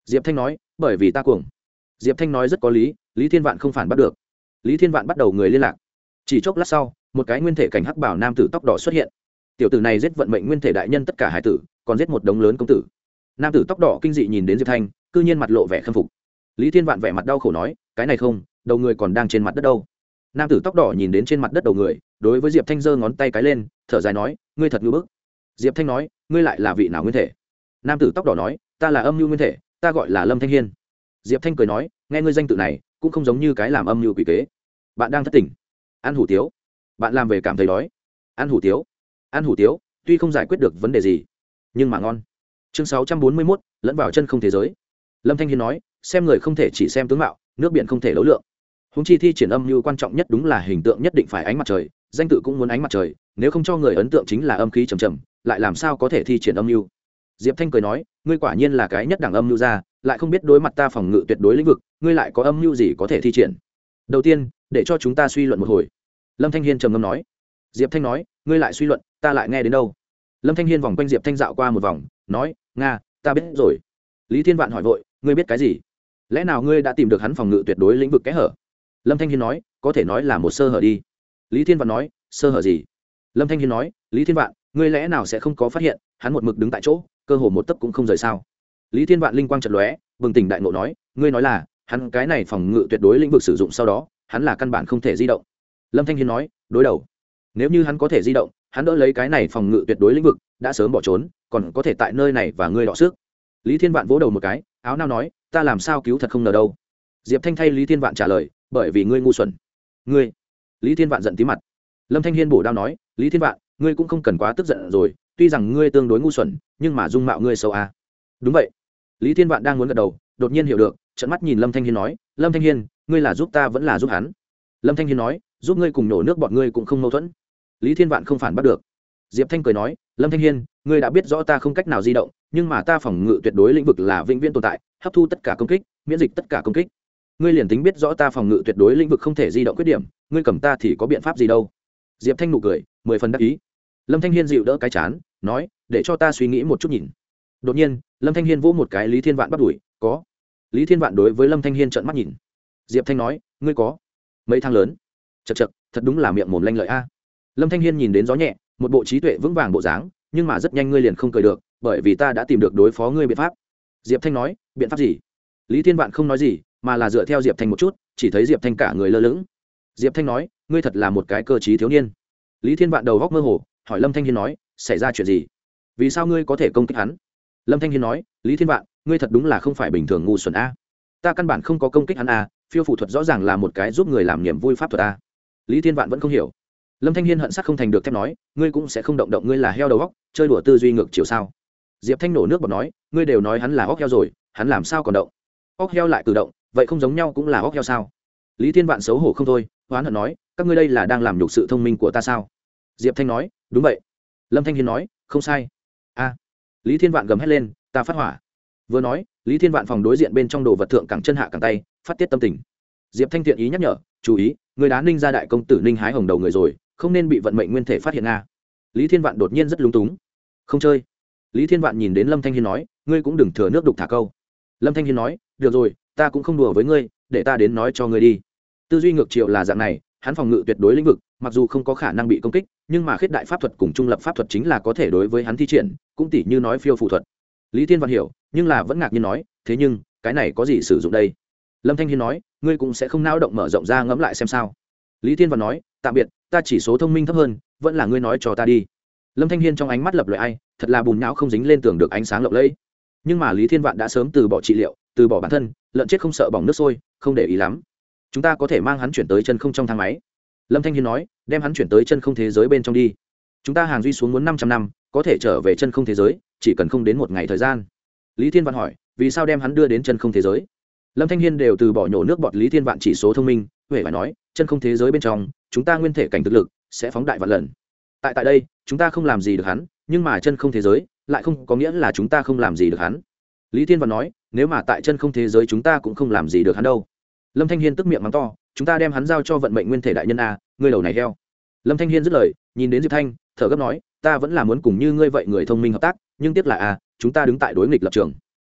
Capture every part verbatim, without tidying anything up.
Diệp Thanh nói, bởi vì ta cuồng. Diệp Thanh nói rất có lý, Lý Thiên Vạn không phản bắt được. Lý Thiên Vạn bắt đầu người liên lạc. Chỉ chốc lát sau, một cái nguyên thể cảnh hắc bảo nam tử tóc đỏ xuất hiện. Tiểu tử này giết vận mệnh nguyên thể đại nhân tất cả hải tử, còn giết một đống lớn công tử. Nam tử tóc đỏ kinh dị nhìn đến Diệp Thanh, cư nhiên mặt lộ vẻ khâm phục. Lý Thiên Vạn vẻ mặt đau khổ nói, cái này không, đầu người còn đang trên mặt đất đâu. Nam tử tóc đỏ nhìn đến trên mặt đất đầu người, đối với Diệp Thanh giơ ngón tay cái lên, thở dài nói, ngươi thật ngu bức. Diệp Thanh nói, ngươi lại là vị nào nguyên thể? Nam tử tóc đỏ nói, ta là âm nhu nguyên thể, ta gọi là Lâm Thanh Hiên. Diệp Thanh cười nói, nghe ngươi danh tự này cũng không giống như cái làm âm nhu quỷ kế. Bạn đang thất tỉnh, ăn hủ tiếu. Bạn làm về cảm thấy đói, ăn hủ tiếu. Ăn hủ tiếu tuy không giải quyết được vấn đề gì, nhưng mà ngon. Chương sáu trăm bốn mươi mốt, lẫn vào chân không thế giới. Lâm Thanh Hiên nói, xem người không thể chỉ xem tướng mạo, nước biển không thể đấu lượng. Huống chi thi triển âm nhu quan trọng nhất đúng là hình tượng nhất định phải ánh mặt trời, danh tự cũng muốn ánh mặt trời, nếu không cho người ấn tượng chính là âm khí trầm trầm, lại làm sao có thể thi triển âm nhu. Diệp Thanh cười nói, ngươi quả nhiên là cái nhất đẳng âm nhu ra, lại không biết đối mặt ta phòng ngự tuyệt đối lĩnh vực, ngươi lại có âm nhu gì có thể thi triển. Đầu tiên, để cho chúng ta suy luận một hồi. Lâm Thanh Hiên trầm ngâm nói. Diệp Thanh nói, ngươi lại suy luận, ta lại nghe đến đâu. Lâm Thanh Hiên vòng quanh Diệp Thanh dạo qua một vòng, nói, nga, ta biết rồi. Lý Thiên Vạn hỏi vội, ngươi biết cái gì? Lẽ nào ngươi đã tìm được hắn phòng ngự tuyệt đối lĩnh vực kẽ hở? Lâm Thanh Hiên nói, có thể nói là một sơ hở đi. Lý Thiên Vạn nói, sơ hở gì? Lâm Thanh Hiên nói, Lý Thiên Vạn, ngươi lẽ nào sẽ không có phát hiện hắn một mực đứng tại chỗ, cơ hồ một tấc cũng không rời sao? Lý Thiên Vạn linh quang chợt lóe, bừng tỉnh đại ngộ nói, ngươi nói là hắn cái này phòng ngự tuyệt đối lĩnh vực sử dụng sau đó, hắn là căn bản không thể di động. Lâm Thanh Hiên nói, đối đầu, nếu như hắn có thể di động, hắn đỡ lấy cái này phòng ngự tuyệt đối lĩnh vực, đã sớm bỏ trốn, còn có thể tại nơi này và ngươi đọ sức. Lý Thiên Vạn vỗ đầu một cái, áo nao nói, ta làm sao cứu thật không ngờ đâu. Diệp Thanh thay Lý Thiên Vạn trả lời, bởi vì ngươi ngu xuẩn. Ngươi? Lý Thiên Vạn giận tí mặt. Lâm Thanh Hiên bổ đao nói, Lý Thiên Vạn, ngươi cũng không cần quá tức giận rồi, tuy rằng ngươi tương đối ngu xuẩn, nhưng mà dung mạo ngươi xấu à. Đúng vậy. Lý Thiên Vạn đang muốn gật đầu, đột nhiên hiểu được, trợn mắt nhìn Lâm Thanh Hiên nói, Lâm Thanh Hiên, ngươi là giúp ta vẫn là giúp hắn? Lâm Thanh Hiên nói, giúp ngươi cùng nổ nước bọn ngươi cũng không mâu thuẫn. Lý Thiên Vạn không phản bắt được. Diệp Thanh cười nói, Lâm Thanh Hiên, ngươi đã biết rõ ta không cách nào di động, nhưng mà ta phòng ngự tuyệt đối lĩnh vực là vĩnh viễn tồn tại, hấp thu tất cả công kích, miễn dịch tất cả công kích. Ngươi liền tính biết rõ ta phòng ngự tuyệt đối lĩnh vực không thể di động khuyết điểm, ngươi cầm ta thì có biện pháp gì đâu? Diệp Thanh nụ cười, mười phần đắc ý. Lâm Thanh Hiên dịu đỡ cái chán, nói, để cho ta suy nghĩ một chút nhìn. Đột nhiên, Lâm Thanh Hiên vỗ một cái Lý Thiên Vạn bắt đuổi, có. Lý Thiên Vạn đối với Lâm Thanh Hiên trợn mắt nhìn. Diệp Thanh nói, ngươi có mấy thang lớn? Chậc chậc, thật đúng là miệng mồm lanh lợi a. Lâm Thanh Hiên nhìn đến gió nhẹ, một bộ trí tuệ vững vàng bộ dáng, nhưng mà rất nhanh ngươi liền không cười được, bởi vì ta đã tìm được đối phó ngươi biện pháp. Diệp Thanh nói, biện pháp gì? Lý Thiên Vạn không nói gì, mà là dựa theo Diệp Thanh một chút, chỉ thấy Diệp Thanh cả người lơ lửng. Diệp Thanh nói, ngươi thật là một cái cơ trí thiếu niên. Lý Thiên Vạn đầu góc mơ hồ, hỏi Lâm Thanh Hiên nói, xảy ra chuyện gì? Vì sao ngươi có thể công kích hắn? Lâm Thanh Hiên nói, Lý Thiên Vạn, ngươi thật đúng là không phải bình thường ngu xuẩn a. Ta căn bản không có công kích hắn a, phiêu phù thuật rõ ràng là một cái giúp người làm niềm vui pháp thuật a. Lý Thiên Vạn vẫn không hiểu. Lâm Thanh Hiên hận sắc không thành được thép nói, ngươi cũng sẽ không động động, ngươi là heo đầu góc, chơi đùa tư duy ngược chiều sao? Diệp Thanh nổ nước bọt nói, ngươi đều nói hắn là óc heo rồi, hắn làm sao còn động? Óc heo lại cử động, vậy không giống nhau cũng là óc heo sao? Lý Thiên Vạn xấu hổ không thôi, hoán hận nói, các ngươi đây là đang làm nhục sự thông minh của ta sao? Diệp Thanh nói, đúng vậy. Lâm Thanh Hiên nói, không sai. A. Lý Thiên Vạn gầm hét lên, ta phát hỏa. Vừa nói, Lý Thiên Vạn phòng đối diện bên trong đồ vật thượng cẳng chân hạ cẳng tay, phát tiết tâm tình. Diệp Thanh thiện ý nhắc nhở, chú ý, người đá Ninh gia đại công tử Ninh hái hồng đầu người rồi, không nên bị vận mệnh nguyên thể phát hiện a. Lý Thiên Vạn đột nhiên rất lúng túng, không chơi. Lý Thiên Vạn nhìn đến Lâm Thanh Hiên nói, ngươi cũng đừng thừa nước đục thả câu. Lâm Thanh Hiên nói, được rồi, ta cũng không đùa với ngươi, để ta đến nói cho ngươi đi. Tư duy ngược chiều là dạng này, hắn phòng ngự tuyệt đối lĩnh vực, mặc dù không có khả năng bị công kích, nhưng mà khiết đại pháp thuật cùng trung lập pháp thuật chính là có thể đối với hắn thi triển, cũng tỉ như nói phiêu phù thuật. Lý Thiên Vạn hiểu, nhưng là vẫn ngạc nhiên nói, thế nhưng cái này có gì sử dụng đây? Lâm Thanh Hiên nói, ngươi cũng sẽ không nao động mở rộng ra ngẫm lại xem sao. Lý Thiên Vạn nói, tạm biệt, ta chỉ số thông minh thấp hơn, vẫn là ngươi nói cho ta đi. Lâm Thanh Hiên trong ánh mắt lập loại ai, thật là bùn nhão không dính lên tường được ánh sáng lộng lẫy. Nhưng mà Lý Thiên Vạn đã sớm từ bỏ trị liệu, từ bỏ bản thân, lợn chết không sợ bỏng nước sôi, không để ý lắm. Chúng ta có thể mang hắn chuyển tới chân không trong thang máy. Lâm Thanh Hiên nói, đem hắn chuyển tới chân không thế giới bên trong đi. Chúng ta hàng duy xuống muốn năm trăm năm, có thể trở về chân không thế giới, chỉ cần không đến một ngày thời gian. Lý Thiên Vạn hỏi, vì sao đem hắn đưa đến chân không thế giới? Lâm Thanh Hiên đều từ bỏ nhổ nước bọt Lý Thiên Vạn chỉ số thông minh, huệ phải nói, chân không thế giới bên trong, chúng ta nguyên thể cảnh thực lực sẽ phóng đại vạn lần. Tại tại đây, chúng ta không làm gì được hắn, nhưng mà chân không thế giới lại không có nghĩa là chúng ta không làm gì được hắn. Lý Thiên Vạn nói, nếu mà tại chân không thế giới chúng ta cũng không làm gì được hắn đâu. Lâm Thanh Hiên tức miệng mắng to, chúng ta đem hắn giao cho vận mệnh nguyên thể đại nhân a, ngươi đầu này heo. Lâm Thanh Hiên dứt lời, nhìn đến Diệp Thanh, thở gấp nói, ta vẫn là muốn cùng như ngươi vậy người thông minh hợp tác, nhưng tiếc là a, chúng ta đứng tại đối nghịch lập trường.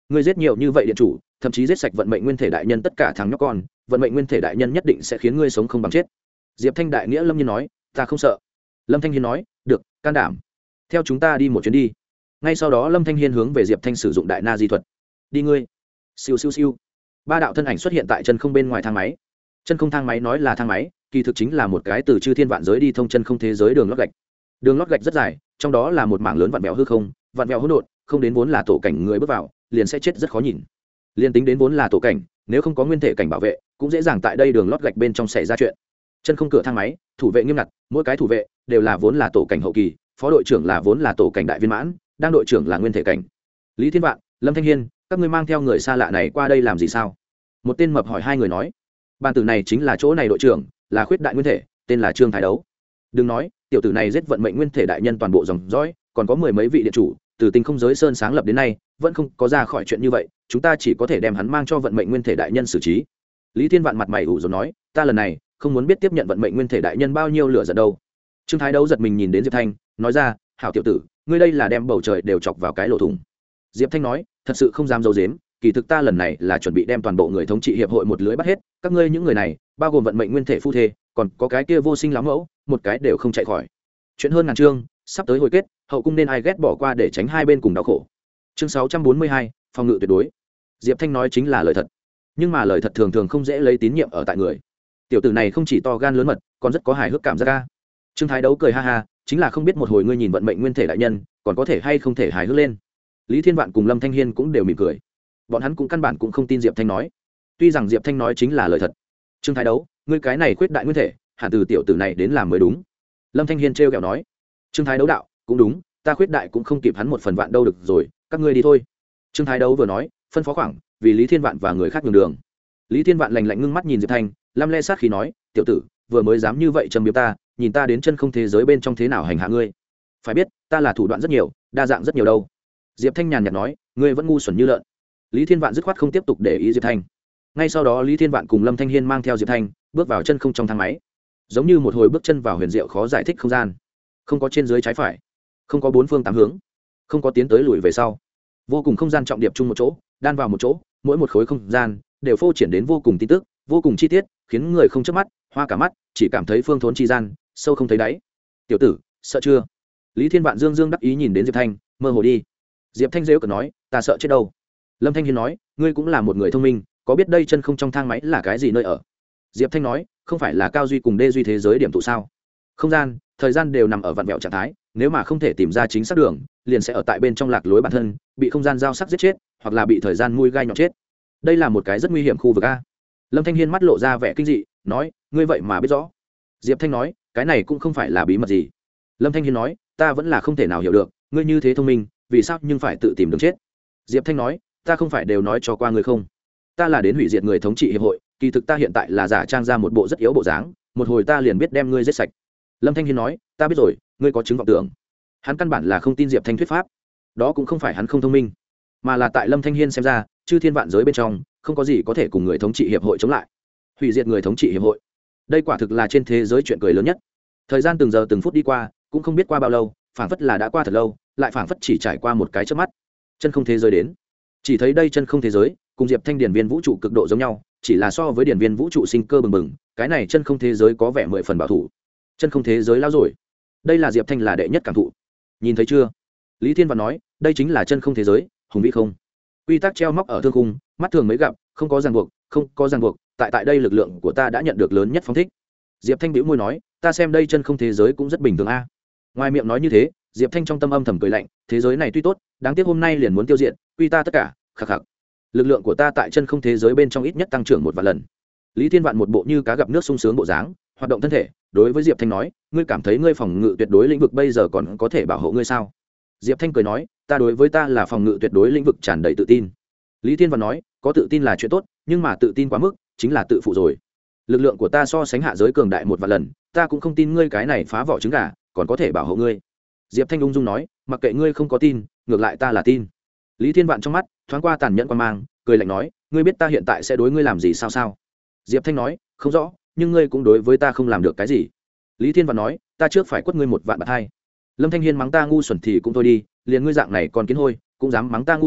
ngươi giết nhiều như vậy điện chủ, thậm chí giết sạch vận mệnh nguyên thể đại nhân tất cả thằng nhóc con, vận mệnh nguyên thể đại nhân nhất định sẽ khiến ngươi sống không bằng chết. Diệp Thanh đại nghĩa lâm nhiên nói, ta không sợ. Lâm Thanh Hiên nói, được, can đảm, theo chúng ta đi một chuyến đi. Ngay sau đó Lâm Thanh Hiên hướng về Diệp Thanh sử dụng đại na di thuật. Đi ngươi. Siêu siêu siêu. Ba đạo thân ảnh xuất hiện tại chân không bên ngoài thang máy. Chân không thang máy nói là thang máy, kỳ thực chính là một cái từ chư thiên vạn giới đi thông chân không thế giới đường lót gạch. Đường lót gạch rất dài, trong đó là một mảng lớn vặn vẹo hư không, vặn vẹo hỗn độn, không đến vốn là tổ cảnh người bước vào, liền sẽ chết rất khó nhìn. Liên tính đến vốn là tổ cảnh, nếu không có nguyên thể cảnh bảo vệ, cũng dễ dàng tại đây đường lót gạch bên trong xảy ra chuyện. Chân không cửa thang máy, thủ vệ nghiêm ngặt, mỗi cái thủ vệ đều là vốn là tổ cảnh hậu kỳ, phó đội trưởng là vốn là tổ cảnh đại viên mãn, đang đội trưởng là nguyên thể cảnh. Lý Thiên Vạn, Lâm Thanh Hiên, các ngươi mang theo người xa lạ này qua đây làm gì sao? Một tên mập hỏi hai người nói. Ban tử này chính là chỗ này đội trưởng, là khuyết đại nguyên thể, tên là Trương Thái Đấu. Đừng nói, tiểu tử này giết vận mệnh nguyên thể đại nhân toàn bộ dòng dõi, còn có mười mấy vị điện chủ, từ tinh không giới sơn sáng lập đến nay, vẫn không có ra khỏi chuyện như vậy, chúng ta chỉ có thể đem hắn mang cho vận mệnh nguyên thể đại nhân xử trí. Lý Thiên Vạn mặt mày ủ rột nói, ta lần này không muốn biết tiếp nhận vận mệnh nguyên thể đại nhân bao nhiêu lửa giận đâu. Trương Thái Đấu giật mình nhìn đến Diệp Thanh, nói ra, hảo tiểu tử, ngươi đây là đem bầu trời đều chọc vào cái lỗ thủng. Diệp Thanh nói, thật sự không dám giấu giếm, kỳ thực ta lần này là chuẩn bị đem toàn bộ người thống trị hiệp hội một lưới bắt hết, các ngươi những người này, bao gồm vận mệnh nguyên thể phu thê, còn có cái kia vô sinh lắm mẫu, một cái đều không chạy khỏi. Chuyện hơn ngàn chương, sắp tới hồi kết, hậu cung nên ai ghét bỏ qua để tránh hai bên cùng đau khổ. Chương sáu trăm bốn mươi hai, phòng ngự tuyệt đối. Diệp Thanh nói chính là lời thật, nhưng mà lời thật thường thường không dễ lấy tín nhiệm ở tại người. Tiểu tử này không chỉ to gan lớn mật, còn rất có hài hước cảm giác ca. Trương Thái Đấu cười ha ha, chính là không biết một hồi ngươi nhìn vận mệnh nguyên thể đại nhân, còn có thể hay không thể hài hước lên. Lý Thiên Vạn cùng Lâm Thanh Hiên cũng đều mỉm cười, bọn hắn cũng căn bản cũng không tin Diệp Thanh nói. Tuy rằng Diệp Thanh nói chính là lời thật. Trương Thái Đấu, ngươi cái này khuyết đại nguyên thể, hẳn từ tiểu tử này đến làm mới đúng. Lâm Thanh Hiên trêu ghẹo nói. Trương Thái Đấu đạo, cũng đúng, ta khuyết đại cũng không kịp hắn một phần vạn đâu, được rồi, các ngươi đi thôi. Trương Thái Đấu vừa nói, phân phó khoảng, vì Lý Thiên Vạn và người khác nhường đường. Lý Thiên Vạn lạnh lạnh ngưng mắt nhìn Diệp Thanh, lăm le sát khí nói, tiểu tử, vừa mới dám như vậy trầm biếm ta, nhìn ta đến chân không thế giới bên trong thế nào hành hạ ngươi. Phải biết, ta là thủ đoạn rất nhiều, đa dạng rất nhiều đâu. Diệp Thanh nhàn nhạt nói, ngươi vẫn ngu xuẩn như lợn. Lý Thiên Vạn dứt khoát không tiếp tục để ý Diệp Thanh. Ngay sau đó Lý Thiên Vạn cùng Lâm Thanh Hiên mang theo Diệp Thanh bước vào chân không trong thang máy, giống như một hồi bước chân vào huyền diệu khó giải thích không gian, không có trên dưới trái phải, không có bốn phương tám hướng, không có tiến tới lùi về sau, vô cùng không gian trọng điệp chung một chỗ, đan vào một chỗ, mỗi một khối không gian đều phô triển đến vô cùng tin tức, vô cùng chi tiết, khiến người không chớp mắt, hoa cả mắt, chỉ cảm thấy phương thốn chi gian sâu không thấy đáy. Tiểu tử, sợ chưa? Lý Thiên Vạn dương dương đắc ý nhìn đến Diệp Thanh, mơ hồ đi. Diệp Thanh rêu cợt nói, ta sợ chết đâu. Lâm Thanh Hiên nói, ngươi cũng là một người thông minh, có biết đây chân không trong thang máy là cái gì nơi ở? Diệp Thanh nói, không phải là cao duy cùng đê duy thế giới điểm tụ sao? Không gian, thời gian đều nằm ở vặn vẹo trạng thái, nếu mà không thể tìm ra chính xác đường, liền sẽ ở tại bên trong lạc lối bản thân, bị không gian giao sắc giết chết, hoặc là bị thời gian mui gai nhọn chết. Đây là một cái rất nguy hiểm khu vực a. Lâm Thanh Hiên mắt lộ ra vẻ kinh dị, nói, ngươi vậy mà biết rõ? Diệp Thanh nói, cái này cũng không phải là bí mật gì. Lâm Thanh Hiên nói, ta vẫn là không thể nào hiểu được, ngươi như thế thông minh, vì sao nhưng phải tự tìm đường chết? Diệp Thanh nói, ta không phải đều nói cho qua ngươi không? Ta là đến hủy diệt người thống trị hiệp hội, kỳ thực ta hiện tại là giả trang ra một bộ rất yếu bộ dáng, một hồi ta liền biết đem ngươi giết sạch. Lâm Thanh Hiên nói, ta biết rồi, ngươi có chứng vọng tưởng. Hắn căn bản là không tin Diệp Thanh thuyết pháp, đó cũng không phải hắn không thông minh, mà là tại Lâm Thanh Hiên xem ra, chư thiên vạn giới bên trong không có gì có thể cùng người thống trị hiệp hội chống lại. Hủy diệt người thống trị hiệp hội, đây quả thực là trên thế giới chuyện cười lớn nhất. Thời gian từng giờ từng phút đi qua, cũng không biết qua bao lâu, phảng phất là đã qua thật lâu, lại phảng phất chỉ trải qua một cái chớp mắt. Chân không thế giới đến, chỉ thấy đây chân không thế giới cùng Diệp Thanh điển viên vũ trụ cực độ giống nhau, chỉ là so với điển viên vũ trụ sinh cơ bừng bừng, cái này chân không thế giới có vẻ mười phần bảo thủ. Chân không thế giới lao rồi, đây là Diệp Thanh là đệ nhất cảm thụ. Nhìn thấy chưa? Lý Thiên Văn nói, đây chính là chân không thế giới, hùng vĩ không. Quy tắc treo móc ở thương khung, mắt thường mới gặp, không có ràng buộc, không có ràng buộc, tại tại đây lực lượng của ta đã nhận được lớn nhất phóng thích. Diệp Thanh bĩu môi nói, ta xem đây chân không thế giới cũng rất bình thường a. Ngoài miệng nói như thế, Diệp Thanh trong tâm âm thầm cười lạnh, thế giới này tuy tốt, đáng tiếc hôm nay liền muốn tiêu diệt, quy ta tất cả, khắc khắc. Lực lượng của ta tại chân không thế giới bên trong ít nhất tăng trưởng một vạn lần. Lý Thiên Vạn một bộ như cá gặp nước sung sướng bộ dáng, hoạt động thân thể, đối với Diệp Thanh nói, ngươi cảm thấy ngươi phòng ngự tuyệt đối lĩnh vực bây giờ còn có thể bảo hộ ngươi sao? Diệp Thanh cười nói, ta đối với ta là phòng ngự tuyệt đối lĩnh vực tràn đầy tự tin. Lý Thiên Vạn nói, có tự tin là chuyện tốt, nhưng mà tự tin quá mức, chính là tự phụ rồi. Lực lượng của ta so sánh hạ giới cường đại một vạn lần, ta cũng không tin ngươi cái này phá vỏ trứng gà còn có thể bảo hộ ngươi. Diệp Thanh ung dung nói, mặc kệ ngươi không có tin, ngược lại ta là tin. Lý Thiên Vạn trong mắt thoáng qua tàn nhẫn quan mang, cười lạnh nói, ngươi biết ta hiện tại sẽ đối ngươi làm gì sao sao? Diệp Thanh nói, không rõ, nhưng ngươi cũng đối với ta không làm được cái gì. Lý Thiên Vạn nói, ta trước phải quất ngươi một vạn bạt hai. Lâm Thanh Hiên mắng ta ngu xuẩn thì cũng thôi đi, liền ngươi dạng này còn kiến hôi cũng dám mắng ta ngu xuẩn,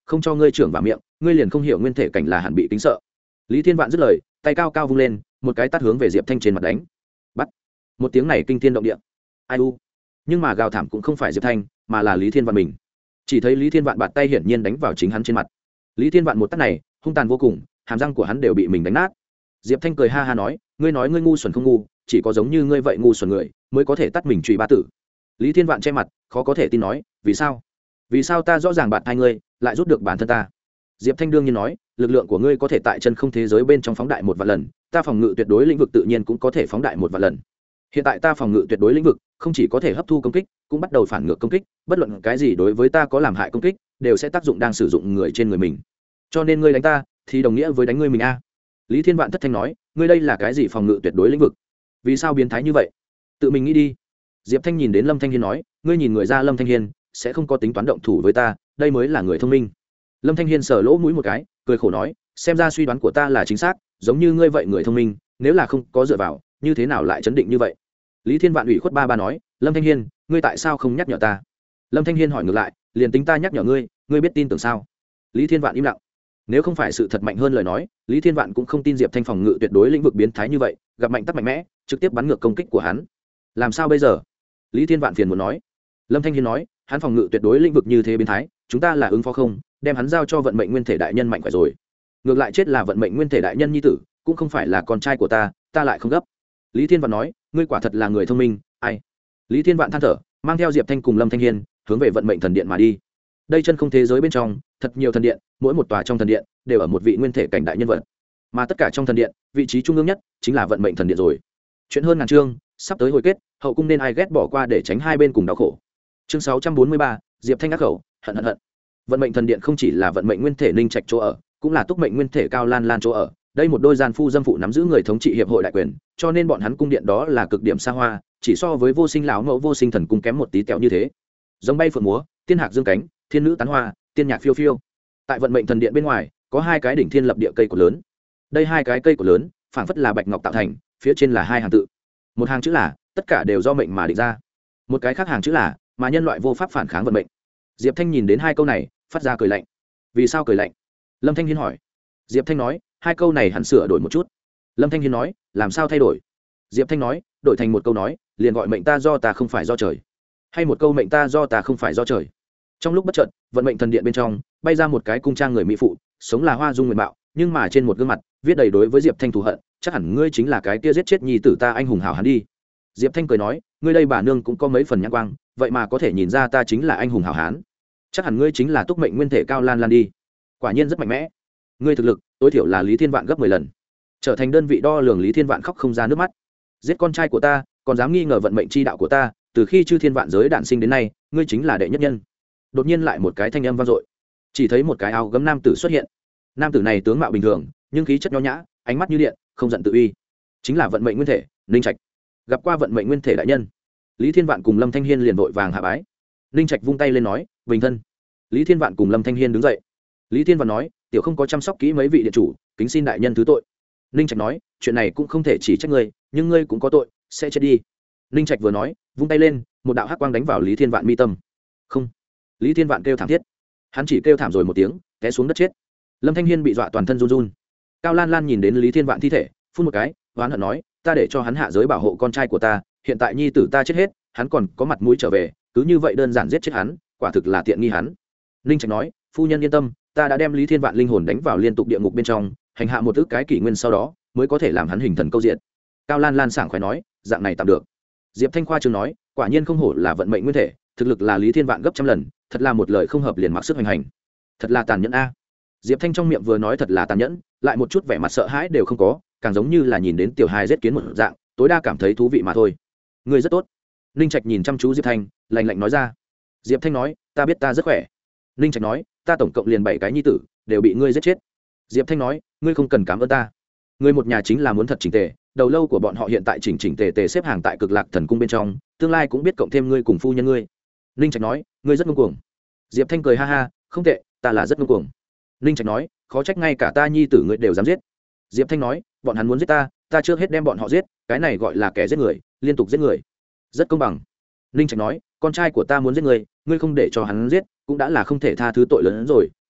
không cho ngươi trưởng vào miệng, ngươi liền không hiểu nguyên thể cảnh là hẳn bị kính sợ. Lý Thiên Vạn dứt lời, tay cao cao vung lên, một cái tát hướng về Diệp Thanh trên mặt đánh. Bắt. Một tiếng này kinh thiên động địa. Ai u. Nhưng mà gào thảm cũng không phải Diệp Thanh, mà là Lý Thiên Vạn mình. Chỉ thấy Lý Thiên Vạn bạt tay hiển nhiên đánh vào chính hắn trên mặt. Lý Thiên Vạn một tát này, hung tàn vô cùng, hàm răng của hắn đều bị mình đánh nát. Diệp Thanh cười ha ha nói, ngươi nói ngươi ngu xuẩn không ngu, chỉ có giống như ngươi vậy ngu xuẩn người mới có thể tát mình trụy ba tử. Lý Thiên Vạn che mặt, khó có thể tin nói, vì sao? Vì sao ta rõ ràng bạt hai ngươi, lại rút được bản thân ta? Diệp Thanh đương nhiên nói, lực lượng của ngươi có thể tại chân không thế giới bên trong phóng đại một vạn lần, ta phòng ngự tuyệt đối lĩnh vực tự nhiên cũng có thể phóng đại một vạn lần. Hiện tại ta phòng ngự tuyệt đối lĩnh vực không chỉ có thể hấp thu công kích, cũng bắt đầu phản ngược công kích, bất luận cái gì đối với ta có làm hại công kích, đều sẽ tác dụng đang sử dụng người trên người mình. Cho nên ngươi đánh ta, thì đồng nghĩa với đánh ngươi mình a. Lý Thiên Vạn thất thanh nói, ngươi đây là cái gì phòng ngự tuyệt đối lĩnh vực? Vì sao biến thái như vậy? Tự mình nghĩ đi. Diệp Thanh nhìn đến Lâm Thanh Hiên nói, ngươi nhìn người ra Lâm Thanh Hiên sẽ không có tính toán động thủ với ta, đây mới là người thông minh. Lâm Thanh Hiên sờ lỗ mũi một cái, cười khổ nói, xem ra suy đoán của ta là chính xác, giống như ngươi vậy người thông minh, nếu là không có dựa vào, như thế nào lại chấn định như vậy? Lý Thiên Vạn ủy khuất ba ba nói, Lâm Thanh Hiên, ngươi tại sao không nhắc nhở ta? Lâm Thanh Hiên hỏi ngược lại, liền tính ta nhắc nhở ngươi, ngươi biết tin tưởng sao? Lý Thiên Vạn im lặng. Nếu không phải sự thật mạnh hơn lời nói, Lý Thiên Vạn cũng không tin Diệp Thanh phòng ngự tuyệt đối lĩnh vực biến thái như vậy, gặp mạnh tắc mạnh mẽ, trực tiếp bắn ngược công kích của hắn. Làm sao bây giờ? Lý Thiên Vạn phiền muốn nói. Lâm Thanh Hiên nói, hắn phòng ngự tuyệt đối lĩnh vực như thế biến thái, chúng ta là ứng phó không, đem hắn giao cho vận mệnh nguyên thể đại nhân mạnh khỏe rồi. Ngược lại chết là vận mệnh nguyên thể đại nhân nhi tử, cũng không phải là con trai của ta, ta lại không gấp. Lý Thiên Vạn nói, ngươi quả thật là người thông minh, ai? Lý Thiên Vạn than thở, mang theo Diệp Thanh cùng Lâm Thanh Hiên hướng về vận mệnh thần điện mà đi. Đây chân không thế giới bên trong, thật nhiều thần điện, mỗi một tòa trong thần điện đều ở một vị nguyên thể cảnh đại nhân vật, mà tất cả trong thần điện, vị trí trung ương nhất chính là vận mệnh thần điện rồi. Chuyện hơn ngàn chương, sắp tới hồi kết, hậu cung nên ai ghét bỏ qua để tránh hai bên cùng đau khổ. Chương sáu trăm bốn mươi ba, Diệp Thanh ác khẩu, hận hận hận. Vận mệnh thần điện không chỉ là vận mệnh nguyên thể Ninh Trạch chỗ ở, cũng là túc mệnh nguyên thể Cao Lan Lan chỗ ở. Đây một đôi gian phu dâm phụ nắm giữ người thống trị hiệp hội đại quyền, cho nên bọn hắn cung điện đó là cực điểm xa hoa, chỉ so với vô sinh lão mẫu vô sinh thần cung kém một tí tẹo như thế. Giống bay phượng múa, tiên hạc dương cánh, thiên nữ tán hoa, tiên nhạc phiêu phiêu. Tại vận mệnh thần điện bên ngoài, có hai cái đỉnh thiên lập địa cây cột lớn. Đây hai cái cây cột lớn, phảng phất là bạch ngọc tạo thành, phía trên là hai hàng tự. Một hàng chữ là, tất cả đều do mệnh mà định ra. Một cái khác hàng chữ là, mà nhân loại vô pháp phản kháng vận mệnh. Diệp Thanh nhìn đến hai câu này, phát ra cười lạnh. Vì sao cười lạnh? Lâm Thanh Hiên hỏi. Diệp Thanh nói, hai câu này hẳn sửa đổi một chút. Lâm Thanh Hiên nói, làm sao thay đổi? Diệp Thanh nói, đổi thành một câu nói, liền gọi mệnh ta do ta không phải do trời, hay một câu mệnh ta do ta không phải do trời. Trong lúc bất chợt, vận mệnh thần điện bên trong bay ra một cái cung trang người mỹ phụ, sống là hoa dung nguyện mạo, nhưng mà trên một gương mặt viết đầy đối với Diệp Thanh thù hận, chắc hẳn ngươi chính là cái kia giết chết nhi tử ta anh hùng hảo hán đi. Diệp Thanh cười nói, ngươi đây bà nương cũng có mấy phần nhãn quang, vậy mà có thể nhìn ra ta chính là anh hùng hảo hán, chắc hẳn ngươi chính là túc mệnh nguyên thể Cao Lan Lan đi. Quả nhiên rất mạnh mẽ, ngươi thực lực tối thiểu là Lý Thiên Vạn gấp mười lần. Trở thành đơn vị đo lường, Lý Thiên Vạn khóc không ra nước mắt. Giết con trai của ta, còn dám nghi ngờ vận mệnh chi đạo của ta, từ khi chư thiên vạn giới đản sinh đến nay, ngươi chính là đệ nhất nhân. Đột nhiên lại một cái thanh âm vang dội, chỉ thấy một cái áo gấm nam tử xuất hiện. Nam tử này tướng mạo bình thường, nhưng khí chất nho nhã, ánh mắt như điện, không giận tự uy, chính là vận mệnh nguyên thể Ninh Trạch. Gặp qua vận mệnh nguyên thể đại nhân. Lý Thiên Vạn cùng Lâm Thanh Hiên liền vội vàng hạ bái. Ninh Trạch vung tay lên nói, bình thân. Lý Thiên Vạn cùng Lâm Thanh Hiên đứng dậy. Lý Thiên Vạn nói, tiểu không có chăm sóc kỹ mấy vị điện chủ, kính xin đại nhân thứ tội. Ninh Trạch nói, chuyện này cũng không thể chỉ trách ngươi, nhưng ngươi cũng có tội, sẽ chết đi. Ninh Trạch vừa nói, vung tay lên, một đạo hắc quang đánh vào Lý Thiên Vạn mi tâm. Không. Lý Thiên Vạn kêu thảm thiết, hắn chỉ kêu thảm rồi một tiếng, té xuống đất chết. Lâm Thanh Hiên bị dọa toàn thân run run. Cao Lan Lan nhìn đến Lý Thiên Vạn thi thể, phun một cái, oán hận nói, ta để cho hắn hạ giới bảo hộ con trai của ta, hiện tại nhi tử ta chết hết, hắn còn có mặt mũi trở về, cứ như vậy đơn giản giết chết hắn, quả thực là tiện nghi hắn. Ninh Trạch nói, phu nhân yên tâm, ta đã đem Lý Thiên Vạn linh hồn đánh vào liên tục địa ngục bên trong, hành hạ một ức cái kỷ nguyên sau đó, mới có thể làm hắn hình thần câu diện. Cao Lan Lan sảng khoái nói, dạng này tạm được. Diệp Thanh khoa trương nói, quả nhiên không hổ là vận mệnh nguyên thể, thực lực là Lý Thiên Vạn gấp trăm lần, thật là một lời không hợp liền mặc sức hành hành, thật là tàn nhẫn a. Diệp Thanh trong miệng vừa nói thật là tàn nhẫn, lại một chút vẻ mặt sợ hãi đều không có, càng giống như là nhìn đến tiểu hài giết kiến một dạng, tối đa cảm thấy thú vị mà thôi. Ngươi rất tốt. Ninh Trạch nhìn chăm chú Diệp Thanh, lạnh lạnh nói ra. Diệp Thanh nói, ta biết ta rất khỏe. Ninh Trạch nói, ta tổng cộng liền bảy cái nhi tử, đều bị ngươi giết chết. Diệp Thanh nói, ngươi không cần cảm ơn ta. Ngươi một nhà chính là muốn thật chỉnh tề, đầu lâu của bọn họ hiện tại chỉnh chỉnh tề tề xếp hàng tại Cực Lạc Thần cung bên trong, tương lai cũng biết cộng thêm ngươi cùng phu nhân ngươi. Ninh Trạch nói, ngươi rất ngông cuồng. Diệp Thanh cười ha ha, không tệ, ta là rất ngông cuồng. Ninh Trạch nói, khó trách ngay cả ta nhi tử ngươi đều dám giết. Diệp Thanh nói, bọn hắn muốn giết ta, ta trước hết đem bọn họ giết, cái này gọi là kẻ giết người, liên tục giết người, rất công bằng. Ninh Trạch nói, con trai của ta muốn giết người, ngươi không để cho hắn giết, cũng đã là không thể tha thứ tội lớn hơn rồi,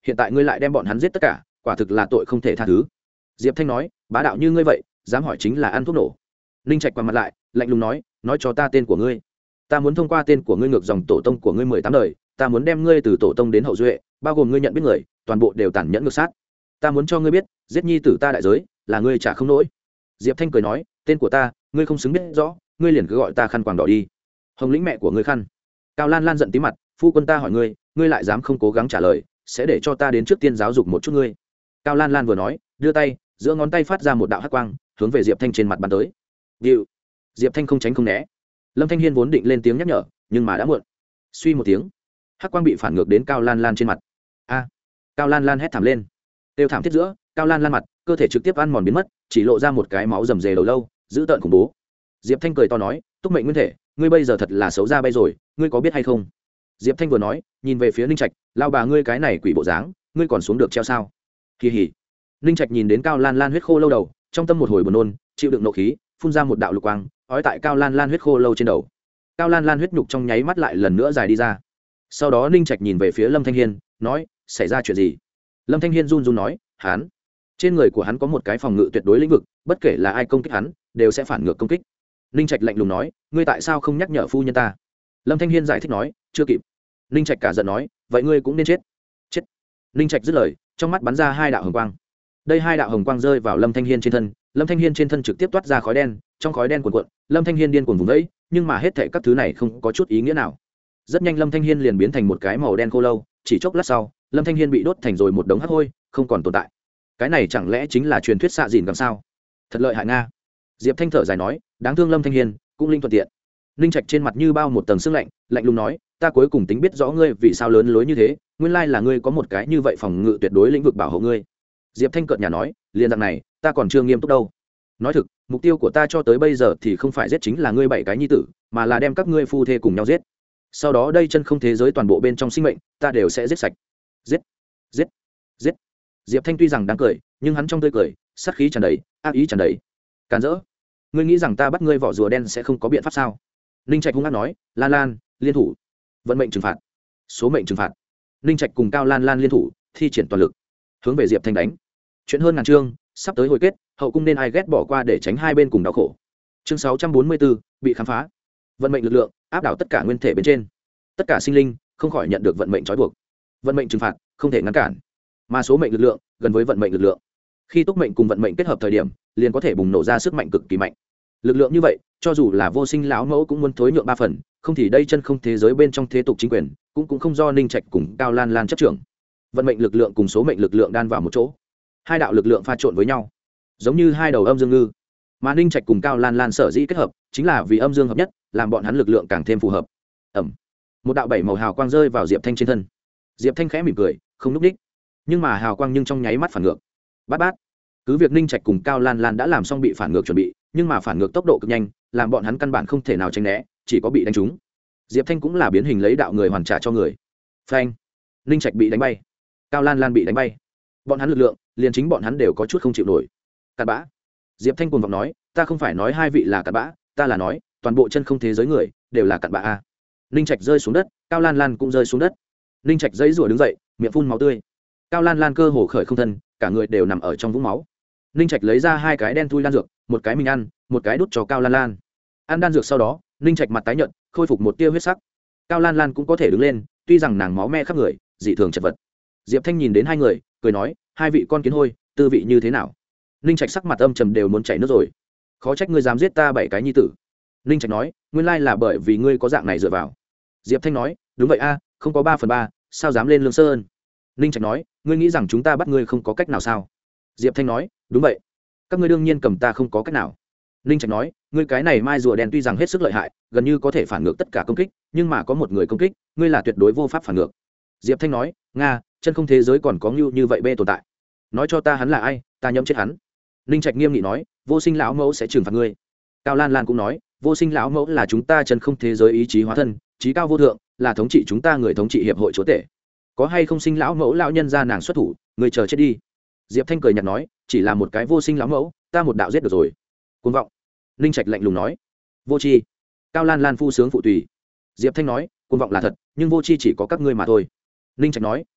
hiện tại ngươi lại đem bọn hắn giết tất cả, quả thực là tội không thể tha thứ. Diệp Thanh nói, bá đạo như ngươi vậy, dám hỏi chính là ăn thuốc nổ. Ninh Trạch quay mặt lại, lạnh lùng nói, nói cho ta tên của ngươi. Ta muốn thông qua tên của ngươi ngược dòng tổ tông của ngươi mười tám đời, ta muốn đem ngươi từ tổ tông đến hậu duệ, bao gồm ngươi nhận biết người, toàn bộ đều tàn nhẫn ngược sát. Ta muốn cho ngươi biết, giết nhi tử ta đại giới, là ngươi trả không nổi. Diệp Thanh cười nói, tên của ta, ngươi không xứng biết rõ, ngươi liền cứ gọi ta khăn quàng đỏ đi. Hồng lĩnh mẹ của ngươi khăn. Cao Lan Lan giận tí mặt, phu quân ta hỏi ngươi, ngươi lại dám không cố gắng trả lời, sẽ để cho ta đến trước tiên giáo dục một chút ngươi. Cao Lan Lan vừa nói, đưa tay, giữa ngón tay phát ra một đạo hắc quang, hướng về Diệp Thanh trên mặt bắn tới. Điệu. Diệp Thanh không tránh không né. Lâm Thanh Hiên vốn định lên tiếng nhắc nhở, nhưng mà đã muộn. Suy một tiếng, hắc quang bị phản ngược đến Cao Lan Lan trên mặt. A! Cao Lan Lan hét thảm lên. Tiêu thảm thiết giữa, Cao Lan Lan mặt, cơ thể trực tiếp ăn mòn biến mất, chỉ lộ ra một cái máu rầm rề đầu lâu, dữ tợn khủng bố. Diệp Thanh cười to nói, Túc Mệnh Nguyên Thể, ngươi bây giờ thật là xấu ra bay rồi, ngươi có biết hay không? Diệp Thanh vừa nói, nhìn về phía Ninh Trạch, lao bà ngươi cái này quỷ bộ dáng, ngươi còn xuống được treo sao? Kỳ hỉ. Ninh Trạch nhìn đến Cao Lan Lan huyết khô lâu đầu, trong tâm một hồi buồn nôn, chịu đựng nộ khí, phun ra một đạo lục quang, ói tại Cao Lan Lan huyết khô lâu trên đầu. Cao Lan Lan huyết nhục trong nháy mắt lại lần nữa dài đi ra. Sau đó Ninh Trạch nhìn về phía Lâm Thanh Hiên, nói, xảy ra chuyện gì? Lâm Thanh Hiên run run nói, hắn, trên người của hắn có một cái phòng ngự tuyệt đối lĩnh vực, bất kể là ai công kích hắn, đều sẽ phản ngược công kích. Ninh Trạch lạnh lùng nói, ngươi tại sao không nhắc nhở phu nhân ta? Lâm Thanh Hiên giải thích nói, chưa kịp. Ninh Trạch cả giận nói, vậy ngươi cũng nên chết. Chết. Ninh Trạch dứt lời, trong mắt bắn ra hai đạo hồng quang. Đây hai đạo hồng quang rơi vào Lâm Thanh Hiên trên thân, Lâm Thanh Hiên trên thân trực tiếp toát ra khói đen, trong khói đen cuồn cuộn, Lâm Thanh Hiên điên cuồng vùng vẫy, nhưng mà hết thảy các thứ này không có chút ý nghĩa nào. Rất nhanh Lâm Thanh Hiên liền biến thành một cái màu đen khô lâu, chỉ chốc lát sau, Lâm Thanh Hiên bị đốt thành rồi một đống hắc hôi, không còn tồn tại. Cái này chẳng lẽ chính là truyền thuyết xạ dìn gần sao? Thật lợi hại nga. Diệp Thanh thở dài nói, đáng thương Lâm Thanh Hiên, cũng linh thuận tiện. Ninh Trạch trên mặt như bao một tầng sương lạnh, lạnh lùng nói, ta cuối cùng tính biết rõ ngươi vì sao lớn lối như thế, nguyên lai là ngươi có một cái như vậy phòng ngự tuyệt đối lĩnh vực bảo hộ ngươi. Diệp Thanh cợt nhả nói, liền dạng này, ta còn chưa nghiêm túc đâu. Nói thực, mục tiêu của ta cho tới bây giờ thì không phải giết chính là ngươi bảy cái nhi tử, mà là đem các ngươi phu thê cùng nhau giết. Sau đó đây chân không thế giới toàn bộ bên trong sinh mệnh, ta đều sẽ giết sạch. Giết, giết, giết. Diệp Thanh tuy rằng đáng cười, nhưng hắn trong tươi cười, sát khí tràn đầy, ác ý tràn đầy. Càn rỡ, ngươi nghĩ rằng ta bắt ngươi vỏ rùa đen sẽ không có biện pháp sao? Ninh Trạch hung hăng nói, Lan Lan, liên thủ, vận mệnh trừng phạt, số mệnh trừng phạt. Ninh Trạch cùng Cao Lan Lan liên thủ, thi triển toàn lực, hướng về Diệp Thanh đánh. Chuyện hơn ngàn chương, sắp tới hồi kết, hậu cung nên ai ghét bỏ qua để tránh hai bên cùng đau khổ. Chương sáu trăm bốn mươi bốn, bị khám phá. Vận mệnh lực lượng áp đảo tất cả nguyên thể bên trên, tất cả sinh linh không khỏi nhận được vận mệnh trói buộc. Vận mệnh trừng phạt không thể ngăn cản, mà số mệnh lực lượng gần với vận mệnh lực lượng. Khi túc mệnh cùng vận mệnh kết hợp thời điểm, liền có thể bùng nổ ra sức mạnh cực kỳ mạnh. Lực lượng như vậy, cho dù là vô sinh lão mẫu cũng muốn thối nhượng ba phần, không thì đây chân không thế giới bên trong thế tục chính quyền, cũng cũng không do Ninh Trạch cùng Cao Lan Lan chấp trưởng. Vận mệnh lực lượng cùng số mệnh lực lượng đan vào một chỗ, hai đạo lực lượng pha trộn với nhau, giống như hai đầu âm dương ngư. Mà Ninh Trạch cùng Cao Lan Lan sở dĩ kết hợp, chính là vì âm dương hợp nhất, làm bọn hắn lực lượng càng thêm phù hợp. Ẩm. Một đạo bảy màu hào quang rơi vào Diệp Thanh trên thân. Diệp Thanh khẽ mỉm cười, không núp đích. Nhưng mà hào quang nhưng trong nháy mắt phản ngược. Bát bát. Cứ việc Ninh Trạch cùng Cao Lan Lan đã làm xong bị phản ngược chuẩn bị, nhưng mà phản ngược tốc độ cực nhanh, làm bọn hắn căn bản không thể nào tránh né, chỉ có bị đánh trúng. Diệp Thanh cũng là biến hình lấy đạo người hoàn trả cho người. Phanh. Ninh Trạch bị đánh bay, Cao Lan Lan bị đánh bay. Bọn hắn lực lượng, liền chính bọn hắn đều có chút không chịu nổi. Cặn bã. Diệp Thanh cuồng vọng nói, ta không phải nói hai vị là cặn bã, ta là nói, toàn bộ chân không thế giới người đều là cặn bã a. Ninh Trạch rơi xuống đất, Cao Lan Lan cũng rơi xuống đất. Ninh Trạch giãy giụa đứng dậy, miệng phun máu tươi. Cao Lan Lan cơ hồ khởi không thân, cả người đều nằm ở trong vũng máu. Ninh Trạch lấy ra hai cái đen thui đan dược, một cái mình ăn, một cái đút cho Cao Lan Lan. Ăn đan dược sau đó, Ninh Trạch mặt tái nhợt, khôi phục một tia huyết sắc. Cao Lan Lan cũng có thể đứng lên, tuy rằng nàng máu me khắp người, dị thường chật vật. Diệp Thanh nhìn đến hai người, cười nói, hai vị con kiến hôi, tư vị như thế nào? Ninh Trạch sắc mặt âm trầm đều muốn chảy nước rồi. Khó trách ngươi dám giết ta bảy cái nhi tử. Ninh Trạch nói, nguyên lai là bởi vì ngươi có dạng này dựa vào. Diệp Thanh nói, đúng vậy a, không có ba phần ba, sao dám lên Lương Sơn? Ninh Trạch nói, ngươi nghĩ rằng chúng ta bắt ngươi không có cách nào sao? Diệp Thanh nói, đúng vậy, các ngươi đương nhiên cầm ta không có cách nào. Ninh Trạch nói, ngươi cái này mai rùa đen tuy rằng hết sức lợi hại, gần như có thể phản ngược tất cả công kích, nhưng mà có một người công kích, ngươi là tuyệt đối vô pháp phản ngược. Diệp Thanh nói, nga, chân không thế giới còn có như như vậy bê tồn tại. Nói cho ta hắn là ai, ta nhẫm chết hắn. Ninh Trạch nghiêm nghị nói, vô sinh lão mẫu sẽ trừng phạt ngươi. Cao Lan Lan cũng nói, vô sinh lão mẫu là chúng ta chân không thế giới ý chí hóa thân, trí cao vô thượng, là thống trị chúng ta người thống trị hiệp hội chúa tể. Có hay không sinh lão mẫu lão nhân ra nàng xuất thủ, người chờ chết đi. Diệp Thanh cười nhạt nói, chỉ là một cái vô sinh lão mẫu, ta một đạo giết được rồi. Cuồng vọng. Ninh Trạch lạnh lùng nói, vô tri. Cao Lan Lan phu sướng phụ tùy. Diệp Thanh nói, cuồng vọng là thật, nhưng vô tri chỉ có các ngươi mà thôi. Ninh Trạch nói,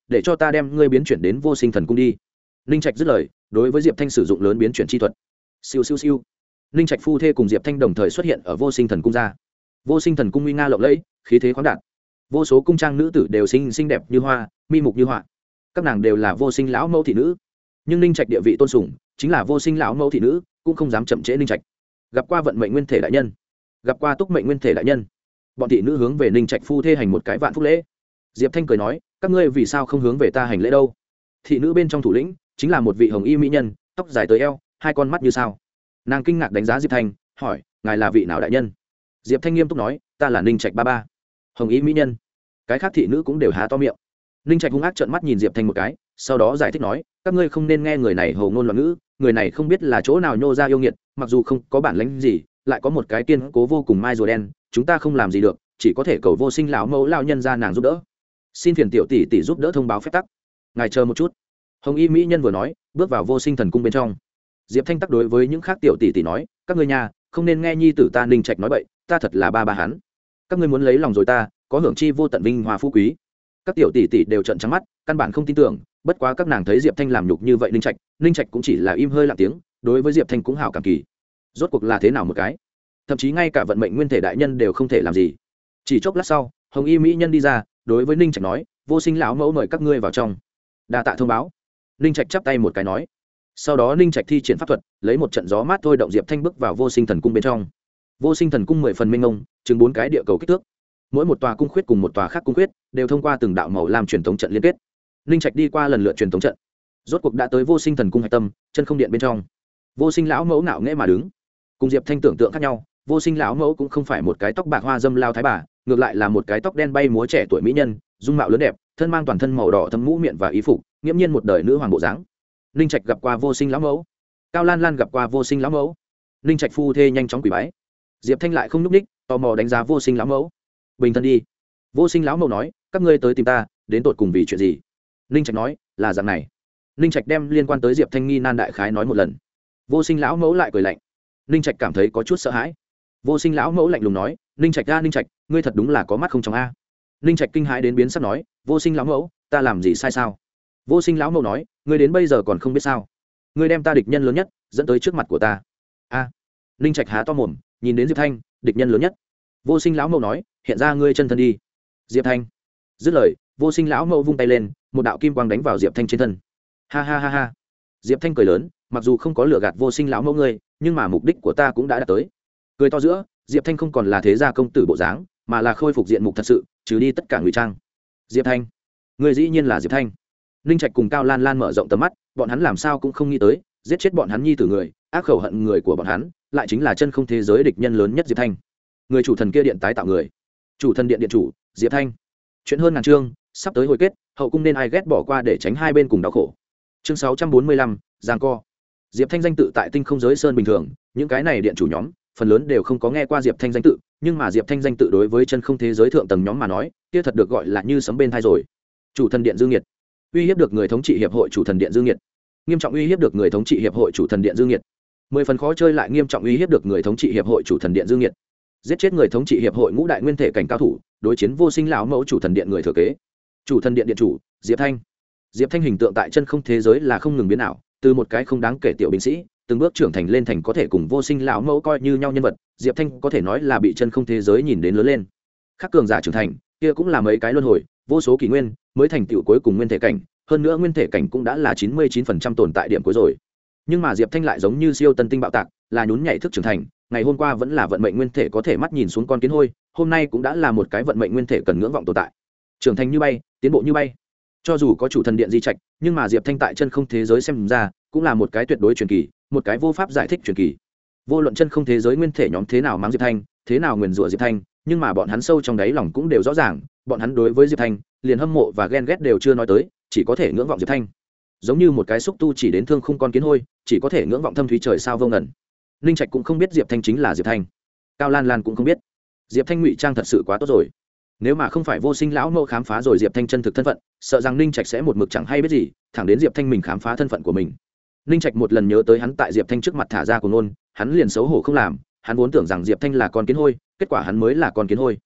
để cho ta đem ngươi biến chuyển đến vô sinh thần cung đi. Ninh Trạch dứt lời, đối với Diệp Thanh sử dụng lớn biến chuyển chi thuật. Siêu siêu siêu. Ninh Trạch phu thê cùng Diệp Thanh đồng thời xuất hiện ở vô sinh thần cung ra. Vô sinh thần cung uy nga lộng lẫy, khí thế khoáng đạt. Vô số cung trang nữ tử đều xinh xinh đẹp như hoa, mi mục như họa. Các nàng đều là vô sinh lão mẫu thị nữ. Nhưng Ninh Trạch địa vị tôn sùng, chính là vô sinh lão mẫu thị nữ, cũng không dám chậm trễ Ninh Trạch. Gặp qua vận mệnh nguyên thể đại nhân, gặp qua túc mệnh nguyên thể đại nhân, bọn thị nữ hướng về Ninh Trạch phu thê hành một cái vạn phúc lễ. Diệp Thanh cười nói, các ngươi vì sao không hướng về ta hành lễ đâu? Thị nữ bên trong thủ lĩnh chính là một vị hồng y mỹ nhân, tóc dài tới eo, hai con mắt như sao. Nàng kinh ngạc đánh giá Diệp Thanh, hỏi, ngài là vị nào đại nhân? Diệp Thanh nghiêm túc nói, ta là Ninh Trạch ba ba. Hồng y mỹ nhân. Cái khác thị nữ cũng đều há to miệng. Ninh Trạch hung ác trợn mắt nhìn Diệp Thanh một cái, sau đó giải thích nói, các ngươi không nên nghe người này hồ ngôn loạn ngữ, người này không biết là chỗ nào nhô ra yêu nghiệt, mặc dù không có bản lĩnh gì, lại có một cái kiên cố vô cùng mai rùa đen, chúng ta không làm gì được, chỉ có thể cầu vô sinh lão mẫu lão nhân ra nàng giúp đỡ. Xin phiền tiểu tỷ tỷ giúp đỡ thông báo phép tắc. Ngài chờ một chút. Hồng y mỹ nhân vừa nói, bước vào vô sinh thần cung bên trong. Diệp Thanh tắc đối với những khác tiểu tỷ tỷ nói, các ngươi nhà không nên nghe nhi tử ta Ninh Trạch nói bậy, ta thật là ba ba hắn. Các ngươi muốn lấy lòng rồi ta, có hưởng chi vô tận vinh hoa phú quý. Các tiểu tỷ tỷ đều trợn trắng mắt, căn bản không tin tưởng, bất quá các nàng thấy Diệp Thanh làm nhục như vậy Ninh Trạch, Ninh Trạch cũng chỉ là im hơi lặng tiếng, đối với Diệp Thanh cũng hảo cảm kỳ. Rốt cuộc là thế nào một cái? Thậm chí ngay cả vận mệnh nguyên thể đại nhân đều không thể làm gì. Chỉ chốc lát sau, Hồng y mỹ nhân đi ra, đối với Ninh Trạch nói, vô sinh lão mẫu mời các ngươi vào trong. Đa tạ thông báo. Ninh Trạch chắp tay một cái nói. Sau đó Ninh Trạch thi triển pháp thuật, lấy một trận gió mát thôi động Diệp Thanh bước vào vô sinh thần cung bên trong. Vô sinh thần cung mười phần mênh mông, chừng bốn cái địa cầu kích thước. Mỗi một tòa cung khuyết cùng một tòa khác cung khuyết đều thông qua từng đạo màu làm truyền thống trận liên kết. Ninh Trạch đi qua lần lượt truyền thống trận, rốt cuộc đã tới vô sinh thần cung hạch tâm, chân không điện bên trong. Vô sinh lão mẫu ngạo nghễ mà đứng, cùng Diệp Thanh tưởng tượng khác nhau. Vô sinh lão mẫu cũng không phải một cái tóc bạc hoa dâm lao thái bà, ngược lại là một cái tóc đen bay múa trẻ tuổi mỹ nhân, dung mạo lớn đẹp, thân mang toàn thân màu đỏ thâm mũ miệng và y phục, nghiễm nhiên một đời nữ hoàng bộ dáng. Ninh Trạch gặp qua vô sinh lão mẫu, Cao Lan Lan gặp qua vô sinh lão mẫu. Ninh Trạch phu thê nhanh chóng quỳ bái. Diệp Thanh lại không nhúc ních, tò mò đánh giá vô sinh lão mẫu. Bình thân đi. Vô sinh lão mẫu nói, các ngươi tới tìm ta, đến tột cùng vì chuyện gì? Ninh Trạch nói, là dạng này. Ninh Trạch đem liên quan tới Diệp Thanh nghi nan đại khái nói một lần. Vô sinh lão mẫu lại cười lạnh. Ninh Trạch cảm thấy có chút sợ hãi. Vô sinh lão mẫu lạnh lùng nói, Ninh Trạch a Ninh Trạch, ngươi thật đúng là có mắt không trong a. Ninh Trạch kinh hãi đến biến sắc nói, vô sinh lão mẫu, ta làm gì sai sao? Vô sinh lão mẫu nói, ngươi đến bây giờ còn không biết sao? Ngươi đem ta địch nhân lớn nhất dẫn tới trước mặt của ta. A. Ninh Trạch há to mồm, nhìn đến Diệp Thanh, địch nhân lớn nhất. Vô sinh lão mẫu nói, hiện ra ngươi chân thân đi. Diệp Thanh. Dứt lời, vô sinh lão mẫu vung tay lên, một đạo kim quang đánh vào Diệp Thanh trên thân. Ha ha ha ha. Diệp Thanh cười lớn, mặc dù không có lừa gạt vô sinh lão mẫu ngươi, nhưng mà mục đích của ta cũng đã đạt tới. Cười to giữa, Diệp Thanh không còn là thế gia công tử bộ dáng, mà là khôi phục diện mục thật sự, trừ đi tất cả ngụy trang. Diệp Thanh, ngươi dĩ nhiên là Diệp Thanh. Ninh Trạch cùng Cao Lan Lan mở rộng tầm mắt, bọn hắn làm sao cũng không nghĩ tới, giết chết bọn hắn nhi tử người, ác khẩu hận người của bọn hắn, lại chính là chân không thế giới địch nhân lớn nhất Diệp Thanh. Người chủ thần kia điện tái tạo người, chủ thần điện điện chủ, Diệp Thanh. Chuyện hơn ngàn chương, sắp tới hồi kết, hậu cung nên ai ghét bỏ qua để tránh hai bên cùng đau khổ. Chương sáu trăm bốn mươi lăm, giằng co. Diệp Thanh danh tự tại tinh không giới sơn bình thường, những cái này điện chủ nhóm, phần lớn đều không có nghe qua Diệp Thanh danh tự, nhưng mà Diệp Thanh danh tự đối với chân không thế giới thượng tầng nhóm mà nói, kia thật được gọi là như sấm bên tai rồi. Chủ thần điện Dương Nghiệt, uy hiếp được người thống trị hiệp hội chủ thần điện Dương Nghiệt, nghiêm trọng uy hiếp được người thống trị hiệp hội chủ thần điện Dương Nghiệt. Mười phần khó chơi lại nghiêm trọng uy hiếp được người thống trị hiệp hội chủ thần điện Dương Nghiệt. Giết chết người thống trị hiệp hội ngũ đại nguyên thể cảnh cao thủ, đối chiến vô sinh lão mẫu chủ thần điện người thừa kế. Chủ thần điện điện chủ, Diệp Thanh. Diệp Thanh hình tượng tại chân không thế giới là không ngừng biến ảo, từ một cái không đáng kể tiểu binh sĩ, từng bước trưởng thành lên thành có thể cùng vô sinh lão mẫu coi như nhau nhân vật. Diệp Thanh có thể nói là bị chân không thế giới nhìn đến lớn lên. Khắc cường giả trưởng thành, kia cũng là mấy cái luân hồi, vô số kỷ nguyên mới thành tựu cuối cùng nguyên thể cảnh, hơn nữa nguyên thể cảnh cũng đã là chín mươi chín phần trăm tồn tại điểm cuối rồi. Nhưng mà Diệp Thanh lại giống như siêu tân tinh bạo tạc, là nhún nhảy thức trưởng thành, ngày hôm qua vẫn là vận mệnh nguyên thể có thể mắt nhìn xuống con kiến hôi, hôm nay cũng đã là một cái vận mệnh nguyên thể cần ngưỡng vọng tồn tại. Trưởng thành như bay, tiến bộ như bay. Cho dù có chủ thần điện di trạch, nhưng mà Diệp Thanh tại chân không thế giới xem ra, cũng là một cái tuyệt đối truyền kỳ, một cái vô pháp giải thích truyền kỳ. Vô luận chân không thế giới nguyên thể nhóm thế nào mắng Diệp Thanh, thế nào nguyền rủa Diệp Thanh, nhưng mà bọn hắn sâu trong đáy lòng cũng đều rõ ràng, bọn hắn đối với Diệp Thanh, liền hâm mộ và ghen ghét đều chưa nói tới, chỉ có thể ngưỡng vọng Diệp Thanh. Giống như một cái xúc tu chỉ đến thương khung con kiến hôi, chỉ có thể ngưỡng vọng thâm thúy trời sao vô ngần. Ninh Trạch cũng không biết Diệp Thanh chính là Diệp Thanh, Cao Lan Lan cũng không biết. Diệp Thanh ngụy trang thật sự quá tốt rồi. Nếu mà không phải vô sinh lão mẫu khám phá rồi Diệp Thanh chân thực thân phận, sợ rằng Ninh Trạch sẽ một mực chẳng hay biết gì, thẳng đến Diệp Thanh mình khám phá thân phận của mình. Ninh Trạch một lần nhớ tới hắn tại Diệp Thanh trước mặt thả ra của nôn, hắn liền xấu hổ không làm, hắn vốn tưởng rằng Diệp Thanh là con kiến hôi, kết quả hắn mới là con kiến hôi.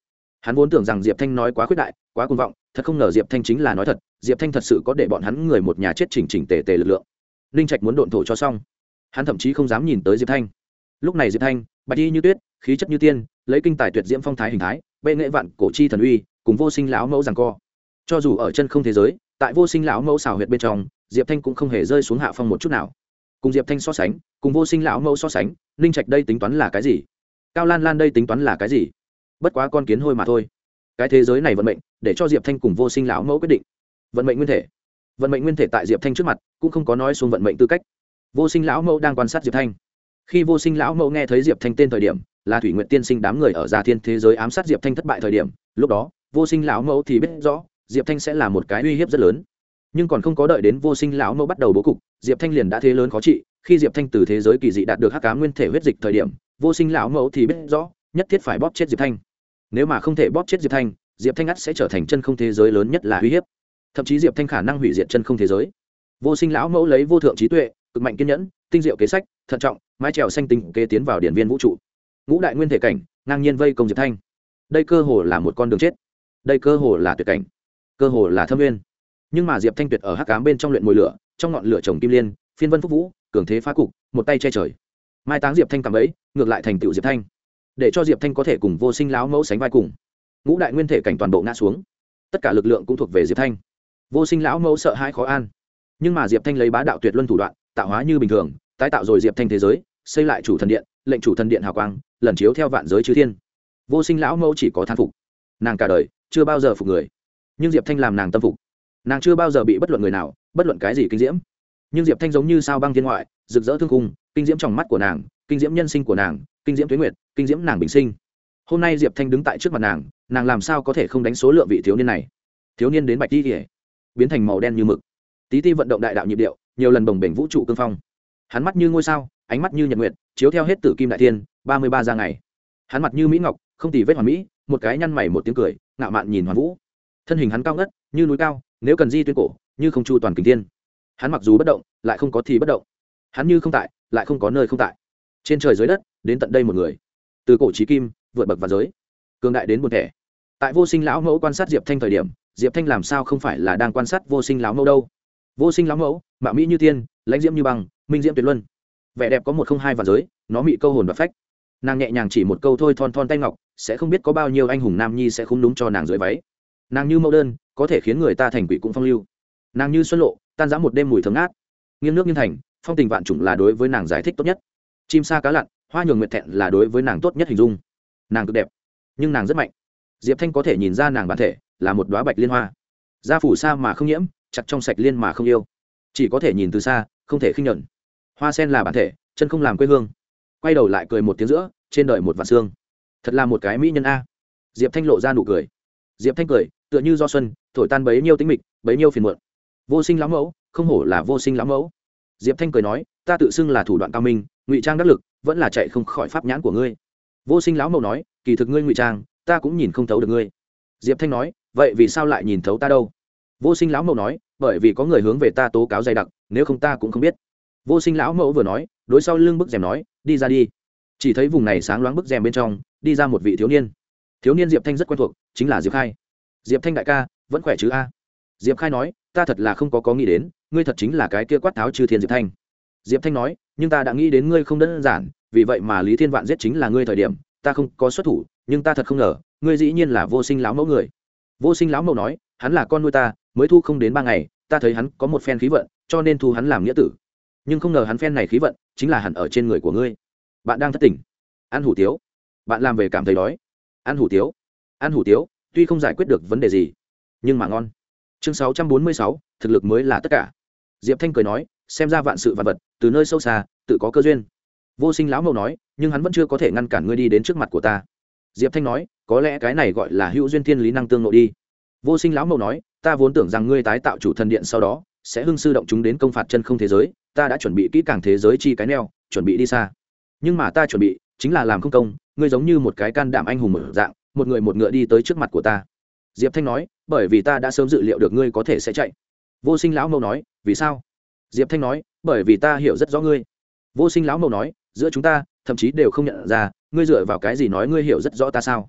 Hắn vốn tưởng rằng Diệp Thanh nói quá khuyết đại quá cuồng vọng, thật không ngờ Diệp Thanh chính là nói thật. Diệp Thanh thật sự có để bọn hắn người một nhà chết chỉnh chỉnh tề tề lực lượng. Ninh Trạch muốn độn thổ cho xong, hắn thậm chí không dám nhìn tới Diệp Thanh. Lúc này Diệp Thanh bạch y như tuyết, khí chất như tiên, lấy kinh tài tuyệt diễm phong thái hình thái, bệ nghệ vạn cổ chi thần uy, cùng vô sinh lão mẫu giằng co. Cho dù ở chân không thế giới, tại vô sinh lão mẫu xào huyệt bên trong, Diệp Thanh cũng không hề rơi xuống hạ phong một chút nào. Cùng Diệp Thanh so sánh, cùng vô sinh lão mẫu so sánh, Ninh Trạch đây tính toán là cái gì? Cao Lan Lan đây tính toán là cái gì? Bất quá con kiến hôi mà thôi. Cái thế giới này vận mệnh, để cho Diệp Thanh cùng vô sinh lão mẫu quyết định. Vận mệnh nguyên thể, vận mệnh nguyên thể tại Diệp Thanh trước mặt, cũng không có nói xuống vận mệnh tư cách. Vô sinh lão mẫu đang quan sát Diệp Thanh. Khi vô sinh lão mẫu nghe thấy Diệp Thanh tên thời điểm, là Thủy Nguyệt tiên sinh đám người ở Già Thiên thế giới ám sát Diệp Thanh thất bại thời điểm, lúc đó, vô sinh lão mẫu thì biết rõ, Diệp Thanh sẽ là một cái uy hiếp rất lớn. Nhưng còn không có đợi đến vô sinh lão mẫu bắt đầu bố cục, Diệp Thanh liền đã thế lớn khó trị. Khi Diệp Thanh từ thế giới kỳ dị đạt được hắc ám nguyên thể huyết dịch thời điểm, vô sinh lão mẫu thì biết rõ, nhất thiết phải bóp chết Diệp Thanh. Nếu mà không thể bóp chết Diệp Thanh, Diệp Thanh ắt sẽ trở thành chân không thế giới lớn nhất là uy hiếp. Thậm chí Diệp Thanh khả năng hủy diệt chân không thế giới. Vô sinh lão mẫu lấy vô thượng trí tuệ, cực mạnh kiên nhẫn, tinh diệu kế sách, thận trọng, mái trèo xanh tinh kế tiến vào điển viên vũ trụ. Ngũ đại nguyên thể cảnh, ngang nhiên vây công Diệp Thanh. Đây cơ hồ là một con đường chết. Đây cơ hồ là tuyệt cảnh. Cơ hồ là thâm nguyên. Nhưng mà Diệp Thanh tuyệt ở hắc ám bên trong luyện mồi lửa, trong ngọn lửa trồng kim liên, phiên vân phúc vũ, cường thế phá cục, một tay che trời. Mai táng Diệp Thanh cầm ấy, ngược lại thành tựu Diệp Thanh, để cho Diệp Thanh có thể cùng vô sinh lão mẫu sánh vai cùng. Ngũ đại nguyên thể cảnh toàn bộ ngã xuống, tất cả lực lượng cũng thuộc về Diệp Thanh. Vô sinh lão mẫu sợ hãi khó an, nhưng mà Diệp Thanh lấy bá đạo tuyệt luân thủ đoạn, tạo hóa như bình thường, tái tạo rồi Diệp Thanh thế giới, xây lại chủ thần điện, lệnh chủ thần điện hào quang lần chiếu theo vạn giới chư thiên. Vô sinh lão mẫu chỉ có thán phục, nàng cả đời chưa bao giờ phục người, nhưng Diệp Thanh làm nàng tâm phục. Nàng chưa bao giờ bị bất luận người nào, bất luận cái gì kinh diễm, nhưng Diệp Thanh giống như sao băng thiên ngoại, rực rỡ thương khung, kinh diễm trong mắt của nàng, kinh diễm nhân sinh của nàng, kinh diễm tuế nguyệt, kinh diễm nàng bình sinh. Hôm nay Diệp Thanh đứng tại trước mặt nàng, nàng làm sao có thể không đánh số lượng vị thiếu niên này? Thiếu niên đến bạch tí kìa, biến thành màu đen như mực. Tí ti vận động đại đạo nhịp điệu, nhiều lần bồng bềnh vũ trụ cương phong. Hắn mắt như ngôi sao, ánh mắt như nhật nguyệt, chiếu theo hết tử kim đại thiên, ba mươi ba ra ngày. Hắn mặt như mỹ ngọc, không tì vết hoàn mỹ, một cái nhăn mày một tiếng cười, ngạo mạn nhìn hoàn vũ. Thân hình hắn cao ngất, như núi cao, nếu cần di tuyên cổ, như không chu toàn kình thiên. Hắn mặc dù bất động, lại không có thì bất động. Hắn như không tại, lại không có nơi không tại. Trên trời dưới đất, đến tận đây một người. Từ cổ chí kim, vượt bậc và giới, cường đại đến buồn thẻ. Tại vô sinh lão mẫu quan sát Diệp Thanh thời điểm, Diệp Thanh làm sao không phải là đang quan sát vô sinh lão mẫu đâu? Vô sinh lão mẫu, mạo mỹ như tiên, lãnh diễm như băng, minh diễm tuyệt luân, vẻ đẹp có một không hai và giới, nó mị câu hồn và phách. Nàng nhẹ nhàng chỉ một câu thôi, thon thon tay ngọc, sẽ không biết có bao nhiêu anh hùng nam nhi sẽ khúm núm cho nàng dưới váy. Nàng như mẫu đơn, có thể khiến người ta thành quỷ cũng phong lưu. Nàng như xuân lộ, tan rã một đêm mùi thơm ngát. Nghiêng nước nghiêng thành, phong tình vạn trùng là đối với nàng giải thích tốt nhất. Chim sa cá lặn, hoa nhường nguyệt thẹn là đối với nàng tốt nhất hình dung. Nàng cực đẹp, nhưng nàng rất mạnh. Diệp Thanh có thể nhìn ra nàng bản thể là một đóa bạch liên hoa, da phủ sa mà không nhiễm, chặt trong sạch liên mà không yêu. Chỉ có thể nhìn từ xa, không thể khinh nhẫn. Hoa sen là bản thể, chân không làm quê hương. Quay đầu lại cười một tiếng giữa, trên đời một vạn xương. Thật là một cái mỹ nhân a. Diệp Thanh lộ ra nụ cười. Diệp Thanh cười, tựa như do xuân, thổi tan bấy nhiêu tĩnh mịch, bấy nhiêu phiền muộn. Vô sinh lão mẫu, không hổ là vô sinh lão mẫu. Diệp Thanh cười nói, ta tự xưng là thủ đoạn cao minh, ngụy trang đắc lực, vẫn là chạy không khỏi pháp nhãn của ngươi. Vô sinh lão mẫu nói, kỳ thực ngươi ngụy trang, ta cũng nhìn không thấu được ngươi. Diệp Thanh nói, vậy vì sao lại nhìn thấu ta đâu? Vô sinh lão mẫu nói, bởi vì có người hướng về ta tố cáo dày đặc, nếu không ta cũng không biết. Vô sinh lão mẫu vừa nói, đối sau lưng bức rèm nói, đi ra đi. Chỉ thấy vùng này sáng loáng bức rèm bên trong, đi ra một vị thiếu niên. Thiếu niên Diệp Thanh rất quen thuộc, chính là Diệp Khai. Diệp Thanh đại ca, vẫn khỏe chứ a? Diệp Khai nói, ta thật là không có có nghĩ đến, ngươi thật chính là cái kia quát tháo chư thiên Diệp Thanh. Diệp Thanh nói, nhưng ta đã nghĩ đến ngươi không đơn giản, vì vậy mà Lý Thiên Vạn giết chính là ngươi thời điểm, ta không có xuất thủ, nhưng ta thật không ngờ, ngươi dĩ nhiên là vô sinh lão mẫu người. Vô sinh lão mẫu nói, hắn là con nuôi ta, mới thu không đến ba ngày, ta thấy hắn có một phen khí vận, cho nên thu hắn làm nghĩa tử. Nhưng không ngờ hắn phen này khí vận, chính là hẳn ở trên người của ngươi. Bạn đang thất tỉnh, ăn hủ tiếu. Bạn làm về cảm thấy đói, ăn hủ tiếu. Ăn hủ tiếu, tuy không giải quyết được vấn đề gì, nhưng mà ngon. Chương sáu trăm bốn mươi sáu, thực lực mới là tất cả. Diệp Thanh cười nói, xem ra vạn sự vạn vật, từ nơi sâu xa, tự có cơ duyên. Vô sinh lão mẫu nói, nhưng hắn vẫn chưa có thể ngăn cản ngươi đi đến trước mặt của ta. Diệp Thanh nói, có lẽ cái này gọi là hữu duyên thiên lý năng tương ngộ đi. Vô sinh lão mẫu nói, ta vốn tưởng rằng ngươi tái tạo chủ thần điện sau đó sẽ hưng sư động chúng đến công phạt chân không thế giới, ta đã chuẩn bị kỹ càng thế giới chi cái neo, chuẩn bị đi xa. Nhưng mà ta chuẩn bị chính là làm không công, ngươi giống như một cái can đảm anh hùng mở dạng, một người một ngựa đi tới trước mặt của ta. Diệp Thanh nói, bởi vì ta đã sớm dự liệu được ngươi có thể sẽ chạy. Vô sinh lão mẫu nói, vì sao? Diệp Thanh nói, bởi vì ta hiểu rất rõ ngươi. Vô sinh lão mẫu nói, giữa chúng ta thậm chí đều không nhận ra, ngươi dựa vào cái gì nói ngươi hiểu rất rõ ta sao?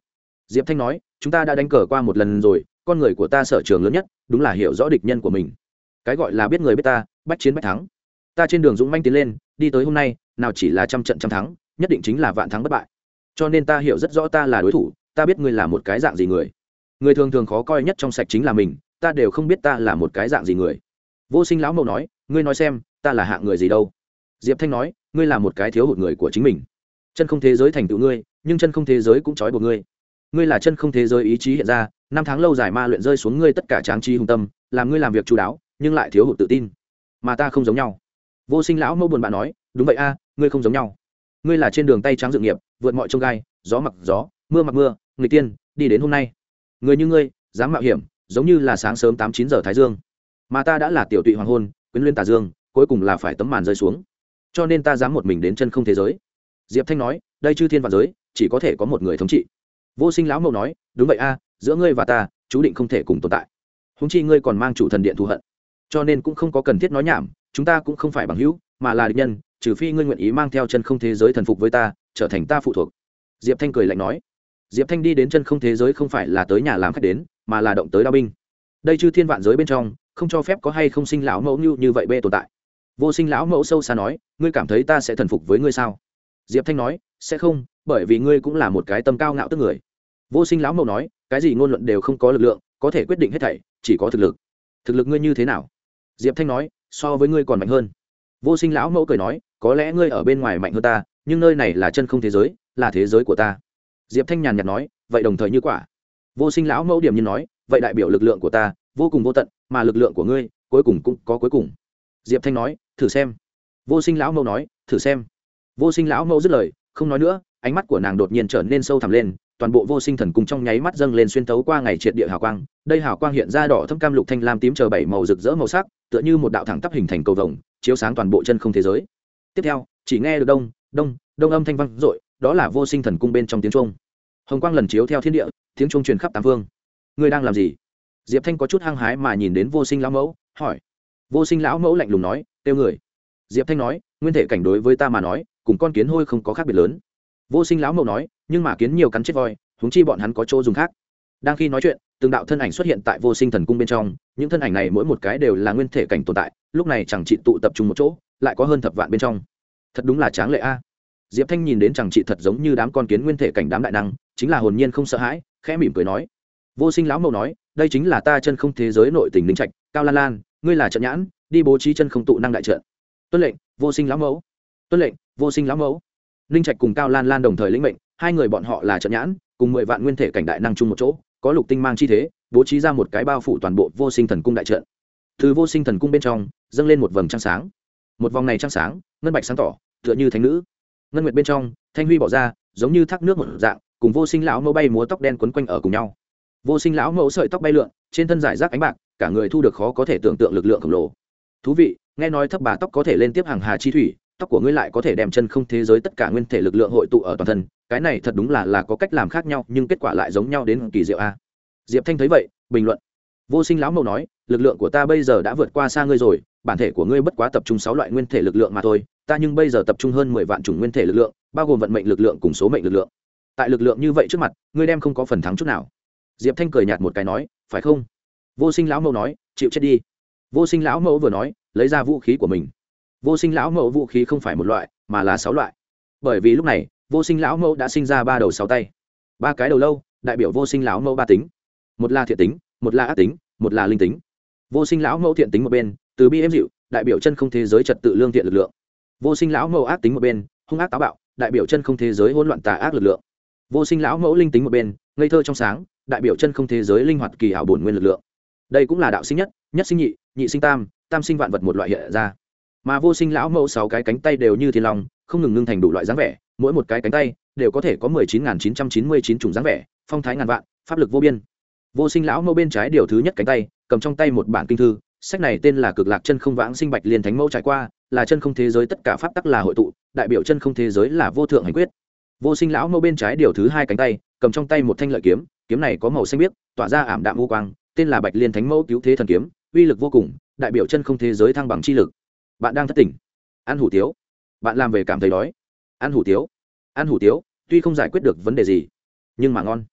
Diệp Thanh nói, chúng ta đã đánh cờ qua một lần rồi, con người của ta sở trường lớn nhất đúng là hiểu rõ địch nhân của mình. Cái gọi là biết người biết ta, bách chiến bách thắng. Ta trên đường dũng manh tiến lên, đi tới hôm nay, nào chỉ là trăm trận trăm thắng, nhất định chính là vạn thắng bất bại. Cho nên ta hiểu rất rõ ta là đối thủ, ta biết ngươi là một cái dạng gì người. Người thường thường khó coi nhất trong sạch chính là mình, ta đều không biết ta là một cái dạng gì người. Vô Sinh lão mẫu nói, ngươi nói xem, ta là hạng người gì đâu? Diệp Thanh nói, ngươi là một cái thiếu hụt người của chính mình. Chân không thế giới thành tựu ngươi, nhưng chân không thế giới cũng trói buộc ngươi. Ngươi là chân không thế giới ý chí hiện ra, năm tháng lâu dài ma luyện rơi xuống ngươi tất cả tráng trí hùng tâm, làm ngươi làm việc chu đáo, nhưng lại thiếu hụt tự tin. Mà ta không giống nhau. Vô Sinh lão mẫu buồn bã nói, đúng vậy a, ngươi không giống nhau. Ngươi là trên đường tay trắng dự nghiệp, vượt mọi chông gai, gió mặc gió, mưa mặc mưa, người tiên, đi đến hôm nay. Người như ngươi, dám mạo hiểm, giống như là sáng sớm tám chín giờ thái dương. Mà ta đã là tiểu tụy hoàng hôn, quyến luyến tà dương, cuối cùng là phải tấm màn rơi xuống. Cho nên ta dám một mình đến chân không thế giới. Diệp Thanh nói, đây chư thiên vạn giới, chỉ có thể có một người thống trị. Vô Sinh lão mẫu nói, đúng vậy a, giữa ngươi và ta, chú định không thể cùng tồn tại. Huống chi ngươi còn mang chủ thần điện thù hận, cho nên cũng không có cần thiết nói nhảm, chúng ta cũng không phải bằng hữu, mà là địch nhân, trừ phi ngươi nguyện ý mang theo chân không thế giới thần phục với ta, trở thành ta phụ thuộc. Diệp Thanh cười lạnh nói. Diệp Thanh đi đến chân không thế giới không phải là tới nhà làm khách đến, mà là động tới đao binh. Đây chư thiên vạn giới bên trong, không cho phép có hay không sinh lão mẫu như như vậy bê tồn tại. Vô Sinh lão mẫu sâu xa nói, ngươi cảm thấy ta sẽ thần phục với ngươi sao? Diệp Thanh nói, sẽ không, bởi vì ngươi cũng là một cái tâm cao ngạo tức người. Vô Sinh lão mẫu nói, cái gì ngôn luận đều không có lực lượng, có thể quyết định hết thảy, chỉ có thực lực. Thực lực ngươi như thế nào? Diệp Thanh nói, so với ngươi còn mạnh hơn. Vô Sinh lão mẫu cười nói, có lẽ ngươi ở bên ngoài mạnh hơn ta, nhưng nơi này là chân không thế giới, là thế giới của ta. Diệp Thanh nhàn nhạt nói, vậy đồng thời như quả. Vô Sinh lão mẫu điểm nhiên nói, vậy đại biểu lực lượng của ta vô cùng vô tận, mà lực lượng của ngươi cuối cùng cũng có cuối cùng. Diệp Thanh nói, thử xem. Vô Sinh lão mẫu nói, thử xem. Vô Sinh lão mẫu dứt lời, không nói nữa, ánh mắt của nàng đột nhiên trở nên sâu thẳm lên, toàn bộ Vô Sinh thần cung trong nháy mắt dâng lên xuyên tấu qua ngày triệt địa hào quang. Đây hào quang hiện ra đỏ thâm cam lục thanh lam tím chờ bảy màu rực rỡ màu sắc, tựa như một đạo thẳng tắp hình thành cầu vồng, chiếu sáng toàn bộ chân không thế giới. Tiếp theo, chỉ nghe được đông đông đông âm thanh vang dội, đó là Vô Sinh thần cung bên trong tiếng trung. Hồng quang lần chiếu theo thiên địa, tiếng trung truyền khắp tám phương. Ngươi đang làm gì? Diệp Thanh có chút hăng hái mà nhìn đến Vô Sinh lão mẫu, hỏi. Vô Sinh lão mẫu lạnh lùng nói, tiêu người. Diệp Thanh nói, nguyên thể cảnh đối với ta mà nói, cùng con kiến hôi không có khác biệt lớn. Vô Sinh lão mẫu nói, nhưng mà kiến nhiều cắn chết voi, huống chi bọn hắn có chỗ dùng khác. Đang khi nói chuyện, từng đạo thân ảnh xuất hiện tại Vô Sinh thần cung bên trong, những thân ảnh này mỗi một cái đều là nguyên thể cảnh tồn tại, lúc này chẳng trị tụ tập trung một chỗ, lại có hơn thập vạn bên trong. Thật đúng là tráng lệ a. Diệp Thanh nhìn đến chẳng trị thật giống như đám con kiến nguyên thể cảnh đám đại năng, chính là hồn nhiên không sợ hãi, khẽ mỉm cười nói. Vô Sinh lão mẫu nói, đây chính là ta chân không thế giới nội tình linh trạch, Cao Lan Lan, ngươi là trận nhãn, đi bố trí chân không tụ năng đại trận. Tuân lệnh, Vô Sinh lão mẫu. Tuân lệnh, Vô Sinh lão mẫu. Linh trạch cùng Cao Lan Lan đồng thời lĩnh mệnh, hai người bọn họ là trận nhãn, cùng mười vạn nguyên thể cảnh đại năng chung một chỗ, có lục tinh mang chi thế, bố trí ra một cái bao phủ toàn bộ Vô Sinh thần cung đại trận. Từ Vô Sinh thần cung bên trong dâng lên một vầng trăng sáng, một vòng này trăng sáng ngân bạch sáng tỏ, tựa như thánh nữ. Ngân nguyệt bên trong thanh huy bỏ ra, giống như thác nước một dạng, cùng Vô Sinh lão mẫu bay múa tóc đen quấn quanh ở cùng nhau. Vô Sinh lão mẫu sợi tóc bay lượn, trên thân giải rác ánh bạc, cả người thu được khó có thể tưởng tượng lực lượng khổng lồ. Thú vị, nghe nói thấp bà tóc có thể lên tiếp hàng hà chi thủy, tóc của ngươi lại có thể đem chân không thế giới tất cả nguyên thể lực lượng hội tụ ở toàn thân, cái này thật đúng là là có cách làm khác nhau, nhưng kết quả lại giống nhau đến kỳ diệu a. Diệp Thanh thấy vậy, bình luận. Vô Sinh lão mẫu nói, lực lượng của ta bây giờ đã vượt qua xa ngươi rồi, bản thể của ngươi bất quá tập trung sáu loại nguyên thể lực lượng mà thôi, ta nhưng bây giờ tập trung hơn mười vạn chủng nguyên thể lực lượng, bao gồm vận mệnh lực lượng cùng số mệnh lực lượng. Tại lực lượng như vậy trước mặt, ngươi đem không có phần thắng chút nào. Diệp Thanh cười nhạt một cái nói, phải không? Vô Sinh lão mẫu nói, chịu chết đi. Vô Sinh lão mẫu vừa nói, lấy ra vũ khí của mình. Vô Sinh lão mẫu vũ khí không phải một loại, mà là sáu loại. Bởi vì lúc này, Vô Sinh lão mẫu đã sinh ra ba đầu sáu tay, ba cái đầu lâu, đại biểu Vô Sinh lão mẫu ba tính, một là thiện tính, một là ác tính, một là linh tính. Vô Sinh lão mẫu thiện tính một bên, từ bi êm dịu, đại biểu chân không thế giới trật tự lương thiện lực lượng. Vô Sinh lão mẫu ác tính một bên, hung ác táo bạo, đại biểu chân không thế giới hỗn loạn tà ác lực lượng. Vô Sinh lão mẫu linh tính một bên, ngây thơ trong sáng, đại biểu chân không thế giới linh hoạt kỳ ảo bổn nguyên lực lượng. Đây cũng là đạo sinh nhất, nhất sinh nhị, nhị sinh tam, tam sinh vạn vật một loại hiện ra. Mà Vô Sinh lão mẫu sáu cái cánh tay đều như thiên long, không ngừng ngưng thành đủ loại dáng vẻ, mỗi một cái cánh tay đều có thể có mười chín nghìn chín trăm chín mươi chín chủng dáng vẻ, phong thái ngàn vạn, pháp lực vô biên. Vô Sinh lão mẫu bên trái điều thứ nhất cánh tay, cầm trong tay một bản kinh thư, sách này tên là Cực Lạc Chân Không Vãng Sinh Bạch Liên Thánh Mẫu trải qua, là chân không thế giới tất cả pháp tắc là hội tụ, đại biểu chân không thế giới là vô thượng hành quyết. Vô Sinh lão mẫu bên trái điều thứ hai cánh tay, cầm trong tay một thanh lợi kiếm, kiếm này có màu xanh biếc, tỏa ra ảm đạm vô quang, tên là Bạch Liên Thánh Mẫu Cứu Thế Thần Kiếm, uy lực vô cùng, đại biểu chân không thế giới thăng bằng chi lực. Bạn đang thất tỉnh, ăn hủ tiếu, bạn làm về cảm thấy đói, ăn hủ tiếu, ăn hủ tiếu, tuy không giải quyết được vấn đề gì, nhưng mà ngon.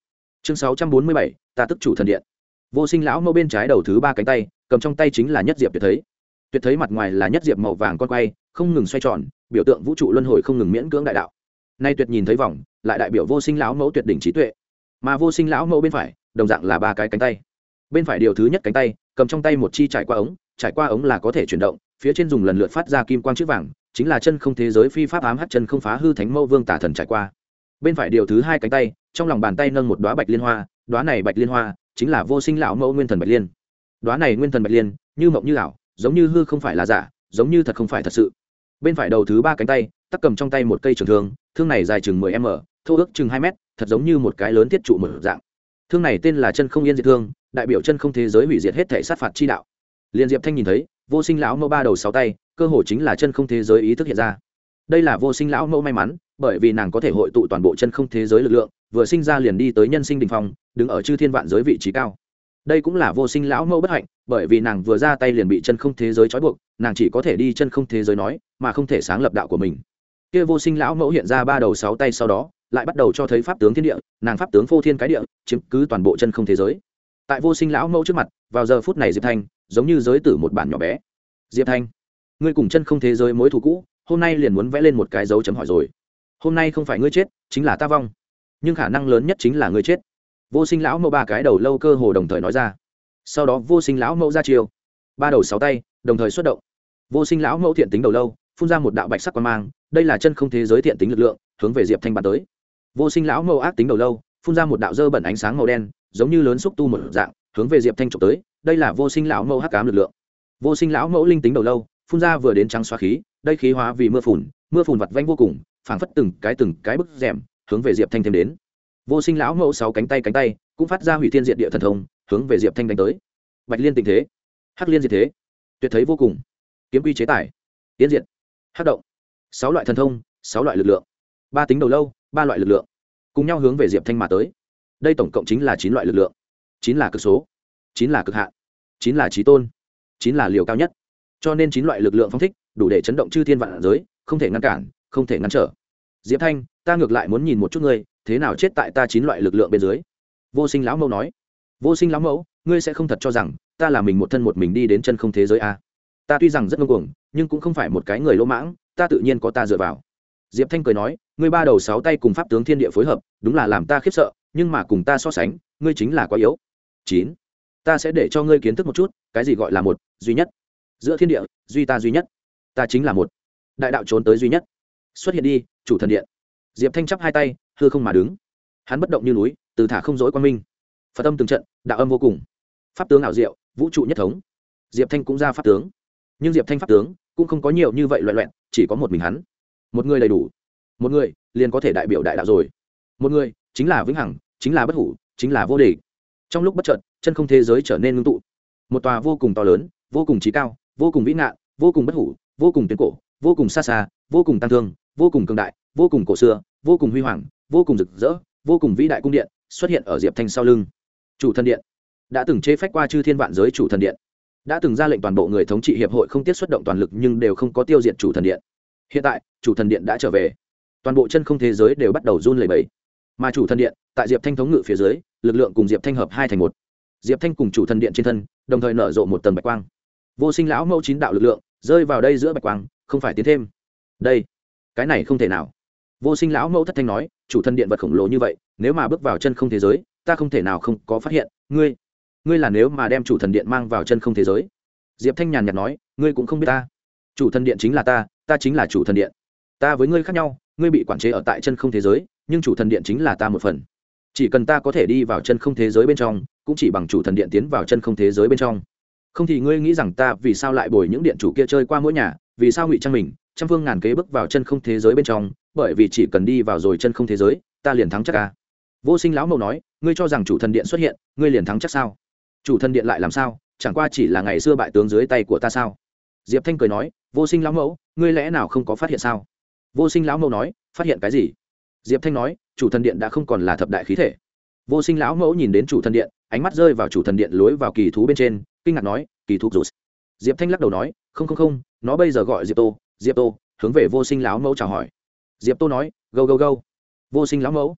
chương sáu trăm bốn mươi bảy, ta tức chủ thần điện. Vô sinh lão mẫu bên trái đầu thứ ba cánh tay cầm trong tay chính là nhất diệp tuyệt thấy. Tuyệt thấy mặt ngoài là nhất diệp màu vàng con quay không ngừng xoay tròn, biểu tượng vũ trụ luân hồi không ngừng miễn cưỡng đại đạo. Nay tuyệt nhìn thấy vòng lại đại biểu vô sinh lão mẫu tuyệt đỉnh trí tuệ. Mà vô sinh lão mẫu bên phải đồng dạng là ba cái cánh tay. Bên phải điều thứ nhất cánh tay cầm trong tay một chi trải qua ống, trải qua ống là có thể chuyển động, phía trên dùng lần lượt phát ra kim quang chữ vàng, chính là chân không thế giới phi pháp ám hắc chân không phá hư thánh mẫu vương tả thần trải qua. Bên phải điều thứ hai cánh tay trong lòng bàn tay nâng một đóa bạch liên hoa, đóa này bạch liên hoa chính là vô sinh lão mẫu nguyên thần bạch liên. Đóa này nguyên thần bạch liên như mộng như ảo, giống như hư không phải là giả, giống như thật không phải thật sự. Bên phải đầu thứ ba cánh tay tắc cầm trong tay một cây trường thương, thương này dài chừng mười m, thô ước chừng hai mét, thật giống như một cái lớn thiết trụ mở dạng. Thương này tên là chân không yên diệt thương, đại biểu chân không thế giới hủy diệt hết thể sát phạt chi đạo. Liên Diệp Thanh nhìn thấy vô sinh lão mẫu ba đầu sáu tay, cơ hồ chính là chân không thế giới ý thức hiện ra. Đây là vô sinh lão mẫu may mắn, bởi vì nàng có thể hội tụ toàn bộ chân không thế giới lực lượng, vừa sinh ra liền đi tới nhân sinh đỉnh phong, đứng ở chư thiên vạn giới vị trí cao. Đây cũng là vô sinh lão mẫu bất hạnh, bởi vì nàng vừa ra tay liền bị chân không thế giới trói buộc, nàng chỉ có thể đi chân không thế giới nói, mà không thể sáng lập đạo của mình. Kia vô sinh lão mẫu hiện ra ba đầu sáu tay sau đó, lại bắt đầu cho thấy pháp tướng thiên địa, nàng pháp tướng phô thiên cái địa, chiếm cứ toàn bộ chân không thế giới. Tại vô sinh lão mẫu trước mặt, vào giờ phút này Diệp Thanh giống như giới tử một bản nhỏ bé. Diệp Thanh, ngươi cùng chân không thế giới mối thù cũ, hôm nay liền muốn vẽ lên một cái dấu chấm hỏi rồi. Hôm nay không phải ngươi chết, chính là ta vong, nhưng khả năng lớn nhất chính là ngươi chết. Vô sinh lão mẫu ba cái đầu lâu cơ hồ đồng thời nói ra. Sau đó vô sinh lão mẫu ra chiều, ba đầu sáu tay đồng thời xuất động. Vô sinh lão mẫu thiện tính đầu lâu phun ra một đạo bạch sắc quang mang, đây là chân không thế giới thiện tính lực lượng, hướng về Diệp Thanh bắn tới. Vô sinh lão mẫu ác tính đầu lâu phun ra một đạo dơ bẩn ánh sáng màu đen, giống như lớn xúc tu một dạng, hướng về Diệp Thanh chụp tới, đây là vô sinh lão mẫu hắc ám lực lượng. Vô sinh lão mẫu linh tính đầu lâu phun ra vừa đến trắng xóa khí, đây khí hóa vì mưa phùn, mưa phùn vặt vanh vô cùng, phảng phất từng cái từng cái bức rèm, hướng về Diệp Thanh thêm đến. Vô sinh lão mẫu sáu cánh tay cánh tay cũng phát ra hủy thiên diệt địa thần thông, hướng về Diệp Thanh đánh tới. Bạch liên tình thế, hắc liên diệt thế, tuyệt thấy vô cùng, kiếm quy chế tài, tiến diệt, hắc động, sáu loại thần thông, sáu loại lực lượng, ba tính đầu lâu, ba loại lực lượng cùng nhau hướng về Diệp Thanh mà tới. Đây tổng cộng chính là chín loại lực lượng. Chín là cực số, chín là cực hạn, chín là chí tôn, chín là liều cao nhất. Cho nên chín loại lực lượng phong thích đủ để chấn động chư thiên vạn giới, không thể ngăn cản, không thể ngăn trở. Diệp Thanh, ta ngược lại muốn nhìn một chút ngươi thế nào chết tại ta chín loại lực lượng bên dưới. Vô sinh lão mẫu nói. Vô sinh lão mẫu, ngươi sẽ không thật cho rằng ta là mình một thân một mình đi đến chân không thế giới à? Ta tuy rằng rất ngông cuồng, nhưng cũng không phải một cái người lỗ mãng, ta tự nhiên có ta dựa vào. Diệp Thanh cười nói, ngươi ba đầu sáu tay cùng pháp tướng thiên địa phối hợp, đúng là làm ta khiếp sợ, nhưng mà cùng ta so sánh, ngươi chính là quá yếu. Chín, ta sẽ để cho ngươi kiến thức một chút, cái gì gọi là một, duy nhất. Giữa thiên địa, duy ta duy nhất. Ta chính là một. Đại đạo trốn tới duy nhất. Xuất hiện đi, chủ thần điện. Diệp Thanh chắp hai tay, hư không mà đứng. Hắn bất động như núi, từ thả không dối quan minh. Phật âm từng trận, đạo âm vô cùng. Pháp tướng ảo diệu, vũ trụ nhất thống. Diệp Thanh cũng ra pháp tướng, nhưng Diệp Thanh pháp tướng cũng không có nhiều như vậy loạn loạn, chỉ có một mình hắn. Một người đầy đủ, một người liền có thể đại biểu đại đạo rồi. Một người chính là vĩnh hằng, chính là bất hủ, chính là vô địch. Trong lúc bất chợt, chân không thế giới trở nên ngưng tụ. Một tòa vô cùng to lớn, vô cùng trí cao, vô cùng vĩ ngạn, vô cùng bất hủ, vô cùng tuyến cổ, vô cùng xa xa, vô cùng tăng thương, vô cùng cường đại, vô cùng cổ xưa, vô cùng huy hoàng, vô cùng rực rỡ, vô cùng vĩ đại cung điện xuất hiện ở Diệp Thanh sau lưng. Chủ thần điện đã từng chế phách qua chư thiên vạn giới chủ thần điện, đã từng ra lệnh toàn bộ người thống trị hiệp hội không tiết xuất động toàn lực nhưng đều không có tiêu diệt chủ thần điện. Hiện tại chủ thần điện đã trở về, toàn bộ chân không thế giới đều bắt đầu run lẩy bẩy. Mà chủ thần điện tại Diệp Thanh thống ngự phía dưới, lực lượng cùng Diệp Thanh hợp hai thành một. Diệp Thanh cùng chủ thần điện trên thân đồng thời nở rộ một tầng bạch quang. Vô sinh lão mẫu chín đạo lực lượng rơi vào đây giữa bạch quang, không phải tiến thêm. Đây, cái này không thể nào. Vô sinh lão mẫu thất thanh nói, chủ thần điện vật khổng lồ như vậy, nếu mà bước vào chân không thế giới, ta không thể nào không có phát hiện. Ngươi, ngươi là nếu mà đem chủ thần điện mang vào chân không thế giới. Diệp Thanh nhàn nhạt nói, ngươi cũng không biết ta. Chủ thần điện chính là ta, ta chính là chủ thần điện. Ta với ngươi khác nhau, ngươi bị quản chế ở tại chân không thế giới, nhưng chủ thần điện chính là ta một phần. Chỉ cần ta có thể đi vào chân không thế giới bên trong, cũng chỉ bằng chủ thần điện tiến vào chân không thế giới bên trong. Không thì ngươi nghĩ rằng ta vì sao lại bồi những điện chủ kia chơi qua mỗi nhà, vì sao ngụy trang mình trăm phương ngàn kế bước vào chân không thế giới bên trong, bởi vì chỉ cần đi vào rồi chân không thế giới, ta liền thắng chắc a. Vô sinh lão mẫu nói, ngươi cho rằng chủ thần điện xuất hiện, ngươi liền thắng chắc sao? Chủ thần điện lại làm sao, chẳng qua chỉ là ngày xưa bại tướng dưới tay của ta sao? Diệp Thanh cười nói, vô sinh lão mẫu, ngươi lẽ nào không có phát hiện sao? Vô sinh lão mẫu nói, phát hiện cái gì? Diệp Thanh nói, chủ thần điện đã không còn là thập đại khí thể. Vô sinh lão mẫu nhìn đến chủ thần điện, ánh mắt rơi vào chủ thần điện lối vào kỳ thú bên trên, kinh ngạc nói, kỳ thú rụt. Diệp Thanh lắc đầu nói, không không không, nó bây giờ gọi Diệp Tô. Diệp Tô hướng về vô sinh lão mẫu chào hỏi. Diệp Tô nói, go go go. Vô sinh lão mẫu,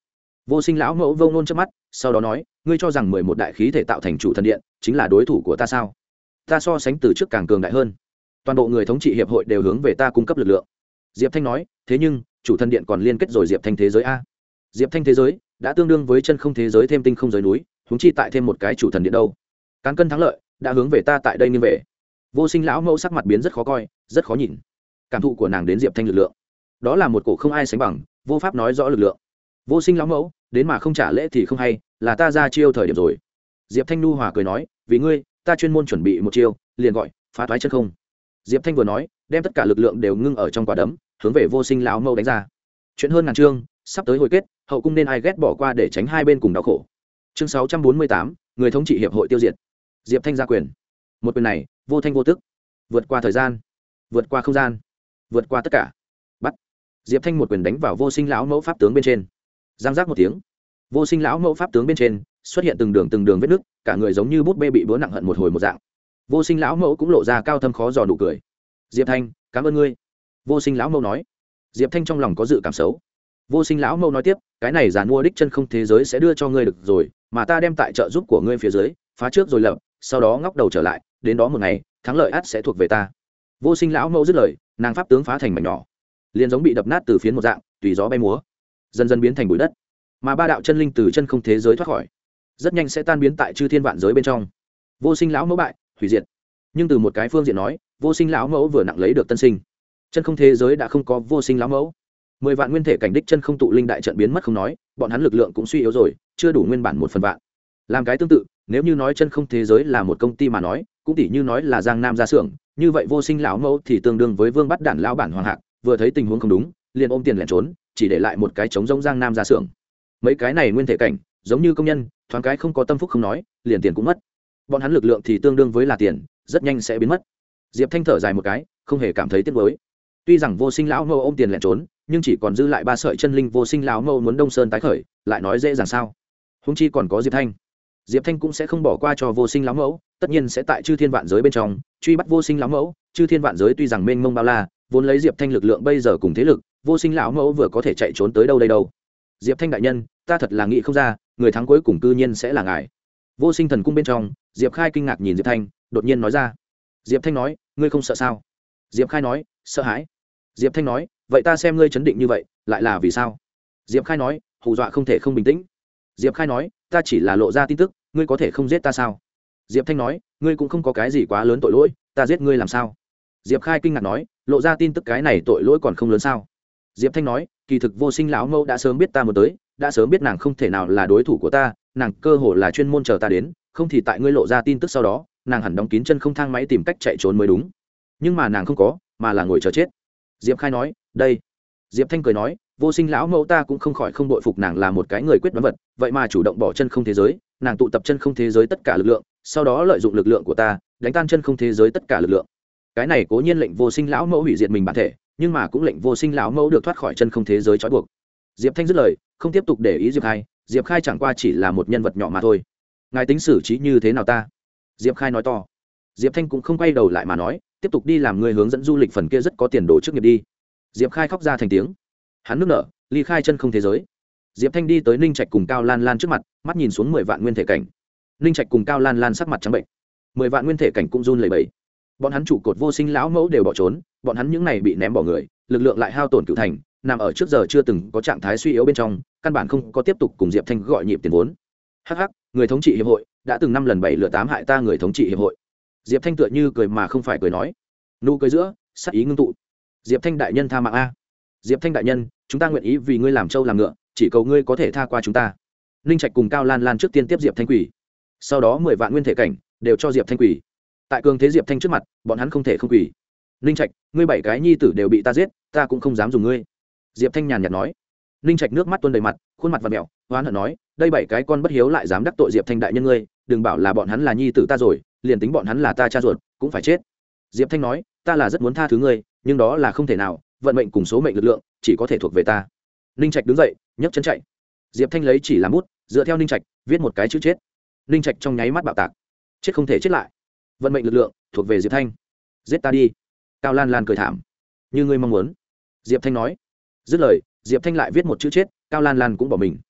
Vô Sinh lão mẫu vông nôn trước mắt, sau đó nói, ngươi cho rằng mười một đại khí thể tạo thành chủ thần điện chính là đối thủ của ta sao? Ta so sánh từ trước càng cường đại hơn, toàn bộ người thống trị hiệp hội đều hướng về ta cung cấp lực lượng. Diệp Thanh nói, thế nhưng chủ thần điện còn liên kết rồi Diệp Thanh thế giới a. Diệp Thanh thế giới đã tương đương với chân không thế giới thêm tinh không giới núi, huống chi tại thêm một cái chủ thần điện đâu. Cán cân thắng lợi đã hướng về ta tại đây nghiêng về. Vô Sinh lão mẫu sắc mặt biến rất khó coi, rất khó nhìn. Cảm thụ của nàng đến Diệp Thanh lực lượng, đó là một cổ không ai sánh bằng, vô pháp nói rõ lực lượng. Vô Sinh lão mẫu đến mà không trả lễ thì không hay, là ta ra chiêu thời điểm rồi. Diệp Thanh nu hòa cười nói, vì ngươi ta chuyên môn chuẩn bị một chiêu, liền gọi phá toái chân không. Diệp Thanh vừa nói, đem tất cả lực lượng đều ngưng ở trong quả đấm, hướng về Vô Sinh lão mẫu đánh ra. Chuyện hơn ngàn chương, sắp tới hồi kết, hậu cung nên ai ghét bỏ qua để tránh hai bên cùng đau khổ. Chương sáu trăm bốn mươi tám, người thống trị hiệp hội tiêu diệt. Diệp Thanh ra quyền. Một quyền này, vô thanh vô tức, vượt qua thời gian, vượt qua không gian, vượt qua tất cả. Bắt. Diệp Thanh một quyền đánh vào Vô Sinh lão mẫu pháp tướng bên trên. Giang giác một tiếng, Vô Sinh lão mẫu pháp tướng bên trên xuất hiện từng đường từng đường vết nứt, cả người giống như bút bê bị búa nặng hận một hồi một dạng. Vô Sinh lão mẫu cũng lộ ra cao thâm khó dò nụ cười. Diệp Thanh, cảm ơn ngươi. Vô Sinh lão mẫu nói. Diệp Thanh trong lòng có dự cảm xấu. Vô Sinh lão mẫu nói tiếp, cái này giàn mua đích chân không thế giới sẽ đưa cho ngươi được rồi, mà ta đem tại trợ giúp của ngươi phía dưới phá trước rồi lập, sau đó ngóc đầu trở lại, đến đó một ngày thắng lợi ắt sẽ thuộc về ta. Vô Sinh lão mẫu dứt lời, nàng pháp tướng phá thành mảnh nhỏ, liền giống bị đập nát từ phiến một dạng, tùy gió bay múa, dần dần biến thành bụi đất. Mà ba đạo chân linh từ chân không thế giới thoát khỏi, rất nhanh sẽ tan biến tại chư thiên vạn giới bên trong. Vô Sinh lão mẫu bại, hủy diệt. Nhưng từ một cái phương diện nói, Vô Sinh lão mẫu vừa nặng lấy được tân sinh. Chân không thế giới đã không có Vô Sinh lão mẫu. Mười vạn nguyên thể cảnh đích chân không tụ linh đại trận biến mất không nói, bọn hắn lực lượng cũng suy yếu rồi, chưa đủ nguyên bản một phần vạn. Làm cái tương tự, nếu như nói chân không thế giới là một công ty mà nói, cũng tỉ như nói là Giang Nam gia xưởng, như vậy Vô Sinh lão mẫu thì tương đương với Vương Bắt Đản lão bản Hoàng Hạc, vừa thấy tình huống không đúng, liền ôm tiền lẻn trốn, chỉ để lại một cái trống rỗng Giang Nam gia xưởng. Mấy cái này nguyên thể cảnh, giống như công nhân, thoáng cái không có tâm phúc không nói, liền tiền cũng mất. Bọn hắn lực lượng thì tương đương với là tiền, rất nhanh sẽ biến mất. Diệp Thanh thở dài một cái, không hề cảm thấy tiếc nuối. Tuy rằng Vô Sinh lão mẫu ôm tiền lẻn trốn, nhưng chỉ còn dư lại ba sợi chân linh. Vô Sinh lão mẫu muốn Đông Sơn tái khởi, lại nói dễ dàng sao? Huống chi còn có Diệp Thanh. Diệp Thanh cũng sẽ không bỏ qua cho Vô Sinh lão mẫu, tất nhiên sẽ tại chư thiên vạn giới bên trong truy bắt Vô Sinh lão mẫu. Chư thiên vạn giới tuy rằng mênh mông bao la, vốn lấy Diệp Thanh lực lượng bây giờ cùng thế lực, Vô Sinh lão mẫu vừa có thể chạy trốn tới đâu đây đâu. Diệp Thanh đại nhân, ta thật là nghĩ không ra, người thắng cuối cùng cư nhiên sẽ là ngài. Vô Sinh thần cung bên trong, Diệp Khai kinh ngạc nhìn Diệp Thanh, đột nhiên nói ra. Diệp Thanh nói, ngươi không sợ sao? Diệp Khai nói, sợ hãi. Diệp Thanh nói, vậy ta xem ngươi chấn định như vậy, lại là vì sao? Diệp Khai nói, hù dọa không thể không bình tĩnh. Diệp Khai nói, ta chỉ là lộ ra tin tức, ngươi có thể không giết ta sao? Diệp Thanh nói, ngươi cũng không có cái gì quá lớn tội lỗi, ta giết ngươi làm sao? Diệp Khai kinh ngạc nói, lộ ra tin tức cái này tội lỗi còn không lớn sao? Diệp Thanh nói, kỳ thực Vô Sinh lão mẫu đã sớm biết ta muốn tới, đã sớm biết nàng không thể nào là đối thủ của ta, nàng cơ hồ là chuyên môn chờ ta đến, không thì tại ngươi lộ ra tin tức sau đó, nàng hẳn đóng kín chân không thang máy tìm cách chạy trốn mới đúng. Nhưng mà nàng không có, mà là ngồi chờ chết. Diệp Khai nói, đây. Diệp Thanh cười nói, Vô Sinh lão mẫu ta cũng không khỏi không bội phục nàng là một cái người quyết đoán vật, vậy mà chủ động bỏ chân không thế giới, nàng tụ tập chân không thế giới tất cả lực lượng, sau đó lợi dụng lực lượng của ta, đánh tan chân không thế giới tất cả lực lượng. Cái này cố nhiên lệnh Vô Sinh lão mẫu hủy diệt mình bản thể, nhưng mà cũng lệnh Vô Sinh lão mẫu được thoát khỏi chân không thế giới trói buộc. Diệp Thanh dứt lời, không tiếp tục để ý Diệp Khai, Diệp Khai chẳng qua chỉ là một nhân vật nhỏ mà thôi. Ngài tính xử trí như thế nào ta? Diệp Khai nói to. Diệp Thanh cũng không quay đầu lại mà nói, tiếp tục đi làm người hướng dẫn du lịch phần kia rất có tiền đồ trước nghiệp đi. Diệp Khai khóc ra thành tiếng, hắn nước nở, ly khai chân không thế giới. Diệp Thanh đi tới Ninh Trạch cùng Cao Lan Lan trước mặt, mắt nhìn xuống mười vạn nguyên thể cảnh. Ninh Trạch cùng Cao Lan Lan sắc mặt trắng bệnh, mười vạn nguyên thể cảnh cũng run lẩy bẩy. Bọn hắn trụ cột Vô Sinh lão mẫu đều bỏ trốn, bọn hắn những này bị ném bỏ người, lực lượng lại hao tổn cửu thành, nằm ở trước giờ chưa từng có trạng thái suy yếu bên trong, căn bản không có tiếp tục cùng Diệp Thanh gọi nhịp tiền vốn. Hắc hắc, người thống trị hiệp hội đã từng năm lần bảy lượt tám hại ta người thống trị hiệp hội. Diệp Thanh tựa như cười mà không phải cười nói, nụ cười giữa sắc ý ngưng tụ. Diệp Thanh đại nhân tha mạng a. Diệp Thanh đại nhân, chúng ta nguyện ý vì ngươi làm trâu làm ngựa, chỉ cầu ngươi có thể tha qua chúng ta. Ninh Trạch cùng Cao Lan Lan trước tiên tiếp Diệp Thanh quỷ, sau đó mười vạn nguyên thể cảnh đều cho Diệp Thanh quỷ. Tại cường thế Diệp Thanh trước mặt, bọn hắn không thể không quỷ. Ninh Trạch, ngươi bảy cái nhi tử đều bị ta giết, ta cũng không dám dùng ngươi. Diệp Thanh nhàn nhạt nói. Ninh Trạch nước mắt tuôn đầy mặt, khuôn mặt vặn mèo, hoán hận nói, đây bảy cái con bất hiếu lại dám đắc tội Diệp Thanh đại nhân ngươi, đừng bảo là bọn hắn là nhi tử ta rồi, liền tính bọn hắn là ta cha ruột, cũng phải chết. Diệp Thanh nói, ta là rất muốn tha thứ ngươi, nhưng đó là không thể nào, vận mệnh cùng số mệnh lực lượng chỉ có thể thuộc về ta. Ninh Trạch đứng dậy, nhấc chân chạy. Diệp Thanh lấy chỉ làm bút, dựa theo Ninh Trạch viết một cái chữ chết. Ninh Trạch trong nháy mắt bạo tạc, chết không thể chết lại, vận mệnh lực lượng thuộc về Diệp Thanh, giết ta đi. Cao Lan Lan cười thảm, như ngươi mong muốn. Diệp Thanh nói. Dứt lời, Diệp Thanh lại viết một chữ chết, Cao Lan Lan cũng bỏ mình.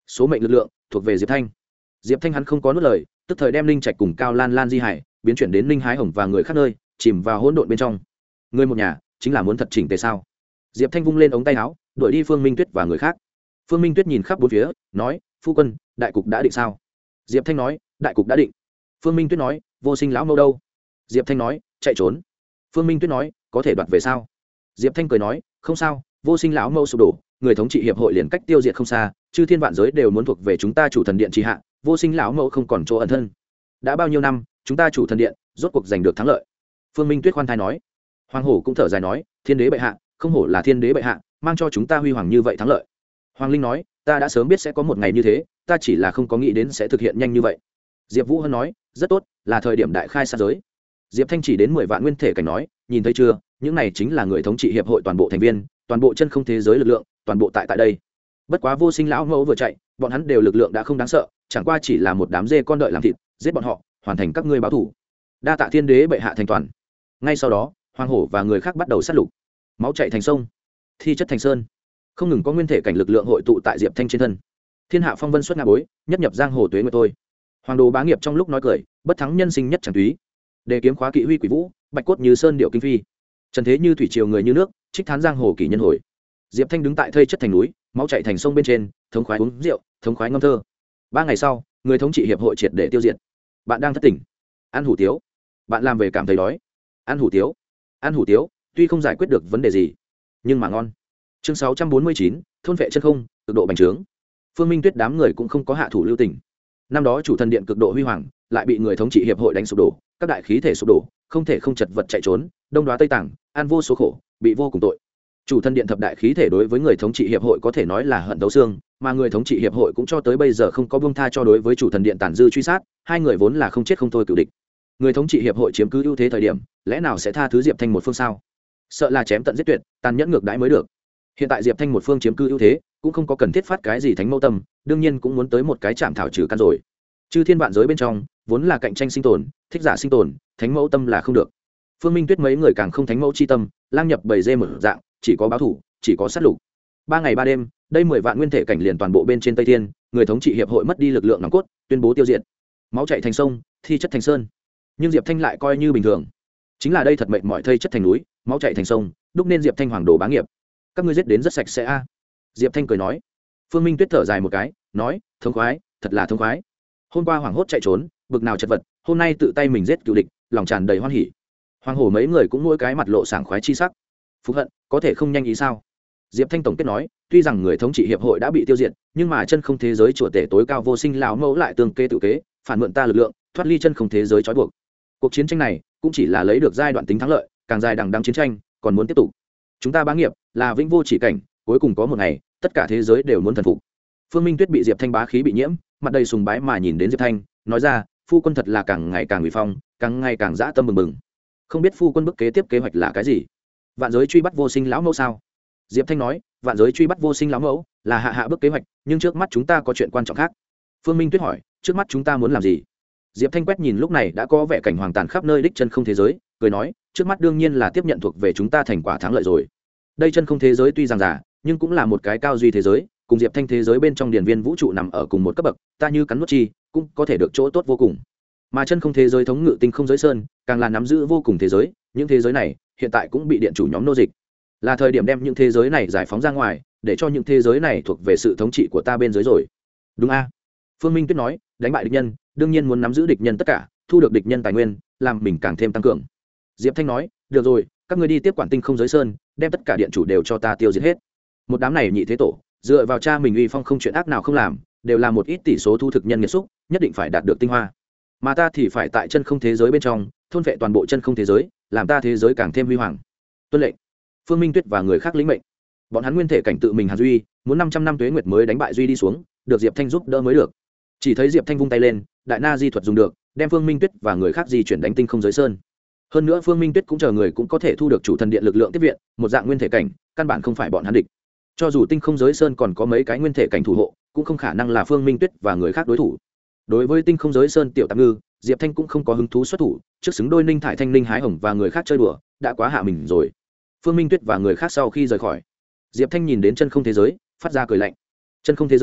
số mệnh lực lượng thuộc về diệp thanh. Diệp thanh hắn không có nuốt lời, tức thời đem linh trạch cùng cao lan lan di hải biến chuyển đến linh hái hồng và người khác nơi, chìm vào hỗn độn bên trong. Người một nhà chính là muốn thật chỉnh tề sao? Diệp thanh vung lên ống tay áo, đuổi đi Phương Minh Tuyết và người khác. Phương Minh Tuyết nhìn khắp bốn phía, nói: phu quân, đại cục đã định sao? Diệp thanh nói: đại cục đã định. Phương Minh Tuyết nói: vô sinh lão mẫu đâu? Diệp thanh nói: chạy trốn. Phương Minh Tuyết nói: có thể đoạt về sao? Diệp thanh cười nói: không sao, vô sinh lão mẫu sụp đổ, người thống trị hiệp hội liền cách tiêu diệt không xa, chư thiên vạn giới đều muốn thuộc về chúng ta chủ thần điện trì hạ, vô sinh lão mẫu không còn chỗ ẩn thân. Đã bao nhiêu năm, chúng ta chủ thần điện rốt cuộc giành được thắng lợi. Phương Minh Tuyết khoan thai nói. Hoàng hổ cũng thở dài nói: thiên đế bệ hạ, không hổ là thiên đế bệ hạ, mang cho chúng ta huy hoàng như vậy thắng lợi. Hoàng Linh nói: ta đã sớm biết sẽ có một ngày như thế, ta chỉ là không có nghĩ đến sẽ thực hiện nhanh như vậy. Diệp Vũ Hân nói: rất tốt, là thời điểm đại khai sát giới. Diệp Thanh chỉ đến mười vạn nguyên thể cảnh nói: nhìn thấy chưa, những này chính là người thống trị hiệp hội toàn bộ thành viên, toàn bộ chân không thế giới lực lượng, toàn bộ tại tại đây. Bất quá vô sinh lão mẫu vừa chạy, bọn hắn đều lực lượng đã không đáng sợ, chẳng qua chỉ là một đám dê con đợi làm thịt, giết bọn họ, hoàn thành các ngươi báo thủ. Đa tạ thiên đế bệ hạ thành toàn. Ngay sau đó, Hoàng hổ và người khác bắt đầu sát lục. Máu chảy thành sông, thi chất thành sơn, không ngừng có nguyên thể cảnh lực lượng hội tụ tại Diệp Thanh trên thân. Thiên hạ phong vân xuất ngã bối, nhất nhập giang hồ tuế nguyệt tôi. Hoàng đồ bá nghiệp trong lúc nói cười, bất thắng nhân sinh nhất chẳng túy. Đề kiếm khóa kỵ huy quỷ vũ, bạch cốt như sơn điệu kinh phi. Trần thế như thủy triều người như nước, trích thán giang hồ kỷ nhân hồi. Diệp Thanh đứng tại thây chất thành núi, máu chảy thành sông bên trên, thống khoái uống rượu, thống khoái ngâm thơ. Ba ngày sau, người thống trị hiệp hội triệt để tiêu diệt. Bạn đang thất tỉnh, ăn hủ tiếu. Bạn làm về cảm thấy đói, ăn hủ tiếu. Ăn hủ tiếu, tuy không giải quyết được vấn đề gì, nhưng mà ngon. Chương sáu trăm bốn mươi chín, thôn vệ chân không, cực độ bành trướng. Phương Minh Tuyết đám người cũng không có hạ thủ lưu tình. Năm đó chủ thần điện cực độ huy hoàng, lại bị người thống trị hiệp hội đánh sụp đổ, các đại khí thể sụp đổ, không thể không chật vật chạy trốn, đông đoá tây tàng, ăn vô số khổ, bị vô cùng tội. Chủ thần điện thập đại khí thể đối với người thống trị hiệp hội có thể nói là hận thấu xương, mà người thống trị hiệp hội cũng cho tới bây giờ không có buông tha cho đối với chủ thần điện tàn dư truy sát, hai người vốn là không chết không thôi cửu địch. Người thống trị hiệp hội chiếm cứ ưu thế thời điểm, lẽ nào sẽ tha thứ Diệp Thanh một phương sao? Sợ là chém tận giết tuyệt, tàn nhẫn ngược đãi mới được. Hiện tại Diệp Thanh một phương chiếm cứ ưu thế, cũng không có cần thiết phát cái gì thánh mâu tâm, đương nhiên cũng muốn tới một cái chạm thảo trừ căn rồi. Chư thiên vạn giới bên trong, vốn là cạnh tranh sinh tồn, thích giả sinh tồn, thánh mẫu tâm là không được. Phương Minh Tuyết mấy người càng không thánh mẫu chi tâm, lang nhập bầy dê một dạng, chỉ có báo thủ, chỉ có sát lục. Ba ngày ba đêm, đây mười vạn nguyên thể cảnh liền toàn bộ bên trên Tây Thiên, người thống trị hiệp hội mất đi lực lượng nòng cốt, tuyên bố tiêu diệt. Máu chảy thành sông, thi chất thành sơn. Nhưng Diệp Thanh lại coi như bình thường. Chính là đây thật mệnh mọi thây chất thành núi, máu chảy thành sông, đúc nên Diệp Thanh hoàng đồ bá nghiệp. Các ngươi giết đến rất sạch sẽ a. Diệp Thanh cười nói. Phương Minh Tuyết thở dài một cái, nói: thống khoái, thật là thống khoái. Hôm qua hoảng hốt chạy trốn, bực nào chật vật, hôm nay tự tay mình giết cựu địch, lòng tràn đầy hoan hỉ. Hoàng hổ mấy người cũng mỗi cái mặt lộ sảng khoái chi sắc. Phục hận, có thể không nhanh ý sao? Diệp Thanh tổng kết nói, tuy rằng người thống trị hiệp hội đã bị tiêu diệt, nhưng mà chân không thế giới chùa tể tối cao vô sinh lão mẫu lại tương kê tự kế, phản mượn ta lực lượng, thoát ly chân không thế giới trói buộc. Cuộc chiến tranh này cũng chỉ là lấy được giai đoạn tính thắng lợi, càng dài đằng đẵng chiến tranh còn muốn tiếp tục. Chúng ta bá nghiệp là vĩnh vô chỉ cảnh, cuối cùng có một ngày, tất cả thế giới đều muốn thần phục. Phương Minh Tuyết bị Diệp Thanh bá khí bị nhiễm, mặt đầy sùng bái mà nhìn đến Diệp Thanh, nói ra: phu quân thật là càng ngày càng uy phong, càng ngày càng dã tâm bừng bừng. Không biết phu quân bước kế tiếp kế hoạch là cái gì? Vạn giới truy bắt vô sinh lão mẫu sao? Diệp Thanh nói: vạn giới truy bắt vô sinh lão mẫu là hạ hạ bước kế hoạch, nhưng trước mắt chúng ta có chuyện quan trọng khác. Phương Minh Tuyết hỏi: trước mắt chúng ta muốn làm gì? Diệp Thanh quét nhìn lúc này đã có vẻ cảnh hoàng tàn khắp nơi đích chân không thế giới, cười nói: trước mắt đương nhiên là tiếp nhận thuộc về chúng ta thành quả thắng lợi rồi. Đây chân không thế giới tuy rằng giả, nhưng cũng là một cái cao duy thế giới, cùng Diệp Thanh thế giới bên trong điển viên vũ trụ nằm ở cùng một cấp bậc, ta như cắn nuốt chi, cũng có thể được chỗ tốt vô cùng. Mà chân không thế giới thống ngự tinh không giới sơn, càng là nắm giữ vô cùng thế giới, những thế giới này hiện tại cũng bị điện chủ nhóm nô dịch. Là thời điểm đem những thế giới này giải phóng ra ngoài, để cho những thế giới này thuộc về sự thống trị của ta bên dưới rồi. Đúng a? Phương Minh Tuyết nói: đánh bại địch nhân, đương nhiên muốn nắm giữ địch nhân tất cả, thu được địch nhân tài nguyên, làm mình càng thêm tăng cường. Diệp Thanh nói: được rồi, các ngươi đi tiếp quản tinh không giới sơn, đem tất cả điện chủ đều cho ta tiêu diệt hết. Một đám này nhị thế tổ, dựa vào cha mình uy phong không chuyện ác nào không làm, đều là một ít tỷ số thu thực nhân nghiệt xúc, nhất định phải đạt được tinh hoa. Mà ta thì phải tại chân không thế giới bên trong, thôn vệ toàn bộ chân không thế giới, làm ta thế giới càng thêm huy hoàng. Tuân lệnh. Phương Minh Tuyết và người khác lĩnh mệnh. Bọn hắn nguyên thể cảnh tự mình Hàn Duy, muốn năm trăm năm tuế nguyệt mới đánh bại Duy đi xuống, được Diệp Thanh giúp đỡ mới được. Chỉ thấy Diệp Thanh vung tay lên, đại na di thuật dùng được, đem Phương Minh Tuyết và người khác di chuyển đánh tinh không giới sơn. Hơn nữa Phương Minh Tuyết cũng chờ người cũng có thể thu được chủ thần điện lực lượng tiếp viện, một dạng nguyên thể cảnh, căn bản không phải bọn hắn địch. Cho dù tinh không giới sơn còn có mấy cái nguyên thể cảnh thủ hộ, cũng không khả năng là Phương Minh Tuyết và người khác đối thủ. Đối với tinh không giới sơn tiểu tạp ngư, Diệp Thanh cũng không có hứng thú xuất thủ, trước xứng đôi Ninh Thải Thanh, Ninh Hái Hồng và người khác chơi đùa, đã quá hạ mình rồi. Phương Minh Tuyết và người khác sau khi rời khỏi, Diệp Thanh nhìn đến chân không thế giới, phát ra cười lạnh. Chân không thế giới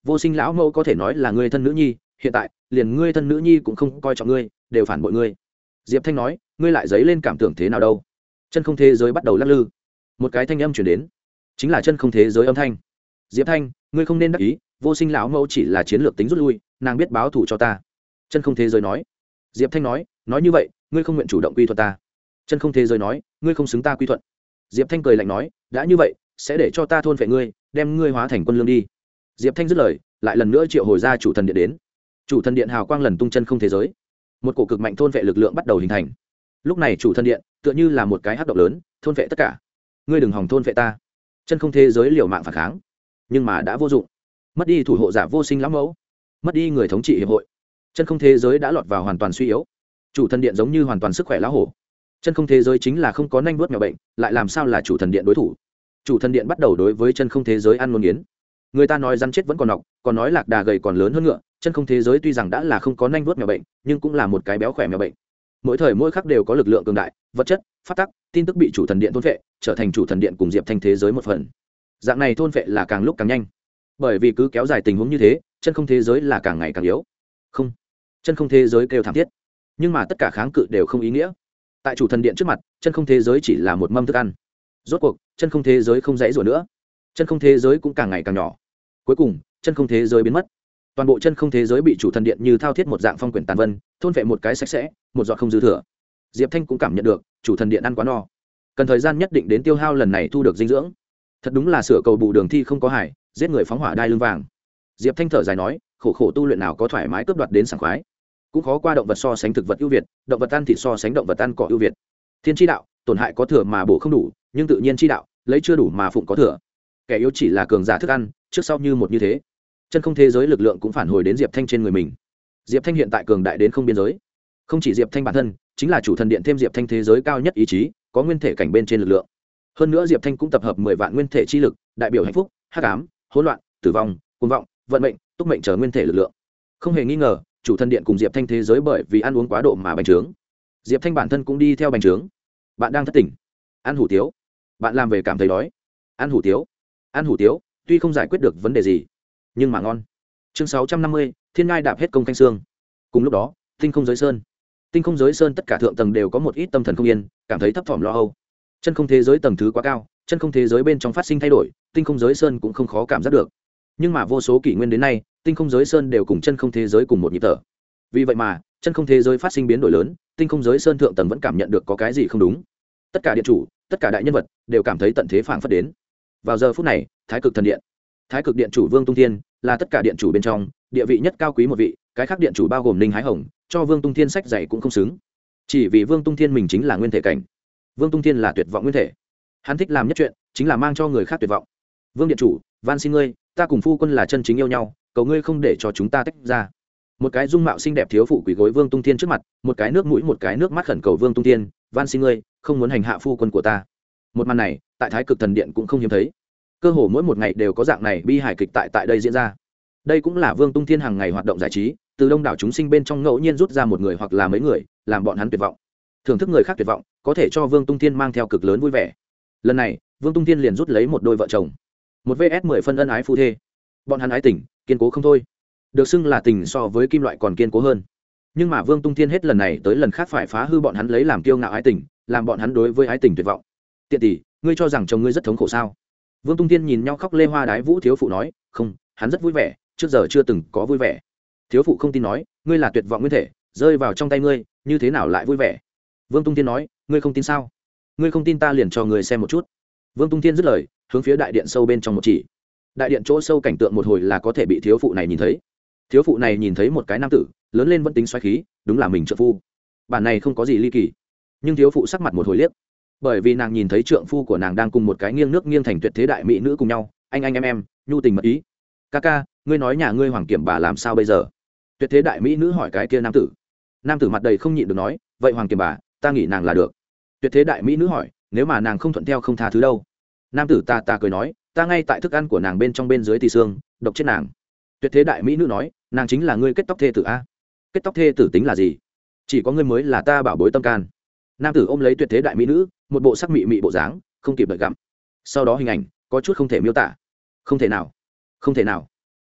vô sinh lão mẫu có thể nói là ngươi thân nữ nhi, hiện tại liền ngươi thân nữ nhi cũng không coi trọng ngươi, đều phản bội ngươi. Diệp Thanh nói, ngươi lại dấy lên cảm tưởng thế nào đâu? Chân không thế giới bắt đầu lắc lư, một cái thanh âm chuyển đến, chính là chân không thế giới âm thanh. Diệp Thanh, ngươi không nên đắc ý, vô sinh lão mẫu chỉ là chiến lược tính rút lui, nàng biết báo thù cho ta. Chân không thế giới nói. Diệp Thanh nói, nói như vậy ngươi không nguyện chủ động quy thuận ta. Chân không thế giới nói, ngươi không xứng ta quy thuận. Diệp Thanh cười lạnh nói, đã như vậy sẽ để cho ta thôn vệ ngươi, đem ngươi hóa thành quân lương đi. Diệp Thanh dứt lời, lại lần nữa triệu hồi ra chủ thần điện đến. Chủ thần điện hào quang lần tung chân không thế giới, một cổ cực mạnh thôn vệ lực lượng bắt đầu hình thành. Lúc này chủ thần điện tựa như là một cái hắc động lớn, thôn vệ tất cả. Ngươi đừng hòng thôn vệ ta. Chân không thế giới liều mạng phản kháng, nhưng mà đã vô dụng. Mất đi thủ hộ giả vô sinh lão mẫu, mất đi người thống trị hiệp hội, chân không thế giới đã lọt vào hoàn toàn suy yếu. Chủ thần điện giống như hoàn toàn sức khỏe lão hổ. Chân không thế giới chính là không có nanh vuốt mèo bệnh, lại làm sao là chủ thần điện đối thủ? Chủ thần điện bắt đầu đối với chân không thế giới ăn ngôn nghiến. Người ta nói rắn chết vẫn còn nọc, còn nói lạc đà gầy còn lớn hơn ngựa. Chân không thế giới tuy rằng đã là không có nanh vuốt mèo bệnh, nhưng cũng là một cái béo khỏe mèo bệnh. Mỗi thời mỗi khắc đều có lực lượng cường đại, vật chất, phát tắc, tin tức bị chủ thần điện thôn phệ, trở thành chủ thần điện cùng Diệp Thanh thế giới một phần. Dạng này thôn phệ là càng lúc càng nhanh, bởi vì cứ kéo dài tình huống như thế, chân không thế giới là càng ngày càng yếu. Không, chân không thế giới kêu thảm thiết, nhưng mà tất cả kháng cự đều không ý nghĩa. Tại chủ thần điện trước mặt, chân không thế giới chỉ là một mâm thức ăn. Rốt cuộc chân không thế giới không dãy rủa nữa, chân không thế giới cũng càng ngày càng nhỏ. Cuối cùng chân không thế giới biến mất, toàn bộ chân không thế giới bị chủ thần điện như thao thiết một dạng phong quyển tàn vân, thôn vệ một cái sạch sẽ, một giọt không dư thừa. Diệp Thanh cũng cảm nhận được chủ thần điện ăn quá no, cần thời gian nhất định đến tiêu hao lần này thu được dinh dưỡng. Thật đúng là sửa cầu bù đường thi không có hải, giết người phóng hỏa đai lưng vàng. Diệp Thanh thở dài nói, khổ khổ tu luyện nào có thoải mái cướp đoạt đến sảng khoái, cũng khó qua động vật so sánh thực vật ưu việt, động vật ăn thịt so sánh động vật ăn cỏ ưu việt. Thiên chi đạo, tổn hại có thừa mà bổ không đủ, nhưng tự nhiên chi đạo, lấy chưa đủ mà phụng có thừa. Kẻ yếu chỉ là cường giả thức ăn, trước sau như một như thế. Chân không thế giới lực lượng cũng phản hồi đến Diệp Thanh trên người mình. Diệp Thanh hiện tại cường đại đến không biên giới. Không chỉ Diệp Thanh bản thân, chính là chủ thần điện thêm Diệp Thanh thế giới cao nhất ý chí, có nguyên thể cảnh bên trên lực lượng. Hơn nữa Diệp Thanh cũng tập hợp mười vạn nguyên thể chi lực, đại biểu hạnh phúc, hắc ám, hỗn loạn, tử vong, cuồng vọng, vận mệnh, túc mệnh chờ nguyên thể lực lượng. Không hề nghi ngờ, chủ thần điện cùng Diệp Thanh thế giới bởi vì ăn uống quá độ mà bành trướng. Diệp Thanh bản thân cũng đi theo bành trướng. Bạn đang thất tỉnh, ăn hủ tiếu. Bạn làm về cảm thấy đói, ăn hủ tiếu. Ăn hủ tiếu, tuy không giải quyết được vấn đề gì, nhưng mà ngon. Chương sáu trăm năm mươi, Thiên Ngai đạp hết công canh xương. Cùng lúc đó, tinh không giới sơn. Tinh không giới sơn tất cả thượng tầng đều có một ít tâm thần không yên, cảm thấy thấp thỏm lo âu. Chân không thế giới tầng thứ quá cao, chân không thế giới bên trong phát sinh thay đổi, tinh không giới sơn cũng không khó cảm giác được. Nhưng mà vô số kỷ nguyên đến nay, tinh không giới sơn đều cùng chân không thế giới cùng một nhịp thở. Vì vậy mà chân không thế giới phát sinh biến đổi lớn, tinh không giới sơn thượng tầng vẫn cảm nhận được có cái gì không đúng. Tất cả điện chủ, tất cả đại nhân vật đều cảm thấy tận thế phảng phất đến. Vào giờ phút này, thái cực thần điện, thái cực điện chủ Vương Tung Thiên là tất cả điện chủ bên trong địa vị nhất cao quý một vị, cái khác điện chủ bao gồm Ninh Hái Hồng, cho Vương Tung Thiên sách dạy cũng không xứng. Chỉ vì Vương Tung Thiên mình chính là nguyên thể cảnh. Vương Tung Thiên là tuyệt vọng nguyên thể, hắn thích làm nhất chuyện chính là mang cho người khác tuyệt vọng. Vương điện chủ, van xin ngươi, ta cùng phu quân là chân chính yêu nhau, cầu ngươi không để cho chúng ta tách ra. Một cái dung mạo xinh đẹp thiếu phụ quỳ gối Vương Tung Thiên trước mặt, một cái nước mũi một cái nước mắt khẩn cầu Vương Tung Thiên, van xin ngươi, không muốn hành hạ phu quân của ta. Một màn này tại thái cực thần điện cũng không hiếm thấy, cơ hồ mỗi một ngày đều có dạng này bi hài kịch tại tại đây diễn ra. Đây cũng là Vương Tung Thiên hàng ngày hoạt động giải trí, từ đông đảo chúng sinh bên trong ngẫu nhiên rút ra một người hoặc là mấy người, làm bọn hắn tuyệt vọng. Thưởng thức người khác tuyệt vọng, có thể cho Vương Tung Thiên mang theo cực lớn vui vẻ. Lần này, Vương Tung Thiên liền rút lấy một đôi vợ chồng, một vs mười phân ân ái phu thê. Bọn hắn ái tình, kiên cố không thôi, được xưng là tình so với kim loại còn kiên cố hơn. Nhưng mà Vương Tung Thiên hết lần này tới lần khác phải phá hư bọn hắn lấy làm kiêu ngạo ái tình, làm bọn hắn đối với ái tình tuyệt vọng. Tiện tỷ, ngươi cho rằng chồng ngươi rất thống khổ sao? Vương Tung Thiên nhìn nhau khóc lê hoa đái vũ thiếu phụ nói, không, hắn rất vui vẻ, trước giờ chưa từng có vui vẻ. Thiếu phụ không tin nói, ngươi là tuyệt vọng nguyên thể, rơi vào trong tay ngươi, như thế nào lại vui vẻ? Vương Tung Thiên nói, ngươi không tin sao? Ngươi không tin ta liền cho ngươi xem một chút. Vương Tung Thiên dứt lời, hướng phía đại điện sâu bên trong một chỉ. Đại điện chỗ sâu cảnh tượng một hồi là có thể bị thiếu phụ này nhìn thấy. Thiếu phụ này nhìn thấy một cái nam tử, lớn lên vẫn tính xoáy khí, đúng là mình trợ phu. Bản này không có gì ly kỳ, nhưng thiếu phụ sắc mặt một hồi liếc, bởi vì nàng nhìn thấy trượng phu của nàng đang cùng một cái nghiêng nước nghiêng thành tuyệt thế đại mỹ nữ cùng nhau, anh anh em em, nhu tình mật ý. Ca ca, ngươi nói nhà ngươi hoàng kiểm bà làm sao bây giờ? Tuyệt thế đại mỹ nữ hỏi cái kia nam tử. Nam tử mặt đầy không nhịn được nói, vậy hoàng kiểm bà, ta nghĩ nàng là được. Tuyệt thế đại mỹ nữ hỏi, nếu mà nàng không thuận theo không tha thứ đâu? Nam tử ta ta cười nói, ta ngay tại thức ăn của nàng bên trong bên dưới thì xương, độc chết nàng. Tuyệt thế đại mỹ nữ nói, nàng chính là ngươi kết tóc thê tử a. Kết tóc thê tử tính là gì? Chỉ có ngươi mới là ta bảo bối tâm can. Nam tử ôm lấy tuyệt thế đại mỹ nữ, một bộ sắc mị mị bộ dáng, không kịp đợi gặm. Sau đó hình ảnh có chút không thể miêu tả. Không thể nào, không thể nào.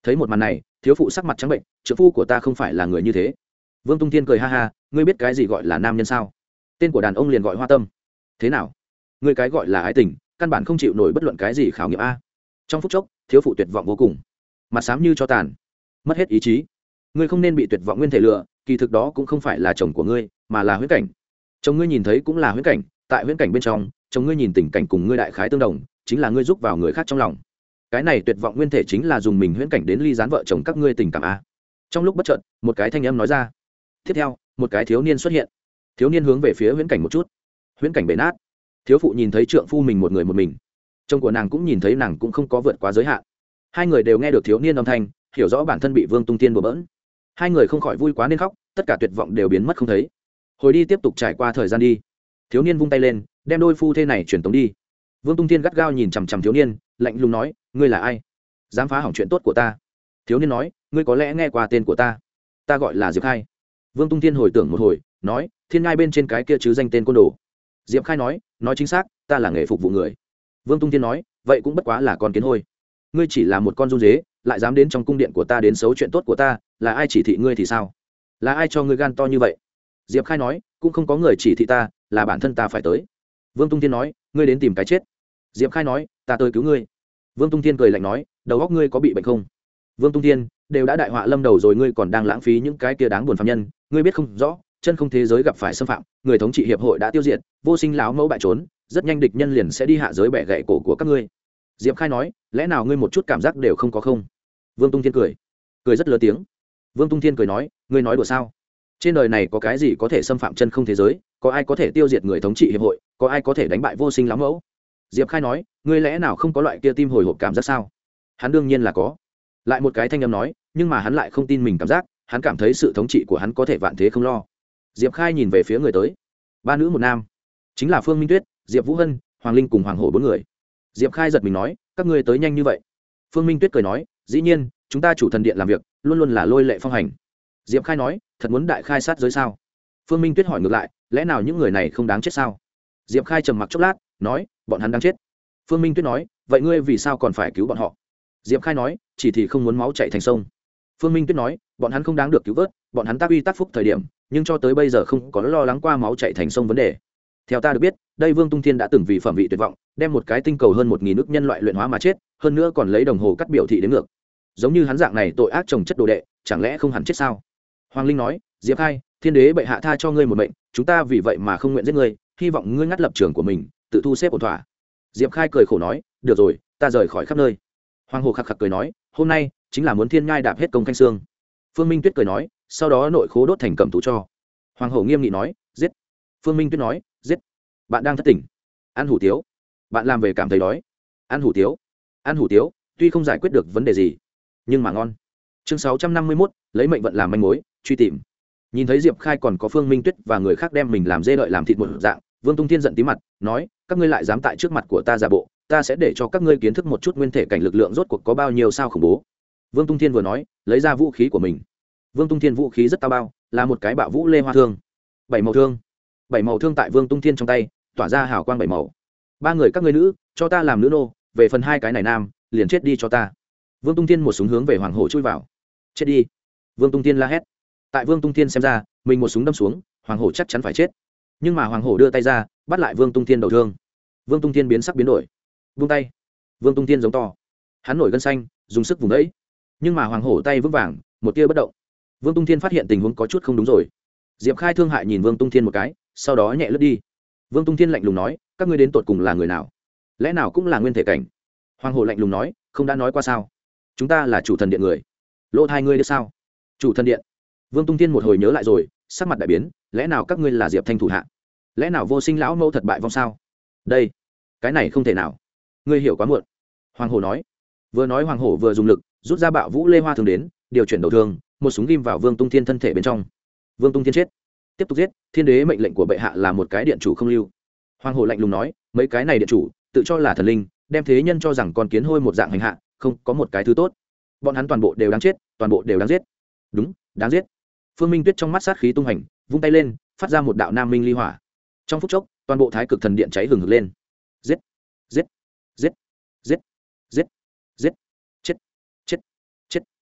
Thấy một màn này, thiếu phụ sắc mặt trắng bệnh, trợ phu của ta không phải là người như thế. Vương Tung Thiên cười ha ha, ngươi biết cái gì gọi là nam nhân sao? Tên của đàn ông liền gọi hoa tâm. Thế nào? Ngươi cái gọi là ái tình, căn bản không chịu nổi bất luận cái gì khảo nghiệm a. Trong phút chốc, thiếu phụ tuyệt vọng vô cùng, mặt xám như cho tàn, mất hết ý chí. Ngươi không nên bị tuyệt vọng nguyên thể lừa, kỳ thực đó cũng không phải là chồng của ngươi, mà là huyễn cảnh. Chồng ngươi nhìn thấy cũng là huyễn cảnh, tại huyễn cảnh bên trong, chồng ngươi nhìn tình cảnh cùng ngươi đại khái tương đồng, chính là ngươi giúp vào người khác trong lòng. Cái này tuyệt vọng nguyên thể chính là dùng mình huyễn cảnh đến ly gián vợ chồng các ngươi tình cảm a. Trong lúc bất chợt, một cái thanh âm nói ra. Tiếp theo, một cái thiếu niên xuất hiện. Thiếu niên hướng về phía huyễn cảnh một chút. Huyễn cảnh bể nát. Thiếu phụ nhìn thấy trượng phu mình một người một mình, chồng của nàng cũng nhìn thấy nàng cũng không có vượt quá giới hạn. Hai người đều nghe được thiếu niên âm thanh, hiểu rõ bản thân bị Vương Tung Tiên bừa bỡn. Hai người không khỏi vui quá nên khóc, tất cả tuyệt vọng đều biến mất không thấy. Hồi đi tiếp tục trải qua thời gian đi. Thiếu niên vung tay lên, đem đôi phu thê này truyền tống đi. Vương Tung Tiên gắt gao nhìn chằm chằm thiếu niên, lạnh lùng nói, ngươi là ai? Dám phá hỏng chuyện tốt của ta? Thiếu niên nói, ngươi có lẽ nghe qua tên của ta. Ta gọi là Diệp Khai. Vương Tung Tiên hồi tưởng một hồi, nói, thiên ngai bên trên cái kia chứ danh tên côn đồ. Diệp Khai nói, nói chính xác, ta là nghề phục vụ người. Vương Tung Tiên nói, vậy cũng bất quá là con kiến hôi. Ngươi chỉ là một con run dế, lại dám đến trong cung điện của ta đến xấu chuyện tốt của ta, là ai chỉ thị ngươi thì sao? Là ai cho ngươi gan to như vậy? Diệp Khai nói, cũng không có người chỉ thị ta, là bản thân ta phải tới. Vương Tung Tiên nói, ngươi đến tìm cái chết. Diệp Khai nói, ta tới cứu ngươi. Vương Tung Tiên cười lạnh nói, đầu óc ngươi có bị bệnh không? Vương Tung Tiên, đều đã đại họa lâm đầu rồi, ngươi còn đang lãng phí những cái kia đáng buồn phạm nhân, ngươi biết không rõ, chân không thế giới gặp phải xâm phạm, người thống trị hiệp hội đã tiêu diệt, vô sinh lão mẫu bại trốn, rất nhanh địch nhân liền sẽ đi hạ giới bẻ gãy cổ của các ngươi. Diệp Khai nói, lẽ nào ngươi một chút cảm giác đều không có không? Vương Tung Thiên cười, cười rất lớn tiếng. Vương Tung Thiên cười nói, ngươi nói đùa sao? Trên đời này có cái gì có thể xâm phạm chân không thế giới, có ai có thể tiêu diệt người thống trị hiệp hội, có ai có thể đánh bại vô sinh lão mẫu? Diệp Khai nói, ngươi lẽ nào không có loại kia tim hồi hộp cảm giác sao? Hắn đương nhiên là có. Lại một cái thanh âm nói, nhưng mà hắn lại không tin mình cảm giác, hắn cảm thấy sự thống trị của hắn có thể vạn thế không lo. Diệp Khai nhìn về phía người tới, ba nữ một nam, chính là Phương Minh Tuyết, Diệp Vũ Hân, Hoàng Linh cùng Hoàng Hổ bốn người. Diệp Khai giật mình nói, các ngươi tới nhanh như vậy? Phương Minh Tuyết cười nói, dĩ nhiên, chúng ta chủ thần điện làm việc luôn luôn là lôi lệ phong hành. Diệp Khai nói, thật muốn đại khai sát giới sao? Phương Minh Tuyết hỏi ngược lại, lẽ nào những người này không đáng chết sao? Diệp Khai trầm mặc chốc lát, nói, bọn hắn đáng chết. Phương Minh Tuyết nói, vậy ngươi vì sao còn phải cứu bọn họ? Diệp Khai nói, chỉ thì không muốn máu chảy thành sông. Phương Minh Tuyết nói, bọn hắn không đáng được cứu vớt, bọn hắn tác uy tác phúc thời điểm, nhưng cho tới bây giờ không có lo lắng qua máu chảy thành sông vấn đề. Theo ta được biết, đây Vương Tung Thiên đã từng vì phẩm vị tuyệt vọng, đem một cái tinh cầu hơn một nghìn nước nhân loại luyện hóa mà chết, hơn nữa còn lấy đồng hồ cắt biểu thị đến ngược. Giống như hắn dạng này tội ác trồng chất đồ đệ, chẳng lẽ không hẳn chết sao? Hoàng Linh nói, Diệp Khai, thiên đế bệ hạ tha cho ngươi một mệnh, chúng ta vì vậy mà không nguyện giết ngươi, hy vọng ngươi ngắt lập trường của mình, tự thu xếp ổn thỏa. Diệp Khai cười khổ nói, được rồi, ta rời khỏi khắp nơi. Hoàng Hồ khạc khạc cười nói, hôm nay chính là muốn thiên nhai đạp hết công khanh xương. Phương Minh Tuyết cười nói, sau đó nội khố đốt thành cầm tù cho. Hoàng Hổ nghiêm nghị nói, giết. Phương Minh Tuyết nói, giết. Bạn đang thất tỉnh, ăn hủ tiếu. Bạn làm về cảm thấy đói, ăn hủ tiếu. Ăn hủ tiếu tuy không giải quyết được vấn đề gì, nhưng mà ngon. Chương sáu trăm năm mươi mốt, lấy mệnh vận làm manh mối, truy tìm. Nhìn thấy Diệp Khai còn có Phương Minh Tuyết và người khác đem mình làm dê đợi làm thịt một dạng, Vương Tung Thiên giận tí mặt, nói, các ngươi lại dám tại trước mặt của ta giả bộ, ta sẽ để cho các ngươi kiến thức một chút nguyên thể cảnh lực lượng rốt cuộc có bao nhiêu sao khủng bố. Vương Tung Thiên vừa nói, lấy ra vũ khí của mình. Vương Tung Thiên vũ khí rất tao bao, là một cái bạo vũ lê hoa thương, bảy màu thương. Bảy màu thương tại Vương Tung Thiên trong tay, tỏa ra hào quang bảy màu. Ba người các ngươi nữ, cho ta làm nữ nô, về phần hai cái này nam, liền chết đi cho ta. Vương Tung Thiên một súng hướng về Hoàng Hổ chui vào. Chết đi. Vương Tung Thiên la hét. Tại Vương Tung Thiên xem ra, mình một súng đâm xuống, Hoàng Hổ chắc chắn phải chết. Nhưng mà Hoàng Hổ đưa tay ra, bắt lại Vương Tung Thiên đầu thương. Vương Tung Thiên biến sắc biến đổi. Vung tay. Vương Tung Thiên giống to. Hắn nổi gân xanh, dùng sức vùng đẩy. Nhưng mà Hoàng Hổ tay vững vàng, một tia bất động. Vương Tung Thiên phát hiện tình huống có chút không đúng rồi. Diệp Khai thương hại nhìn Vương Tung Thiên một cái, sau đó nhẹ lướt đi. Vương Tung Thiên lạnh lùng nói, các ngươi đến tột cùng là người nào? Lẽ nào cũng là nguyên thể cảnh? Hoàng Hổ lạnh lùng nói, không đã nói qua sao? Chúng ta là chủ thần điện người. Lỗ hai ngươi được sao? Chủ thần điện. Vương Tung Thiên một hồi nhớ lại rồi, sắc mặt đại biến, lẽ nào các ngươi là Diệp Thanh thủ hạ? Lẽ nào vô sinh lão mẫu thật bại vong sao? Đây, cái này không thể nào. Ngươi hiểu quá muộn. Hoàng Hổ nói. Vừa nói Hoàng Hổ vừa dùng lực rút ra bạo vũ lê hoa thường đến, điều chuyển đầu thương, một súng ghim vào Vương Tung Thiên thân thể bên trong. Vương Tung Thiên chết. Tiếp tục giết, thiên đế mệnh lệnh của bệ hạ là một cái điện chủ không lưu. Hoàng Hổ lạnh lùng nói, mấy cái này điện chủ tự cho là thần linh, đem thế nhân cho rằng con kiến hôi một dạng hành hạ, không có một cái thứ tốt. Bọn hắn toàn bộ đều đáng chết, toàn bộ đều đáng giết. Đúng, đáng giết. Phương Minh Tuyết trong mắt sát khí tung hành, vung tay lên, phát ra một đạo nam minh ly hỏa. Trong phút chốc, toàn bộ thái cực thần điện cháy hừng hực lên. Giết, giết, giết, giết, giết, giết, chết, chết, chết.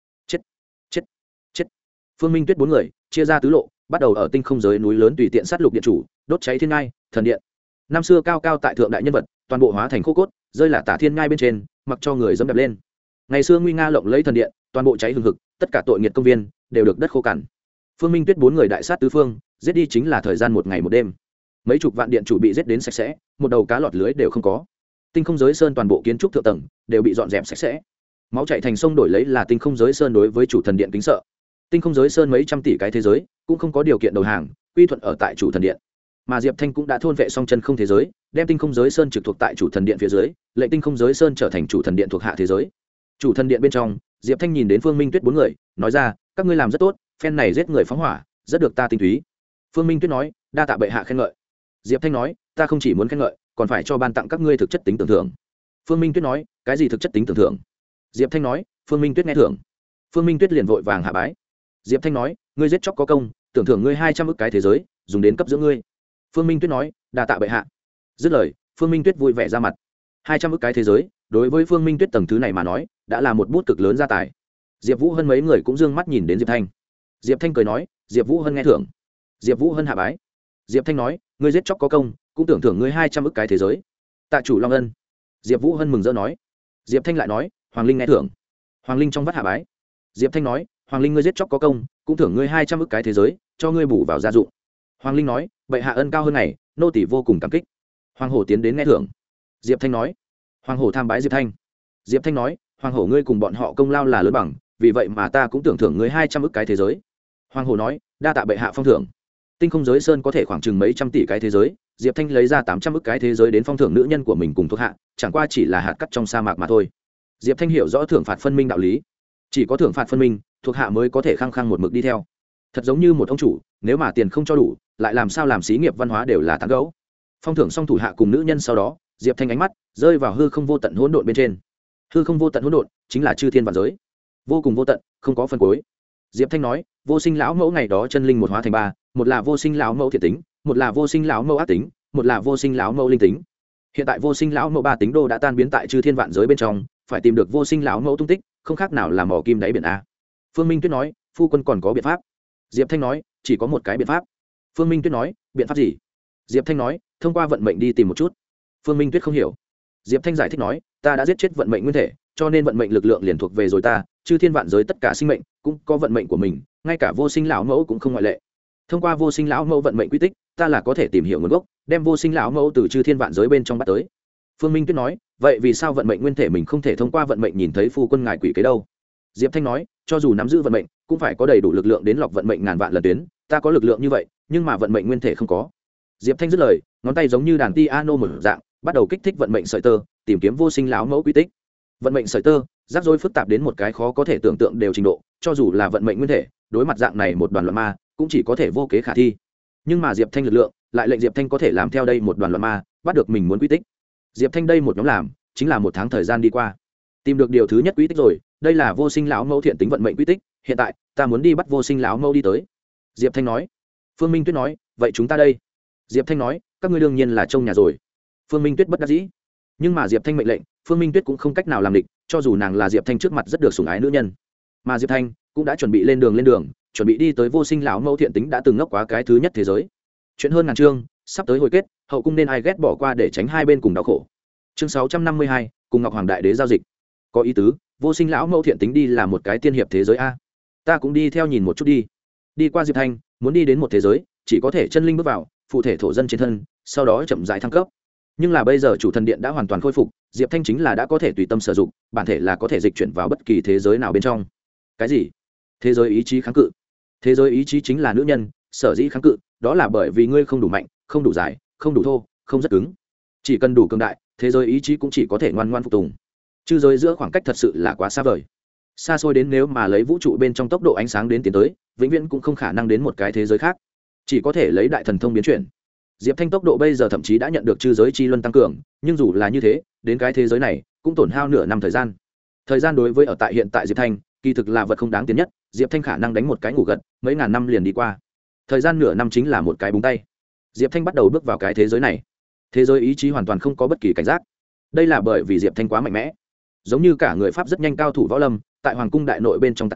Phương Minh Tuyết bốn người chia ra tứ lộ, bắt đầu ở tinh không giới núi lớn tùy tiện sát lục điện chủ, đốt cháy thiên ngai thần điện. Năm xưa cao cao tại thượng đại nhân vật, toàn bộ hóa thành khô cốt, rơi là tả thiên ngai bên trên, mặc cho người dẫm đạp lên. Ngày xưa nguy nga lộng lẫy thần điện, toàn bộ cháy hừng hực, tất cả tội nghiệt công viên đều được đất khô cằn. Phương Minh Tuyết bốn người đại sát tứ phương, giết đi chính là thời gian một ngày một đêm. Mấy chục vạn điện chủ bị giết đến sạch sẽ, một đầu cá lọt lưới đều không có. Tinh không giới sơn toàn bộ kiến trúc thượng tầng đều bị dọn dẹp sạch sẽ. Máu chảy thành sông đổi lấy là tinh không giới sơn đối với chủ thần điện kính sợ. Tinh không giới sơn mấy trăm tỷ cái thế giới cũng không có điều kiện đầu hàng, quy thuận ở tại chủ thần điện. Mà Diệp Thanh cũng đã thôn vệ xong chân không thế giới, đem tinh không giới sơn trực thuộc tại chủ thần điện phía dưới, lệnh tinh không giới sơn trở thành chủ thần điện thuộc hạ thế giới. Chủ thần điện bên trong, Diệp Thanh nhìn đến Phương Minh Tuyết bốn người, nói ra, các ngươi làm rất tốt, phen này giết người phóng hỏa, rất được ta tinh túy. Phương Minh Tuyết nói, đa tạ bệ hạ khen ngợi. Diệp Thanh nói, ta không chỉ muốn khen ngợi, còn phải cho ban tặng các ngươi thực chất tính tưởng thưởng. Phương Minh Tuyết nói, cái gì thực chất tính tưởng thưởng? Diệp Thanh nói, Phương Minh Tuyết nghe thưởng. Phương Minh Tuyết liền vội vàng hạ bái. Diệp Thanh nói, ngươi giết chóc có công, tưởng thưởng ngươi hai trăm ức cái thế giới, dùng đến cấp dưỡng ngươi. Phương Minh Tuyết nói, đa tạ bệ hạ. Dứt lời, Phương Minh Tuyết vui vẻ ra mặt. hai trăm ức cái thế giới, đối với Phương Minh Tuyết tầng thứ này mà nói, đã là một bút cực lớn gia tài. Diệp Vũ Hân mấy người cũng dương mắt nhìn đến Diệp Thanh. Diệp Thanh cười nói, Diệp Vũ Hân nghe thưởng. Diệp Vũ Hân hạ bái. Diệp Thanh nói, ngươi giết chóc có công, cũng tưởng thưởng ngươi hai trăm ức cái thế giới. Tạ chủ Long Ân. Diệp Vũ Hân mừng rỡ nói. Diệp Thanh lại nói, Hoàng Linh nghe thưởng. Hoàng Linh trong vắt hạ bái. Diệp Thanh nói, Hoàng Linh ngươi giết chóc có công, cũng thưởng ngươi hai trăm ức cái thế giới, cho ngươi bù vào gia dụng. Hoàng Linh nói, bệ hạ ân cao hơn này, nô tỳ vô cùng cảm kích. Hoàng Hổ tiến đến nghe thưởng. Diệp Thanh nói, Hoàng Hổ tham bái Diệp Thanh. Diệp Thanh nói, Hoàng Hổ ngươi cùng bọn họ công lao là lớn bằng, vì vậy mà ta cũng tưởng thưởng ngươi hai trăm ức cái thế giới. Hoàng Hổ nói, đa tạ bệ hạ phong thưởng. Tinh không giới sơn có thể khoảng chừng mấy trăm tỷ cái thế giới, Diệp Thanh lấy ra tám trăm ức cái thế giới đến phong thưởng nữ nhân của mình cùng thuộc hạ, chẳng qua chỉ là hạt cát trong sa mạc mà thôi. Diệp Thanh hiểu rõ thưởng phạt phân minh đạo lý, chỉ có thưởng phạt phân minh, thuộc hạ mới có thể khăng khăng một mực đi theo. Thật giống như một ông chủ, nếu mà tiền không cho đủ, lại làm sao làm xí nghiệp văn hóa đều là tán gẫu. Phong thưởng xong thủ hạ cùng nữ nhân sau đó, Diệp Thanh ánh mắt rơi vào hư không vô tận hỗn độn bên trên. Hư không vô tận hỗn độn chính là chư thiên vạn giới, vô cùng vô tận, không có phần cuối. Diệp Thanh nói, vô sinh lão mẫu ngày đó chân linh một hóa thành ba, một là vô sinh lão mẫu thiện tính, một là vô sinh lão mẫu ác tính, một là vô sinh lão mẫu linh tính. Hiện tại vô sinh lão mẫu ba tính đô đã tan biến tại chư thiên vạn giới bên trong, phải tìm được vô sinh lão mẫu tung tích, không khác nào là mỏ kim đáy biển a. Phương Minh Tuyết nói, phu quân còn có biện pháp. Diệp Thanh nói, chỉ có một cái biện pháp. Phương Minh Tuyết nói, biện pháp gì? Diệp Thanh nói, thông qua vận mệnh đi tìm một chút. Phương Minh Tuyết không hiểu. Diệp Thanh giải thích nói, ta đã giết chết vận mệnh nguyên thể, cho nên vận mệnh lực lượng liền thuộc về rồi ta, chư thiên vạn giới tất cả sinh mệnh cũng có vận mệnh của mình, ngay cả vô sinh lão mẫu cũng không ngoại lệ. Thông qua vô sinh lão mẫu vận mệnh quy tích, ta là có thể tìm hiểu nguồn gốc, đem vô sinh lão mẫu từ chư thiên vạn giới bên trong bắt tới. Phương Minh Tuyết nói, vậy vì sao vận mệnh nguyên thể mình không thể thông qua vận mệnh nhìn thấy phu quân ngài quỷ kế đâu? Diệp Thanh nói, cho dù nắm giữ vận mệnh, cũng phải có đầy đủ lực lượng đến lọc vận mệnh ngàn vạn lần tuyến, ta có lực lượng như vậy, nhưng mà vận mệnh nguyên thể không có. Diệp Thanh dứt lời, ngón tay giống như đàn piano một dạng, bắt đầu kích thích vận mệnh sợi tơ, tìm kiếm vô sinh lão mẫu quy tích. Vận mệnh sợi tơ, rắc rối phức tạp đến một cái khó có thể tưởng tượng đều trình độ, cho dù là vận mệnh nguyên thể, đối mặt dạng này một đoàn loạn ma, cũng chỉ có thể vô kế khả thi. Nhưng mà Diệp Thanh lực lượng, lại lệnh Diệp Thanh có thể làm theo đây một đoàn loạn ma, bắt được mình muốn quy tích. Diệp Thanh đây một nhóm làm, chính là một tháng thời gian đi qua. Tìm được điều thứ nhất quy tích rồi, đây là vô sinh lão mẫu thiện tính vận mệnh quy tích, hiện tại, ta muốn đi bắt vô sinh lão mẫu đi tới. Diệp Thanh nói. Phương Minh Tuyết nói, vậy chúng ta đây? Diệp Thanh nói, các ngươi đương nhiên là trông nhà rồi. Phương Minh Tuyết bất đắc dĩ. Nhưng mà Diệp Thanh mệnh lệnh, Phương Minh Tuyết cũng không cách nào làm địch, cho dù nàng là Diệp Thanh trước mặt rất được sủng ái nữ nhân. Mà Diệp Thanh cũng đã chuẩn bị lên đường lên đường, chuẩn bị đi tới vô sinh lão mẫu thiện tính đã từng ngốc quá cái thứ nhất thế giới. Chuyện hơn ngàn chương, sắp tới hồi kết, hậu cung nên ai ghét bỏ qua để tránh hai bên cùng đau khổ. Chương sáu trăm năm mươi hai, cùng Ngọc Hoàng đại đế giao dịch. Có ý tứ, vô sinh lão mẫu thiện tính đi là một cái tiên hiệp thế giới a. Ta cũng đi theo nhìn một chút đi. Đi qua Diệp Thanh, muốn đi đến một thế giới, chỉ có thể chân linh bước vào, phụ thể thổ dân trên thân, sau đó chậm rãi thăng cấp. Nhưng là bây giờ chủ thần điện đã hoàn toàn khôi phục, Diệp Thanh chính là đã có thể tùy tâm sử dụng, bản thể là có thể dịch chuyển vào bất kỳ thế giới nào bên trong. Cái gì? Thế giới ý chí kháng cự? Thế giới ý chí chính là nữ nhân, sở dĩ kháng cự, đó là bởi vì ngươi không đủ mạnh, không đủ dài, không đủ thô, không rất cứng. Chỉ cần đủ cường đại, thế giới ý chí cũng chỉ có thể ngoan ngoãn phục tùng. Chư giới giữa khoảng cách thật sự là quá xa vời. Xa xôi đến nếu mà lấy vũ trụ bên trong tốc độ ánh sáng đến tiến tới, vĩnh viễn cũng không khả năng đến một cái thế giới khác. Chỉ có thể lấy đại thần thông biến chuyển. Diệp Thanh tốc độ bây giờ thậm chí đã nhận được chư giới chi luân tăng cường, nhưng dù là như thế, đến cái thế giới này cũng tổn hao nửa năm thời gian. Thời gian đối với ở tại hiện tại Diệp Thanh, kỳ thực là vật không đáng tiền nhất, Diệp Thanh khả năng đánh một cái ngủ gật, mấy ngàn năm liền đi qua. Thời gian nửa năm chính là một cái búng tay. Diệp Thanh bắt đầu bước vào cái thế giới này. Thế giới ý chí hoàn toàn không có bất kỳ cảnh giác. Đây là bởi vì Diệp Thanh quá mạnh mẽ. Giống như cả người pháp rất nhanh cao thủ võ lâm, tại hoàng cung đại nội bên trong tạc qua,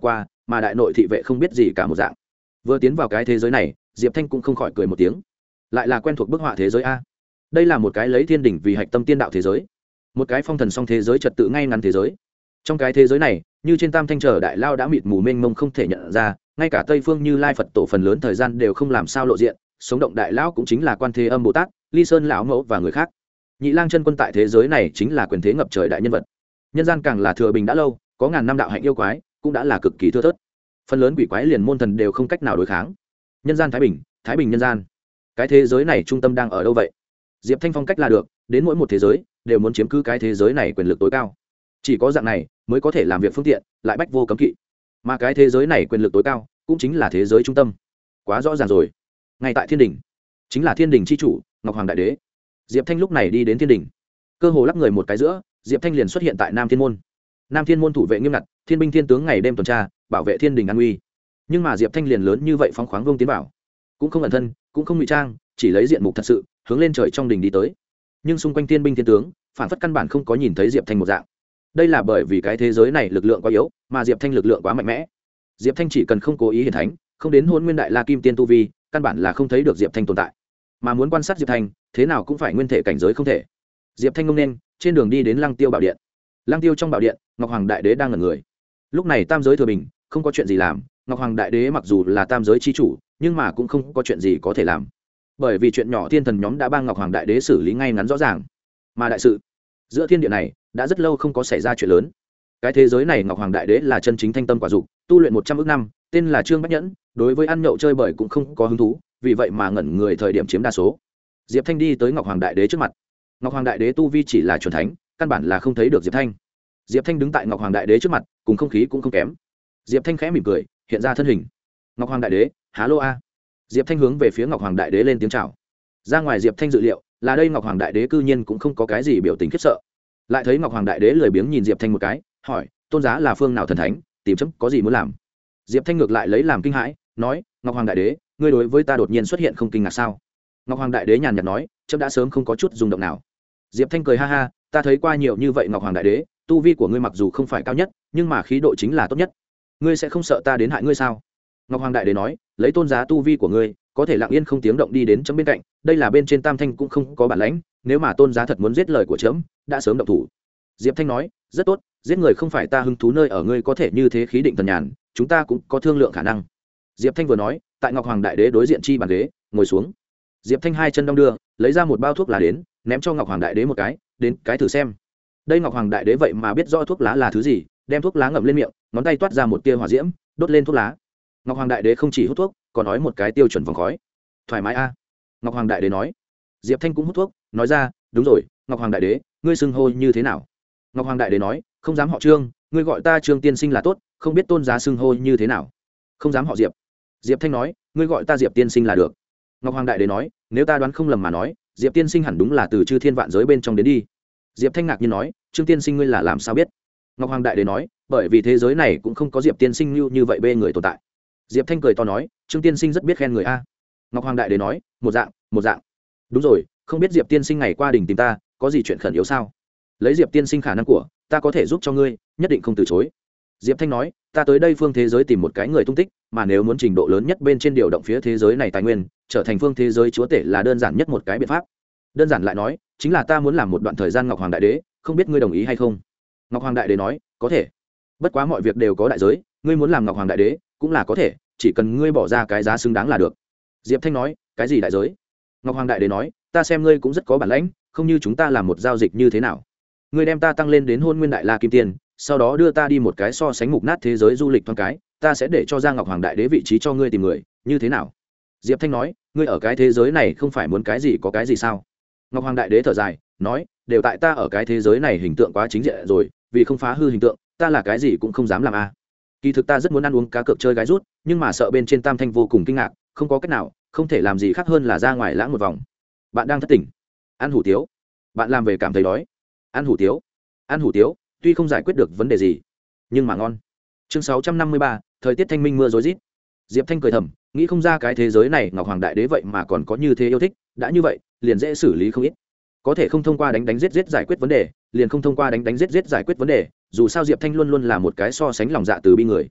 mà đại nội thị vệ không biết gì cả một dạng. Vừa tiến vào cái thế giới này, Diệp Thanh cũng không khỏi cười một tiếng. Lại là quen thuộc bức họa thế giới a. Đây là một cái lấy thiên đỉnh vì hạch tâm tiên đạo thế giới, một cái phong thần song thế giới trật tự ngay ngắn thế giới. Trong cái thế giới này, như trên Tam Thanh Trở đại lao đã mịt mù mênh mông không thể nhận ra, ngay cả Tây Phương Như Lai Phật tổ phần lớn thời gian đều không làm sao lộ diện, sống động đại lão cũng chính là Quan Thế Âm Bồ Tát, Ly Sơn lão mẫu và người khác. Nhị Lang chân quân tại thế giới này chính là quyền thế ngập trời đại nhân vật. Nhân gian càng là thừa bình đã lâu, có ngàn năm đạo hạnh yêu quái, cũng đã là cực kỳ thưa thớt. Phần lớn quỷ quái liền môn thần đều không cách nào đối kháng. Nhân gian thái bình, thái bình nhân gian. Cái thế giới này trung tâm đang ở đâu vậy? Diệp Thanh phong cách là được, đến mỗi một thế giới đều muốn chiếm cứ cái thế giới này quyền lực tối cao. Chỉ có dạng này mới có thể làm việc phương tiện, lại bách vô cấm kỵ. Mà cái thế giới này quyền lực tối cao, cũng chính là thế giới trung tâm. Quá rõ ràng rồi. Ngay tại thiên đình, chính là thiên đình chi chủ, Ngọc Hoàng Đại Đế. Diệp Thanh lúc này đi đến thiên đình, cơ hồ lắc người một cái giữa, Diệp Thanh liền xuất hiện tại Nam Thiên môn. Nam Thiên môn thủ vệ nghiêm ngặt, thiên binh thiên tướng ngày đêm tuần tra, bảo vệ thiên đình an uy. Nhưng mà Diệp Thanh liền lớn như vậy phóng khoáng vông tiến vào, cũng không ẩn thân, cũng không ngụy trang, chỉ lấy diện mục thật sự, hướng lên trời trong đình đi tới. Nhưng xung quanh thiên binh thiên tướng, phản phất căn bản không có nhìn thấy Diệp Thanh một dạng. Đây là bởi vì cái thế giới này lực lượng quá yếu, mà Diệp Thanh lực lượng quá mạnh mẽ. Diệp Thanh chỉ cần không cố ý hiển thánh, không đến Hỗn Nguyên Đại La Kim Tiên tu vi, căn bản là không thấy được Diệp Thanh tồn tại. Mà muốn quan sát Diệp Thanh, thế nào cũng phải nguyên thể cảnh giới không thể. Diệp Thanh ngông nên trên đường đi đến Lăng Tiêu bảo điện. Lăng Tiêu trong bảo điện, Ngọc Hoàng Đại Đế đang ngẩn người. Lúc này tam giới thừa bình, không có chuyện gì làm, Ngọc Hoàng Đại Đế mặc dù là tam giới chi chủ, nhưng mà cũng không có chuyện gì có thể làm. Bởi vì chuyện nhỏ thiên thần nhóm đã bang Ngọc Hoàng Đại Đế xử lý ngay ngắn rõ ràng. Mà đại sự giữa thiên địa này đã rất lâu không có xảy ra chuyện lớn. Cái thế giới này Ngọc Hoàng Đại Đế là chân chính thanh tâm quả dục, tu luyện một trăm ức năm, tên là Trương Bách Nhẫn, đối với ăn nhậu chơi bời cũng không có hứng thú, vì vậy mà ngẩn người thời điểm chiếm đa số. Diệp Thanh đi tới Ngọc Hoàng Đại Đế trước mặt. Ngọc Hoàng Đại Đế tu vi chỉ là chuẩn thánh, căn bản là không thấy được Diệp Thanh. Diệp Thanh đứng tại Ngọc Hoàng Đại Đế trước mặt, cùng không khí cũng không kém. Diệp Thanh khẽ mỉm cười, hiện ra thân hình. Ngọc Hoàng Đại Đế, há lô a. Diệp Thanh hướng về phía Ngọc Hoàng Đại Đế lên tiếng chào. Ra ngoài Diệp Thanh dự liệu, là đây Ngọc Hoàng Đại Đế cư nhiên cũng không có cái gì biểu tình khiếp sợ. Lại thấy Ngọc Hoàng Đại Đế lười biếng nhìn Diệp Thanh một cái, hỏi, tôn giá là phương nào thần thánh, tìm chấm có gì muốn làm? Diệp Thanh ngược lại lấy làm kinh hãi, nói, Ngọc Hoàng Đại Đế, ngươi đối với ta đột nhiên xuất hiện không kinh ngạc sao? Ngọc Hoàng Đại Đế nhàn nhạt nói, chấm đã sớm không có chút rung động nào. Diệp Thanh cười ha ha, ta thấy qua nhiều như vậy Ngọc Hoàng Đại Đế, tu vi của ngươi mặc dù không phải cao nhất, nhưng mà khí độ chính là tốt nhất. Ngươi sẽ không sợ ta đến hại ngươi sao? Ngọc Hoàng Đại Đế nói, lấy tôn giá tu vi của ngươi, có thể lặng yên không tiếng động đi đến chấm bên cạnh, đây là bên trên Tam Thanh cũng không có bản lãnh, nếu mà tôn giá thật muốn giết lời của chấm, đã sớm động thủ. Diệp Thanh nói, rất tốt, giết người không phải ta hứng thú, nơi ở ngươi có thể như thế khí định thần nhàn, chúng ta cũng có thương lượng khả năng. Diệp Thanh vừa nói, tại Ngọc Hoàng Đại Đế đối diện chi bàn ghế, ngồi xuống. Diệp Thanh hai chân đong đưa, lấy ra một bao thuốc lá đến, ném cho Ngọc Hoàng Đại Đế một cái, đến cái thử xem. Đây Ngọc Hoàng Đại Đế vậy mà biết rõ thuốc lá là thứ gì, đem thuốc lá ngậm lên miệng, ngón tay toát ra một tia hỏa diễm, đốt lên thuốc lá. Ngọc Hoàng Đại Đế không chỉ hút thuốc, còn nói một cái tiêu chuẩn vòng khói. Thoải mái a. Ngọc Hoàng Đại Đế nói. Diệp Thanh cũng hút thuốc, nói ra, đúng rồi, Ngọc Hoàng Đại Đế, ngươi xưng hô như thế nào? Ngọc Hoàng Đại Đế nói, không dám họ Trương, ngươi gọi ta Trương tiên sinh là tốt, không biết tôn giá xưng hô như thế nào? Không dám họ Diệp. Diệp Thanh nói, ngươi gọi ta Diệp tiên sinh là được. Ngọc Hoàng Đại Đế nói, nếu ta đoán không lầm mà nói, Diệp tiên sinh hẳn đúng là từ chư thiên vạn giới bên trong đến đi. Diệp Thanh ngạc nhiên nói, Trương tiên sinh ngươi là làm sao biết? Ngọc Hoàng Đại Đế nói, bởi vì thế giới này cũng không có Diệp tiên sinh như, như vậy bê người tồn tại. Diệp Thanh cười to nói, Trương tiên sinh rất biết khen người a. Ngọc Hoàng Đại Đế nói, một dạng, một dạng. Đúng rồi, không biết Diệp tiên sinh ngày qua đình tìm ta, có gì chuyện khẩn yếu sao? Lấy Diệp tiên sinh khả năng của, ta có thể giúp cho ngươi, nhất định không từ chối. Diệp Thanh nói, ta tới đây phương thế giới tìm một cái người tung tích, mà nếu muốn trình độ lớn nhất bên trên điều động phía thế giới này tài nguyên, trở thành phương thế giới chúa tể là đơn giản nhất một cái biện pháp. Đơn giản lại nói, chính là ta muốn làm một đoạn thời gian Ngọc Hoàng Đại Đế, không biết ngươi đồng ý hay không? Ngọc Hoàng Đại Đế nói, có thể. Bất quá mọi việc đều có đại giới, ngươi muốn làm Ngọc Hoàng Đại Đế, cũng là có thể, chỉ cần ngươi bỏ ra cái giá xứng đáng là được. Diệp Thanh nói, cái gì đại giới? Ngọc Hoàng Đại Đế nói, ta xem ngươi cũng rất có bản lĩnh, không như chúng ta làm một giao dịch như thế nào? Ngươi đem ta tăng lên đến Hôn Nguyên Đại La Kim Tiên, sau đó đưa ta đi một cái so sánh mục nát thế giới du lịch thoáng cái, ta sẽ để cho ra Ngọc Hoàng Đại Đế vị trí cho ngươi tìm người, như thế nào? Diệp Thanh nói, ngươi ở cái thế giới này không phải muốn cái gì có cái gì sao? Ngọc Hoàng Đại Đế thở dài, nói, đều tại ta ở cái thế giới này hình tượng quá chính diện rồi, vì không phá hư hình tượng, ta là cái gì cũng không dám làm a. À. Kỳ thực ta rất muốn ăn uống cá cược chơi gái rút, nhưng mà sợ bên trên Tam Thanh vô cùng kinh ngạc, không có cách nào, không thể làm gì khác hơn là ra ngoài lãng một vòng. Bạn đang thất tỉnh, ăn hủ tiếu, bạn làm về cảm thấy đói, ăn hủ tiếu, ăn hủ tiếu, tuy không giải quyết được vấn đề gì, nhưng mà ngon. Chương sáu trăm năm mươi ba, thời tiết thanh minh mưa rối rít. Diệp Thanh cười thầm, nghĩ không ra cái thế giới này Ngọc Hoàng Đại Đế vậy mà còn có như thế yêu thích, đã như vậy, liền dễ xử lý không ít. Có thể không thông qua đánh đánh giết giết giải quyết vấn đề, liền không thông qua đánh đánh giết giết giải quyết vấn đề, dù sao Diệp Thanh luôn luôn là một cái so sánh lòng dạ từ bi người.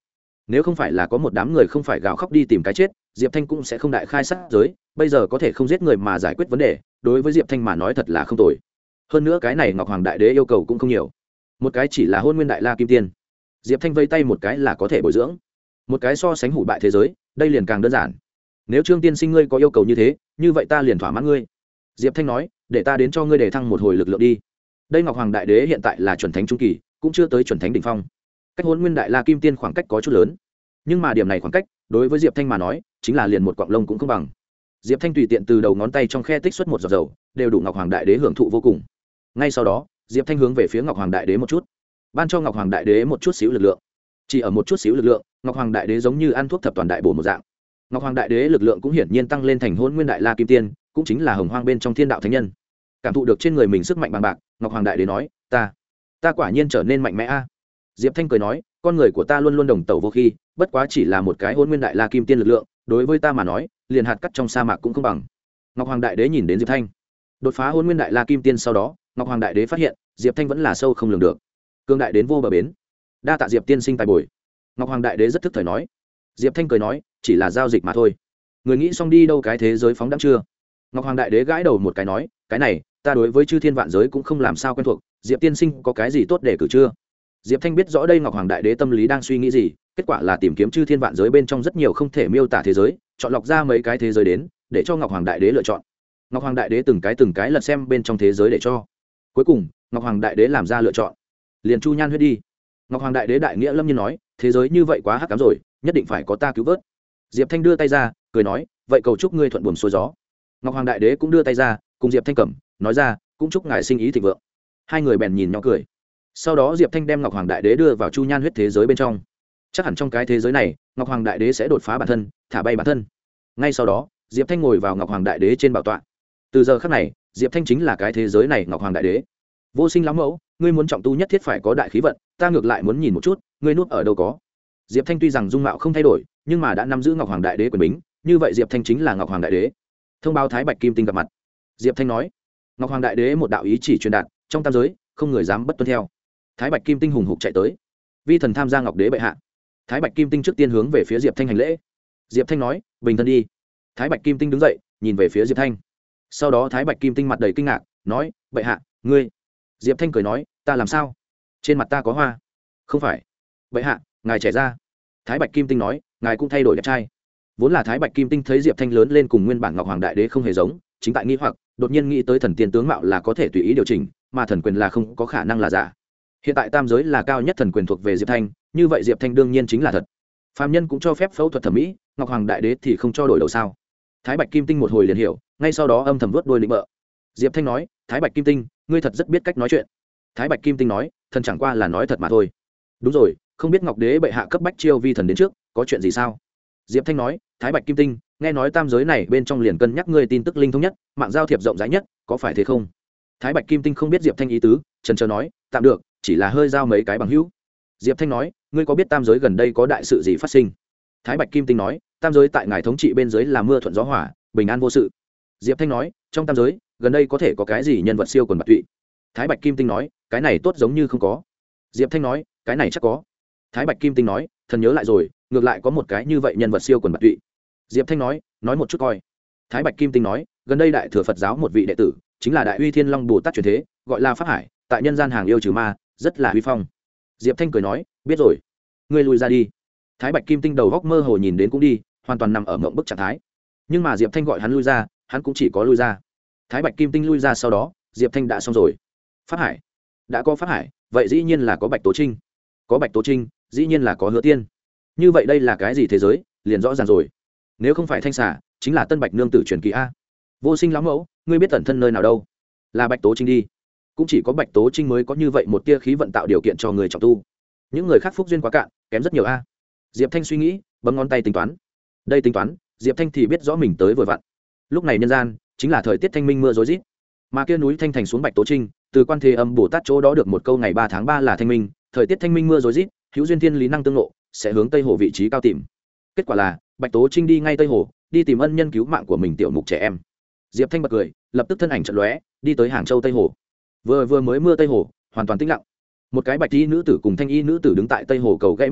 nếu không phải là có một đám người không phải gào khóc đi tìm cái chết, Diệp Thanh cũng sẽ không đại khai sát giới, bây giờ có thể không giết người mà giải quyết vấn đề, đối với Diệp Thanh mà nói thật là không tồi. Hơn nữa cái này Ngọc Hoàng Đại Đế yêu cầu cũng không nhiều, một cái chỉ là Hôn Nguyên Đại La Kim Tiên, Diệp Thanh vây tay một cái là có thể bồi dưỡng, một cái so sánh hủ bại thế giới, đây liền càng đơn giản. Nếu Trương tiên sinh ngươi có yêu cầu như thế, như vậy ta liền thỏa mãn ngươi. Diệp Thanh nói, để ta đến cho ngươi để thăng một hồi lực lượng đi. Đây Ngọc Hoàng Đại Đế hiện tại là chuẩn thánh trung kỳ, cũng chưa tới chuẩn thánh đỉnh phong, cách Hôn Nguyên Đại La Kim Tiên khoảng cách có chút lớn, nhưng mà điểm này khoảng cách đối với Diệp Thanh mà nói chính là liền một quặng lông cũng không bằng. Diệp Thanh tùy tiện từ đầu ngón tay trong khe tích xuất một giọt dầu, đều đủ Ngọc Hoàng Đại Đế hưởng thụ vô cùng. Ngay sau đó Diệp Thanh hướng về phía Ngọc Hoàng Đại Đế một chút, ban cho Ngọc Hoàng Đại Đế một chút xíu lực lượng. Chỉ ở một chút xíu lực lượng, Ngọc Hoàng Đại Đế giống như ăn thuốc thập toàn đại bổ một dạng. Ngọc Hoàng Đại Đế lực lượng cũng hiển nhiên tăng lên thành Hôn Nguyên Đại La Kim Tiên, cũng chính là Hồng Hoang bên trong Thiên Đạo Thánh Nhân. Cảm thụ được trên người mình sức mạnh bằng bạc, Ngọc Hoàng Đại Đế nói, ta ta quả nhiên trở nên mạnh mẽ a. Diệp Thanh cười nói, con người của ta luôn luôn đồng tẩu vô khi, bất quá chỉ là một cái Hôn Nguyên Đại La Kim Tiên lực lượng, đối với ta mà nói liền hạt cắt trong sa mạc cũng không bằng. Ngọc Hoàng Đại Đế nhìn đến Diệp Thanh đột phá Hôn Nguyên Đại La Kim Tiên sau đó, Ngọc Hoàng Đại Đế phát hiện Diệp Thanh vẫn là sâu không lường được, cương đại đến vô bờ bến. Đa tạ Diệp tiên sinh tài bồi. Ngọc Hoàng Đại Đế rất thức thời nói. Diệp Thanh cười nói, chỉ là giao dịch mà thôi, người nghĩ xong đi đâu cái thế giới phóng đãng chưa? Ngọc Hoàng Đại Đế gãi đầu một cái nói, cái này ta đối với chư thiên vạn giới cũng không làm sao quen thuộc, Diệp tiên sinh có cái gì tốt để cử chưa? Diệp Thanh biết rõ đây Ngọc Hoàng Đại Đế tâm lý đang suy nghĩ gì, kết quả là tìm kiếm chư thiên vạn giới bên trong rất nhiều không thể miêu tả thế giới, chọn lọc ra mấy cái thế giới đến để cho Ngọc Hoàng Đại Đế lựa chọn. Ngọc Hoàng Đại Đế từng cái từng cái lật xem bên trong thế giới để cho, cuối cùng Ngọc Hoàng Đại Đế làm ra lựa chọn, liền Chu Nhan huyết đi. Ngọc Hoàng Đại Đế đại nghĩa lâm nhiên nói, thế giới như vậy quá hắc ám rồi, nhất định phải có ta cứu vớt. Diệp Thanh đưa tay ra cười nói, vậy cầu chúc ngươi thuận buồm xuôi gió. Ngọc Hoàng Đại Đế cũng đưa tay ra cùng Diệp Thanh cầm, nói ra, cũng chúc ngài sinh ý thịnh vượng. Hai người bèn nhìn nhau cười. Sau đó Diệp Thanh đem Ngọc Hoàng Đại Đế đưa vào Chu Nhan huyết thế giới bên trong. Chắc hẳn trong cái thế giới này Ngọc Hoàng Đại Đế sẽ đột phá bản thân, thả bay bản thân. Ngay sau đó Diệp Thanh ngồi vào Ngọc Hoàng Đại Đế trên bảo tọa. Từ giờ khắc này Diệp Thanh chính là cái thế giới này Ngọc Hoàng Đại Đế. Vô Sinh lão mẫu, ngươi muốn trọng tu nhất thiết phải có đại khí vận, ta ngược lại muốn nhìn một chút ngươi núp ở đâu có. Diệp Thanh tuy rằng dung mạo không thay đổi, nhưng mà đã nắm giữ Ngọc Hoàng Đại Đế quyền bính, như vậy Diệp Thanh chính là Ngọc Hoàng Đại Đế. Thông báo Thái Bạch Kim Tinh gặp mặt. Diệp Thanh nói, Ngọc Hoàng Đại Đế một đạo ý chỉ truyền đạt, trong tam giới không người dám bất tuân theo. Thái Bạch Kim Tinh hùng hục chạy tới, vi thần tham gia Ngọc Đế bệ hạ. Thái Bạch Kim Tinh trước tiên hướng về phía Diệp Thanh hành lễ. Diệp Thanh nói, bình thân đi. Thái Bạch Kim Tinh đứng dậy nhìn về phía Diệp Thanh, sau đó Thái Bạch Kim Tinh mặt đầy kinh ngạc nói, bệ hạ ngươi. Diệp Thanh cười nói, ta làm sao, trên mặt ta có hoa? Không phải, bệ hạ ngài trẻ ra. Thái Bạch Kim Tinh nói, ngài cũng thay đổi đẹp trai. Vốn là Thái Bạch Kim Tinh thấy Diệp Thanh lớn lên cùng nguyên bản Ngọc Hoàng Đại Đế không hề giống, chính tại nghi hoặc, đột nhiên nghĩ tới thần tiên tướng mạo là có thể tùy ý điều chỉnh, mà thần quyền là không có khả năng là giả. Hiện tại tam giới là cao nhất thần quyền thuộc về Diệp Thanh, như vậy Diệp Thanh đương nhiên chính là thật. Phàm nhân cũng cho phép phẫu thuật thẩm mỹ, Ngọc Hoàng Đại Đế thì không cho đổi đầu sao? Thái Bạch Kim Tinh một hồi liền hiểu, ngay sau đó âm thầm vuốt đuôi định bợ. Diệp Thanh nói, Thái Bạch Kim Tinh, ngươi thật rất biết cách nói chuyện. Thái Bạch Kim Tinh nói, thần chẳng qua là nói thật mà thôi. Đúng rồi, không biết Ngọc Đế bệ hạ cấp bách chiêu vi thần đến trước, có chuyện gì sao? Diệp Thanh nói, Thái Bạch Kim Tinh, nghe nói tam giới này bên trong liền cân nhắc ngươi tin tức linh thông nhất, mạng giao thiệp rộng rãi nhất, có phải thế không? Thái Bạch Kim Tinh không biết Diệp Thanh ý tứ, chần chờ nói, tạm được, chỉ là hơi giao mấy cái bằng hữu. Diệp Thanh nói, ngươi có biết tam giới gần đây có đại sự gì phát sinh? Thái Bạch Kim Tinh nói, tam giới tại ngài thống trị bên dưới là mưa thuận gió hỏa, bình an vô sự. Diệp Thanh nói, trong tam giới gần đây có thể có cái gì nhân vật siêu quần bạt tụy? Thái Bạch Kim Tinh nói, cái này tốt giống như không có. Diệp Thanh nói, cái này chắc có. Thái Bạch Kim Tinh nói, thần nhớ lại rồi, ngược lại có một cái như vậy nhân vật siêu quần bạt tụy. Diệp Thanh nói, nói một chút coi. Thái Bạch Kim Tinh nói, gần đây đại thừa Phật giáo một vị đệ tử, chính là Đại Uy Thiên Long Bồ Tát truyền thế, gọi là Pháp Hải, tại nhân gian hàng yêu trừ ma, rất là uy phong. Diệp Thanh cười nói, biết rồi, ngươi lui ra đi. Thái Bạch Kim Tinh đầu góc mơ hồ nhìn đến cũng đi, hoàn toàn nằm ở mộng bức trạng thái. Nhưng mà Diệp Thanh gọi hắn lui ra, hắn cũng chỉ có lui ra. Thái Bạch Kim Tinh lui ra sau đó, Diệp Thanh đã xong rồi. Pháp Hải, đã có Pháp Hải, vậy dĩ nhiên là có Bạch Tố Trinh, có Bạch Tố Trinh, dĩ nhiên là có Hứa Tiên. Như vậy đây là cái gì thế giới, liền rõ ràng rồi. Nếu không phải Thanh Xà, chính là Tân Bạch nương tử truyền kỳ a. Vô Sinh lão mẫu, ngươi biết tẩn thân nơi nào đâu? Là Bạch Tố Trinh đi. Cũng chỉ có Bạch Tố Trinh mới có như vậy một tia khí vận tạo điều kiện cho người trọng tu. Những người khác phúc duyên quá cạn, kém rất nhiều a. Diệp Thanh suy nghĩ, bấm ngón tay tính toán. Đây tính toán, Diệp Thanh thì biết rõ mình tới vừa vặn. Lúc này nhân gian chính là thời tiết thanh minh mưa rối rít, mà kia núi Thanh Thành xuống Bạch Tố Trinh, từ Quan Thế Âm Bồ Tát chỗ đó được một câu ngày ba tháng ba là thanh minh, thời tiết thanh minh mưa rối rít, hữu duyên thiên lý năng tương ngộ, sẽ hướng Tây Hồ vị trí cao tìm. Kết quả là Bạch Tố Trinh đi ngay Tây Hồ, đi tìm ân nhân cứu mạng của mình tiểu mục trẻ em. Diệp Thanh bật cười, lập tức thân ảnh chợt lóe, đi tới Hàng Châu Tây Hồ. Vừa vừa mới mưa Tây Hồ, hoàn toàn tĩnh lặng. Một cái bạch y nữ tử cùng thanh y nữ tử đứng tại Tây Hồ cầu gãy một bên,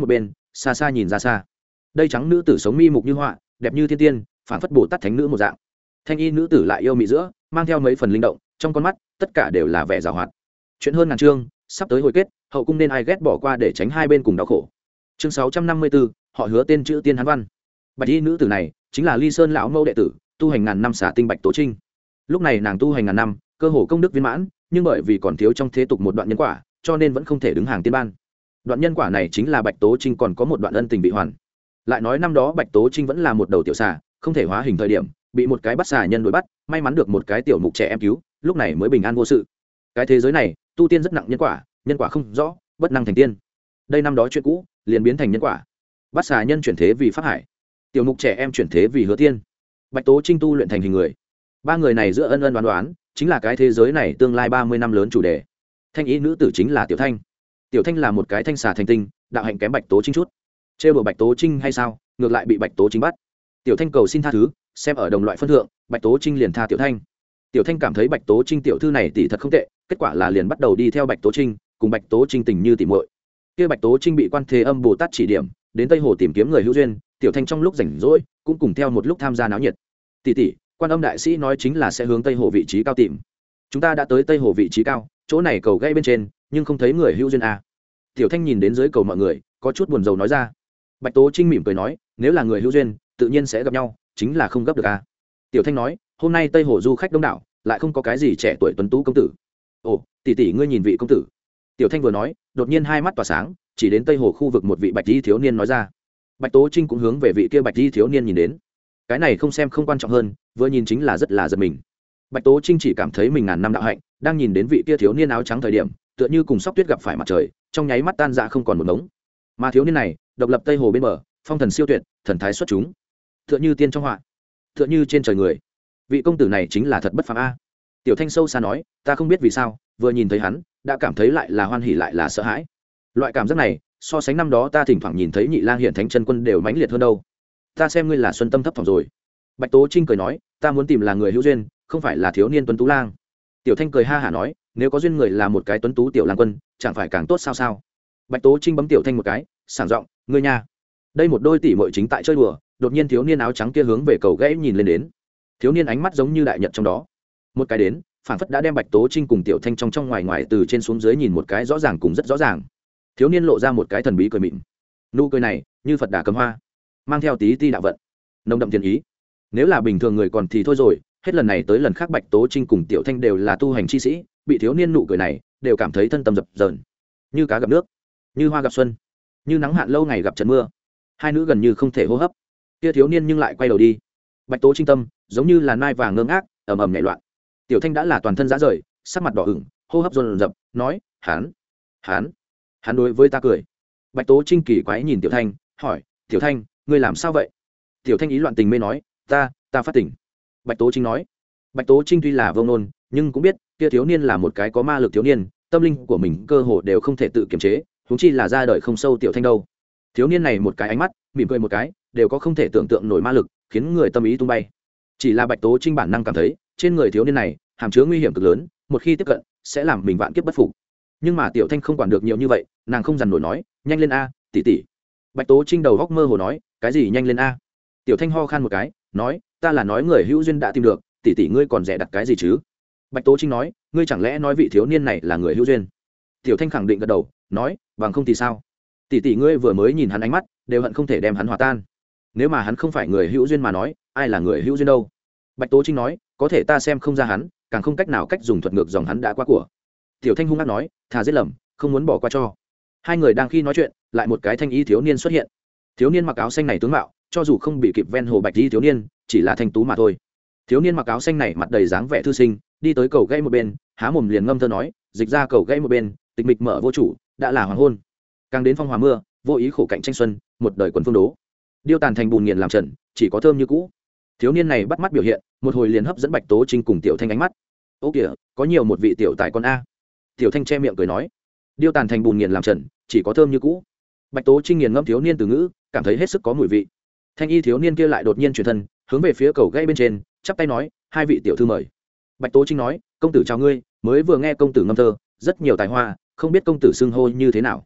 xa xa nhìn ra xa, đây trắng nữ tử sống mi mục như họa, đẹp như thiên tiên, phảng phất bồ tát thánh nữ một dạng. Thanh y nữ tử lại yêu mị giữa, mang theo mấy phần linh động, trong con mắt tất cả đều là vẻ giàu hoạt. Chuyện hơn ngàn chương, sắp tới hồi kết, hậu cung nên ai ghét bỏ qua để tránh hai bên cùng đau khổ. Chương sáu trăm năm mươi bốn, họ hứa tên chữ tiên hán văn. Bạch y nữ tử này chính là Ly Sơn lão mẫu đệ tử, tu hành ngàn năm xả tinh Bạch Tố Trinh. Lúc này nàng tu hành ngàn năm, cơ hồ công đức viên mãn, nhưng bởi vì còn thiếu trong thế tục một đoạn nhân quả, cho nên vẫn không thể đứng hàng tiên ban. Đoạn nhân quả này chính là Bạch Tố Trinh còn có một đoạn ân tình bị hoàn. Lại nói năm đó Bạch Tố Trinh vẫn là một đầu tiểu xà, không thể hóa hình thời điểm, bị một cái bắt xà nhân đuổi bắt, may mắn được một cái tiểu mục trẻ em cứu, lúc này mới bình an vô sự. Cái thế giới này, tu tiên rất nặng nhân quả, nhân quả không rõ, bất năng thành tiên. Đây năm đó chuyện cũ, liền biến thành nhân quả. Bắt xà nhân chuyển thế vì pháp hải, tiểu mục trẻ em chuyển thế vì hứa tiên, Bạch Tố Trinh tu luyện thành hình người. Ba người này giữa ân ân đoán đoán, chính là cái thế giới này tương lai ba mươi năm lớn chủ đề. Thanh ý nữ tử chính là Tiểu Thanh. Tiểu Thanh là một cái thanh xà thành tinh, đạo hạnh kém Bạch Tố Trinh chút. Trêu đùa Bạch Tố Trinh hay sao, ngược lại bị Bạch Tố Trinh bắt. Tiểu Thanh cầu xin tha thứ, xem ở đồng loại phân thượng, Bạch Tố Trinh liền tha Tiểu Thanh. Tiểu Thanh cảm thấy Bạch Tố Trinh tiểu thư này tỷ thật không tệ, kết quả là liền bắt đầu đi theo Bạch Tố Trinh, cùng Bạch Tố Trinh tình như tỷ muội. Kia Bạch Tố Trinh bị Quan Thế Âm Bồ Tát chỉ điểm, đến Tây Hồ tìm kiếm người hữu duyên, Tiểu Thanh trong lúc rảnh rỗi cũng cùng theo một lúc tham gia náo nhiệt. Tỷ tỷ, Quan Âm đại sĩ nói chính là sẽ hướng Tây Hồ vị trí cao tìm. Chúng ta đã tới Tây Hồ vị trí cao, chỗ này cầu gãy bên trên, nhưng không thấy người hữu duyên à. Tiểu Thanh nhìn đến dưới cầu mọi người, có chút buồn rầu nói ra. Bạch Tố Trinh mỉm cười nói, nếu là người hữu duyên, tự nhiên sẽ gặp nhau, chính là không gấp được à. Tiểu Thanh nói, hôm nay Tây Hồ du khách đông đảo, lại không có cái gì trẻ tuổi tuấn tú công tử. Ồ, tỷ tỷ ngươi nhìn vị công tử. Tiểu Thanh vừa nói, đột nhiên hai mắt tỏa sáng, chỉ đến Tây Hồ khu vực một vị bạch y thiếu niên nói ra. Bạch Tố Trinh cũng hướng về vị kia bạch y thiếu niên nhìn đến. Cái này không xem không quan trọng hơn, vừa nhìn chính là rất là giật mình. Bạch Tố Trinh chỉ cảm thấy mình ngàn năm đạo hạnh, đang nhìn đến vị kia thiếu niên áo trắng thời điểm, tựa như cùng sóc tuyết gặp phải mặt trời, trong nháy mắt tan ra không còn một ngống. Mà thiếu niên này, độc lập Tây Hồ bên bờ, phong thần siêu tuyệt, thần thái xuất chúng, tựa như tiên trong họa, tựa như trên trời người. Vị công tử này chính là thật bất phàm a. Tiểu Thanh sâu xa nói, ta không biết vì sao, vừa nhìn thấy hắn, đã cảm thấy lại là hoan hỉ lại là sợ hãi. Loại cảm giác này, so sánh năm đó ta thỉnh thoảng nhìn thấy Nhị Lang hiện thánh chân quân đều mãnh liệt hơn đâu. Ta xem ngươi là xuân tâm thấp thỏm rồi. Bạch Tố Trinh cười nói, ta muốn tìm là người hữu duyên, không phải là thiếu niên tuấn tú lang. Tiểu Thanh cười ha hả nói, nếu có duyên người là một cái tuấn tú tiểu lang quân, chẳng phải càng tốt sao sao. Bạch Tố Trinh bấm Tiểu Thanh một cái, sảng giọng, ngươi nha. Đây một đôi tỷ muội chính tại chơi đùa, đột nhiên thiếu niên áo trắng kia hướng về cầu gãy nhìn lên đến. Thiếu niên ánh mắt giống như đại nhật trong đó. Một cái đến, phản phất đã đem Bạch Tố Trinh cùng Tiểu Thanh trong trong ngoài ngoài từ trên xuống dưới nhìn một cái rõ ràng cùng rất rõ ràng. Thiếu niên lộ ra một cái thần bí cười mịn. Nụ cười này, như Phật đà cầm hoa, mang theo tí ti đạo vận, nồng đậm thiên ý. Nếu là bình thường người còn thì thôi rồi, hết lần này tới lần khác Bạch Tố Trinh cùng Tiểu Thanh đều là tu hành chi sĩ, bị thiếu niên nụ cười này, đều cảm thấy thân tâm dập dờn, như cá gặp nước, như hoa gặp xuân, như nắng hạn lâu ngày gặp trận mưa. Hai nữ gần như không thể hô hấp. Kia thiếu niên nhưng lại quay đầu đi. Bạch Tố Trinh tâm, giống như là nai vàng ngơ ngác, ầm ầm nhảy loạn. Tiểu Thanh đã là toàn thân rã rời, sắc mặt đỏ ửng, hô hấp dồn dập, nói, "Hắn, hắn, hắn đối với ta cười." Bạch Tố Trinh kỳ quái nhìn Tiểu Thanh, hỏi, "Tiểu Thanh, ngươi làm sao vậy?" Tiểu Thanh ý loạn tình mê nói, "Ta, ta phát tỉnh." Bạch Tố Trinh nói. Bạch Tố Trinh tuy là vô ngôn, nhưng cũng biết, kia thiếu niên là một cái có ma lực thiếu niên, tâm linh của mình cơ hồ đều không thể tự kiềm chế, huống chi là ra đời không sâu Tiểu Thanh đâu. Thiếu niên này một cái ánh mắt, mỉm cười một cái, đều có không thể tưởng tượng nổi ma lực, khiến người tâm ý tung bay. Chỉ là Bạch Tố Trinh bản năng cảm thấy, trên người thiếu niên này hàm chứa nguy hiểm cực lớn, một khi tiếp cận, sẽ làm mình vạn kiếp bất phục. Nhưng mà Tiểu Thanh không quản được nhiều như vậy, nàng không dằn nổi nói, "Nhanh lên a, tỷ tỷ." Bạch Tố Trinh đầu góc mơ hồ nói, "Cái gì nhanh lên a?" Tiểu Thanh ho khan một cái, nói, "Ta là nói người hữu duyên đã tìm được, tỷ tỷ ngươi còn rẻ đặt cái gì chứ?" Bạch Tố Trinh nói, "Ngươi chẳng lẽ nói vị thiếu niên này là người hữu duyên?" Tiểu Thanh khẳng định gật đầu, nói, "Bằng không thì sao? Tỷ tỷ ngươi vừa mới nhìn hắn ánh mắt, đều hận không thể đem hắn hòa tan. Nếu mà hắn không phải người hữu duyên mà nói, ai là người hữu duyên đâu?" Bạch Tố Trinh nói, "Có thể ta xem không ra hắn, càng không cách nào cách dùng thuật ngược dòng hắn đã qua của." Tiểu Thanh hung hăng nói, "Thà giết lầm, không muốn bỏ qua cho." Hai người đang khi nói chuyện, lại một cái thanh y thiếu niên xuất hiện. Thiếu niên mặc áo xanh này tướng mạo, cho dù không bị kịp ven hồ bạch y thiếu niên, chỉ là thanh tú mà thôi. Thiếu niên mặc áo xanh này mặt đầy dáng vẻ thư sinh, đi tới cầu gãy một bên, há mồm liền ngâm thơ nói, dịch ra cầu gãy một bên, tịch mịch mở vô chủ, đã là hoàng hôn. Càng đến phong hòa mưa, vô ý khổ cạnh tranh xuân, một đời quần phương đố. Điêu tàn thành bùn nghiền làm trần, chỉ có thơm như cũ. Thiếu niên này bắt mắt biểu hiện, một hồi liền hấp dẫn Bạch Tố Trinh cùng Tiểu Thanh ánh mắt. "Ô kìa, có nhiều một vị tiểu tài con a." Tiểu Thanh che miệng cười nói, "Điêu tàn thành bùn nghiền làm trần, chỉ có thơm như cũ." Bạch Tố Trinh nghiền ngẫm thiếu niên từ ngữ, cảm thấy hết sức có mùi vị. Thanh y thiếu niên kia lại đột nhiên chuyển thân, hướng về phía cầu gãy bên trên, chắp tay nói, "Hai vị tiểu thư mời." Bạch Tố Trinh nói, "Công tử chào ngươi, mới vừa nghe công tử ngâm thơ, rất nhiều tài hoa, không biết công tử xưng hô như thế nào?"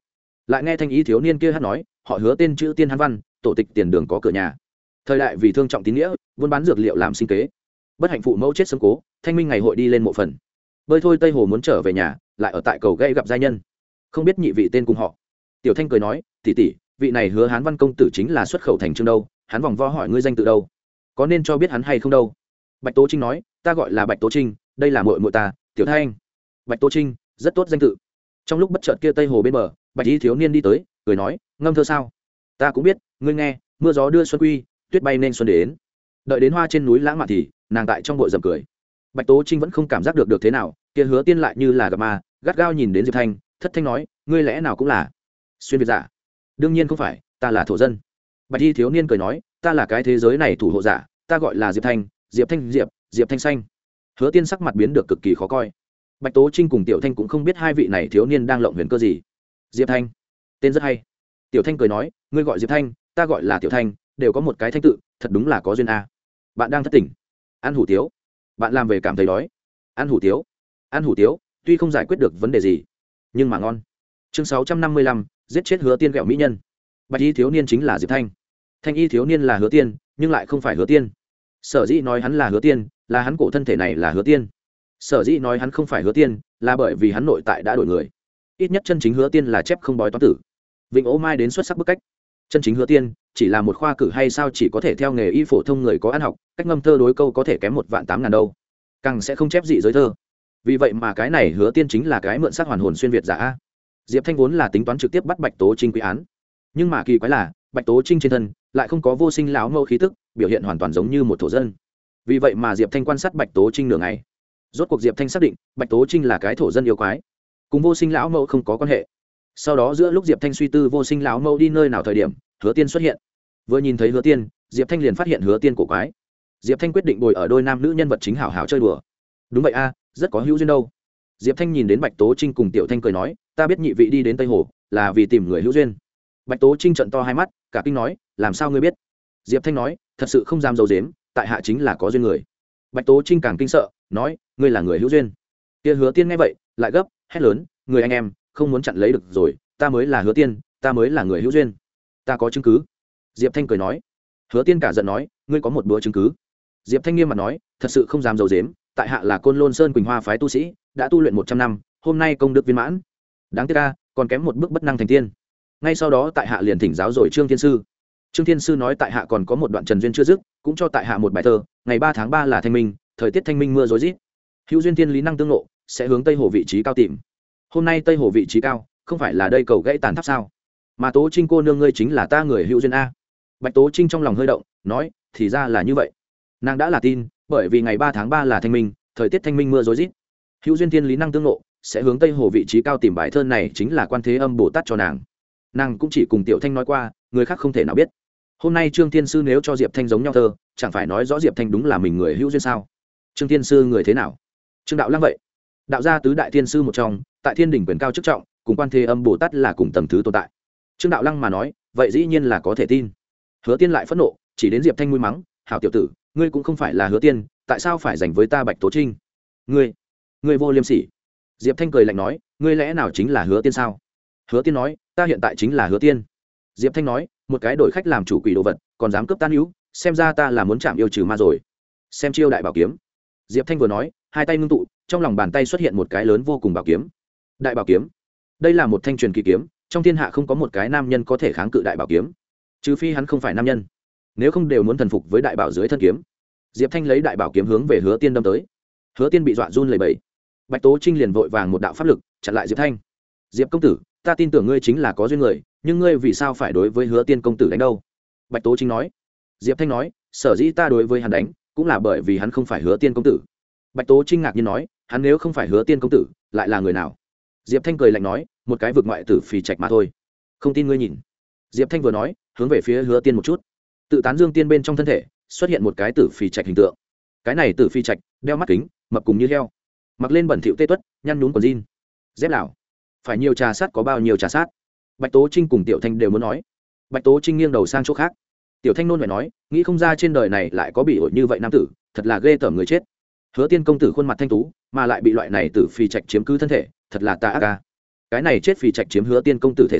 lại nghe thanh ý thiếu niên kia hát nói họ Hứa tên chữ tiên hán văn, tổ tịch tiền đường có cửa nhà. Thời đại vì thương trọng tín nghĩa, buôn bán dược liệu làm sinh kế, bất hạnh phụ mẫu chết sớm cố, thanh minh ngày hội đi lên mộ phần. Bơi thôi Tây Hồ muốn trở về nhà, lại ở tại cầu gây gặp giai nhân, không biết nhị vị tên cùng họ. Tiểu Thanh cười nói, tỷ tỷ, vị này Hứa Hán văn công tử chính là xuất khẩu thành Trương đâu, hắn vòng vo hỏi ngươi danh tự đâu, có nên cho biết hắn hay không đâu. Bạch Tố Trinh nói, ta gọi là Bạch Tố Trinh, đây là muội muội ta, Tiểu Thanh. Bạch Tố Trinh, rất tốt danh tự. Trong lúc bất chợt kia Tây Hồ bên bờ, Bạch y thiếu niên đi tới, cười nói, ngâm thơ sao? Ta cũng biết, ngươi nghe, mưa gió đưa xuân quy, tuyết bay nên xuân đến. Đợi đến hoa trên núi lãng mạn thì, nàng tại trong bội rầm cười. Bạch Tố Trinh vẫn không cảm giác được được thế nào, kia Hứa Tiên lại như là gặp ma, gắt gao nhìn đến Diệp Thanh, thất thanh nói, ngươi lẽ nào cũng là xuyên việt giả? Đương nhiên không phải, ta là thổ dân. Bạch y thiếu niên cười nói, ta là cái thế giới này thủ hộ giả, ta gọi là Diệp Thanh, Diệp Thanh Diệp, Diệp Thanh xanh. Hứa Tiên sắc mặt biến được cực kỳ khó coi. Bạch Tố Trinh cùng Tiểu Thanh cũng không biết hai vị này thiếu niên đang lộng huyền cơ gì. Diệp Thanh, tên rất hay. Tiểu Thanh cười nói, ngươi gọi Diệp Thanh, ta gọi là Tiểu Thanh, đều có một cái thanh tự, thật đúng là có duyên a. Bạn đang thất tỉnh, ăn hủ tiếu. Bạn làm về cảm thấy đói, ăn hủ tiếu. Ăn hủ tiếu, tuy không giải quyết được vấn đề gì, nhưng mà ngon. Chương sáu trăm năm mươi lăm, giết chết Hứa Tiên ghẹo mỹ nhân. Bạch y thiếu niên chính là Diệp Thanh, thanh y thiếu niên là Hứa Tiên, nhưng lại không phải Hứa Tiên. Sở dĩ nói hắn là Hứa Tiên, là hắn cổ thân thể này là Hứa Tiên. Sở dĩ nói hắn không phải Hứa Tiên, là bởi vì hắn nội tại đã đổi người. Ít nhất chân chính Hứa Tiên là chép không bói toán tử, vịnh ố mai đến xuất sắc bức cách. Chân chính Hứa Tiên chỉ là một khoa cử hay sao, chỉ có thể theo nghề y phổ thông người có ăn học, cách ngâm thơ đối câu có thể kém một vạn tám ngàn đâu, càng sẽ không chép dị giới thơ. Vì vậy mà cái này Hứa Tiên chính là cái mượn xác hoàn hồn xuyên việt giả a. Diệp Thanh vốn là tính toán trực tiếp bắt Bạch Tố Trinh quy án, nhưng mà kỳ quái là Bạch Tố Trinh trên thân lại không có vô sinh lão mẫu khí tức, biểu hiện hoàn toàn giống như một thổ dân. Vì vậy mà Diệp Thanh quan sát Bạch Tố Trinh nửa ngày, rốt cuộc Diệp Thanh xác định Bạch Tố Trinh là cái thổ dân yêu quái, cùng vô sinh lão mẫu không có quan hệ. Sau đó giữa lúc Diệp Thanh suy tư vô sinh lão mẫu đi nơi nào thời điểm, Hứa Tiên xuất hiện. Vừa nhìn thấy Hứa Tiên, Diệp Thanh liền phát hiện Hứa Tiên cổ quái. Diệp Thanh quyết định bồi ở đôi nam nữ nhân vật chính hảo hảo chơi đùa. Đúng vậy a, rất có hữu duyên đâu. Diệp Thanh nhìn đến Bạch Tố Trinh cùng Tiểu Thanh cười nói, ta biết nhị vị đi đến Tây Hồ là vì tìm người hữu duyên. Bạch Tố Trinh trợn to hai mắt, cả kinh nói, làm sao ngươi biết? Diệp Thanh nói, thật sự không dám giấu giếm, tại hạ chính là có duyên người. Bạch Tố Trinh càng kinh sợ, nói, ngươi là người hữu duyên. Kia Hứa Tiên nghe vậy, lại gấp, hét lớn, người anh em, không muốn chặn lấy được rồi, ta mới là Hứa Tiên, ta mới là người hữu duyên, ta có chứng cứ. Diệp Thanh cười nói. Hứa Tiên cả giận nói, ngươi có một bữa chứng cứ? Diệp Thanh nghiêm mặt nói, thật sự không dám giấu giếm, tại hạ là Côn Lôn Sơn Quỳnh Hoa phái tu sĩ, đã tu luyện một trăm năm, hôm nay công đức viên mãn. Đáng tiếc a, còn kém một bước bất năng thành tiên. Ngay sau đó tại hạ liền thỉnh giáo rồi Trương Thiên sư. Trương Thiên sư nói tại hạ còn có một đoạn trần duyên chưa dứt, cũng cho tại hạ một bài thơ, ngày ba tháng ba là thanh minh, thời tiết thanh minh mưa rối rít. Hữu duyên thiên lý năng tương ngộ, sẽ hướng Tây Hồ vị trí cao tìm. Hôm nay Tây Hồ vị trí cao, không phải là đây cầu gãy tàn tháp sao? Mà Tố Trinh cô nương ngươi chính là ta người hữu duyên a. Bạch Tố Trinh trong lòng hơi động, nói, thì ra là như vậy. Nàng đã là tin, bởi vì ngày ba tháng ba là thanh minh, thời tiết thanh minh mưa rối rít. Hữu duyên thiên lý năng tương ngộ, sẽ hướng Tây Hồ vị trí cao tìm bài thơ này chính là Quan Thế Âm Bồ Tát cho nàng. Nàng cũng chỉ cùng Tiểu Thanh nói qua, người khác không thể nào biết. Hôm nay Trương Thiên sư nếu cho Diệp Thanh giống nhau thơ, chẳng phải nói rõ Diệp Thanh đúng là mình người hữu duyên sao? Trương Thiên sư người thế nào? Trương đạo lăng vậy. Đạo gia tứ đại thiên sư một trong, tại thiên đỉnh quyền cao chức trọng, cùng Quan Thế Âm Bồ Tát là cùng tầng thứ tồn tại. Trương đạo lăng mà nói, vậy dĩ nhiên là có thể tin. Hứa Tiên lại phẫn nộ, chỉ đến Diệp Thanh mũi mắng, hảo tiểu tử, ngươi cũng không phải là Hứa Tiên, tại sao phải giành với ta Bạch Tố Trinh? Ngươi, ngươi vô liêm sỉ. Diệp Thanh cười lạnh nói, ngươi lẽ nào chính là Hứa Tiên sao? Hứa Tiên nói, ta hiện tại chính là Hứa Tiên. Diệp Thanh nói, một cái đổi khách làm chủ quỷ đồ vật, còn dám cướp tan hữu, xem ra ta là muốn chạm yêu trừ ma rồi. Xem chiêu đại bảo kiếm. Diệp Thanh vừa nói, hai tay ngưng tụ, trong lòng bàn tay xuất hiện một cái lớn vô cùng bảo kiếm. Đại bảo kiếm. Đây là một thanh truyền kỳ kiếm, trong thiên hạ không có một cái nam nhân có thể kháng cự đại bảo kiếm, trừ phi hắn không phải nam nhân, nếu không đều muốn thần phục với đại bảo dưới thân kiếm. Diệp Thanh lấy đại bảo kiếm hướng về Hứa Tiên đâm tới. Hứa Tiên bị dọa run lẩy bẩy. Bạch Tố Trinh liền vội vàng một đạo pháp lực chặn lại Diệp Thanh. Diệp công tử, ta tin tưởng ngươi chính là có duyên người, nhưng ngươi vì sao phải đối với Hứa Tiên công tử đánh đâu? Bạch Tố Trinh nói. Diệp Thanh nói, sở dĩ ta đối với hắn đánh, cũng là bởi vì hắn không phải Hứa Tiên công tử. Bạch Tố Trinh ngạc nhiên nói, hắn nếu không phải Hứa Tiên công tử, lại là người nào? Diệp Thanh cười lạnh nói, một cái vực ngoại tử phì trạch mà thôi. Không tin ngươi nhìn. Diệp Thanh vừa nói, hướng về phía Hứa Tiên một chút. Tự tán dương tiên bên trong thân thể xuất hiện một cái tử phì trạch hình tượng. Cái này tử phì trạch đeo mắt kính, mập cùng như heo, mặc lên bẩn thỉu tê tuất, nhăn nhún quần jean, dép lảo. Phải nhiều trà sát có bao nhiêu trà sát. Bạch Tố Trinh cùng Tiểu Thanh đều muốn nói. Bạch Tố Trinh nghiêng đầu sang chỗ khác. Tiểu Thanh nôn phải nói, nghĩ không ra trên đời này lại có bị ổi như vậy nam tử, thật là ghê tởm người chết. Hứa Tiên công tử khuôn mặt thanh tú, mà lại bị loại này tử phì trạch chiếm cứ thân thể, thật là tà ác ca. Cái này chết phì trạch chiếm Hứa Tiên công tử thể xác,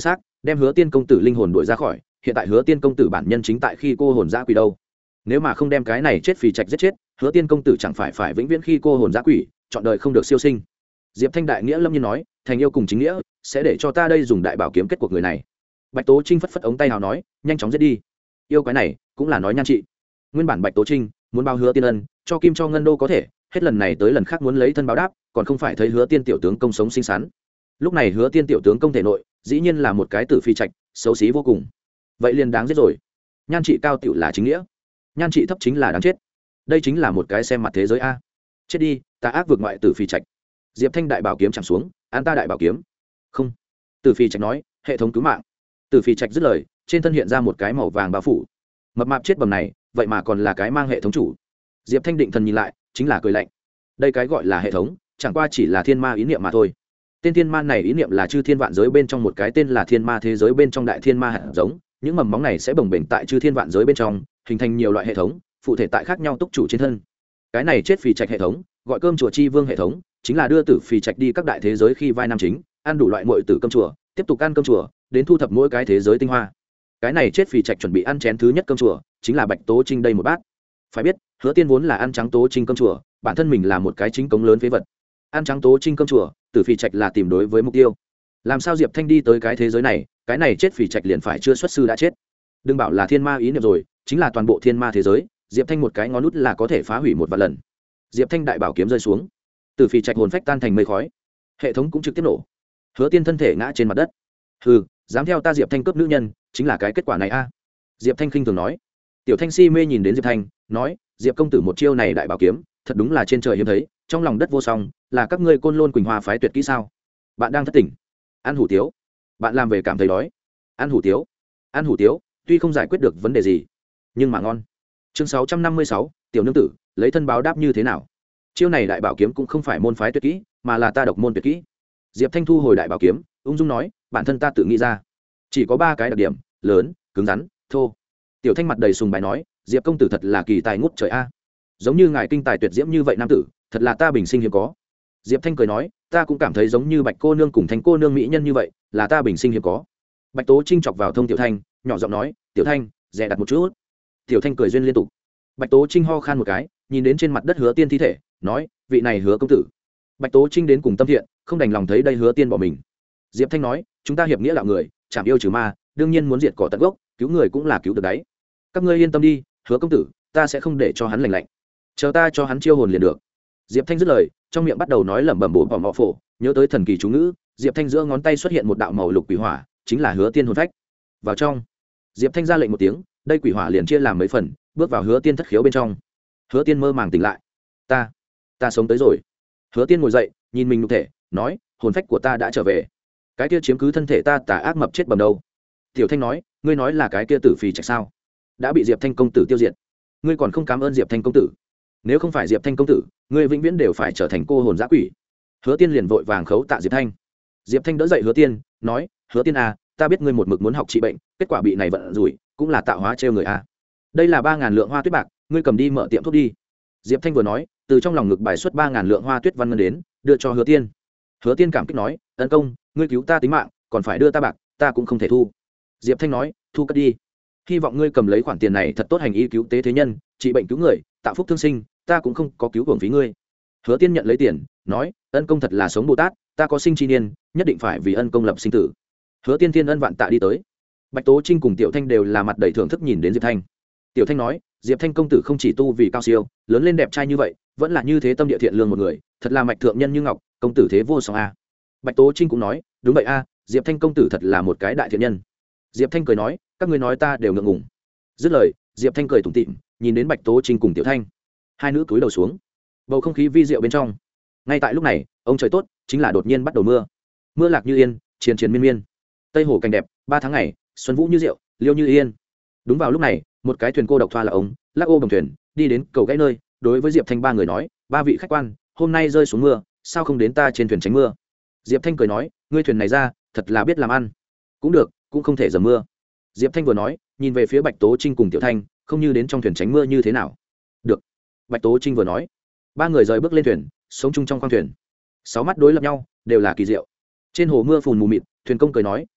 đem Hứa Tiên công tử linh hồn đuổi ra khỏi, hiện tại Hứa Tiên công tử bản nhân chính tại khi cô hồn dã quỷ đâu. Nếu mà không đem cái này chết phì trạch giết chết, Hứa Tiên công tử chẳng phải phải vĩnh viễn khi cô hồn dã quỷ, chọn đời không được siêu sinh. Diệp Thanh đại nghĩa lâm nhiên nói, thành yêu cùng chính nghĩa, sẽ để cho ta đây dùng đại bảo kiếm kết cuộc người này. Bạch Tố Trinh phất phất ống tay hào nói, nhanh chóng giết đi. Yêu quái này cũng là nói nhan trị. Nguyên bản Bạch Tố Trinh muốn bao Hứa Tiên ân, cho kim cho ngân đô có thể, hết lần này tới lần khác muốn lấy thân báo đáp, còn không phải thấy Hứa Tiên tiểu tướng công sống xinh xắn. Lúc này Hứa Tiên tiểu tướng công thể nội, dĩ nhiên là một cái tử phi trạch, xấu xí vô cùng. Vậy liền đáng giết rồi. Nhan trị cao tiểu là chính nghĩa, nhan trị thấp chính là đáng chết. Đây chính là một cái xem mặt thế giới a. Chết đi, ta ác vượt ngoại tử phi trạch. Diệp Thanh đại bảo kiếm chạm xuống, án ta đại bảo kiếm. Không. Tử phi trạch nói, hệ thống cứu mạng. Tử phi trạch dứt lời, trên thân hiện ra một cái màu vàng bao phủ. Mập mạp chết bầm này, vậy mà còn là cái mang hệ thống chủ. Diệp Thanh định thần nhìn lại, chính là cười lạnh. Đây cái gọi là hệ thống, chẳng qua chỉ là thiên ma ý niệm mà thôi. Tên thiên ma này ý niệm là chư thiên vạn giới bên trong một cái tên là thiên ma thế giới bên trong đại thiên ma hạt giống, những mầm móng này sẽ bồng bềnh tại chư thiên vạn giới bên trong, hình thành nhiều loại hệ thống, phụ thể tại khác nhau túc chủ trên thân. Cái này chết phì trạch hệ thống, gọi cơm chùa chi vương hệ thống, chính là đưa tử phì trạch đi các đại thế giới khi vai nam chính, ăn đủ loại muội tử cơm chùa, tiếp tục ăn cơm chùa, đến thu thập mỗi cái thế giới tinh hoa. Cái này chết phì trạch chuẩn bị ăn chén thứ nhất cơm chùa, chính là Bạch Tố Trinh đây một bát. Phải biết, Hứa Tiên vốn là ăn trắng Tố Trinh cơm chùa, bản thân mình là một cái chính cống lớn phế vật. Ăn trắng Tố Trinh cơm chùa, tử phì trạch là tìm đối với mục tiêu. Làm sao Diệp Thanh đi tới cái thế giới này, cái này chết phì trạch liền phải chưa xuất sư đã chết. Đừng bảo là thiên ma ý niệm rồi, chính là toàn bộ thiên ma thế giới, Diệp Thanh một cái ngón nút là có thể phá hủy một vạn lần. Diệp Thanh đại bảo kiếm rơi xuống, tử phì trạch hồn phách tan thành mây khói, hệ thống cũng trực tiếp nổ. Hứa Tiên thân thể ngã trên mặt đất. Hừ, dám theo ta Diệp Thanh cướp nữ nhân, chính là cái kết quả này a. Diệp Thanh khinh thường nói. Tiểu Thanh si mê nhìn đến Diệp Thanh, nói, Diệp công tử một chiêu này đại bảo kiếm, thật đúng là trên trời hiếm thấy, trong lòng đất vô song, là các ngươi Côn Lôn Quỳnh Hoa phái tuyệt kỹ sao? Bạn đang thất tỉnh. Ăn hủ tiếu. Bạn làm về cảm thấy đói. Ăn hủ tiếu. Ăn hủ tiếu, tuy không giải quyết được vấn đề gì, nhưng mà ngon. Chương sáu trăm năm mươi sáu, tiểu nương tử, lấy thân báo đáp như thế nào? Chiêu này đại bảo kiếm cũng không phải môn phái tuyệt kỹ, mà là ta độc môn tuyệt kỹ. Diệp Thanh thu hồi đại bảo kiếm, ung dung nói, bản thân ta tự nghĩ ra, chỉ có ba cái đặc điểm: lớn, cứng rắn, thô. Tiểu Thanh mặt đầy sùng bái nói, Diệp công tử thật là kỳ tài ngút trời a. Giống như ngài kinh tài tuyệt diễm như vậy nam tử, thật là ta bình sinh hiếm có. Diệp Thanh cười nói, ta cũng cảm thấy giống như Bạch cô nương cùng Thanh cô nương mỹ nhân như vậy, là ta bình sinh hiếm có. Bạch Tố Trinh chọc vào thông Tiểu Thanh, nhỏ giọng nói, Tiểu Thanh, dè đặt một chút. Tiểu Thanh cười duyên liên tục. Bạch Tố Trinh ho khan một cái, nhìn đến trên mặt đất Hứa Tiên thi thể, nói, vị này Hứa công tử. Bạch Tố Trinh đến cùng tâm thiện, không đành lòng thấy đây Hứa Tiên bỏ mình. Diệp Thanh nói, chúng ta hiệp nghĩa đạo người, chảm yêu trừ ma, đương nhiên muốn diệt cỏ tận gốc, cứu người cũng là cứu được đấy. Các ngươi yên tâm đi, Hứa công tử, ta sẽ không để cho hắn lành lạnh, chờ ta cho hắn chiêu hồn liền được. Diệp Thanh dứt lời, trong miệng bắt đầu nói lẩm bẩm bổ bỏ mọ phổ, nhớ tới thần kỳ chú ngữ, Diệp Thanh giữa ngón tay xuất hiện một đạo màu lục quỷ hỏa, chính là Hứa Tiên hồn phách. Vào trong. Diệp Thanh ra lệnh một tiếng, đây quỷ hỏa liền chia làm mấy phần, bước vào Hứa Tiên thất khiếu bên trong. Hứa Tiên mơ màng tỉnh lại. Ta, ta sống tới rồi. Hứa Tiên ngồi dậy, nhìn mình nhục thể, nói, hồn phách của ta đã trở về. Cái kia chiếm cứ thân thể ta tà ác mập chết bầm đâu? Tiểu Thanh nói, ngươi nói là cái kia tử phì trạch sao? Đã bị Diệp Thanh công tử tiêu diệt. Ngươi còn không cảm ơn Diệp Thanh công tử? Nếu không phải Diệp Thanh công tử, ngươi vĩnh viễn đều phải trở thành cô hồn dã quỷ. Hứa Tiên liền vội vàng khấu tạ Diệp Thanh. Diệp Thanh đỡ dậy Hứa Tiên, nói, Hứa Tiên à, ta biết ngươi một mực muốn học trị bệnh, kết quả bị này vận rủi, cũng là tạo hóa trêu người a. Đây là ba ngàn lượng hoa tuyết bạc, ngươi cầm đi mở tiệm thuốc đi. Diệp Thanh vừa nói, từ trong lòng ngực bài xuất ba ngàn lượng hoa tuyết văn ngân đến, đưa cho Hứa Tiên. Hứa Tiên cảm kích nói, ân công, ngươi cứu ta tính mạng, còn phải đưa ta bạc, ta cũng không thể thu. Diệp Thanh nói, thu cất đi. Hy vọng ngươi cầm lấy khoản tiền này thật tốt hành y cứu tế thế nhân, trị bệnh cứu người, tạo phúc thương sinh, ta cũng không có cứu hưởng phí ngươi. Hứa Tiên nhận lấy tiền, nói, ân công thật là sống Bồ Tát, ta có sinh chi niên, nhất định phải vì ân công lập sinh tử. Hứa Tiên thiên ân vạn tạ đi tới. Bạch Tố Trinh cùng Tiểu Thanh đều là mặt đầy thưởng thức nhìn đến Diệp Thanh. Tiểu Thanh nói, Diệp Thanh công tử không chỉ tu vì cao siêu, lớn lên đẹp trai như vậy, vẫn là như thế tâm địa thiện lương một người, thật là mạch thượng nhân như ngọc, công tử thế vô song a. Bạch Tố Trinh cũng nói, đúng vậy a, Diệp Thanh công tử thật là một cái đại thiện nhân. Diệp Thanh cười nói, các ngươi nói ta đều ngượng ngùng. Dứt lời, Diệp Thanh cười tủm tỉm, nhìn đến Bạch Tố Trinh cùng Tiểu Thanh. Hai nữ cúi đầu xuống. Bầu không khí vi diệu bên trong. Ngay tại lúc này, ông trời tốt, chính là đột nhiên bắt đầu mưa. Mưa lạc như yên, triền triền miên miên. Tây hồ cảnh đẹp, ba tháng ngày, xuân vũ như rượu, liêu như yên. Đúng vào lúc này, một cái thuyền cô độc thoa là ống, lắc ô đồng thuyền, đi đến cầu gãy nơi, đối với Diệp Thanh ba người nói, ba vị khách quan, hôm nay rơi xuống mưa, sao không đến ta trên thuyền tránh mưa? Diệp Thanh cười nói, ngươi thuyền này ra, thật là biết làm ăn. Cũng được, cũng không thể dầm mưa. Diệp Thanh vừa nói, nhìn về phía Bạch Tố Trinh cùng Tiểu Thanh, không như đến trong thuyền tránh mưa như thế nào? Được. Bạch Tố Trinh vừa nói, ba người rời bước lên thuyền, sống chung trong khoang thuyền. Sáu mắt đối lập nhau, đều là kỳ diệu. Trên hồ mưa phùn mù mịt, thuyền công cười nói,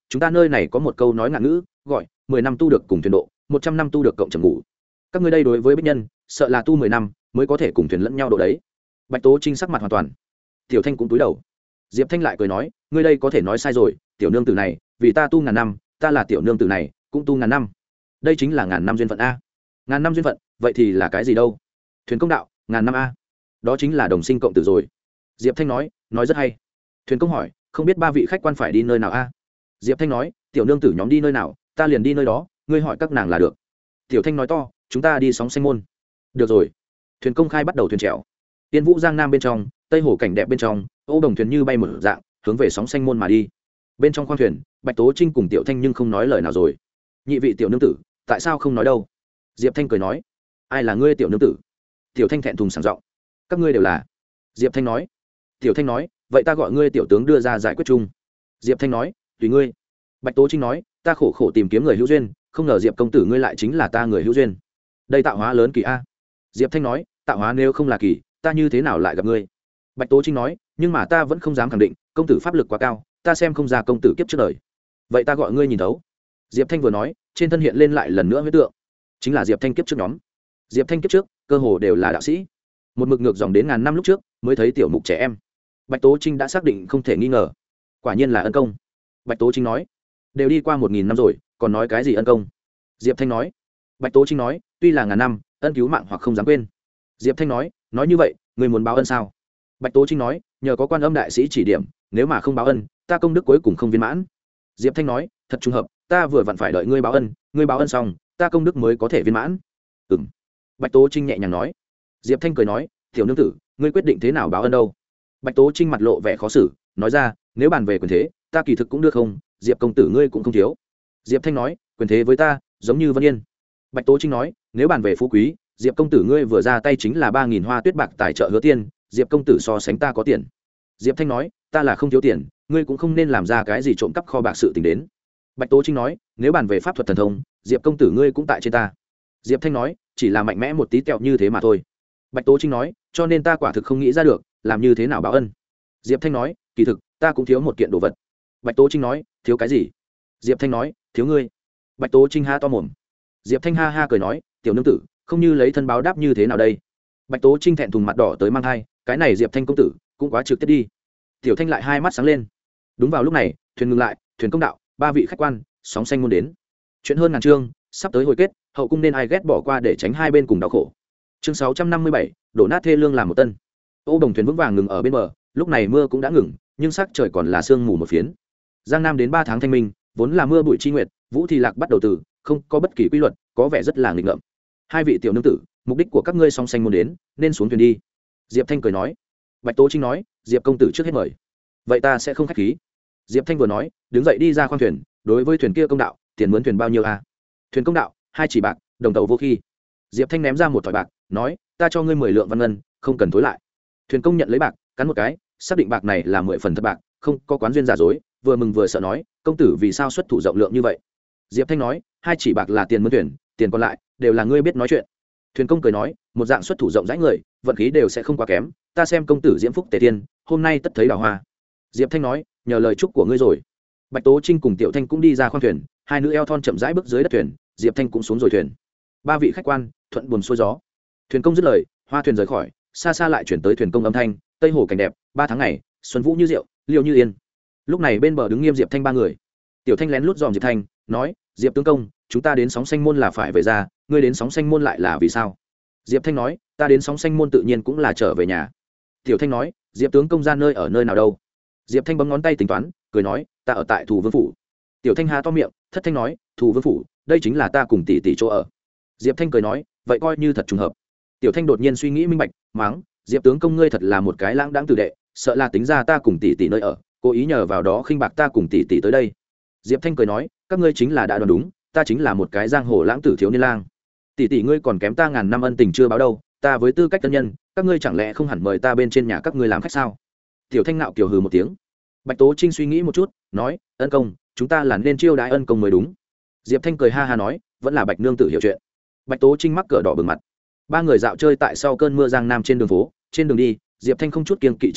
chúng ta nơi này có một câu nói ngạn ngữ gọi mười năm tu được cùng thuyền độ, một trăm năm tu được cộng trầm ngủ. Các ngươi đây đối với bích nhân sợ là tu mười năm mới có thể cùng thuyền lẫn nhau độ đấy. Bạch Tố Trinh sắc mặt hoàn toàn. Tiểu Thanh cũng cúi đầu. Diệp Thanh lại cười nói, ngươi đây có thể nói sai rồi, tiểu nương tử này vì ta tu ngàn năm, ta là tiểu nương tử này cũng tu ngàn năm, đây chính là ngàn năm duyên phận a. Ngàn năm duyên phận, vậy thì là cái gì đâu? Thuyền công đạo ngàn năm a, đó chính là đồng sinh cộng tử rồi. Diệp Thanh nói, nói rất hay. Thuyền công hỏi, không biết ba vị khách quan phải đi nơi nào a? Diệp Thanh nói, tiểu nương tử nhóm đi nơi nào ta liền đi nơi đó, ngươi hỏi các nàng là được. Tiểu Thanh nói to, chúng ta đi sóng xanh môn. Được rồi. Thuyền công khai bắt đầu thuyền trèo. Tiên Vũ Giang Nam bên trong, Tây Hồ cảnh đẹp bên trong, ô đồng thuyền như bay một dạng hướng về sóng xanh môn mà đi. Bên trong khoang thuyền, Bạch Tố Trinh cùng Tiểu Thanh nhưng không nói lời nào rồi. Nhị vị tiểu nương tử, tại sao không nói đâu? Diệp Thanh cười nói, ai là ngươi tiểu nương tử? Tiểu Thanh thẹn thùng sảng giọng, các ngươi đều là. Diệp Thanh nói. Tiểu Thanh nói, vậy ta gọi ngươi tiểu tướng đưa ra giải quyết chung. Diệp Thanh nói, tùy ngươi. Bạch Tố Trinh nói, ta khổ khổ tìm kiếm người hữu duyên, không ngờ Diệp công tử ngươi lại chính là ta người hữu duyên. Đây tạo hóa lớn kỳ a. Diệp Thanh nói, tạo hóa nếu không là kỳ, ta như thế nào lại gặp ngươi? Bạch Tố Trinh nói, nhưng mà ta vẫn không dám khẳng định, công tử pháp lực quá cao, ta xem không ra công tử kiếp trước đời. Vậy ta gọi ngươi nhìn thấu. Diệp Thanh vừa nói, trên thân hiện lên lại lần nữa huyết tượng, chính là Diệp Thanh kiếp trước nhóm. Diệp Thanh kiếp trước cơ hồ đều là đạo sĩ, một mực ngược dòng đến ngàn năm lúc trước mới thấy tiểu mục trẻ em. Bạch Tố Trinh đã xác định không thể nghi ngờ, quả nhiên là ân công. Bạch Tố Trinh nói, đều đi qua một nghìn năm rồi, còn nói cái gì ân công? Diệp Thanh nói. Bạch Tố Trinh nói, tuy là ngàn năm, ân cứu mạng hoặc không dám quên. Diệp Thanh nói, nói như vậy người muốn báo ân sao? Bạch Tố Trinh nói, nhờ có quan âm đại sĩ chỉ điểm, nếu mà không báo ân, ta công đức cuối cùng không viên mãn. Diệp Thanh nói, thật trùng hợp, ta vừa vặn phải đợi ngươi báo ân, ngươi báo ân xong, ta công đức mới có thể viên mãn. Ừm. Bạch Tố Trinh nhẹ nhàng nói. Diệp Thanh cười nói, tiểu nương tử, ngươi quyết định thế nào báo ân đâu? Bạch Tố Trinh mặt lộ vẻ khó xử, nói ra, nếu bàn về quyền thế, ta kỳ thực cũng được không, Diệp công tử ngươi cũng không thiếu. Diệp Thanh nói, quyền thế với ta giống như Vân Yên. Bạch Tố Trinh nói, nếu bàn về phú quý, Diệp công tử ngươi vừa ra tay chính là ba nghìn hoa tuyết bạc tài trợ Hứa Tiên, Diệp công tử so sánh ta có tiền. Diệp Thanh nói, ta là không thiếu tiền, ngươi cũng không nên làm ra cái gì trộm cắp kho bạc sự tình đến. Bạch Tố Trinh nói, nếu bàn về pháp thuật thần thông, Diệp công tử ngươi cũng tại trên ta. Diệp Thanh nói, chỉ là mạnh mẽ một tí tẹo như thế mà thôi. Bạch Tố Trinh nói, cho nên ta quả thực không nghĩ ra được làm như thế nào báo ân. Diệp Thanh nói, kỳ thực ta cũng thiếu một kiện đồ vật. Bạch Tố Trinh nói, thiếu cái gì? Diệp Thanh nói, thiếu ngươi. Bạch Tố Trinh ha to mồm. Diệp Thanh ha ha cười nói, tiểu nương tử, không như lấy thân báo đáp như thế nào đây? Bạch Tố Trinh thẹn thùng mặt đỏ tới mang thai, cái này Diệp Thanh công tử cũng quá trực tiếp đi. Tiểu Thanh lại hai mắt sáng lên. Đúng vào lúc này, thuyền ngừng lại, thuyền công đạo, ba vị khách quan, sóng xanh môn đến. Chuyện hơn ngàn chương, sắp tới hồi kết, hậu cung nên ai ghét bỏ qua để tránh hai bên cùng đau khổ. Chương sáu trăm năm mươi bảy, đổ nát thê lương làm một tân. Ô đồng thuyền vững vàng ngừng ở bên bờ, lúc này mưa cũng đã ngừng, nhưng sắc trời còn là sương mù một phiến. Giang Nam đến ba tháng thanh minh, vốn là mưa bụi chi nguyệt, vũ thì lạc bắt đầu từ, không có bất kỳ quy luật, có vẻ rất là nghịch ngợm. Hai vị tiểu nương tử, mục đích của các ngươi song xanh môn đến, nên xuống thuyền đi. Diệp Thanh cười nói. Bạch Tố Trinh nói, Diệp công tử trước hết mời. Vậy ta sẽ không khách khí. Diệp Thanh vừa nói, đứng dậy đi ra khoang thuyền, đối với thuyền kia công đạo, tiền mướn thuyền bao nhiêu a? Thuyền công đạo, hai chỉ bạc, đồng tàu vô khi. Diệp Thanh ném ra một thỏi bạc, nói, ta cho ngươi mười lượng văn ngân, không cần thối lại. Thuyền công nhận lấy bạc, cắn một cái, xác định bạc này là mười phần thật bạc, không có quán duyên giả dối, vừa mừng vừa sợ nói, công tử vì sao xuất thủ rộng lượng như vậy? Diệp Thanh nói, hai chỉ bạc là tiền mướn thuyền, tiền còn lại đều là ngươi biết nói chuyện. Thuyền công cười nói, một dạng xuất thủ rộng rãi người, vận khí đều sẽ không quá kém, ta xem công tử diễm phúc tề thiên, hôm nay tất thấy đào hoa. Diệp Thanh nói, nhờ lời chúc của ngươi rồi. Bạch Tố Trinh cùng Tiểu Thanh cũng đi ra khoang thuyền, hai nữ eo thon chậm rãi bước dưới đất thuyền, Diệp Thanh cũng xuống rồi thuyền. Ba vị khách quan thuận buồm xuôi gió. Thuyền công dứt lời, hoa thuyền rời khỏi, xa xa lại chuyển tới thuyền công âm thanh, Tây Hồ cảnh đẹp, ba tháng ngày, xuân vũ như rượu, liêu như yên. Lúc này bên bờ đứng nghiêm Diệp Thanh ba người. Tiểu Thanh lén lút dòm Diệp Thanh, nói, Diệp tướng công, chúng ta đến sóng xanh môn là phải về ra, ngươi đến sóng xanh môn lại là vì sao? Diệp Thanh nói, ta đến sóng xanh môn tự nhiên cũng là trở về nhà. Tiểu Thanh nói, Diệp tướng công ra nơi ở nơi nào đâu? Diệp Thanh bấm ngón tay tính toán, cười nói, ta ở tại Thủ Vương phủ. Tiểu Thanh há to miệng, thất thanh nói, Thủ Vương phủ, đây chính là ta cùng tỷ tỷ chỗ ở. Diệp Thanh cười nói, vậy coi như thật trùng hợp. Tiểu Thanh đột nhiên suy nghĩ minh bạch, mắng, Diệp tướng công ngươi thật là một cái lãng đãng tử đệ, sợ là tính ra ta cùng tỷ tỷ nơi ở, cố ý nhờ vào đó khinh bạc ta cùng tỷ tỷ tới đây. Diệp Thanh cười nói, các ngươi chính là đã đoán đúng, ta chính là một cái giang hồ lãng tử thiếu niên lang. Tỷ tỷ ngươi còn kém ta ngàn năm ân tình chưa báo đâu, ta với tư cách tân nhân, các ngươi chẳng lẽ không hẳn mời ta bên trên nhà các ngươi làm khách sao? Tiểu Thanh nạo kiều hừ một tiếng. Bạch Tố Trinh suy nghĩ một chút, nói, ân công, chúng ta là nên chiêu đãi ân công mới đúng. Diệp Thanh cười ha ha nói, vẫn là Bạch nương tử hiểu chuyện. Bạch Tố Trinh mắc cỡ đỏ bừng mặt. Ba người dạo chơi tại sau cơn mưa giang nam trên đường phố, trên đường đi, Diệp Thanh không chút kiêng kỵ trêu chọc,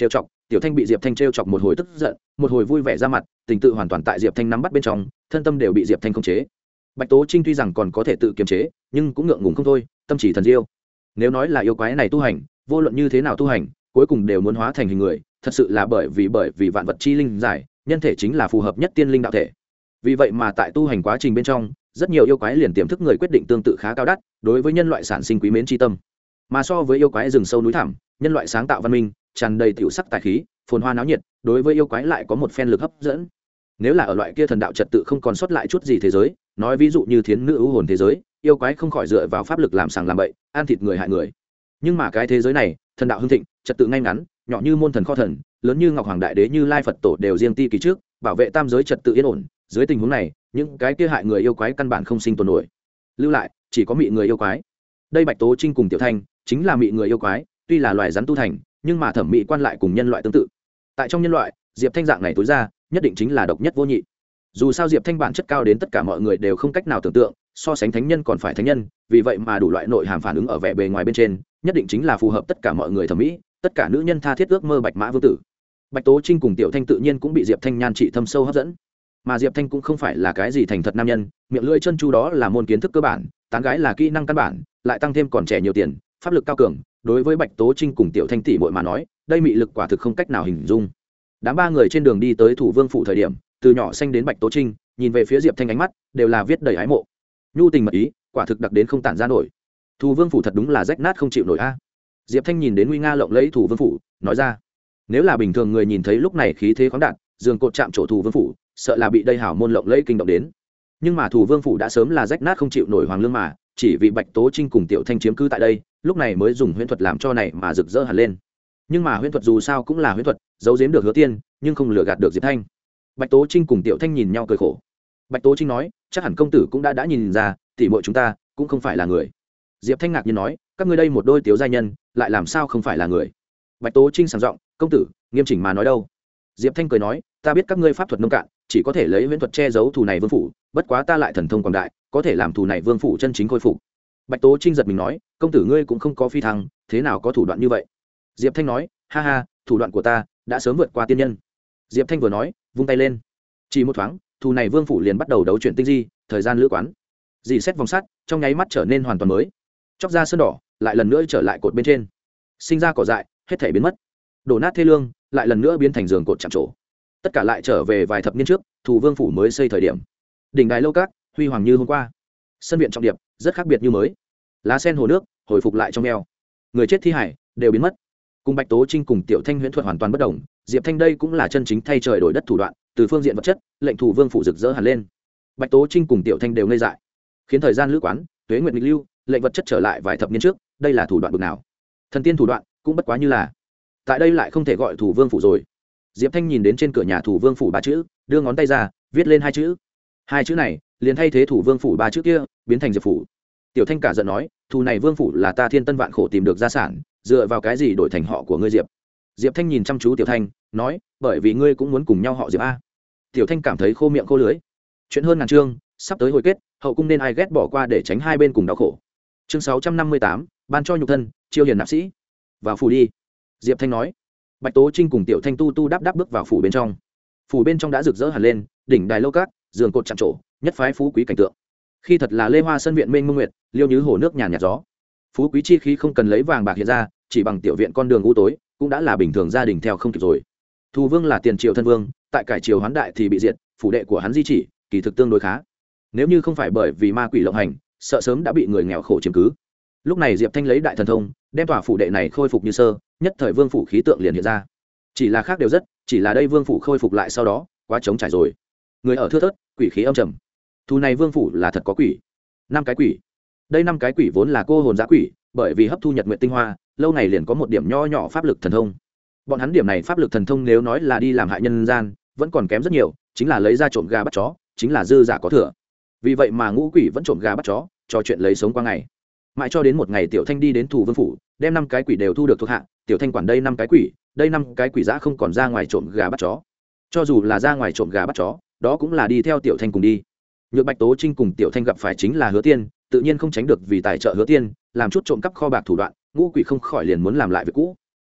Tiểu Thanh bị Diệp Thanh trêu chọc một hồi tức giận, một hồi vui vẻ ra mặt, tình tự hoàn toàn tại Diệp Thanh nắm bắt bên trong, thân tâm đều bị Diệp Thanh khống chế. Bạch Tố Trinh tuy rằng còn có thể tự kiềm chế, nhưng cũng ngượng ngùng không thôi, tâm chỉ thần diêu. Nếu nói là yêu quái này tu hành, vô luận như thế nào tu hành, cuối cùng đều muốn hóa thành hình người, thật sự là bởi vì bởi vì vạn vật chi linh giải, nhân thể chính là phù hợp nhất tiên linh đạo thể. Vì vậy mà tại tu hành quá trình bên trong, rất nhiều yêu quái liền tiềm thức người quyết định tương tự khá cao đắt, đối với nhân loại sản sinh quý mến chi tâm. Mà so với yêu quái rừng sâu núi thẳm, nhân loại sáng tạo văn minh, tràn đầy tiểu sắc tài khí, phồn hoa náo nhiệt, đối với yêu quái lại có một phen lực hấp dẫn. Nếu là ở loại kia thần đạo trật tự không còn sót lại chút gì thế giới, nói ví dụ như thiến nữ ưu hồn thế giới, yêu quái không khỏi dựa vào pháp lực làm sàng làm bậy, ăn thịt người hại người. Nhưng mà cái thế giới này, thần đạo hưng thịnh, trật tự ngay ngắn, nhỏ như môn thần kho thần, lớn như ngọc hoàng đại đế như lai Phật tổ đều riêng ti kỳ trước, bảo vệ tam giới trật tự yên ổn. Dưới tình huống này, những cái kia hại người yêu quái căn bản không sinh tồn nổi. Lưu lại, chỉ có mị người yêu quái. Đây Bạch Tố Trinh cùng Tiểu Thanh, chính là mị người yêu quái, tuy là loài rắn tu thành, nhưng mà thẩm mỹ quan lại cùng nhân loại tương tự. Tại trong nhân loại, Diệp Thanh dạng này tối ra, nhất định chính là độc nhất vô nhị. Dù sao Diệp Thanh bản chất cao đến tất cả mọi người đều không cách nào tưởng tượng, so sánh thánh nhân còn phải thánh nhân, vì vậy mà đủ loại nội hàm phản ứng ở vẻ bề ngoài bên trên, nhất định chính là phù hợp tất cả mọi người thẩm mỹ, tất cả nữ nhân tha thiết ước mơ bạch mã vương tử. Bạch Tố Trinh cùng Tiểu Thanh tự nhiên cũng bị Diệp Thanh nhan trị thâm sâu hấp dẫn. Mà Diệp Thanh cũng không phải là cái gì thành thật nam nhân, miệng lưỡi chân chu đó là môn kiến thức cơ bản, tán gái là kỹ năng căn bản, lại tăng thêm còn trẻ nhiều tiền, pháp lực cao cường, đối với Bạch Tố Trinh cùng Tiểu Thanh tỷ muội mà nói, đây mị lực quả thực không cách nào hình dung. Đám ba người trên đường đi tới Thủ Vương phủ thời điểm, từ nhỏ xanh đến Bạch Tố Trinh, nhìn về phía Diệp Thanh ánh mắt đều là viết đầy ái mộ. Nhu tình mật ý, quả thực đặc đến không tản ra nổi. Thủ Vương phủ thật đúng là rách nát không chịu nổi a. Diệp Thanh nhìn đến nguy nga lộng lẫy Thủ Vương phủ, nói ra, nếu là bình thường người nhìn thấy lúc này khí thế khoáng đạt, giường cột chạm chỗ Thủ Vương phủ, sợ là bị đây hảo môn lộng lẫy kinh động đến. Nhưng mà Thủ Vương phủ đã sớm là rách nát không chịu nổi hoàng lương mà, chỉ vì Bạch Tố Trinh cùng Tiểu Thanh chiếm cứ tại đây, lúc này mới dùng huyễn thuật làm cho này mà rực rỡ hẳn lên. Nhưng mà huyễn thuật dù sao cũng là huyễn thuật, giấu giếm được Hứa Tiên, nhưng không lừa gạt được Diệp Thanh. Bạch Tố Trinh cùng Tiểu Thanh nhìn nhau cười khổ. Bạch Tố Trinh nói, chắc hẳn công tử cũng đã đã nhìn ra, tỷ muội chúng ta cũng không phải là người. Diệp Thanh ngạc nhiên nói, các ngươi đây một đôi tiểu giai nhân, lại làm sao không phải là người? Bạch Tố Trinh sảng giọng, công tử, nghiêm chỉnh mà nói đâu? Diệp Thanh cười nói, ta biết các ngươi pháp thuật nông cạn, chỉ có thể lấy huyễn thuật che giấu thù này vương phủ, bất quá ta lại thần thông quảng đại, có thể làm thù này vương phủ chân chính khôi phục. Bạch Tố Trinh giật mình nói, công tử ngươi cũng không có phi thăng, thế nào có thủ đoạn như vậy? Diệp Thanh nói, ha ha, thủ đoạn của ta đã sớm vượt qua tiên nhân. Diệp Thanh vừa nói, vung tay lên, chỉ một thoáng, thù này vương phủ liền bắt đầu đấu chuyển tinh di, thời gian lữ quán, dì xét vòng sắt, trong nháy mắt trở nên hoàn toàn mới. Chóc ra sơn đỏ, lại lần nữa trở lại cột bên trên, sinh ra cỏ dại, hết thể biến mất, đổ nát thê lương, lại lần nữa biến thành giường cột chạm trổ. Tất cả lại trở về vài thập niên trước, thù vương phủ mới xây thời điểm. Đỉnh đài lâu cát, huy hoàng như hôm qua. Sân viện trọng điệp, rất khác biệt như mới. Lá sen hồ nước, hồi phục lại trong eo. Người chết thi hải đều biến mất. Cùng Bạch Tố Trinh cùng Tiểu Thanh huyễn thuật hoàn toàn bất đồng, Diệp Thanh đây cũng là chân chính thay trời đổi đất thủ đoạn, từ phương diện vật chất, lệnh thủ vương phủ rực rỡ hẳn lên. Bạch Tố Trinh cùng Tiểu Thanh đều ngây dại, khiến thời gian lữ quán, tuế nguyệt nghịch lưu, lệnh vật chất trở lại vài thập niên trước, đây là thủ đoạn bực nào? Thần tiên thủ đoạn, cũng bất quá như là. Tại đây lại không thể gọi thủ vương phủ rồi. Diệp Thanh nhìn đến trên cửa nhà thủ vương phủ ba chữ, đưa ngón tay ra, viết lên hai chữ. Hai chữ này, liền thay thế thủ vương phủ ba chữ kia, biến thành Diệp phủ. Tiểu Thanh cả giận nói, thủ này vương phủ là ta thiên tân vạn khổ tìm được gia sản, dựa vào cái gì đổi thành họ của ngươi Diệp? Diệp Thanh nhìn chăm chú Tiểu Thanh, nói, bởi vì ngươi cũng muốn cùng nhau họ Diệp a. Tiểu Thanh cảm thấy khô miệng khô lưỡi. Chuyện hơn ngàn chương, sắp tới hồi kết, hậu cung nên ai ghét bỏ qua để tránh hai bên cùng đau khổ. Chương sáu trăm năm mươi tám, ban cho nhục thân, chiêu hiền nạp sĩ. Vào phủ đi. Diệp Thanh nói. Bạch Tố Trinh cùng Tiểu Thanh tu tu đáp đáp bước vào phủ bên trong. Phủ bên trong đã rực rỡ hẳn lên, đỉnh đài lâu cát, giường cột chạm trổ, nhất phái phú quý cảnh tượng. Khi thật là lê hoa sân viện mênh mông nguyệt, liêu như hồ nước nhàn nhạt gió. Phú quý chi khí không cần lấy vàng bạc hiện ra, chỉ bằng tiểu viện con đường u tối, cũng đã là bình thường gia đình theo không kịp rồi. Thù vương là tiền triều thân vương, tại cải triều hoán đại thì bị diệt, phủ đệ của hắn di chỉ, kỳ thực tương đối khá. Nếu như không phải bởi vì ma quỷ lộng hành, sợ sớm đã bị người nghèo khổ chiếm cứ. Lúc này Diệp Thanh lấy đại thần thông, đem tòa phủ đệ này khôi phục như sơ, nhất thời vương phủ khí tượng liền hiện ra. Chỉ là khác đều rất, chỉ là đây vương phủ khôi phục lại sau đó, quá trống trải rồi. Người ở thưa thớt, quỷ khí âm trầm. Thu này vương phủ là thật có quỷ. Năm cái quỷ. Đây năm cái quỷ vốn là cô hồn dã quỷ, bởi vì hấp thu nhật nguyện tinh hoa, lâu ngày liền có một điểm nho nhỏ pháp lực thần thông. Bọn hắn điểm này pháp lực thần thông nếu nói là đi làm hại nhân gian, vẫn còn kém rất nhiều, chính là lấy ra trộm gà bắt chó, chính là dư giả có thừa. Vì vậy mà ngũ quỷ vẫn trộm gà bắt chó, trò chuyện lấy sống qua ngày. Mãi cho đến một ngày Tiểu Thanh đi đến Thủ Vương phủ, đem năm cái quỷ đều thu được thuộc hạ, Tiểu Thanh quản đây năm cái quỷ, đây năm cái quỷ dã không còn ra ngoài trộm gà bắt chó. Cho dù là ra ngoài trộm gà bắt chó, đó cũng là đi theo Tiểu Thanh cùng đi. Nhược Bạch Tố Trinh cùng Tiểu Thanh gặp phải chính là Hứa Tiên, tự nhiên không tránh được vì tài trợ Hứa Tiên, làm chút trộm cắp kho bạc thủ đoạn, ngũ quỷ không khỏi liền muốn làm lại việc cũ.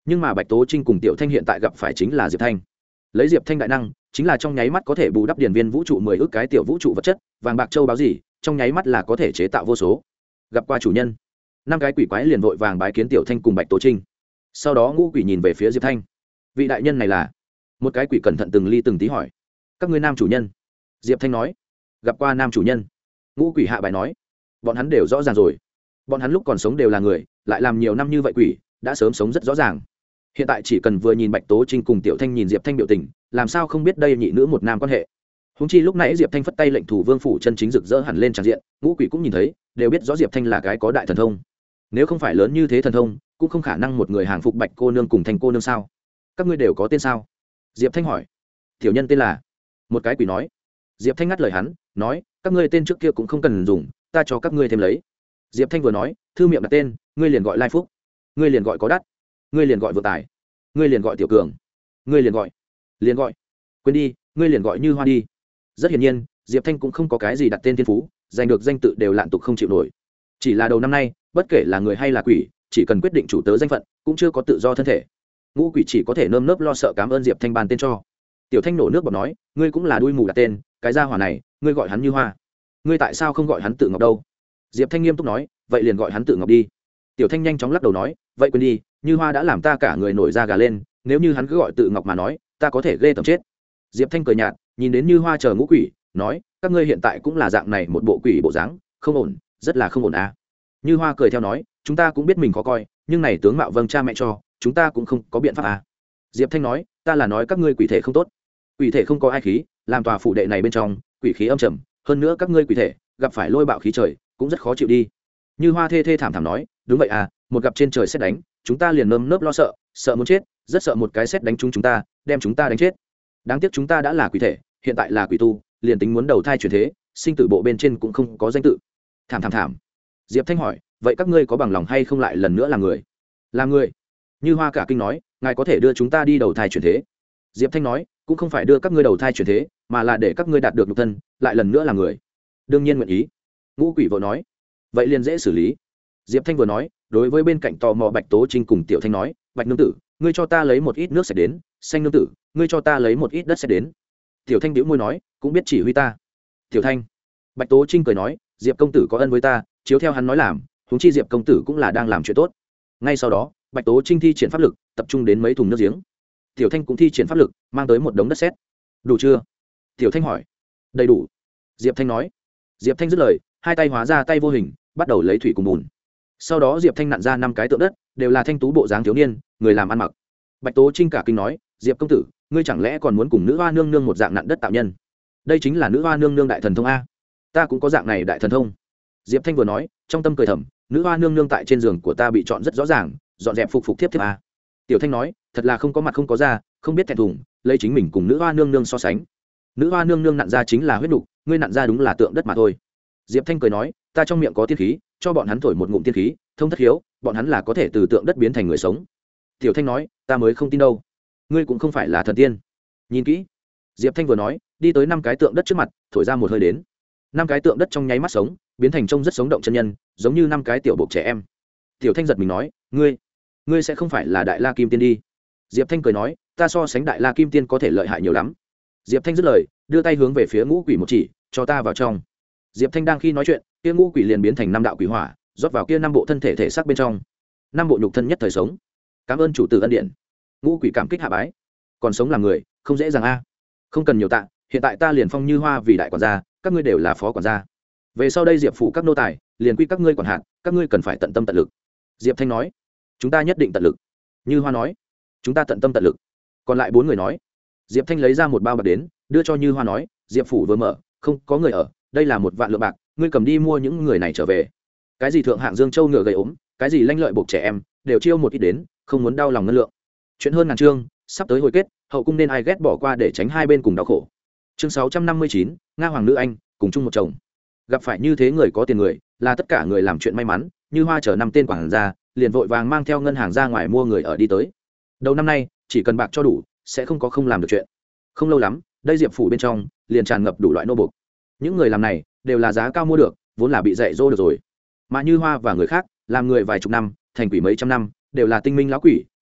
nhưng mà bạch tố trinh cùng tiểu thanh hiện tại gặp phải chính là diệp thanh. Lấy diệp thanh đại năng chính là trong nháy mắt có thể bù đắp điển viên vũ trụ mười ước cái tiểu vũ trụ vật chất, vàng bạc châu báu gì trong nháy mắt là có thể chế tạo vô số. Gặp qua chủ nhân, năm cái quỷ quái liền vội vàng bái kiến tiểu thanh cùng bạch tố trinh. Sau đó ngũ quỷ nhìn về phía diệp thanh. Vị đại nhân này là? Một cái quỷ cẩn thận từng ly từng tí hỏi. Các ngươi nam chủ nhân. Diệp thanh nói. Gặp qua nam chủ nhân. Ngũ quỷ hạ bài nói. Bọn hắn đều rõ ràng rồi, bọn hắn lúc còn sống đều là người, lại làm nhiều năm như vậy quỷ đã sớm sống rất rõ ràng. Hiện tại chỉ cần vừa nhìn bạch tố trinh cùng tiểu thanh nhìn diệp thanh biểu tình, làm sao không biết đây nhị nữ một nam quan hệ. Húng chi lúc nãy diệp thanh phất tay lệnh thủ vương phủ chân chính rực rỡ hẳn lên tràn diện, ngũ quỷ cũng nhìn thấy, đều biết rõ diệp thanh là cái có đại thần thông. Nếu không phải lớn như thế thần thông, cũng không khả năng một người hàng phục bạch cô nương cùng thanh cô nương sao. Các ngươi đều có tên sao? Diệp thanh hỏi. Tiểu nhân tên là. Một cái quỷ nói. Diệp thanh ngắt lời hắn, nói, các ngươi tên trước kia cũng không cần dùng, ta cho các ngươi thêm lấy. Diệp thanh vừa nói, thư miệng đặt tên, ngươi liền gọi lai phúc, ngươi liền gọi có đắt, ngươi liền gọi vượng tài, ngươi liền gọi tiểu cường, ngươi liền gọi liền gọi quên đi, ngươi liền gọi như hoa đi. Rất hiển nhiên diệp thanh cũng không có cái gì đặt tên thiên phú, giành được danh tự đều lạn tục không chịu nổi. Chỉ là đầu năm nay bất kể là người hay là quỷ, chỉ cần quyết định chủ tớ danh phận cũng chưa có tự do thân thể. Ngũ quỷ chỉ có thể nơm nớp lo sợ cảm ơn diệp thanh ban tên cho. Tiểu thanh nổ nước bọt nói, ngươi cũng là đuôi mù đặt tên, cái gia hỏa này ngươi gọi hắn như hoa, ngươi tại sao không gọi hắn tự ngọc đâu? Diệp thanh nghiêm túc nói, vậy liền gọi hắn tự ngọc đi. Tiểu thanh nhanh chóng lắc đầu nói, vậy quên đi, như hoa đã làm ta cả người nổi da gà lên, nếu như hắn cứ gọi tự ngọc mà nói, ta có thể ghê tởm chết. Diệp thanh cười nhạt, nhìn đến như hoa chờ ngũ quỷ, nói, các ngươi hiện tại cũng là dạng này một bộ quỷ bộ dáng, không ổn, rất là không ổn à. Như hoa cười theo nói, chúng ta cũng biết mình khó coi, nhưng này tướng mạo vâng cha mẹ cho, chúng ta cũng không có biện pháp à. Diệp thanh nói, ta là nói các ngươi quỷ thể không tốt, quỷ thể không có ai khí, làm tòa phủ đệ này bên trong quỷ khí âm trầm, hơn nữa các ngươi quỷ thể gặp phải lôi bạo khí trời cũng rất khó chịu đi. Như hoa thê thê thảm thảm nói, đúng vậy à, một gặp trên trời sét đánh, chúng ta liền nơm nớp lo sợ, sợ muốn chết, rất sợ một cái sét đánh chúng chúng ta, đem chúng ta đánh chết. Đáng tiếc chúng ta đã là quỷ thể, hiện tại là quỷ tu, liền tính muốn đầu thai chuyển thế, sinh tử bộ bên trên cũng không có danh tự. Thảm thảm thảm. Diệp thanh hỏi, vậy các ngươi có bằng lòng hay không lại lần nữa làm người? Làm người? Như hoa cả kinh nói, ngài có thể đưa chúng ta đi đầu thai chuyển thế. Diệp thanh nói, cũng không phải đưa các ngươi đầu thai chuyển thế, mà là để các ngươi đạt được nhục thân, lại lần nữa làm người. Đương nhiên nguyện ý. Ngũ quỷ vội nói, vậy liền dễ xử lý. Diệp thanh vừa nói, đối với bên cạnh tò mò bạch tố trinh cùng tiểu thanh nói, bạch nương tử, ngươi cho ta lấy một ít nước sạch đến, xanh nương tử, ngươi cho ta lấy một ít đất sạch đến. Tiểu thanh bĩu môi nói, cũng biết chỉ huy ta. Tiểu thanh. Bạch tố trinh cười nói, diệp công tử có ân với ta, chiếu theo hắn nói làm, huống chi diệp công tử cũng là đang làm chuyện tốt. Ngay sau đó bạch tố trinh thi triển pháp lực, tập trung đến mấy thùng nước giếng. Tiểu thanh cũng thi triển pháp lực, mang tới một đống đất sét. Đủ chưa? Tiểu thanh hỏi. Đầy đủ. Diệp thanh nói. Diệp thanh dứt lời, hai tay hóa ra tay vô hình, bắt đầu lấy thủy cùng bùn. Sau đó diệp thanh nặn ra năm cái tượng đất, đều là thanh tú bộ dáng thiếu niên, người làm ăn mặc. Bạch tố trinh cả kinh nói, diệp công tử, ngươi chẳng lẽ còn muốn cùng nữ hoa nương nương một dạng nặn đất tạo nhân? Đây chính là nữ hoa nương nương đại thần thông a. Ta cũng có dạng này đại thần thông. Diệp thanh vừa nói, trong tâm cười thầm, nữ hoa nương nương tại trên giường của ta bị chọn rất rõ ràng, dọn dẹp phục phục tiếp tiếp a. Tiểu thanh nói, thật là không có mặt không có da, không biết thẹn thùng, lấy chính mình cùng nữ hoa nương nương so sánh. Nữ hoa nương nương nặn ra chính là huyết nục, ngươi nặn ra đúng là tượng đất mà thôi. Diệp thanh cười nói, ta trong miệng có tiên khí, cho bọn hắn thổi một ngụm tiên khí, thông thất hiếu, bọn hắn là có thể từ tượng đất biến thành người sống. Tiểu thanh nói, ta mới không tin đâu, ngươi cũng không phải là thần tiên, nhìn kỹ. Diệp thanh vừa nói, đi tới năm cái tượng đất trước mặt, thổi ra một hơi đến. Năm cái tượng đất trong nháy mắt sống, biến thành trông rất sống động chân nhân, giống như năm cái tiểu bộ trẻ em. Tiểu thanh giật mình nói, ngươi ngươi sẽ không phải là đại la kim tiên đi? Diệp thanh cười nói, ta so sánh đại la kim tiên có thể lợi hại nhiều lắm. Diệp thanh dứt lời, đưa tay hướng về phía ngũ quỷ một chỉ, cho ta vào trong. Diệp thanh đang khi nói chuyện, kia ngũ quỷ liền biến thành năm đạo quỷ hỏa, rót vào kia năm bộ thân thể thể xác bên trong. Năm bộ nhục thân nhất thời sống. Cảm ơn chủ tử ân điện. Ngũ quỷ cảm kích hạ bái. Còn sống làm người không dễ dàng a. Không cần nhiều tạ, hiện tại ta liền phong như hoa vì đại quản gia, các ngươi đều là phó quản gia. Về sau đây diệp phủ các nô tài liền quy các ngươi quản hạt, các ngươi cần phải tận tâm tận lực. Diệp thanh nói, chúng ta nhất định tận lực. Như hoa nói, chúng ta tận tâm tận lực. Còn lại bốn người nói. Diệp thanh lấy ra một bao bạc đến, đưa cho như hoa nói, diệp phủ vừa mở, không có người ở, đây là một vạn lượng bạc, ngươi cầm đi mua những người này trở về. Cái gì thượng hạng dương châu ngựa gầy ốm, cái gì lanh lợi buộc trẻ em, đều chiêu một ít đến, không muốn đau lòng ngân lượng. Chuyện hơn ngàn chương, sắp tới hồi kết, hậu cung nên ai ghét bỏ qua để tránh hai bên cùng đau khổ. Chương sáu trăm năm mươi chín, nga hoàng nữ anh cùng chung một chồng. Gặp phải như thế người có tiền người, là tất cả người làm chuyện may mắn, như hoa chờ năm tên quản gia, liền vội vàng mang theo ngân hàng ra ngoài mua người ở đi tới. Đầu năm nay, chỉ cần bạc cho đủ, sẽ không có không làm được chuyện. Không lâu lắm, đây diệp phủ bên trong liền tràn ngập đủ loại nô buộc. Những người làm này đều là giá cao mua được, vốn là bị dạy dỗ được rồi. Mà như hoa và người khác, làm người vài chục năm, thành quỷ mấy trăm năm, đều là tinh minh lão quỷ,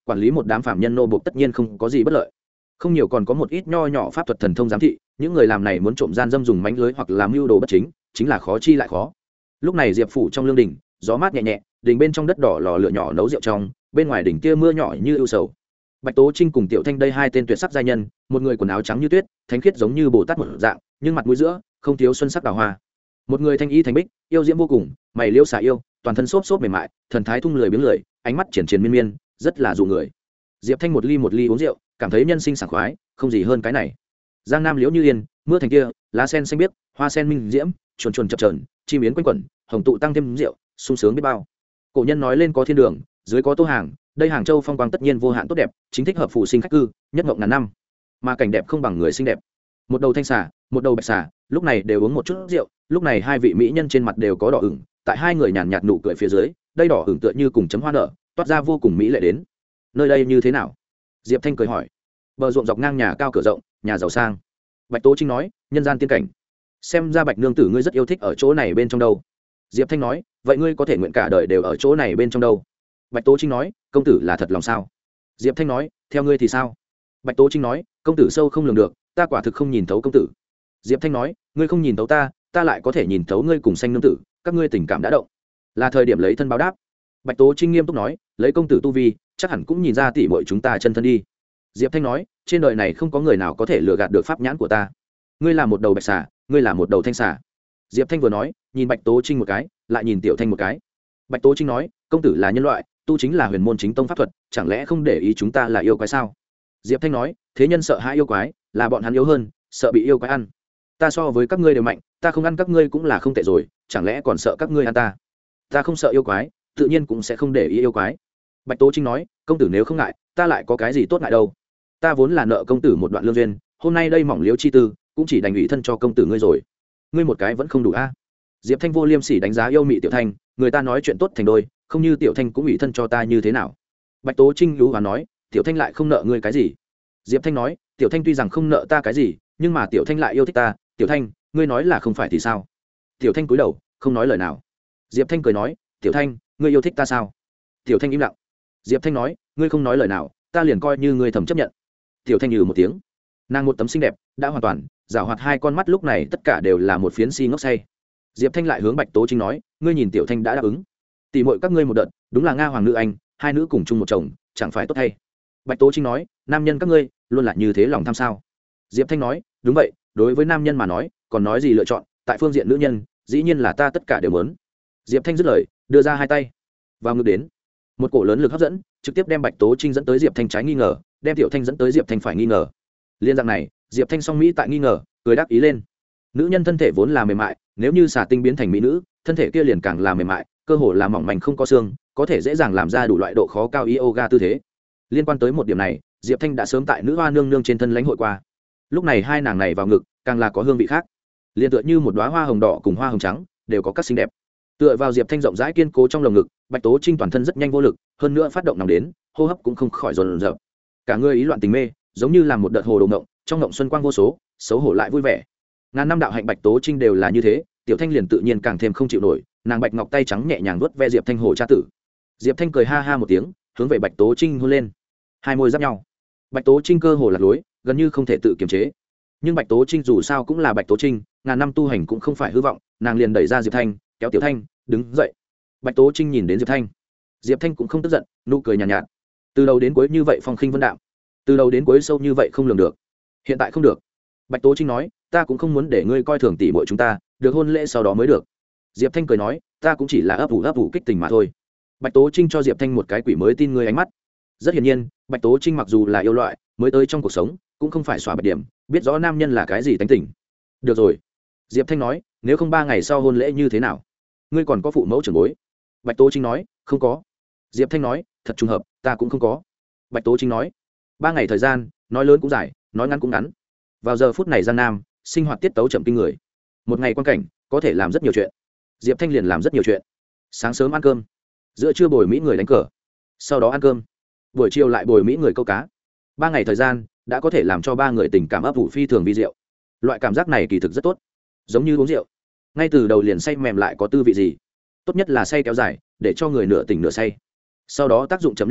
quản lý một đám phạm nhân nô buộc tất nhiên không có gì bất lợi. Không nhiều còn có một ít nho nhỏ pháp thuật thần thông giám thị, những người làm này muốn trộm gian dâm dùng mánh lưới hoặc làm mưu đồ bất chính, chính là khó chi lại khó. Lúc này Diệp phủ trong lương đình, gió mát nhẹ nhẹ, đình bên trong đất đỏ lò lửa nhỏ nấu rượu trong, bên ngoài đỉnh tia mưa nhỏ như ưu sầu. Bạch Tố Trinh cùng Tiểu Thanh đây hai tên tuyệt sắc giai nhân, một người quần áo trắng như tuyết, thánh khiết giống như Bồ Tát một dạng, nhưng mặt mũi giữa không thiếu xuân sắc đào hoa. Một người thanh y thành bích, yêu diễm vô cùng, mày liễu xả yêu, toàn thân xốp xốp mềm mại, thần thái thung lười biếng lười, ánh mắt triển triển miên miên, rất là dụ người. Diệp Thanh một ly một ly uống rượu, cảm thấy nhân sinh sảng khoái, không gì hơn cái này. Giang Nam liễu như yên, mưa thành kia, lá sen xanh biếc, hoa sen minh diễm, chuồn chuồn chập chờn, chim yến quanh quẩn, hồng tụ tăng thêm rượu, sung sướng biết bao. Cổ nhân nói lên có thiên đường, dưới có tô hàng, đây Hàng Châu phong quang tất nhiên vô hạn tốt đẹp, chính thích hợp phụ sinh khách cư, nhất ngộng ngàn năm. Mà cảnh đẹp không bằng người xinh đẹp. Một đầu thanh xà, một đầu bạch xà, lúc này đều uống một chút rượu, lúc này hai vị mỹ nhân trên mặt đều có đỏ ửng, tại hai người nhàn nhạt nụ cười phía dưới, đây đỏ ửng tựa như cùng chấm hoa nở, toát ra vô cùng mỹ lệ đến. Nơi đây như thế nào? Diệp Thanh cười hỏi. Bờ ruộng dọc ngang nhà cao cửa rộng, nhà giàu sang. Bạch Tố Trinh nói, nhân gian tiên cảnh. Xem ra Bạch nương tử ngươi rất yêu thích ở chỗ này bên trong đâu. Diệp Thanh nói, vậy ngươi có thể nguyện cả đời đều ở chỗ này bên trong đâu. Bạch Tố Trinh nói, công tử là thật lòng sao? Diệp Thanh nói, theo ngươi thì sao? Bạch Tố Trinh nói, công tử sâu không lường được, ta quả thực không nhìn thấu công tử. Diệp Thanh nói, ngươi không nhìn thấu ta, ta lại có thể nhìn thấu ngươi cùng xanh nương tử, các ngươi tình cảm đã động, là thời điểm lấy thân báo đáp. Bạch Tố Trinh nghiêm túc nói, lấy công tử tu vi, chắc hẳn cũng nhìn ra tỷ muội chúng ta chân thân đi. Diệp Thanh nói, trên đời này không có người nào có thể lừa gạt được pháp nhãn của ta. Ngươi là một đầu bạch xà, ngươi là một đầu thanh xà. Diệp Thanh vừa nói, nhìn Bạch Tố Trinh một cái, lại nhìn Tiểu Thanh một cái. Bạch Tố Trinh nói, công tử là nhân loại, tu chính là huyền môn chính tông pháp thuật, chẳng lẽ không để ý chúng ta là yêu quái sao? Diệp Thanh nói, thế nhân sợ hãi yêu quái, là bọn hắn yếu hơn, sợ bị yêu quái ăn. Ta so với các ngươi đều mạnh, ta không ăn các ngươi cũng là không tệ rồi, chẳng lẽ còn sợ các ngươi ăn ta? Ta không sợ yêu quái, tự nhiên cũng sẽ không để ý yêu quái. Bạch Tố Trinh nói, công tử nếu không ngại, ta lại có cái gì tốt ngại đâu. Ta vốn là nợ công tử một đoạn lương duyên, hôm nay đây mỏng liếu chi tư, cũng chỉ đành ủy thân cho công tử ngươi rồi. Ngươi một cái vẫn không đủ a. Diệp Thanh vô liêm sỉ đánh giá yêu mị Tiểu Thanh, người ta nói chuyện tốt thành đôi, không như Tiểu Thanh cũng ủy thân cho ta như thế nào? Bạch Tố Trinh lú và nói, Tiểu Thanh lại không nợ ngươi cái gì. Diệp Thanh nói, Tiểu Thanh tuy rằng không nợ ta cái gì, nhưng mà Tiểu Thanh lại yêu thích ta. Tiểu Thanh, ngươi nói là không phải thì sao? Tiểu Thanh cúi đầu, không nói lời nào. Diệp Thanh cười nói, Tiểu Thanh, ngươi yêu thích ta sao? Tiểu Thanh im lặng. Diệp Thanh nói, ngươi không nói lời nào, ta liền coi như ngươi thầm chấp nhận. Tiểu Thanh nhừ một tiếng. Nàng một tấm xinh đẹp, đã hoàn toàn giảo hoạt hai con mắt lúc này tất cả đều là một phiến si ngốc say. Diệp Thanh lại hướng Bạch Tố Trinh nói, ngươi nhìn Tiểu Thanh đã đáp ứng, tỷ muội các ngươi một đợt, đúng là nga hoàng nữ anh, hai nữ cùng chung một chồng, chẳng phải tốt hay? Bạch Tố Trinh nói, nam nhân các ngươi luôn là như thế lòng tham sao? Diệp Thanh nói, đúng vậy, đối với nam nhân mà nói, còn nói gì lựa chọn, tại phương diện nữ nhân, dĩ nhiên là ta tất cả đều muốn. Diệp Thanh dứt lời, đưa ra hai tay vào ngực đến, một cổ lớn lực hấp dẫn, trực tiếp đem Bạch Tố Trinh dẫn tới Diệp Thanh trái nghi ngờ, đem Tiểu Thanh dẫn tới Diệp Thanh phải nghi ngờ. Liên dạng này, Diệp Thanh song mỹ tại nghi ngờ, cười đáp ý lên. Nữ nhân thân thể vốn là mềm mại, nếu như xà tinh biến thành mỹ nữ, thân thể kia liền càng là mềm mại, cơ hồ là mỏng manh không có xương, có thể dễ dàng làm ra đủ loại độ khó cao yoga tư thế. Liên quan tới một điểm này, Diệp Thanh đã sớm tại nữ hoa nương nương trên thân lãnh hội qua. Lúc này hai nàng này vào ngực, càng là có hương vị khác. Liên tựa như một đóa hoa hồng đỏ cùng hoa hồng trắng, đều có các xinh đẹp. Tựa vào Diệp Thanh rộng rãi kiên cố trong lồng ngực, Bạch Tố Trinh toàn thân rất nhanh vô lực, hơn nữa phát động nóng đến, hô hấp cũng không khỏi dồn dập. Cả người ý loạn tình mê, giống như là một đợt hồ đồ ngộng, trong ngộng xuân quang vô số, xấu hổ lại vui vẻ. Ngàn năm đạo hạnh Bạch Tố Trinh đều là như thế, Tiểu Thanh liền tự nhiên càng thêm không chịu nổi, nàng bạch ngọc tay trắng nhẹ nhàng vuốt ve Diệp Thanh hồ cha tử. Diệp Thanh cười ha ha một tiếng, hướng về Bạch Tố Trinh hôn lên. Hai môi giáp nhau. Bạch Tố Trinh cơ hồ lạc lối, gần như không thể tự kiềm chế. Nhưng Bạch Tố Trinh dù sao cũng là Bạch Tố Trinh, ngàn năm tu hành cũng không phải hư vọng, nàng liền đẩy ra Diệp Thanh, kéo Tiểu Thanh, đứng dậy. Bạch Tố Trinh nhìn đến Diệp Thanh. Diệp Thanh cũng không tức giận, nụ cười nhàn nhạt, nhạt. Từ đầu đến cuối như vậy phong khinh vân đạm, từ đầu đến cuối sâu như vậy không lường được. Hiện tại không được. Bạch Tố Trinh nói, ta cũng không muốn để ngươi coi thường tỷ muội chúng ta, được hôn lễ sau đó mới được. Diệp Thanh cười nói, ta cũng chỉ là ấp ủ ấp ủ kích tình mà thôi. Bạch Tố Trinh cho Diệp Thanh một cái quỷ mới tin ngươi ánh mắt. Rất hiển nhiên, Bạch Tố Trinh mặc dù là yêu loại, mới tới trong cuộc sống, cũng không phải xóa bạch điểm, biết rõ nam nhân là cái gì tánh tình. Được rồi. Diệp Thanh nói, nếu không ba ngày sau hôn lễ như thế nào? Ngươi còn có phụ mẫu trưởng bối? Bạch Tố Trinh nói, không có. Diệp Thanh nói, thật trùng hợp, ta cũng không có. Bạch Tố Trinh nói, ba ngày thời gian, nói lớn cũng dài, nói ngắn cũng ngắn. Vào giờ phút này gian nam, sinh hoạt tiết tấu chậm kinh người. Một ngày quan cảnh, có thể làm rất nhiều chuyện. Diệp Thanh liền làm rất nhiều chuyện. Sáng sớm ăn cơm, giữa trưa bồi mỹ người đánh cờ, sau đó ăn cơm, buổi chiều lại bồi mỹ người câu cá. Ba ngày thời gian đã có thể làm cho ba người tình cảm ấp ủ phi thường vi diệu. Loại cảm giác này kỳ thực rất tốt, giống như uống rượu, ngay từ đầu liền say mềm lại có tư vị gì. Tốt nhất là say kéo dài, để cho người nửa tỉnh nửa say. Sau đó tác dụng chấm liên tục,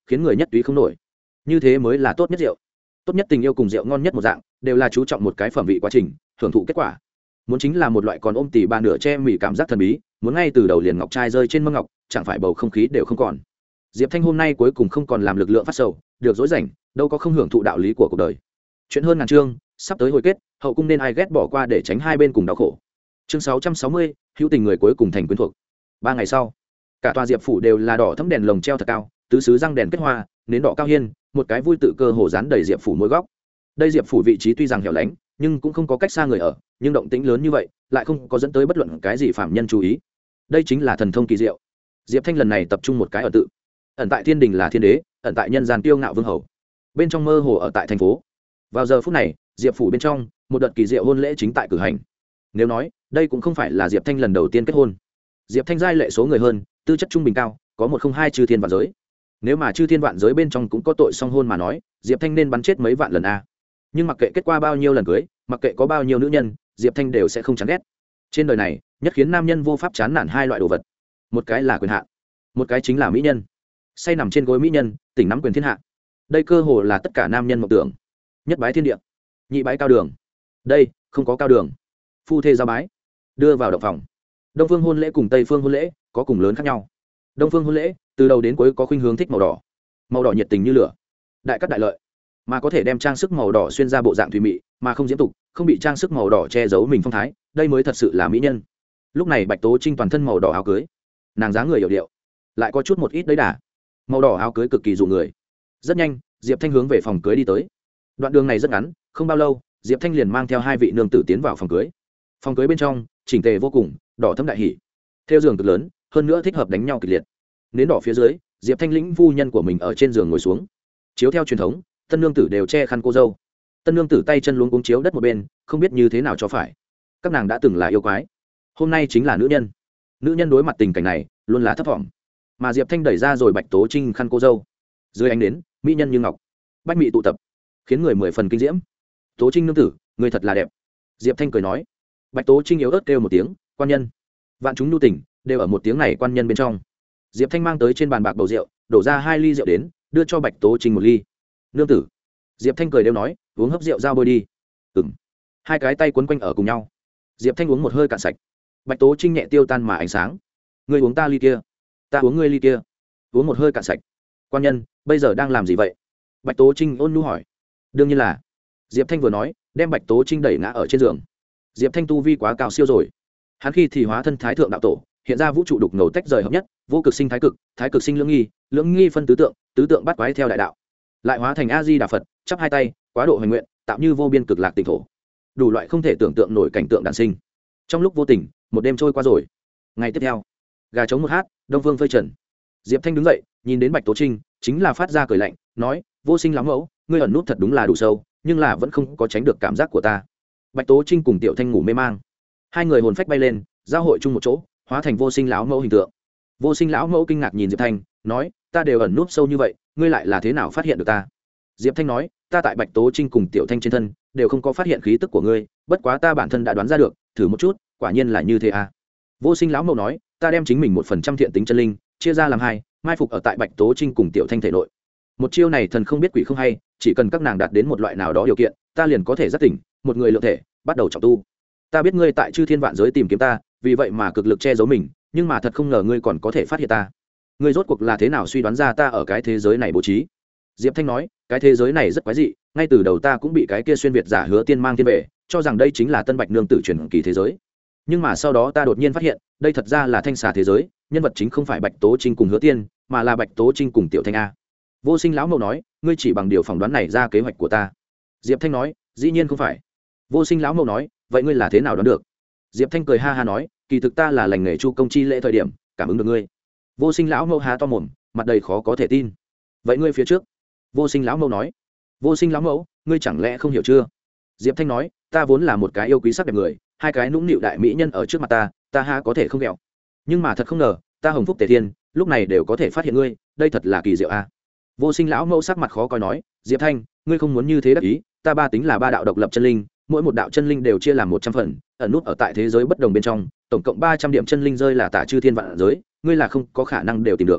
khiến người nhất túy không nổi. Như thế mới là tốt nhất rượu. Tốt nhất tình yêu cùng rượu ngon nhất một dạng, đều là chú trọng một cái phẩm vị quá trình, hưởng thụ kết quả. Muốn chính là một loại còn ôm tỉ ba nửa che mỉ cảm giác thần bí, muốn ngay từ đầu liền ngọc trai rơi trên mâm ngọc, chẳng phải bầu không khí đều không còn. Diệp Thanh hôm nay cuối cùng không còn làm lực lượng phát sầu, được dối rảnh, đâu có không hưởng thụ đạo lý của cuộc đời. Chuyện hơn ngàn chương, sắp tới hồi kết, hậu cung nên ai ghét bỏ qua để tránh hai bên cùng đau khổ. Chương sáu trăm sáu mươi, hữu tình người cuối cùng thành quyến thuộc. Ba ngày sau, cả tòa Diệp phủ đều là đỏ thẫm đèn lồng treo thật cao, tứ xứ răng đèn kết hoa, nến đỏ cao hiên, một cái vui tự cơ hồ dán đầy Diệp phủ mỗi góc. Đây Diệp phủ vị trí tuy rằng hẻo lánh, nhưng cũng không có cách xa người ở, nhưng động tĩnh lớn như vậy, lại không có dẫn tới bất luận cái gì phạm nhân chú ý. Đây chính là thần thông kỳ diệu. Diệp Thanh lần này tập trung một cái ở tự, ẩn tại thiên đình là thiên đế, ẩn tại nhân gian tiêu ngạo vương hầu, bên trong mơ hồ ở tại thành phố. Vào giờ phút này, Diệp phủ bên trong, một đợt kỳ diệu hôn lễ chính tại cử hành. Nếu nói, đây cũng không phải là Diệp Thanh lần đầu tiên kết hôn. Diệp Thanh giai lệ số người hơn, tư chất trung bình cao, có một không hai chư thiên vạn giới. Nếu mà chư thiên vạn giới bên trong cũng có tội song hôn mà nói, Diệp Thanh nên bắn chết mấy vạn lần a. Nhưng mặc kệ kết qua bao nhiêu lần cưới, mặc kệ có bao nhiêu nữ nhân, Diệp Thanh đều sẽ không chán ghét. Trên đời này, nhất khiến nam nhân vô pháp chán nản hai loại đồ vật. Một cái là quyền hạn, một cái chính là mỹ nhân. Say nằm trên gối mỹ nhân, tỉnh nắm quyền thiên hạ. Đây cơ hồ là tất cả nam nhân mộng tưởng. Nhất bái thiên địa, nhị bái cao đường. Đây, không có cao đường. Phu thê giao bái, đưa vào động phòng. Đông phương hôn lễ cùng Tây phương hôn lễ có cùng lớn khác nhau. Đông phương hôn lễ từ đầu đến cuối có khuynh hướng thích màu đỏ, màu đỏ nhiệt tình như lửa, đại cắt đại lợi, mà có thể đem trang sức màu đỏ xuyên ra bộ dạng thùy mị, mà không diễm tục, không bị trang sức màu đỏ che giấu mình phong thái, đây mới thật sự là mỹ nhân. Lúc này Bạch Tố Trinh toàn thân màu đỏ áo cưới, nàng dáng người hiểu điệu, lại có chút một ít đấy đà, màu đỏ áo cưới cực kỳ dụ người. Rất nhanh, Diệp Thanh hướng về phòng cưới đi tới. Đoạn đường này rất ngắn, không bao lâu, Diệp Thanh liền mang theo hai vị nương tử tiến vào phòng cưới. Phòng cưới bên trong chỉnh tề vô cùng, đỏ thẫm đại hỉ, theo giường cực lớn, hơn nữa thích hợp đánh nhau kịch liệt. Nến đỏ phía dưới, Diệp Thanh lĩnh phu nhân của mình ở trên giường ngồi xuống. Chiếu theo truyền thống, tân nương tử đều che khăn cô dâu. Tân nương tử tay chân luống cuống chiếu đất một bên, không biết như thế nào cho phải. Các nàng đã từng là yêu quái, hôm nay chính là nữ nhân. Nữ nhân đối mặt tình cảnh này, luôn là thấp thỏm. Mà Diệp Thanh đẩy ra rồi Bạch Tố Trinh khăn cô dâu. Dưới ánh nến, mỹ nhân như ngọc, bách mị tụ tập, khiến người mười phần kinh diễm. Tố Trinh nương tử, người thật là đẹp. Diệp Thanh cười nói. Bạch Tố Trinh yếu ớt kêu một tiếng, quan nhân. Vạn chúng nhu tình đều ở một tiếng này quan nhân bên trong. Diệp Thanh mang tới trên bàn bạc bầu rượu, đổ ra hai ly rượu đến, đưa cho Bạch Tố Trinh một ly. Nương tử. Diệp Thanh cười đều nói, uống hấp rượu giao bôi đi. Ừm. Hai cái tay quấn quanh ở cùng nhau. Diệp Thanh uống một hơi cạn sạch. Bạch Tố Trinh nhẹ tiêu tan mà ánh sáng. Ngươi uống ta ly kia, ta uống ngươi ly kia. Uống một hơi cạn sạch. Quan nhân, bây giờ đang làm gì vậy? Bạch Tố Trinh ôn nhu hỏi. Đương nhiên là. Diệp Thanh vừa nói, đem Bạch Tố Trinh đẩy ngã ở trên giường. Diệp Thanh tu vi quá cao siêu rồi. Hắn khi thì hóa thân thái thượng đạo tổ, hiện ra vũ trụ đục ngầu tách rời hợp nhất, vô cực sinh thái cực, thái cực sinh lưỡng nghi, lưỡng nghi phân tứ tượng, tứ tượng bắt quái theo đại đạo. Lại hóa thành A Di Đà Phật, chắp hai tay, quá độ hoành nguyện, tạo như vô biên cực lạc tịnh thổ. Đủ loại không thể tưởng tượng nổi cảnh tượng đản sinh. Trong lúc vô tình, một đêm trôi qua rồi. Ngày tiếp theo, gà trống một hát, đông phương phơi trần. Diệp Thanh đứng dậy, nhìn đến Bạch Tố Trinh, chính là phát ra cười lạnh, nói: "Vô Sinh lắm mẫu, ngươi ẩn nút thật đúng là đủ sâu, nhưng là vẫn không có tránh được cảm giác của ta." Bạch Tố Trinh cùng Tiểu Thanh ngủ mê mang, hai người hồn phách bay lên, giao hội chung một chỗ, hóa thành Vô Sinh lão mẫu hình tượng. Vô Sinh lão mẫu kinh ngạc nhìn Diệp Thanh, nói: "Ta đều ẩn nút sâu như vậy, ngươi lại là thế nào phát hiện được ta?" Diệp Thanh nói: "Ta tại Bạch Tố Trinh cùng Tiểu Thanh trên thân, đều không có phát hiện khí tức của ngươi, bất quá ta bản thân đã đoán ra được, thử một chút, quả nhiên là như thế à." Vô Sinh lão mẫu nói: "Ta đem chính mình một phần trăm thiện tính chân linh chia ra làm hai, mai phục ở tại Bạch Tố Trinh cùng Tiểu Thanh thể nội. Một chiêu này thần không biết quỷ không hay, chỉ cần các nàng đạt đến một loại nào đó điều kiện, ta liền có thể giác tỉnh, một người lượng thể, bắt đầu trọng tu. Ta biết ngươi tại chư thiên vạn giới tìm kiếm ta, vì vậy mà cực lực che giấu mình, nhưng mà thật không ngờ ngươi còn có thể phát hiện ta. Ngươi rốt cuộc là thế nào suy đoán ra ta ở cái thế giới này bố trí?" Diệp Thanh nói: "Cái thế giới này rất quái dị, ngay từ đầu ta cũng bị cái kia xuyên việt giả Hứa Tiên mang thiên về, cho rằng đây chính là Tân Bạch nương tử truyền kỳ thế giới. Nhưng mà sau đó ta đột nhiên phát hiện, đây thật ra là Thanh xà thế giới, nhân vật chính không phải Bạch Tố Trinh cùng Hứa Tiên, mà là Bạch Tố Trinh cùng Tiểu Thanh a." Vô Sinh lão mẫu nói: "Ngươi chỉ bằng điều phỏng đoán này ra kế hoạch của ta?" Diệp Thanh nói: "Dĩ nhiên không phải." Vô Sinh lão mẫu nói: "Vậy ngươi là thế nào đoán được?" Diệp Thanh cười ha ha nói: "Kỳ thực ta là lành nghề chu công chi lễ thời điểm cảm ứng được ngươi." Vô Sinh lão mẫu há to mồm, mặt đầy khó có thể tin. "Vậy ngươi phía trước?" Vô Sinh lão mẫu nói. "Vô Sinh lão mẫu, ngươi chẳng lẽ không hiểu chưa?" Diệp Thanh nói: "Ta vốn là một cái yêu quý sắc đẹp người, hai cái nũng nịu đại mỹ nhân ở trước mặt ta, ta ha có thể không ghẹo. Nhưng mà thật không ngờ, ta hồng phúc tề thiên, lúc này đều có thể phát hiện ngươi, đây thật là kỳ diệu a." Vô Sinh lão mẫu sắc mặt khó coi nói: "Diệp Thanh, ngươi không muốn như thế đắc ý, ta ba tính là ba đạo độc lập chân linh, mỗi một đạo chân linh đều chia làm một trăm phần, ẩn nút ở tại thế giới bất đồng bên trong, tổng cộng ba trăm điểm chân linh rơi là tả chư thiên vạn giới, ngươi là không có khả năng đều tìm được."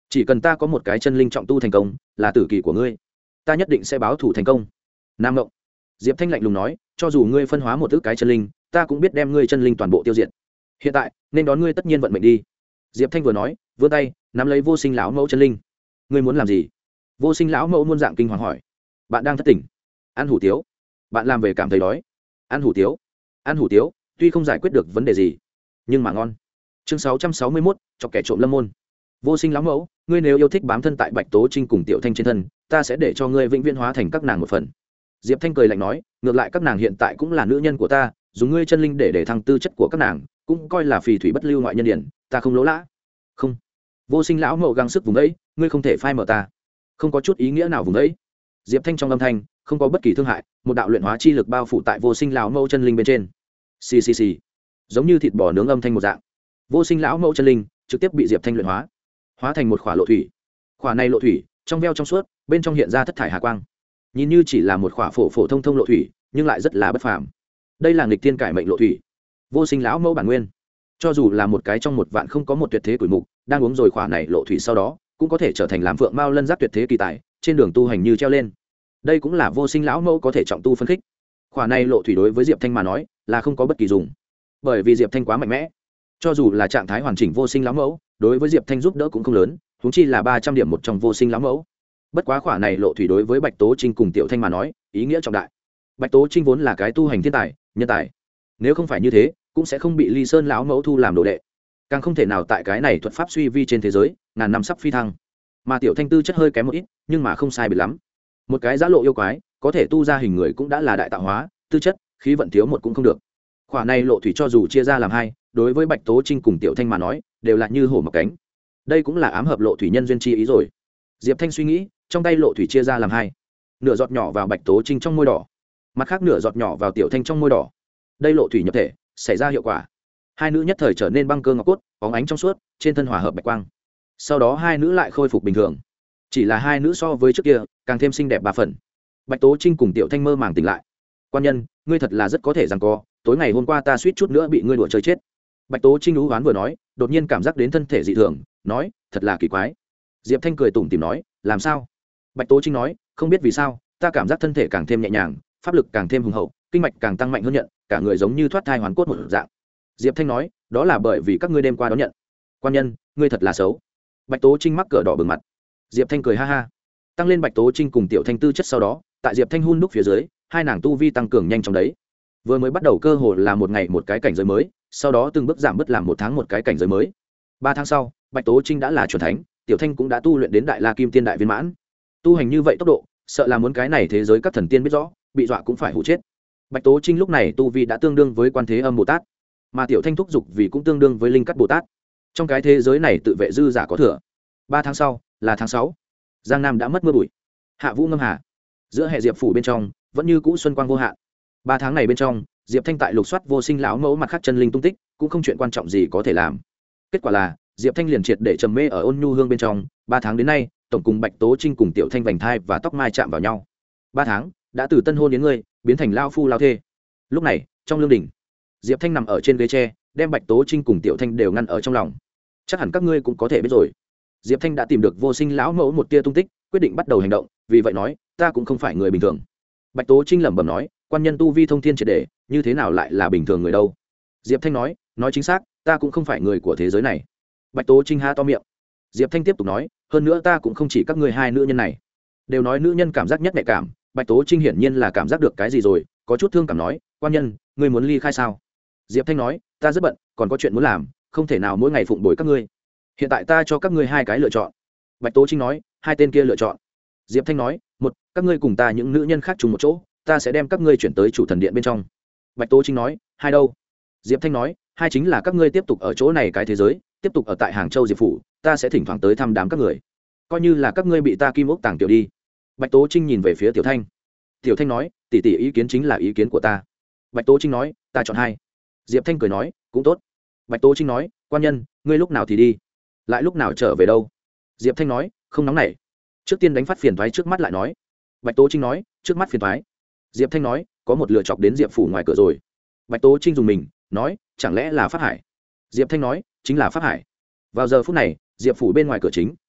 chỉ cần ta có một cái chân linh trọng tu thành công là tử kỳ của ngươi, ta nhất định sẽ báo thủ thành công. Nam Ngộng. Diệp Thanh lạnh lùng nói, cho dù ngươi phân hóa một ức cái chân linh, ta cũng biết đem ngươi chân linh toàn bộ tiêu diệt. Hiện tại nên đón ngươi tất nhiên vận mệnh đi. Diệp Thanh vừa nói, vươn tay nắm lấy Vô Sinh lão mẫu chân linh. Ngươi muốn làm gì? Vô Sinh lão mẫu muôn dạng kinh hoàng hỏi. Bạn đang thất tỉnh. Ăn hủ tiếu. Bạn làm về cảm thấy đói. Ăn hủ tiếu. Ăn hủ tiếu tuy không giải quyết được vấn đề gì nhưng mà ngon. Chương sáu trăm sáu mươi mốt, cho kẻ trộm lâm môn. Vô Sinh lão mẫu, ngươi nếu yêu thích bám thân tại Bạch Tố Trinh cùng Tiểu Thanh trên thân, ta sẽ để cho ngươi vĩnh viễn hóa thành các nàng một phần. Diệp Thanh cười lạnh nói, ngược lại các nàng hiện tại cũng là nữ nhân của ta, dùng ngươi chân linh để để thăng tư chất của các nàng, cũng coi là phì thủy bất lưu ngoại nhân điển, ta không lỗ lã. Không. Vô Sinh lão mẫu gắng sức vùng đấy, ngươi không thể phai mở ta. Không có chút ý nghĩa nào vùng đấy. Diệp Thanh trong âm thanh không có bất kỳ thương hại, một đạo luyện hóa chi lực bao phủ tại Vô Sinh lão mẫu chân linh bên trên. Xì xì xì. Giống như thịt bò nướng âm thanh một dạng. Vô Sinh lão mẫu chân linh trực tiếp bị Diệp Thanh luyện hóa, hóa thành một khỏa lộ thủy. Khỏa này lộ thủy, trong veo trong suốt, bên trong hiện ra thất thải hà quang. Nhìn như chỉ là một khỏa phổ phổ thông thông lộ thủy, nhưng lại rất là bất phàm. Đây là nghịch tiên cải mệnh lộ thủy. Vô Sinh lão mẫu bản nguyên, cho dù là một cái trong một vạn không có một tuyệt thế tuổi mục, đang uống rồi khỏa này lộ thủy sau đó, cũng có thể trở thành làm phượng mao lân giác tuyệt thế kỳ tài, trên đường tu hành như treo lên. Đây cũng là Vô Sinh lão mẫu có thể trọng tu phân khích. Khỏa này lộ thủy đối với Diệp Thanh mà nói, là không có bất kỳ dùng, bởi vì Diệp Thanh quá mạnh mẽ. Cho dù là trạng thái hoàn chỉnh Vô Sinh lão mẫu, đối với Diệp Thanh giúp đỡ cũng không lớn, huống chi là ba trăm điểm một trong Vô Sinh lão mẫu. Bất quá khỏa này lộ thủy đối với Bạch Tố Trinh cùng Tiểu Thanh mà nói, ý nghĩa trọng đại. Bạch Tố Trinh vốn là cái tu hành thiên tài, nhân tài. Nếu không phải như thế, cũng sẽ không bị Ly Sơn lão mẫu thu làm đồ đệ. Càng không thể nào tại cái này thuật pháp suy vi trên thế giới, ngàn năm sắp phi thăng. Mà Tiểu Thanh tư chất hơi kém một ít, nhưng mà không sai biệt lắm. Một cái giã lộ yêu quái, có thể tu ra hình người cũng đã là đại tạo hóa, tư chất, khí vận thiếu một cũng không được. Khỏa này lộ thủy cho dù chia ra làm hai, đối với Bạch Tố Trinh cùng Tiểu Thanh mà nói, đều là như hổ mọc cánh. Đây cũng là ám hợp lộ thủy nhân duyên chi ý rồi. Diệp Thanh suy nghĩ, trong tay lộ thủy chia ra làm hai, nửa giọt nhỏ vào Bạch Tố Trinh trong môi đỏ, mặt khác nửa giọt nhỏ vào Tiểu Thanh trong môi đỏ. Đây lộ thủy nhập thể, xảy ra hiệu quả. Hai nữ nhất thời trở nên băng cơ ngọc cốt, bóng ánh trong suốt, trên thân hòa hợp bạch quang. Sau đó hai nữ lại khôi phục bình thường. Chỉ là hai nữ so với trước kia, càng thêm xinh đẹp ba phần. Bạch Tố Trinh cùng Tiểu Thanh mơ màng tỉnh lại. Quan nhân, ngươi thật là rất có thể giằng co, tối ngày hôm qua ta suýt chút nữa bị ngươi đùa chơi chết. Bạch Tố Trinh ú oán vừa nói, đột nhiên cảm giác đến thân thể dị thường, nói, thật là kỳ quái. Diệp Thanh cười tủm tỉm nói, làm sao? Bạch Tố Trinh nói, không biết vì sao, ta cảm giác thân thể càng thêm nhẹ nhàng, pháp lực càng thêm hùng hậu, kinh mạch càng tăng mạnh hơn nhận, cả người giống như thoát thai hoàn cốt một dạng. Diệp Thanh nói, đó là bởi vì các ngươi đêm qua đón nhận. Quan nhân, ngươi thật là xấu. Bạch Tố Trinh mắc cỡ đỏ bừng mặt. Diệp Thanh cười ha ha. Tăng lên Bạch Tố Trinh cùng Tiểu Thanh tư chất sau đó, tại Diệp Thanh hun đúc phía dưới, hai nàng tu vi tăng cường nhanh chóng đấy. Vừa mới bắt đầu cơ hội là một ngày một cái cảnh giới mới, sau đó từng bước giảm bớt làm một tháng một cái cảnh giới mới. Ba tháng sau, Bạch Tố Trinh đã là chuẩn thánh, Tiểu Thanh cũng đã tu luyện đến Đại La Kim Tiên đại viên mãn. Tu hành như vậy tốc độ, sợ là muốn cái này thế giới các thần tiên biết rõ, bị dọa cũng phải hụ chết. Bạch Tố Trinh lúc này tu vi đã tương đương với Quan Thế Âm Bồ Tát, mà Tiểu Thanh thúc dục vì cũng tương đương với Linh Cắt Bồ Tát. Trong cái thế giới này tự vệ dư giả có thừa. Ba tháng sau, là tháng sáu. Giang Nam đã mất mưa bụi. Hạ vũ ngâm hà. Giữa hệ Diệp phủ bên trong, vẫn như cũ xuân quang vô hạn. Ba tháng này bên trong, Diệp Thanh tại lục soát Vô Sinh lão mẫu mặt khác chân linh tung tích, cũng không chuyện quan trọng gì có thể làm. Kết quả là, Diệp Thanh liền triệt để trầm mê ở ôn nhu hương bên trong. Ba tháng đến nay, tổng cùng Bạch Tố Trinh cùng Tiểu Thanh vành thai và tóc mai chạm vào nhau. Ba tháng, đã từ tân hôn đến ngươi, biến thành lao phu lao thê. Lúc này, trong lương đình, Diệp Thanh nằm ở trên ghế tre, đem Bạch Tố Trinh cùng Tiểu Thanh đều ngăn ở trong lòng. Chắc hẳn các ngươi cũng có thể biết rồi. Diệp Thanh đã tìm được Vô Sinh lão mẫu một tia tung tích, quyết định bắt đầu hành động, vì vậy nói, ta cũng không phải người bình thường. Bạch Tố Trinh lẩm bẩm nói, quan nhân tu vi thông thiên triệt để, như thế nào lại là bình thường người đâu? Diệp Thanh nói, nói chính xác, ta cũng không phải người của thế giới này. Bạch Tố Trinh há to miệng. Diệp Thanh tiếp tục nói, hơn nữa ta cũng không chỉ các ngươi hai nữ nhân này. Đều nói nữ nhân cảm giác nhất nhạy cảm, Bạch Tố Trinh hiển nhiên là cảm giác được cái gì rồi, có chút thương cảm nói, quan nhân, ngươi muốn ly khai sao? Diệp Thanh nói, ta rất bận, còn có chuyện muốn làm, không thể nào mỗi ngày phụng bồi các ngươi. Hiện tại ta cho các ngươi hai cái lựa chọn. Bạch Tố Trinh nói, hai tên kia lựa chọn. Diệp Thanh nói, một, các ngươi cùng ta những nữ nhân khác chung một chỗ, ta sẽ đem các ngươi chuyển tới chủ thần điện bên trong. Bạch Tố Trinh nói, hai đâu? Diệp Thanh nói, hai chính là các ngươi tiếp tục ở chỗ này cái thế giới, tiếp tục ở tại Hàng Châu Diệp phủ, ta sẽ thỉnh thoảng tới thăm đám các người, coi như là các ngươi bị ta kim ốc tàng tiểu đi. Bạch Tố Trinh nhìn về phía Tiểu Thanh. Tiểu Thanh nói, tỷ tỷ ý kiến chính là ý kiến của ta. Bạch Tố Trinh nói, ta chọn hai. Diệp Thanh cười nói, cũng tốt. Bạch Tố Trinh nói, quan nhân, ngươi lúc nào thì đi, lại lúc nào trở về đâu? Diệp Thanh nói, không nóng nảy, trước tiên đánh phát phiền thoái trước mắt lại nói. Bạch Tố Trinh nói, trước mắt phiền thoái. Diệp Thanh nói, có một lựa chọc đến Diệp phủ ngoài cửa rồi. Bạch Tố Trinh dùng mình nói, chẳng lẽ là Pháp Hải? Diệp Thanh nói, chính là Pháp Hải. Vào giờ phút này, Diệp phủ bên ngoài cửa chính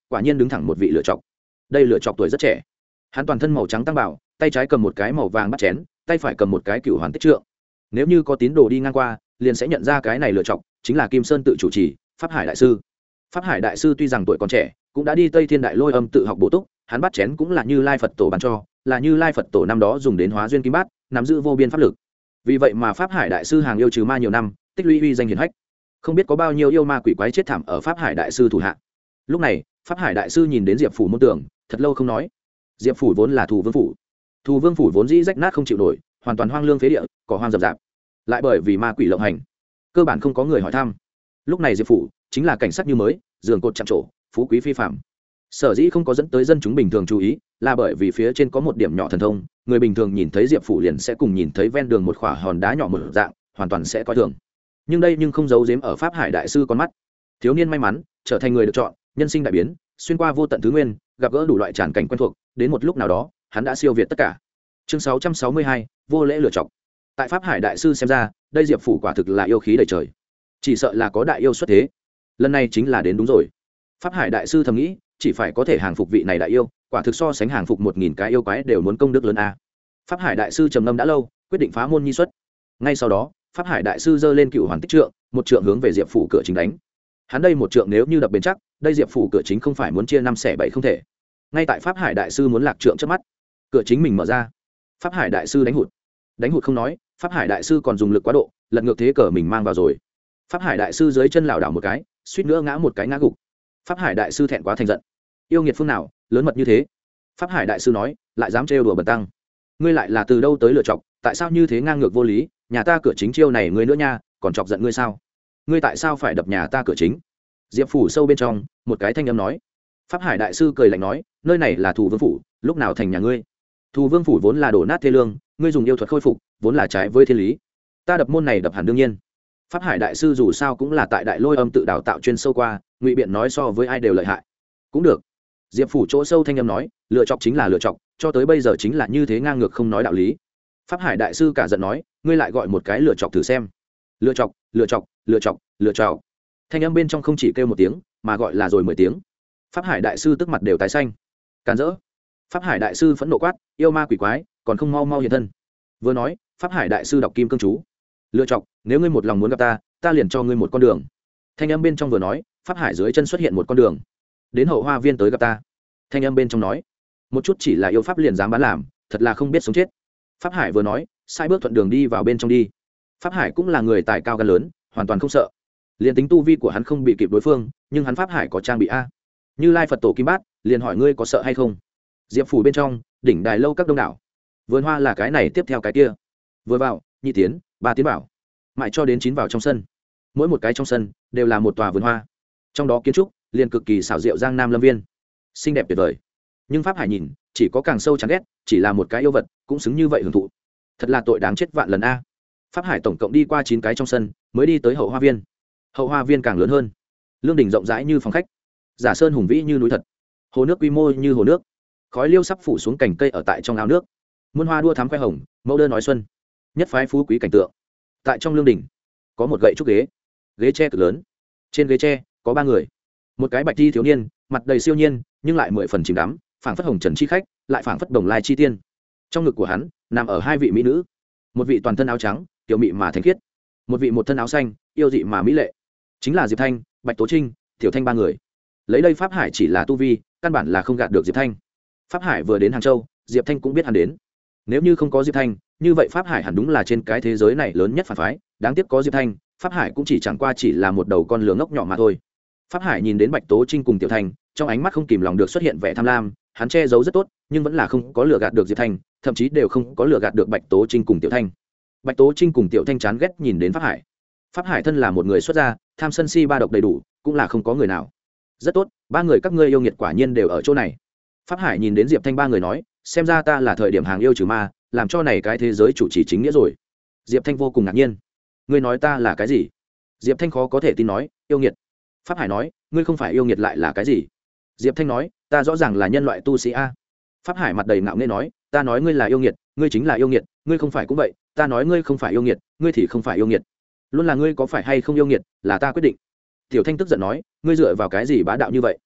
quả nhiên đứng thẳng một vị lựa chọc. Đây lựa chọc tuổi rất trẻ, hắn toàn thân màu trắng tăng bảo, tay trái cầm một cái màu vàng bắt chén, tay phải cầm một cái cựu hoàn tích trượng. Nếu như có tín đồ đi ngang qua liền sẽ nhận ra cái này lựa chọc chính là Kim Sơn tự chủ trì Pháp Hải đại sư. Pháp Hải đại sư tuy rằng tuổi còn trẻ cũng đã đi Tây Thiên Đại Lôi Âm tự học bổ túc, hắn bắt chén cũng là Như Lai Phật tổ ban cho, là Như Lai Phật tổ năm đó dùng đến hóa duyên kim bát, nắm giữ vô biên pháp lực. Vì vậy mà Pháp Hải đại sư hàng yêu trừ ma nhiều năm, tích lũy uy danh hiển hách, không biết có bao nhiêu yêu ma quỷ quái chết thảm ở Pháp Hải đại sư thủ hạ. Lúc này Pháp Hải đại sư nhìn đến Diệp phủ môn tưởng, thật lâu không nói. Diệp phủ vốn là Thù Vương phủ, Thù Vương phủ vốn dĩ rách nát không chịu nổi, hoàn toàn hoang lương phế địa, cỏ hoang rậm rạp, lại bởi vì ma quỷ lộng hành, cơ bản không có người hỏi thăm. Lúc này Diệp phủ chính là cảnh sắc như mới, giường cột chạm trổ, phú quý phi phạm. Sở dĩ không có dẫn tới dân chúng bình thường chú ý là bởi vì phía trên có một điểm nhỏ thần thông, người bình thường nhìn thấy Diệp phủ liền sẽ cùng nhìn thấy ven đường một khỏa hòn đá nhỏ một dạng, hoàn toàn sẽ coi thường. Nhưng đây nhưng không giấu giếm ở Pháp Hải đại sư con mắt. Thiếu niên may mắn trở thành người được chọn, nhân sinh đại biến, xuyên qua vô tận thứ nguyên, gặp gỡ đủ loại tràn cảnh quen thuộc, đến một lúc nào đó hắn đã siêu việt tất cả. Chương sáu trăm sáu mươi hai, vô lễ lựa chọc. Tại Pháp Hải đại sư xem ra, đây Diệp phủ quả thực là yêu khí đầy trời, chỉ sợ là có đại yêu xuất thế. Lần này chính là đến đúng rồi. Pháp Hải đại sư thầm nghĩ, chỉ phải có thể hàng phục vị này đại yêu, quả thực so sánh hàng phục một nghìn cái yêu quái đều muốn công đức lớn a. Pháp Hải đại sư trầm ngâm đã lâu, quyết định phá môn nhi xuất. Ngay sau đó Pháp Hải đại sư giơ lên cựu hoàn tích trượng, một trượng hướng về Diệp phủ cửa chính đánh. Hắn đây một trượng nếu như đập bền chắc, đây Diệp phủ cửa chính không phải muốn chia năm xẻ bảy không thể. Ngay tại Pháp Hải đại sư muốn lạc trượng trước mắt, cửa chính mình mở ra, Pháp Hải đại sư đánh hụt. Đánh hụt không nói, Pháp Hải đại sư còn dùng lực quá độ, lật ngược thế cờ mình mang vào rồi. Pháp Hải đại sư dưới chân lảo đảo một cái, suýt nữa ngã một cái ngã gục. Pháp Hải đại sư thẹn quá thành giận, yêu nghiệt phương nào lớn mật như thế. Pháp Hải đại sư nói, lại dám trêu đùa bần tăng, ngươi lại là từ đâu tới lựa chọc, tại sao như thế ngang ngược vô lý, nhà ta cửa chính chiêu này ngươi nữa nha, còn chọc giận ngươi sao? Ngươi tại sao phải đập nhà ta cửa chính? Diệp phủ sâu bên trong một cái thanh âm nói. Pháp Hải đại sư cười lạnh nói, nơi này là Thù Vương phủ, lúc nào thành nhà ngươi? Thù Vương phủ vốn là đổ nát thê lương, ngươi dùng yêu thuật khôi phục vốn là trái với thiên lý, ta đập môn này đập hẳn đương nhiên. Pháp Hải đại sư dù sao cũng là tại Đại Lôi Âm tự đào tạo chuyên sâu qua, ngụy biện nói so với ai đều lợi hại. Cũng được. Diệp phủ chỗ sâu thanh âm nói, lựa chọc chính là lựa chọc, cho tới bây giờ chính là như thế ngang ngược không nói đạo lý. Pháp Hải đại sư cả giận nói, ngươi lại gọi một cái lựa chọc thử xem. Lựa chọc, lựa chọc, lựa chọc, lựa chọc. Thanh âm bên trong không chỉ kêu một tiếng, mà gọi là rồi mười tiếng. Pháp Hải đại sư tức mặt đều tái xanh. Càn rỡ. Pháp Hải đại sư phẫn nộ quát, yêu ma quỷ quái, còn không mau mau hiện thân. Vừa nói, Pháp Hải đại sư đọc kim cương chú. Lựa chọc, nếu ngươi một lòng muốn gặp ta, ta liền cho ngươi một con đường. Thanh âm bên trong vừa nói, Pháp Hải dưới chân xuất hiện một con đường. Đến Hậu Hoa viên tới gặp ta. Thanh âm bên trong nói, một chút chỉ là yêu pháp liền dám bán làm, thật là không biết sống chết. Pháp Hải vừa nói, sai bước thuận đường đi vào bên trong đi. Pháp Hải cũng là người tài cao gan lớn, hoàn toàn không sợ. Liền tính tu vi của hắn không bị kịp đối phương, nhưng hắn Pháp Hải có trang bị a. Như Lai Phật tổ kim bát, liền hỏi ngươi có sợ hay không? Diệp phủ bên trong, đỉnh đài lâu các đông đảo. Vườn hoa là cái này tiếp theo cái kia. Vừa vào, nhị tiến, ba tiến vào, mãi cho đến chín vào trong sân. Mỗi một cái trong sân đều là một tòa vườn hoa. Trong đó kiến trúc liền cực kỳ xảo diệu giang nam lâm viên, xinh đẹp tuyệt vời. Nhưng Pháp Hải nhìn, chỉ có càng sâu chán ghét, chỉ là một cái yêu vật, cũng xứng như vậy hưởng thụ. Thật là tội đáng chết vạn lần a. Pháp Hải tổng cộng đi qua chín cái trong sân, mới đi tới Hậu Hoa viên. Hậu Hoa viên càng lớn hơn, lương đình rộng rãi như phòng khách, giả sơn hùng vĩ như núi thật, hồ nước quy mô như hồ nước, khói liêu sắp phủ xuống cành cây ở tại trong ao nước, muôn hoa đua thắm khoe hồng, mẫu đơn nói xuân, nhất phái phú quý cảnh tượng. Tại trong lương đình có một gậy trúc ghế, ghế tre cực lớn, trên ghế tre có ba người, một cái bạch thi thiếu niên, mặt đầy siêu nhiên nhưng lại mười phần chìm đắm, phảng phất hồng trần chi khách, lại phảng phất đồng lai chi tiên. Trong ngực của hắn nằm ở hai vị mỹ nữ, một vị toàn thân áo trắng, tiểu mị mà thánh khiết, một vị một thân áo xanh, yêu dị mà mỹ lệ, chính là Diệp Thanh, Bạch Tố Trinh, Tiểu Thanh ba người. Lấy đây Pháp Hải chỉ là tu vi, căn bản là không gạt được Diệp Thanh. Pháp Hải vừa đến Hàng Châu, Diệp Thanh cũng biết hắn đến. Nếu như không có Diệp Thanh, như vậy Pháp Hải hẳn đúng là trên cái thế giới này lớn nhất phản phái, đáng tiếc có Diệp Thanh, Pháp Hải cũng chỉ chẳng qua chỉ là một đầu con lừa ngốc nhỏ mà thôi. Pháp Hải nhìn đến Bạch Tố Trinh cùng Tiểu Thanh, trong ánh mắt không kìm lòng được xuất hiện vẻ tham lam, hắn che giấu rất tốt, nhưng vẫn là không có lừa gạt được Diệp Thanh, thậm chí đều không có lừa gạt được Bạch Tố Trinh cùng Tiểu Thanh. Bạch Tố Trinh cùng Tiểu Thanh chán ghét nhìn đến Pháp Hải. Pháp Hải thân là một người xuất gia, tham sân si ba độc đầy đủ, cũng là không có người nào. Rất tốt, ba người các ngươi yêu nghiệt quả nhiên đều ở chỗ này. Pháp Hải nhìn đến Diệp Thanh ba người nói, xem ra ta là thời điểm hàng yêu trừ ma, làm cho này cái thế giới chủ trì chính nghĩa rồi. Diệp Thanh vô cùng ngạc nhiên, ngươi nói ta là cái gì? Diệp Thanh khó có thể tin nói, yêu nghiệt. Pháp Hải nói, ngươi không phải yêu nghiệt lại là cái gì? Diệp Thanh nói, ta rõ ràng là nhân loại tu sĩ a. Pháp Hải mặt đầy ngạo nghễ nói, ta nói ngươi là yêu nghiệt, ngươi chính là yêu nghiệt, ngươi không phải cũng vậy, ta nói ngươi không phải yêu nghiệt, ngươi thì không phải yêu nghiệt. Luôn là ngươi có phải hay không yêu nghiệt, là ta quyết định. Tiểu Thanh tức giận nói, ngươi dựa vào cái gì bá đạo như vậy?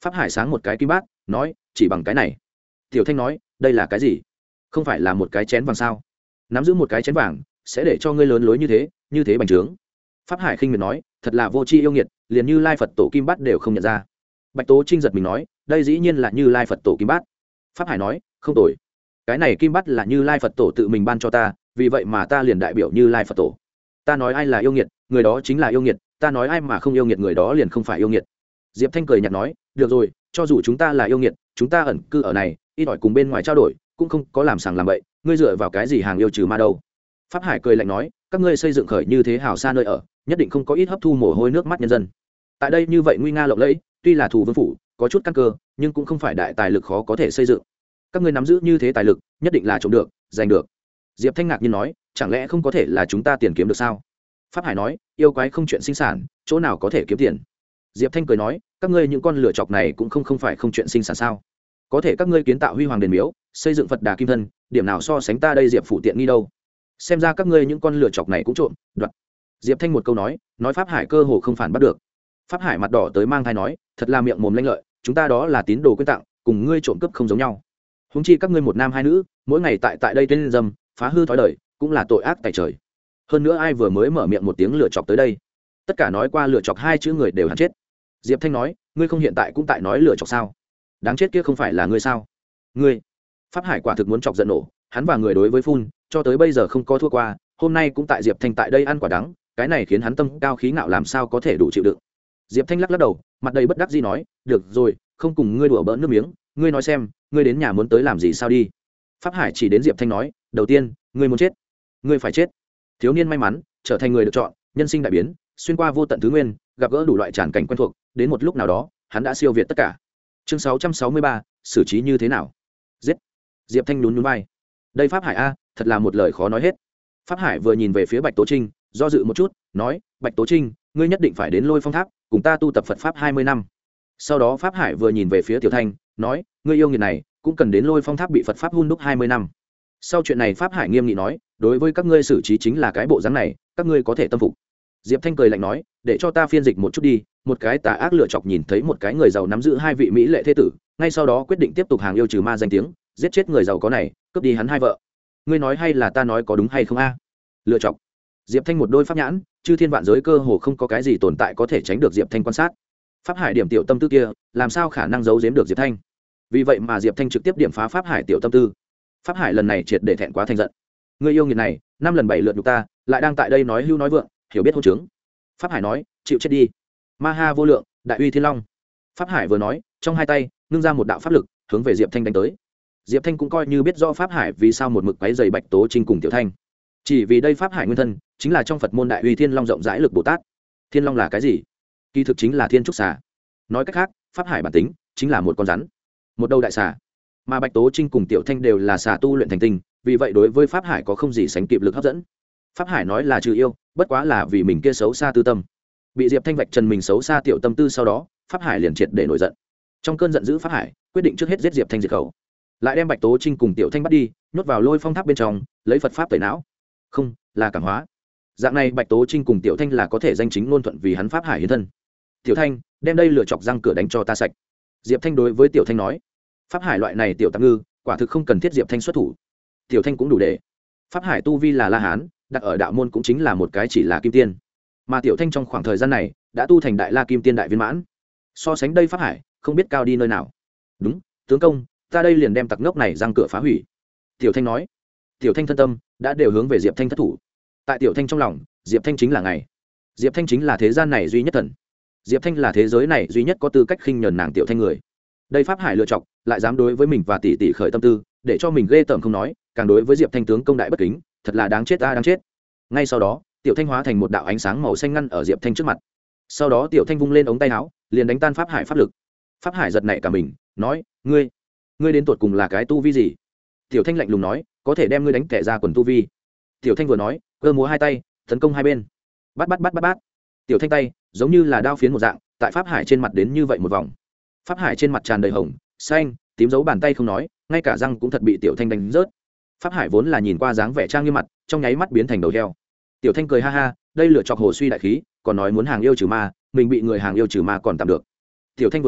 Pháp hải sáng một cái kim bát nói, chỉ bằng cái này. Tiểu thanh nói, đây là cái gì? Không phải là một cái chén vàng sao? Nắm giữ một cái chén vàng sẽ để cho ngươi lớn lối như thế, như thế bành trướng. Pháp hải khinh miệt nói, thật là vô tri yêu nghiệt, liền Như Lai Phật tổ kim bát đều không nhận ra. Bạch Tố Trinh giật mình nói, đây dĩ nhiên là Như Lai Phật tổ kim bát. Pháp hải nói, không tồi, cái này kim bát là Như Lai Phật tổ tự mình ban cho ta, vì vậy mà ta liền đại biểu Như Lai Phật tổ. Ta nói ai là yêu nghiệt, người đó chính là yêu nghiệt, ta nói ai mà không yêu nghiệt, người đó liền không phải yêu nghiệt. Diệp Thanh cười nhạt nói, được rồi, cho dù chúng ta là yêu nghiệt, chúng ta ẩn cư ở này, ít ỏi cùng bên ngoài trao đổi, cũng không có làm sàng làm bậy, ngươi dựa vào cái gì hàng yêu trừ ma đâu? Pháp hải cười lạnh nói, các ngươi xây dựng khởi như thế hào xa nơi ở, nhất định không có ít hấp thu mồ hôi nước mắt nhân dân. Tại đây như vậy nguy nga lộng lẫy, tuy là thủ vương phủ, có chút căn cơ, nhưng cũng không phải đại tài lực khó có thể xây dựng. Các ngươi nắm giữ như thế tài lực, nhất định là trộm được, giành được. Diệp Thanh ngạc nhiên nói, chẳng lẽ không có thể là chúng ta tiền kiếm được sao? Pháp hải nói, yêu quái không chuyện sinh sản, chỗ nào có thể kiếm tiền? Diệp Thanh cười nói, các ngươi những con lửa chọc này cũng không không phải không chuyện sinh sản sao? Có thể các ngươi kiến tạo huy hoàng đền miếu, xây dựng Phật Đà kim thân, điểm nào so sánh ta đây Diệp phủ tiện nghi đâu? Xem ra các ngươi những con lửa chọc này cũng trộm, đoạt. Diệp Thanh một câu nói, nói Pháp hải cơ hồ không phản bắt được. Pháp hải mặt đỏ tới mang thai nói, thật là miệng mồm lanh lợi, chúng ta đó là tín đồ quyên tặng, cùng ngươi trộm cướp không giống nhau. Huống chi các ngươi một nam hai nữ, mỗi ngày tại tại đây tên dâm, phá hư thói đời, cũng là tội ác tại trời. Hơn nữa ai vừa mới mở miệng một tiếng lửa chọc tới đây, tất cả nói qua lửa chọc hai chữ người đều hẳn chết. Diệp Thanh nói, ngươi không hiện tại cũng tại nói lửa chọc sao? Đáng chết kia không phải là ngươi sao? Ngươi. Pháp hải quả thực muốn chọc giận nổ, hắn và người đối với phun, cho tới bây giờ không có thua qua, hôm nay cũng tại Diệp Thanh tại đây ăn quả đắng, cái này khiến hắn tâm cao khí ngạo làm sao có thể đủ chịu đựng. Diệp Thanh lắc lắc đầu, mặt đầy bất đắc dĩ nói, được rồi, không cùng ngươi đùa bỡn nước miếng, ngươi nói xem, ngươi đến nhà muốn tới làm gì sao đi? Pháp hải chỉ đến Diệp Thanh nói, đầu tiên, ngươi muốn chết, ngươi phải chết. Thiếu niên may mắn trở thành người được chọn, nhân sinh đại biến, xuyên qua vô tận thứ nguyên, gặp gỡ đủ loại tràn cảnh quen thuộc, đến một lúc nào đó, hắn đã siêu việt tất cả. Chương sáu trăm sáu mươi ba, xử trí như thế nào? Giết. Diệp Thanh nhún nhún vai. Đây Pháp hải a, thật là một lời khó nói hết. Pháp hải vừa nhìn về phía Bạch Tố Trinh, do dự một chút, nói, Bạch Tố Trinh, ngươi nhất định phải đến Lôi Phong Tháp, cùng ta tu tập Phật pháp hai mươi năm. Sau đó Pháp hải vừa nhìn về phía Tiểu Thanh, nói, ngươi yêu nghiệt này, cũng cần đến Lôi Phong Tháp bị Phật pháp hun đúc hai mươi năm. Sau chuyện này Pháp hải nghiêm nghị nói, đối với các ngươi xử trí chính là cái bộ dáng này, các ngươi có thể tâm phục. Diệp Thanh cười lạnh nói, để cho ta phiên dịch một chút đi. Một cái tà ác lựa chọc nhìn thấy một cái người giàu nắm giữ hai vị mỹ lệ thế tử, ngay sau đó quyết định tiếp tục hàng yêu trừ ma danh tiếng, giết chết người giàu có này, cướp đi hắn hai vợ. Ngươi nói hay là ta nói có đúng hay không a? Lựa chọc. Diệp Thanh một đôi pháp nhãn, chư thiên vạn giới cơ hồ không có cái gì tồn tại có thể tránh được Diệp Thanh quan sát. Pháp hải điểm tiểu tâm tư kia, làm sao khả năng giấu giếm được Diệp Thanh? Vì vậy mà Diệp Thanh trực tiếp điểm phá pháp hải tiểu tâm tư. Pháp hải lần này triệt để thẹn quá thành giận. Ngươi yêu nghiệt này, năm lần bảy lượt nhục ta, lại đang tại đây nói hưu nói vượng, hiểu biết hôn chứng. Pháp hải nói, chịu chết đi. Ma ha vô lượng, đại uy thiên long. Pháp hải vừa nói, trong hai tay ngưng ra một đạo pháp lực, hướng về Diệp Thanh đánh tới. Diệp Thanh cũng coi như biết rõ Pháp hải vì sao một mực quấy dày Bạch Tố Trinh cùng Tiểu Thanh. Chỉ vì đây Pháp hải nguyên thân chính là trong Phật môn đại uy thiên long rộng rãi lực Bồ Tát. Thiên long là cái gì? Kỳ thực chính là thiên trúc xà. Nói cách khác, Pháp hải bản tính chính là một con rắn, một đầu đại xà. Mà Bạch Tố Trinh cùng Tiểu Thanh đều là xà tu luyện thành tinh, vì vậy đối với Pháp hải có không gì sánh kịp lực hấp dẫn. Pháp hải nói là trừ yêu, bất quá là vì mình kia xấu xa tư tâm. Bị Diệp Thanh vạch trần mình xấu xa tiểu tâm tư sau đó, Pháp hải liền triệt để nổi giận. Trong cơn giận dữ Pháp hải quyết định trước hết giết Diệp Thanh diệt khẩu, lại đem Bạch Tố Trinh cùng Tiểu Thanh bắt đi, nhốt vào Lôi Phong Tháp bên trong, lấy Phật pháp tẩy não. Không, là cảm hóa. Dạng này Bạch Tố Trinh cùng Tiểu Thanh là có thể danh chính ngôn thuận vì hắn Pháp hải hiến thân. Tiểu Thanh, đem đây lửa chọc răng cửa đánh cho ta sạch. Diệp Thanh đối với Tiểu Thanh nói. Pháp hải loại này tiểu tạp ngư, quả thực không cần thiết Diệp Thanh xuất thủ. Tiểu Thanh cũng đủ để. Pháp hải tu vi là La Hán, đặt ở đạo môn cũng chính là một cái chỉ là kim tiên, mà Tiểu Thanh trong khoảng thời gian này đã tu thành đại la kim tiên đại viên mãn, so sánh đây Pháp hải không biết cao đi nơi nào. Đúng, tướng công, ta đây liền đem tặc ngốc này răng cửa phá hủy. Tiểu Thanh nói. Tiểu Thanh thân tâm đã đều hướng về Diệp Thanh thất thủ. Tại Tiểu Thanh trong lòng, Diệp Thanh chính là ngày, Diệp Thanh chính là thế gian này duy nhất thần, Diệp Thanh là thế giới này duy nhất có tư cách khinh nhờn nàng Tiểu Thanh người. Đây Pháp hải lựa chọc lại dám đối với mình và tỷ tỷ khởi tâm tư, để cho mình ghê tởm không nói, càng đối với Diệp Thanh tướng công đại bất kính, thật là đáng chết ta đáng chết. Ngay sau đó, Tiểu Thanh hóa thành một đạo ánh sáng màu xanh ngăn ở Diệp Thanh trước mặt. Sau đó Tiểu Thanh vung lên ống tay áo, liền đánh tan Pháp hải pháp lực. Pháp hải giật nảy cả mình, nói, ngươi, ngươi đến tột cùng là cái tu vi gì? Tiểu Thanh lạnh lùng nói, có thể đem ngươi đánh tẻ ra quần tu vi. Tiểu Thanh vừa nói, cơ múa hai tay, tấn công hai bên. Bắt bắt bắt bắt bắt. Tiểu Thanh tay giống như là đao phiến một dạng, tại Pháp hải trên mặt đến như vậy một vòng. Pháp hải trên mặt tràn đầy hồng, xanh, tím dấu bàn tay không nói, ngay cả răng cũng thật bị Tiểu Thanh đánh rớt. Pháp hải vốn là nhìn qua dáng vẻ trang nghiêm mặt, trong nháy mắt biến thành đầu heo. Tiểu Thanh cười ha ha, đây lửa chọc hồ suy đại khí, còn nói muốn hàng yêu trừ ma, mình bị người hàng yêu trừ ma còn tạm được. Tiểu Thanh vừa nói,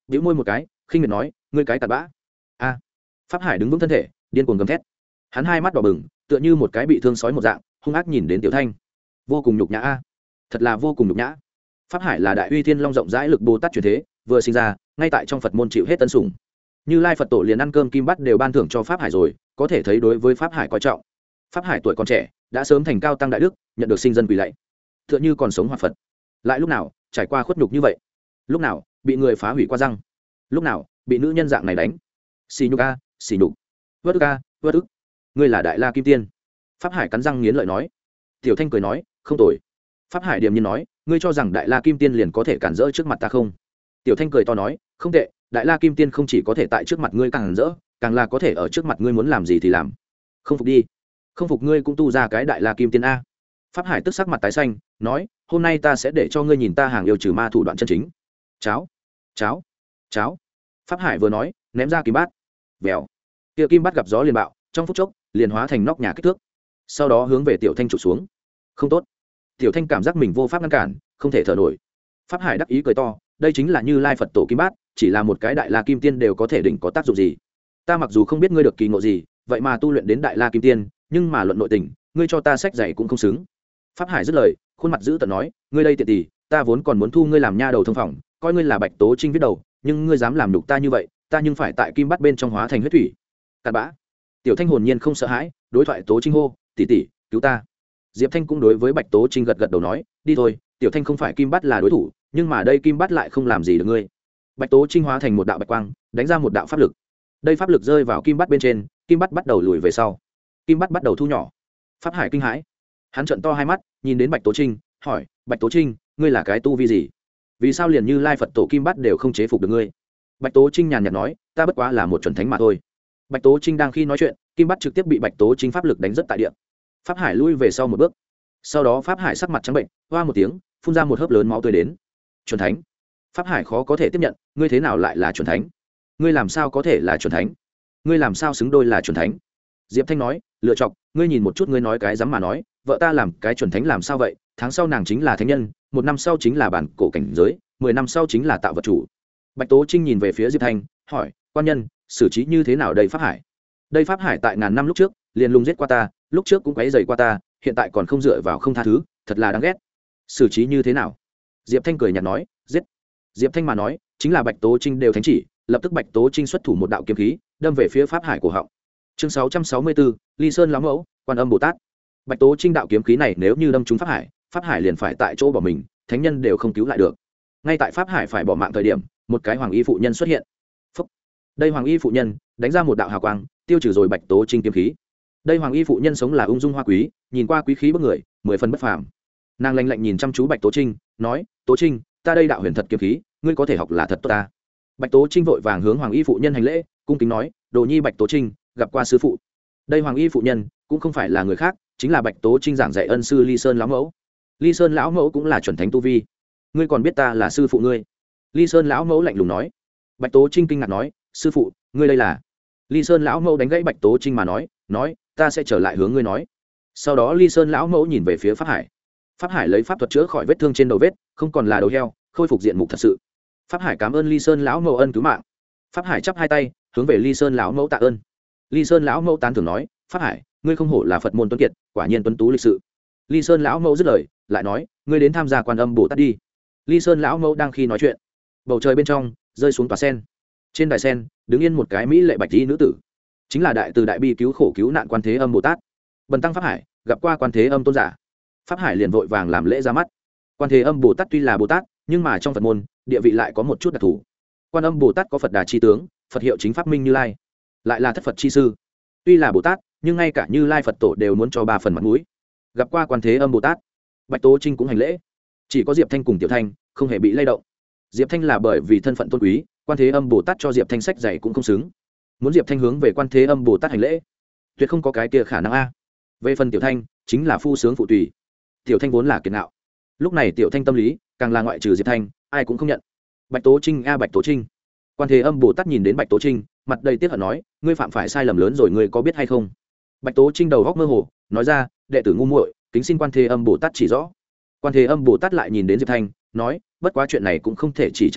bĩu môi một cái khinh miệt nói ngươi cái tạt bã. A. Pháp Hải đứng vững thân thể điên cuồng gầm thét, hắn hai mắt đỏ bừng tựa như một cái bị thương sói một dạng hung ác nhìn đến Tiểu Thanh, vô cùng nhục nhã a, thật là vô cùng nhục nhã. Pháp Hải là đại uy thiên long rộng rãi lực bồ tát truyền thế, vừa sinh ra ngay tại trong Phật môn chịu hết tân sủng. Như Lai Phật tổ liền ăn cơm kim bát đều ban thưởng cho Pháp Hải rồi, có thể thấy đối với Pháp Hải coi trọng. Pháp Hải tuổi còn trẻ đã sớm thành cao tăng đại đức, nhận được sinh dân quỳ lạy, tựa như còn sống hoạt Phật. Lại lúc nào trải qua khuất nhục như vậy, lúc nào bị người phá hủy qua răng, lúc nào bị nữ nhân dạng này đánh. Xì nhục a, xì nhục. Vất ức a, vất ức. Ngươi là Đại La Kim Tiên. Pháp Hải cắn răng nghiến lợi nói. Tiểu Thanh cười nói, không tồi. Pháp Hải điềm nhiên nói, ngươi cho rằng Đại La Kim Tiên liền có thể cản rỡ trước mặt ta không? Tiểu Thanh cười to nói, không tệ, Đại La Kim Tiên không chỉ có thể tại trước mặt ngươi cản rỡ, càng là có thể ở trước mặt ngươi muốn làm gì thì làm. Không phục đi, không phục ngươi cũng tu ra cái Đại La Kim Tiên a. Pháp Hải tức sắc mặt tái xanh, nói, hôm nay ta sẽ để cho ngươi nhìn ta hàng yêu trừ ma thủ đoạn chân chính. Cháo, cháo, cháo. Pháp Hải vừa nói, ném ra kim bát. Vèo. Kia kim bát gặp gió liền bạo, trong phút chốc liền hóa thành nóc nhà kích thước, sau đó hướng về Tiểu Thanh trụ xuống. Không tốt. Tiểu Thanh cảm giác mình vô pháp ngăn cản, không thể thở nổi. Pháp Hải đắc ý cười to, đây chính là Như Lai Phật tổ kim bát, chỉ là một cái Đại La Kim Tiên đều có thể đỉnh có tác dụng gì. Ta mặc dù không biết ngươi được kỳ ngộ gì, vậy mà tu luyện đến Đại La Kim Tiên, nhưng mà luận nội tình, ngươi cho ta sách dạy cũng không xứng. Pháp Hải dứt lời, khuôn mặt giữ tợn nói, ngươi đây tiện tỷ, ta vốn còn muốn thu ngươi làm nha đầu thông phòng, coi ngươi là Bạch Tố Trinh viết đầu, nhưng ngươi dám làm nhục ta như vậy, ta nhưng phải tại kim bát bên trong hóa thành huyết thủy. Cặn bã. Tiểu Thanh hồn nhiên không sợ hãi, đối thoại Tố Trinh hô, tỷ tỷ, cứu ta. Diệp Thanh cũng đối với Bạch Tố Trinh gật gật đầu nói, đi thôi, Tiểu Thanh không phải kim bát là đối thủ, nhưng mà đây kim bát lại không làm gì được ngươi. Bạch Tố Trinh hóa thành một đạo bạch quang, đánh ra một đạo pháp lực. Đây pháp lực rơi vào kim bát bên trên, kim bát bắt đầu lùi về sau, kim bát bắt đầu thu nhỏ. Pháp Hải kinh hãi, hắn trợn to hai mắt, nhìn đến Bạch Tố Trinh, hỏi, Bạch Tố Trinh, ngươi là cái tu vi gì? Vì sao liền Như Lai Phật tổ kim bát đều không chế phục được ngươi? Bạch Tố Trinh nhàn nhạt nói, ta bất quá là một chuẩn thánh mà thôi. Bạch Tố Trinh đang khi nói chuyện, kim bát trực tiếp bị Bạch Tố Trinh pháp lực đánh rất tại địa. Pháp Hải lui về sau một bước, sau đó Pháp Hải sắc mặt trắng bệnh, hoa một tiếng, phun ra một hớp lớn máu tươi đến. Chuẩn thánh. Pháp Hải khó có thể tiếp nhận, ngươi thế nào lại là chuẩn thánh? Ngươi làm sao có thể là chuẩn thánh? Ngươi làm sao xứng đôi là chuẩn thánh? Diệp Thanh nói, lựa chọc, ngươi nhìn một chút ngươi nói cái dám mà nói, vợ ta làm cái chuẩn thánh làm sao vậy? Tháng sau nàng chính là thánh nhân, một năm sau chính là bản cổ cảnh giới, mười năm sau chính là tạo vật chủ. Bạch Tố Trinh nhìn về phía Diệp Thanh, hỏi, quan nhân, xử trí như thế nào đây Pháp Hải? Đây Pháp Hải tại ngàn năm lúc trước, liền lùng giết qua ta, lúc trước cũng quấy rầy qua ta, hiện tại còn không dựa vào không tha thứ, thật là đáng ghét. Xử trí như thế nào? Diệp Thanh cười nhạt nói, giết. Diệp Thanh mà nói, chính là Bạch Tố Trinh đều thánh chỉ, lập tức Bạch Tố Trinh xuất thủ một đạo kiếm khí, đâm về phía Pháp Hải cổ họng. Chương sáu trăm sáu mươi bốn, Ly Sơn lão mẫu, Quan Âm Bồ Tát. Bạch Tố Trinh đạo kiếm khí này nếu như đâm trúng Pháp Hải, Pháp Hải liền phải tại chỗ bỏ mình, thánh nhân đều không cứu lại được. Ngay tại Pháp Hải phải bỏ mạng thời điểm, một cái hoàng y phụ nhân xuất hiện. Phúc. Đây hoàng y phụ nhân đánh ra một đạo hào quang, tiêu trừ rồi Bạch Tố Trinh kiếm khí. Đây hoàng y phụ nhân sống là ung dung hoa quý, nhìn qua quý khí bức người, mười phần bất phàm. Nàng lạnh lạnh nhìn chăm chú Bạch Tố Trinh, nói, Tố Trinh, ta đây đạo huyền thật kiếm khí, ngươi có thể học là thật tốt ta. Bạch Tố Trinh vội vàng hướng hoàng y phụ nhân hành lễ, cung kính nói, đồ nhi Bạch Tố Trinh gặp qua sư phụ. Đây hoàng y phụ nhân cũng không phải là người khác, chính là Bạch Tố Trinh giảng dạy ân sư Ly Sơn lão mẫu. Ly Sơn lão mẫu cũng là chuẩn thánh tu vi, ngươi còn biết ta là sư phụ ngươi? Ly Sơn lão mẫu lạnh lùng nói. Bạch Tố Trinh kinh ngạc nói, sư phụ, ngươi đây là? Ly Sơn lão mẫu đánh gãy Bạch Tố Trinh mà nói, nói, ta sẽ trở lại hướng ngươi nói. Sau đó Ly Sơn lão mẫu nhìn về phía Pháp Hải. Pháp Hải lấy pháp thuật chữa khỏi vết thương trên đầu vết, không còn là đầu heo, khôi phục diện mục thật sự. Pháp Hải cảm ơn Ly Sơn lão mẫu ân cứu mạng. Pháp Hải chắp hai tay, hướng về Ly Sơn lão mẫu tạ ơn. Ly Sơn lão mẫu tán thưởng nói, Pháp Hải, ngươi không hổ là Phật môn tuấn kiệt, quả nhiên tuấn tú lịch sự. Ly Sơn lão mẫu dứt lời, lại nói, ngươi đến tham gia Quan Âm Bồ Tát đi. Ly Sơn lão mẫu đang khi nói chuyện, bầu trời bên trong rơi xuống tòa sen. Trên đài sen đứng yên một cái mỹ lệ bạch y nữ tử, chính là đại từ đại bi cứu khổ cứu nạn Quan Thế Âm Bồ Tát. Bần tăng Pháp Hải gặp qua Quan Thế Âm tôn giả. Pháp Hải liền vội vàng làm lễ ra mắt. Quan Thế Âm Bồ Tát tuy là Bồ Tát, nhưng mà trong Phật môn địa vị lại có một chút đặc thù. Quan Âm Bồ Tát có Phật Đà chi tướng, Phật hiệu chính pháp minh Như Lai, lại là thất Phật chi sư. Tuy là Bồ Tát, nhưng ngay cả Như Lai Phật tổ đều muốn cho ba phần mặt mũi. Gặp qua Quan Thế Âm Bồ Tát, Bạch Tố Trinh cũng hành lễ. Chỉ có Diệp Thanh cùng Tiểu Thanh không hề bị lay động. Diệp Thanh là bởi vì thân phận tôn quý, Quan Thế Âm Bồ Tát cho Diệp Thanh sách dạy cũng không xứng. Muốn Diệp Thanh hướng về Quan Thế Âm Bồ Tát hành lễ, tuyệt không có cái kia khả năng a. Về phần Tiểu Thanh, chính là phu sướng phụ tùy. Tiểu Thanh vốn là kiệt ngạo, lúc này Tiểu Thanh tâm lý càng là ngoại trừ Diệp Thanh, ai cũng không nhận. Bạch Tố Trinh a Bạch Tố Trinh. Quan Thế Âm Bồ Tát nhìn đến Bạch Tố Trinh, mặt đầy tiếc hận nói, ngươi phạm phải sai lầm lớn rồi, ngươi có biết hay không? Bạch Tố Trinh đầu góc mơ hồ, nói ra, đệ tử ngu muội, kính xin Quan Thế Âm Bồ Tát chỉ rõ. Quan Thế Âm Bồ Tát lại nhìn đến Diệp Thanh, nói, bất quá chuyện này cũng không thể chỉ trách ngươi,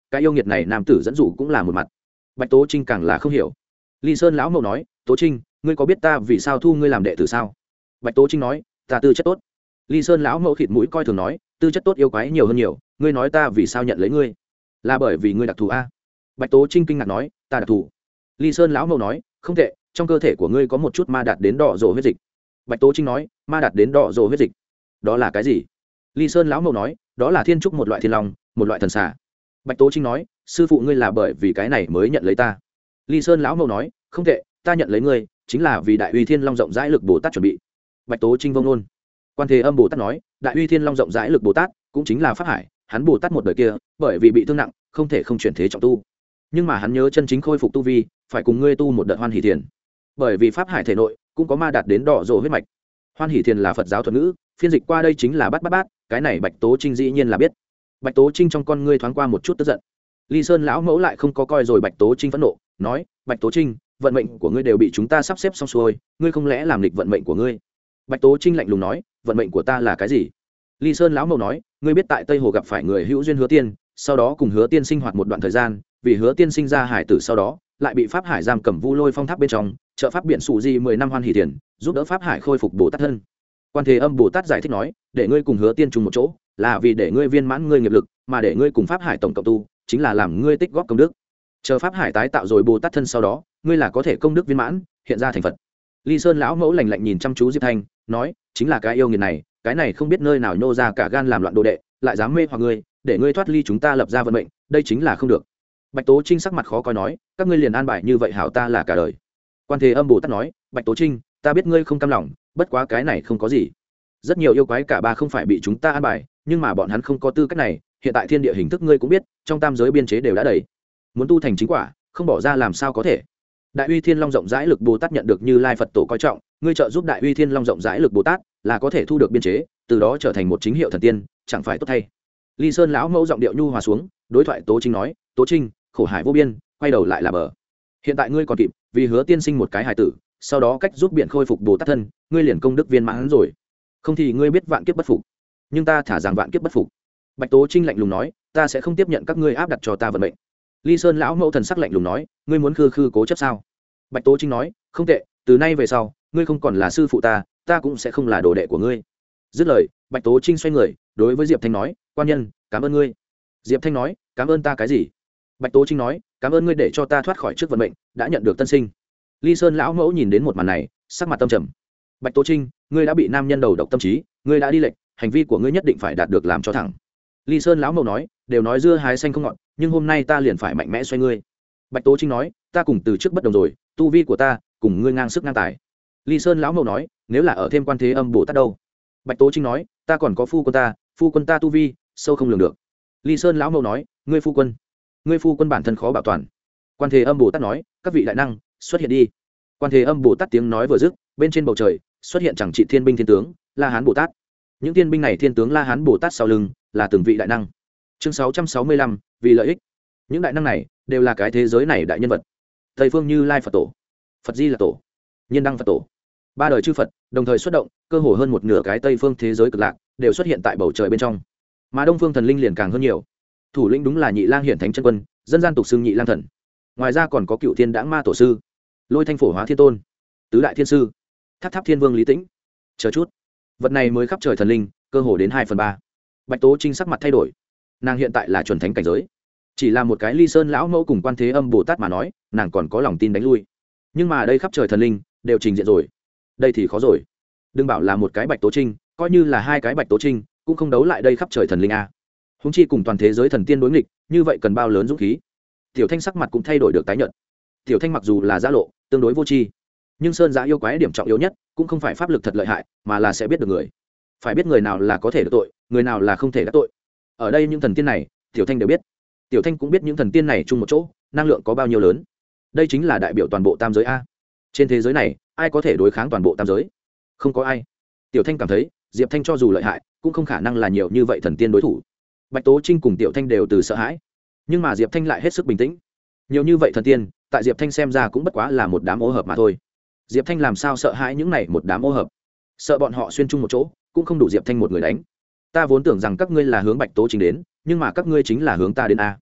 cái yêu nghiệt này nam tử dẫn dụ cũng là một mặt. Bạch Tố Trinh càng là không hiểu. Ly Sơn lão mẫu nói, Tố Trinh, ngươi có biết ta vì sao thu ngươi làm đệ tử sao? Bạch Tố Trinh nói, ta tư chất tốt. Ly Sơn lão mẫu khịt mũi coi thường nói, tư chất tốt yêu quái nhiều hơn nhiều, ngươi nói ta vì sao nhận lấy ngươi? Là bởi vì ngươi đặc thù a? Bạch Tố Trinh kinh ngạc nói, ta đặc thù. Ly Sơn lão mẫu nói, không tệ, trong cơ thể của ngươi có một chút ma đạt đến đỏ rồ huyết dịch. Bạch Tố Trinh nói, ma đạt đến đỏ rồ huyết dịch, đó là cái gì? Ly Sơn lão mẫu nói, đó là thiên trúc, một loại thiên long, một loại thần xà. Bạch Tố Trinh nói, sư phụ ngươi là bởi vì cái này mới nhận lấy ta. Ly Sơn lão mẫu nói, không tệ, ta nhận lấy ngươi chính là vì đại uy thiên long rộng rãi lực Bồ Tát chuẩn bị. Bạch Tố Trinh vông nôn. Quan Thế Âm Bồ Tát nói, đại uy thiên long rộng rãi lực Bồ Tát cũng chính là pháp hải, hắn Bồ Tát một đời kia bởi vì bị thương nặng không thể không chuyển thế trọng tu, nhưng mà hắn nhớ chân chính khôi phục tu vi phải cùng ngươi tu một đợt hoan hỷ thiền, bởi vì pháp hải thể nội cũng có ma đạt đến đỏ rồ huyết mạch. Hoan hỷ thiền là Phật giáo thuật ngữ, phiên dịch qua đây chính là bắt bắt bát, cái này Bạch Tố Trinh dĩ nhiên là biết. Bạch Tố Trinh trong con ngươi thoáng qua một chút tức giận. Ly Sơn lão mẫu lại không có coi rồi Bạch Tố Trinh phẫn nộ, nói, Bạch Tố Trinh, vận mệnh của ngươi đều bị chúng ta sắp xếp xong xuôi, ngươi không lẽ làm nghịch vận mệnh của ngươi? Bạch Tố Trinh lạnh lùng nói, vận mệnh của ta là cái gì? Ly Sơn lão mẫu nói, ngươi biết tại Tây Hồ gặp phải người hữu duyên Hứa Tiên, sau đó cùng Hứa Tiên sinh hoạt một đoạn thời gian, vì Hứa Tiên sinh ra hải tử sau đó, lại bị pháp hải giam cầm Vu Lôi Phong Tháp bên trong, trợ pháp biển sụ di mười năm hoan hỷ tiền, giúp đỡ pháp hải khôi phục Bồ Tát thân. Quan Thế Âm Bồ Tát giải thích nói, để ngươi cùng Hứa Tiên chung một chỗ, là vì để ngươi viên mãn ngươi nghiệp lực, mà để ngươi cùng pháp hải tổng cộng tu, chính là làm ngươi tích góp công đức. Chờ pháp hải tái tạo rồi Bồ Tát thân sau đó, ngươi là có thể công đức viên mãn, hiện ra thành Phật. Ly Sơn lão mẫu lạnh lạnh nhìn chăm chú Diệp Thanh, nói, chính là cái yêu nghiệt này, cái này không biết nơi nào nhô ra cả gan làm loạn đồ đệ, lại dám mê hoặc ngươi, để ngươi thoát ly chúng ta lập ra vận mệnh, đây chính là không được. Bạch Tố Trinh sắc mặt khó coi nói, các ngươi liền an bài như vậy hảo ta là cả đời. Quan Thế Âm Bồ Tát nói, Bạch Tố Trinh, ta biết ngươi không cam lòng, bất quá cái này không có gì. Rất nhiều yêu quái cả ba không phải bị chúng ta an bài, nhưng mà bọn hắn không có tư cách này, hiện tại thiên địa hình thức ngươi cũng biết, trong tam giới biên chế đều đã đầy, muốn tu thành chính quả, không bỏ ra làm sao có thể. Đại uy thiên long rộng rãi lực Bồ Tát nhận được Như Lai Phật tổ coi trọng, ngươi trợ giúp đại uy thiên long rộng rãi lực Bồ Tát là có thể thu được biên chế, từ đó trở thành một chính hiệu thần tiên, chẳng phải tốt thay. Ly Sơn lão mẫu giọng điệu nhu hòa xuống, đối thoại Tố Trinh nói, Tố Trinh, khổ hải vô biên, quay đầu lại là bờ. Hiện tại ngươi còn kịp, vì Hứa Tiên sinh một cái hài tử, sau đó cách giúp biển khôi phục Bồ Tát thân, ngươi liền công đức viên mãn rồi. Không thì ngươi biết vạn kiếp bất phục, nhưng ta thả rằng vạn kiếp bất phục. Bạch Tố Trinh lạnh lùng nói, ta sẽ không tiếp nhận các ngươi áp đặt cho ta vận mệnh. Ly Sơn lão mẫu thần sắc lạnh lùng nói, ngươi muốn khư khư cố chấp sao? Bạch Tố Trinh nói, không tệ, từ nay về sau ngươi không còn là sư phụ ta, ta cũng sẽ không là đồ đệ của ngươi. Dứt lời, Bạch Tố Trinh xoay người đối với Diệp Thanh nói, quan nhân, cảm ơn ngươi. Diệp Thanh nói, cảm ơn ta cái gì? Bạch Tố Trinh nói, cảm ơn ngươi để cho ta thoát khỏi trước vận mệnh, đã nhận được tân sinh. Ly Sơn lão mẫu nhìn đến một màn này, sắc mặt tâm trầm. Bạch Tố Trinh, ngươi đã bị nam nhân đầu độc tâm trí, ngươi đã đi lệch, hành vi của ngươi nhất định phải đạt được làm cho thẳng. Ly Sơn lão mẫu nói, đều nói dưa hái xanh không ngọt, nhưng hôm nay ta liền phải mạnh mẽ xoay ngươi. Bạch Tố Trinh nói, ta cùng từ trước bất đồng rồi, tu vi của ta cùng ngươi ngang sức ngang tài. Ly Sơn lão mẫu nói, nếu là ở thêm Quan Thế Âm Bồ Tát đâu? Bạch Tố Trinh nói, ta còn có phu quân ta, phu quân ta tu vi sâu không lường được. Ly Sơn lão mẫu nói, ngươi phu quân, ngươi phu quân bản thân khó bảo toàn. Quan Thế Âm Bồ Tát nói, các vị đại năng xuất hiện đi. Quan Thế Âm Bồ Tát tiếng nói vừa dứt, bên trên bầu trời xuất hiện chẳng trị thiên binh thiên tướng La Hán Bồ Tát. Những thiên binh này thiên tướng La Hán Bồ Tát sau lưng là từng vị đại năng. Chương sáu trăm sáu mươi lăm, vì lợi ích. Những đại năng này đều là cái thế giới này đại nhân vật. Tây phương Như Lai Phật tổ, Phật Di là tổ, Nhiên Đăng Phật tổ, ba đời chư Phật đồng thời xuất động, cơ hồ hơn một nửa cái Tây phương thế giới cực lạc đều xuất hiện tại bầu trời bên trong. Mà Đông phương thần linh liền càng hơn nhiều. Thủ lĩnh đúng là Nhị Lang Hiển Thánh Chân Quân, dân gian tục xưng Nhị Lang Thần. Ngoài ra còn có Cựu Thiên Đãng Ma Tổ sư, Lôi Thanh Phổ Hóa Thiên Tôn, Tứ Đại Thiên Sư, Tháp Tháp Thiên Vương Lý Tĩnh. Chờ chút, vật này mới khắp trời thần linh, cơ hồ đến hai phần ba. Bạch Tố Trinh sắc mặt thay đổi, nàng hiện tại là chuẩn thánh cảnh giới, chỉ là một cái Ly Sơn lão mẫu cùng Quan Thế Âm Bồ Tát mà nói, nàng còn có lòng tin đánh lui. Nhưng mà đây khắp trời thần linh đều trình diện rồi, đây thì khó rồi. Đừng bảo là một cái Bạch Tố Trinh, coi như là hai cái Bạch Tố Trinh cũng không đấu lại đây khắp trời thần linh a. Húng chi cùng toàn thế giới thần tiên đối nghịch, như vậy cần bao lớn dũng khí. Tiểu Thanh sắc mặt cũng thay đổi được tái nhợt. Tiểu Thanh mặc dù là giã lộ, tương đối vô tri, nhưng sơn giã yêu quái điểm trọng yếu nhất cũng không phải pháp lực thật lợi hại, mà là sẽ biết được người, phải biết người nào là có thể đắc tội, người nào là không thể đắc tội. Ở đây những thần tiên này Tiểu Thanh đều biết. Tiểu Thanh cũng biết những thần tiên này chung một chỗ năng lượng có bao nhiêu lớn. Đây chính là đại biểu toàn bộ tam giới a. Trên thế giới này ai có thể đối kháng toàn bộ tam giới? Không có ai. Tiểu Thanh cảm thấy Diệp Thanh cho dù lợi hại cũng không khả năng là nhiều như vậy thần tiên đối thủ. Bạch Tố Trinh cùng Tiểu Thanh đều từ sợ hãi, nhưng mà Diệp Thanh lại hết sức bình tĩnh. Nhiều như vậy thần tiên tại Diệp Thanh xem ra cũng bất quá là một đám ô hợp mà thôi. Diệp Thanh làm sao sợ hãi những này một đám ô hợp? Sợ bọn họ xuyên chung một chỗ cũng không đủ Diệp Thanh một người đánh. Ta vốn tưởng rằng các ngươi là hướng Bạch Tố Trinh đến, nhưng mà các ngươi chính là hướng ta đến a.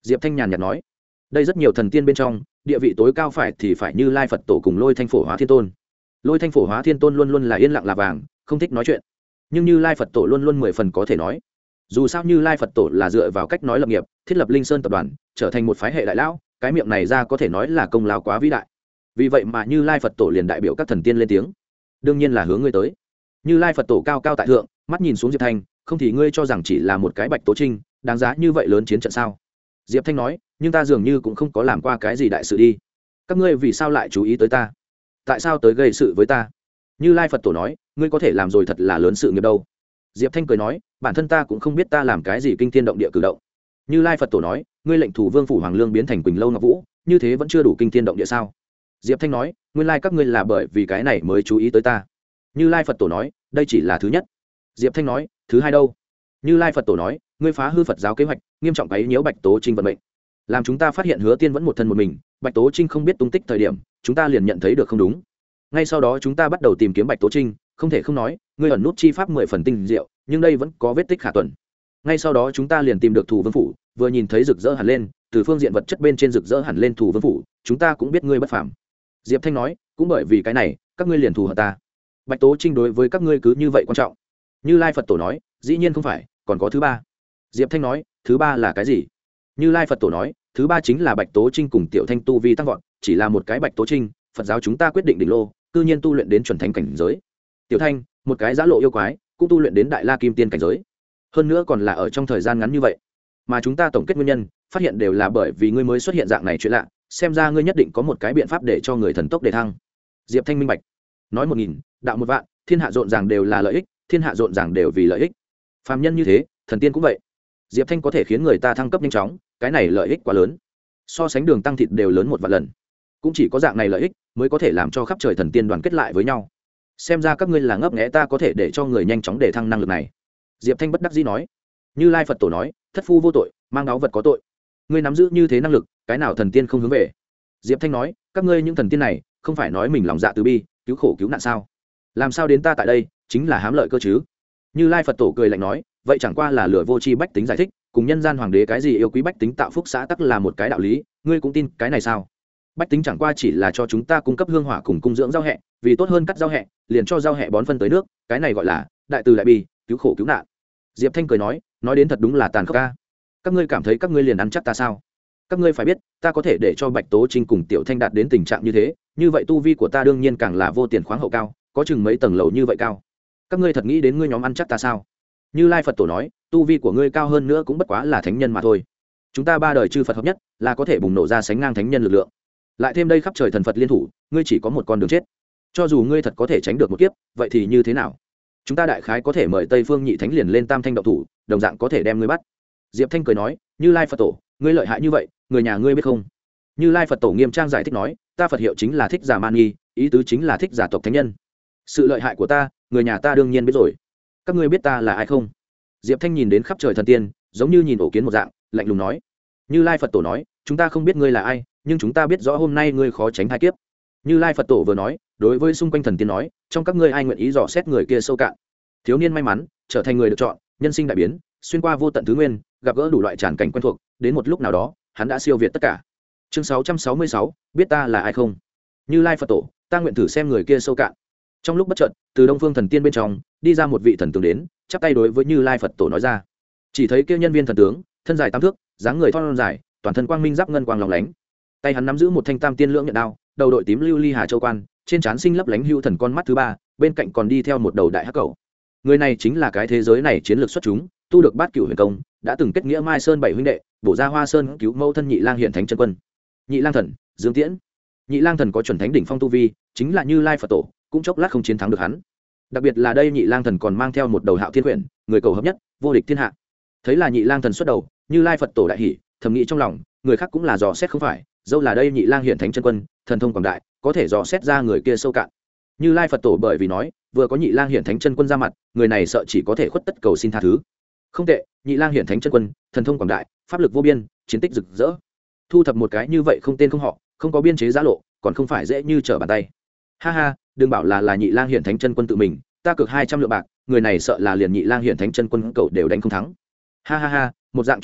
Diệp Thanh nhàn nhạt nói. Đây rất nhiều thần tiên bên trong, địa vị tối cao phải thì phải Như Lai Phật Tổ cùng Lôi Thanh Phổ Hóa Thiên Tôn. Lôi Thanh Phổ Hóa Thiên Tôn luôn luôn là yên lặng là vàng, không thích nói chuyện. Nhưng Như Lai Phật Tổ luôn luôn mười phần có thể nói. Dù sao Như Lai Phật Tổ là dựa vào cách nói lập nghiệp, thiết lập Linh Sơn tập đoàn, trở thành một phái hệ đại lão, cái miệng này ra có thể nói là công lao quá vĩ đại. Vì vậy mà Như Lai Phật Tổ liền đại biểu các thần tiên lên tiếng. Đương nhiên là hướng ngươi tới. Như Lai Phật Tổ cao cao tại thượng, mắt nhìn xuống Diệp Thanh, không thì ngươi cho rằng chỉ là một cái Bạch Tố Trinh, đáng giá như vậy lớn chiến trận sao? Diệp Thanh nói, nhưng ta dường như cũng không có làm qua cái gì đại sự đi. Các ngươi vì sao lại chú ý tới ta? Tại sao tới gây sự với ta? Như Lai Phật Tổ nói, ngươi có thể làm rồi thật là lớn sự nghiệp đâu. Diệp Thanh cười nói, bản thân ta cũng không biết ta làm cái gì kinh thiên động địa cử động. Như Lai Phật Tổ nói, ngươi lệnh thủ vương phủ hoàng lương biến thành Quỳnh Lâu Ngọc Vũ, như thế vẫn chưa đủ kinh thiên động địa sao? Diệp Thanh nói, nguyên lai các ngươi là bởi vì cái này mới chú ý tới ta. Như Lai Phật Tổ nói, đây chỉ là thứ nhất. Diệp Thanh nói, thứ hai đâu? Như Lai Phật Tổ nói, ngươi phá hư Phật giáo kế hoạch, nghiêm trọng quấy nhiễu Bạch Tố Trinh vận mệnh, làm chúng ta phát hiện Hứa Tiên vẫn một thân một mình, Bạch Tố Trinh không biết tung tích thời điểm, chúng ta liền nhận thấy được không đúng. Ngay sau đó chúng ta bắt đầu tìm kiếm Bạch Tố Trinh, không thể không nói, ngươi ẩn nút chi pháp mười phần tinh diệu, nhưng đây vẫn có vết tích khả tuần. Ngay sau đó chúng ta liền tìm được Thủ Vương phủ, vừa nhìn thấy rực rỡ hẳn lên, từ phương diện vật chất bên trên rực rỡ hẳn lên Thủ Vương phủ, chúng ta cũng biết ngươi bất phàm. Diệp Thanh nói, cũng bởi vì cái này, các ngươi liền thù hận ta. Bạch Tố Trinh đối với các ngươi cứ như vậy quan trọng. Như Lai Phật Tổ nói, dĩ nhiên không phải, còn có thứ ba. Diệp Thanh nói, thứ ba là cái gì? Như Lai Phật Tổ nói, thứ ba chính là Bạch Tố Trinh cùng Tiểu Thanh tu vi tăng vọt, chỉ là một cái Bạch Tố Trinh, Phật giáo chúng ta quyết định đỉnh lô, cư nhiên tu luyện đến chuẩn thánh cảnh giới. Tiểu Thanh, một cái giã lộ yêu quái, cũng tu luyện đến Đại La Kim Tiên cảnh giới. Hơn nữa còn là ở trong thời gian ngắn như vậy. Mà chúng ta tổng kết nguyên nhân, phát hiện đều là bởi vì ngươi mới xuất hiện dạng này chuyện lạ, xem ra ngươi nhất định có một cái biện pháp để cho người thần tốc đề thăng. Diệp Thanh minh bạch. Nói một nghìn, đạo một vạn, thiên hạ rộn ràng đều là lợi ích, thiên hạ rộn ràng đều vì lợi ích. Phàm nhân như thế, thần tiên cũng vậy. Diệp Thanh có thể khiến người ta thăng cấp nhanh chóng, cái này lợi ích quá lớn. So sánh đường tăng thịt đều lớn một vạn lần. Cũng chỉ có dạng này lợi ích mới có thể làm cho khắp trời thần tiên đoàn kết lại với nhau. Xem ra các ngươi là ngấp nghé ta có thể để cho người nhanh chóng để thăng năng lực này. Diệp Thanh bất đắc dĩ nói. Như Lai Phật Tổ nói, thất phu vô tội, mang đáo vật có tội. Ngươi nắm giữ như thế năng lực, cái nào thần tiên không hướng về? Diệp Thanh nói, các ngươi những thần tiên này, không phải nói mình lòng dạ từ bi, cứu khổ cứu nạn sao? Làm sao đến ta tại đây, chính là hám lợi cơ chứ? Như Lai Phật Tổ cười lạnh nói, vậy chẳng qua là lừa vô tri bách tính giải thích, cùng nhân gian hoàng đế cái gì yêu quý bách tính tạo phúc xã tắc là một cái đạo lý, ngươi cũng tin cái này sao? Bách tính chẳng qua chỉ là cho chúng ta cung cấp hương hỏa cùng cung dưỡng rau hẹ, vì tốt hơn cắt rau hẹ, liền cho rau hẹ bón phân tới nước, cái này gọi là đại từ đại bi, cứu khổ cứu nạn. Diệp Thanh cười nói, nói đến thật đúng là tàn khốc ca. Các ngươi cảm thấy các ngươi liền ăn chắc ta sao? Các ngươi phải biết, ta có thể để cho Bạch Tố Trinh cùng Tiểu Thanh đạt đến tình trạng như thế, như vậy tu vi của ta đương nhiên càng là vô tiền khoáng hậu cao, có chừng mấy tầng lầu như vậy cao. Các ngươi thật nghĩ đến ngươi nhóm ăn chắc ta sao? Như Lai Phật Tổ nói, tu vi của ngươi cao hơn nữa cũng bất quá là thánh nhân mà thôi. Chúng ta ba đời chư Phật hợp nhất, là có thể bùng nổ ra sánh ngang thánh nhân lực lượng. Lại thêm đây khắp trời thần Phật liên thủ, ngươi chỉ có một con đường chết. Cho dù ngươi thật có thể tránh được một kiếp, vậy thì như thế nào? Chúng ta đại khái có thể mời Tây Phương Nhị Thánh liền lên Tam Thanh động thủ, đồng dạng có thể đem ngươi bắt. Diệp Thanh cười nói, Như Lai Phật Tổ, ngươi lợi hại như vậy, người nhà ngươi biết không? Như Lai Phật Tổ nghiêm trang giải thích nói, ta Phật hiệu chính là Thích Giả Man Nghi, ý tứ chính là thích giả tộc thánh nhân. Sự lợi hại của ta, người nhà ta đương nhiên biết rồi. Các ngươi biết ta là ai không? Diệp Thanh nhìn đến khắp trời thần tiên, giống như nhìn ổ kiến một dạng, lạnh lùng nói. Như Lai Phật Tổ nói, chúng ta không biết ngươi là ai, nhưng chúng ta biết rõ hôm nay ngươi khó tránh hai kiếp. Như Lai Phật Tổ vừa nói, đối với xung quanh thần tiên nói, trong các ngươi ai nguyện ý dò xét người kia sâu cạn. Thiếu niên may mắn trở thành người được chọn, nhân sinh đại biến, xuyên qua vô tận thứ nguyên, gặp gỡ đủ loại tràn cảnh quen thuộc, đến một lúc nào đó, hắn đã siêu việt tất cả. Chương sáu trăm sáu mươi sáu, biết ta là ai không? Như Lai Phật Tổ, ta nguyện thử xem người kia sâu cạn. Trong lúc bất chợt, từ Đông Phương thần tiên bên trong, đi ra một vị thần tướng đến, chắp tay đối với Như Lai Phật Tổ nói ra. Chỉ thấy kia nhân viên thần tướng, thân dài tám thước, dáng người thon dài, toàn thân quang minh giáp ngân quang lóng lánh. Tay hắn nắm giữ một thanh tam tiên lưỡng nhận đao, đầu đội tím lưu ly hà châu quan, trên trán sinh lấp lánh hưu thần con mắt thứ ba, bên cạnh còn đi theo một đầu đại hắc cầu. Người này chính là cái thế giới này chiến lược xuất chúng, tu được bát cửu huyền công, đã từng kết nghĩa Mai Sơn bảy huynh đệ, bổ ra Hoa Sơn cứu mẫu thân Nhị Lang hiện thánh chân quân. Nhị Lang thần, Dương Tiễn. Nhị Lang thần có chuẩn thánh đỉnh phong tu vi, chính là Như Lai Phật Tổ, cũng chốc lát không chiến thắng được hắn. Đặc biệt là đây Nhị Lang thần còn mang theo một đầu Hạo Thiên Quyển, người cầu hợp nhất, vô địch thiên hạ. Thấy là Nhị Lang thần xuất đầu, Như Lai Phật Tổ đại hỉ, thầm nghĩ trong lòng, người khác cũng là dò xét không phải, dẫu là đây Nhị Lang hiện thánh chân quân, thần thông quảng đại, có thể dò xét ra người kia sâu cạn. Như Lai Phật Tổ bởi vì nói, vừa có Nhị Lang hiện thánh chân quân ra mặt, người này sợ chỉ có thể khuất tất cầu xin tha thứ. Không tệ, Nhị Lang hiện thánh chân quân, thần thông quảng đại, pháp lực vô biên, chiến tích rực rỡ. Thu thập một cái như vậy không tên không họ, không có biên chế giá lộ, còn không phải dễ như trở bàn tay. Ha ha, đừng bảo là là Nhị Lang hiện thánh chân quân tự mình, ta cược hai trăm lượng bạc, người này sợ là liền Nhị Lang hiện thánh chân quân cậu đều đánh không thắng. Ha ha ha, một dạng chuẩn thánh,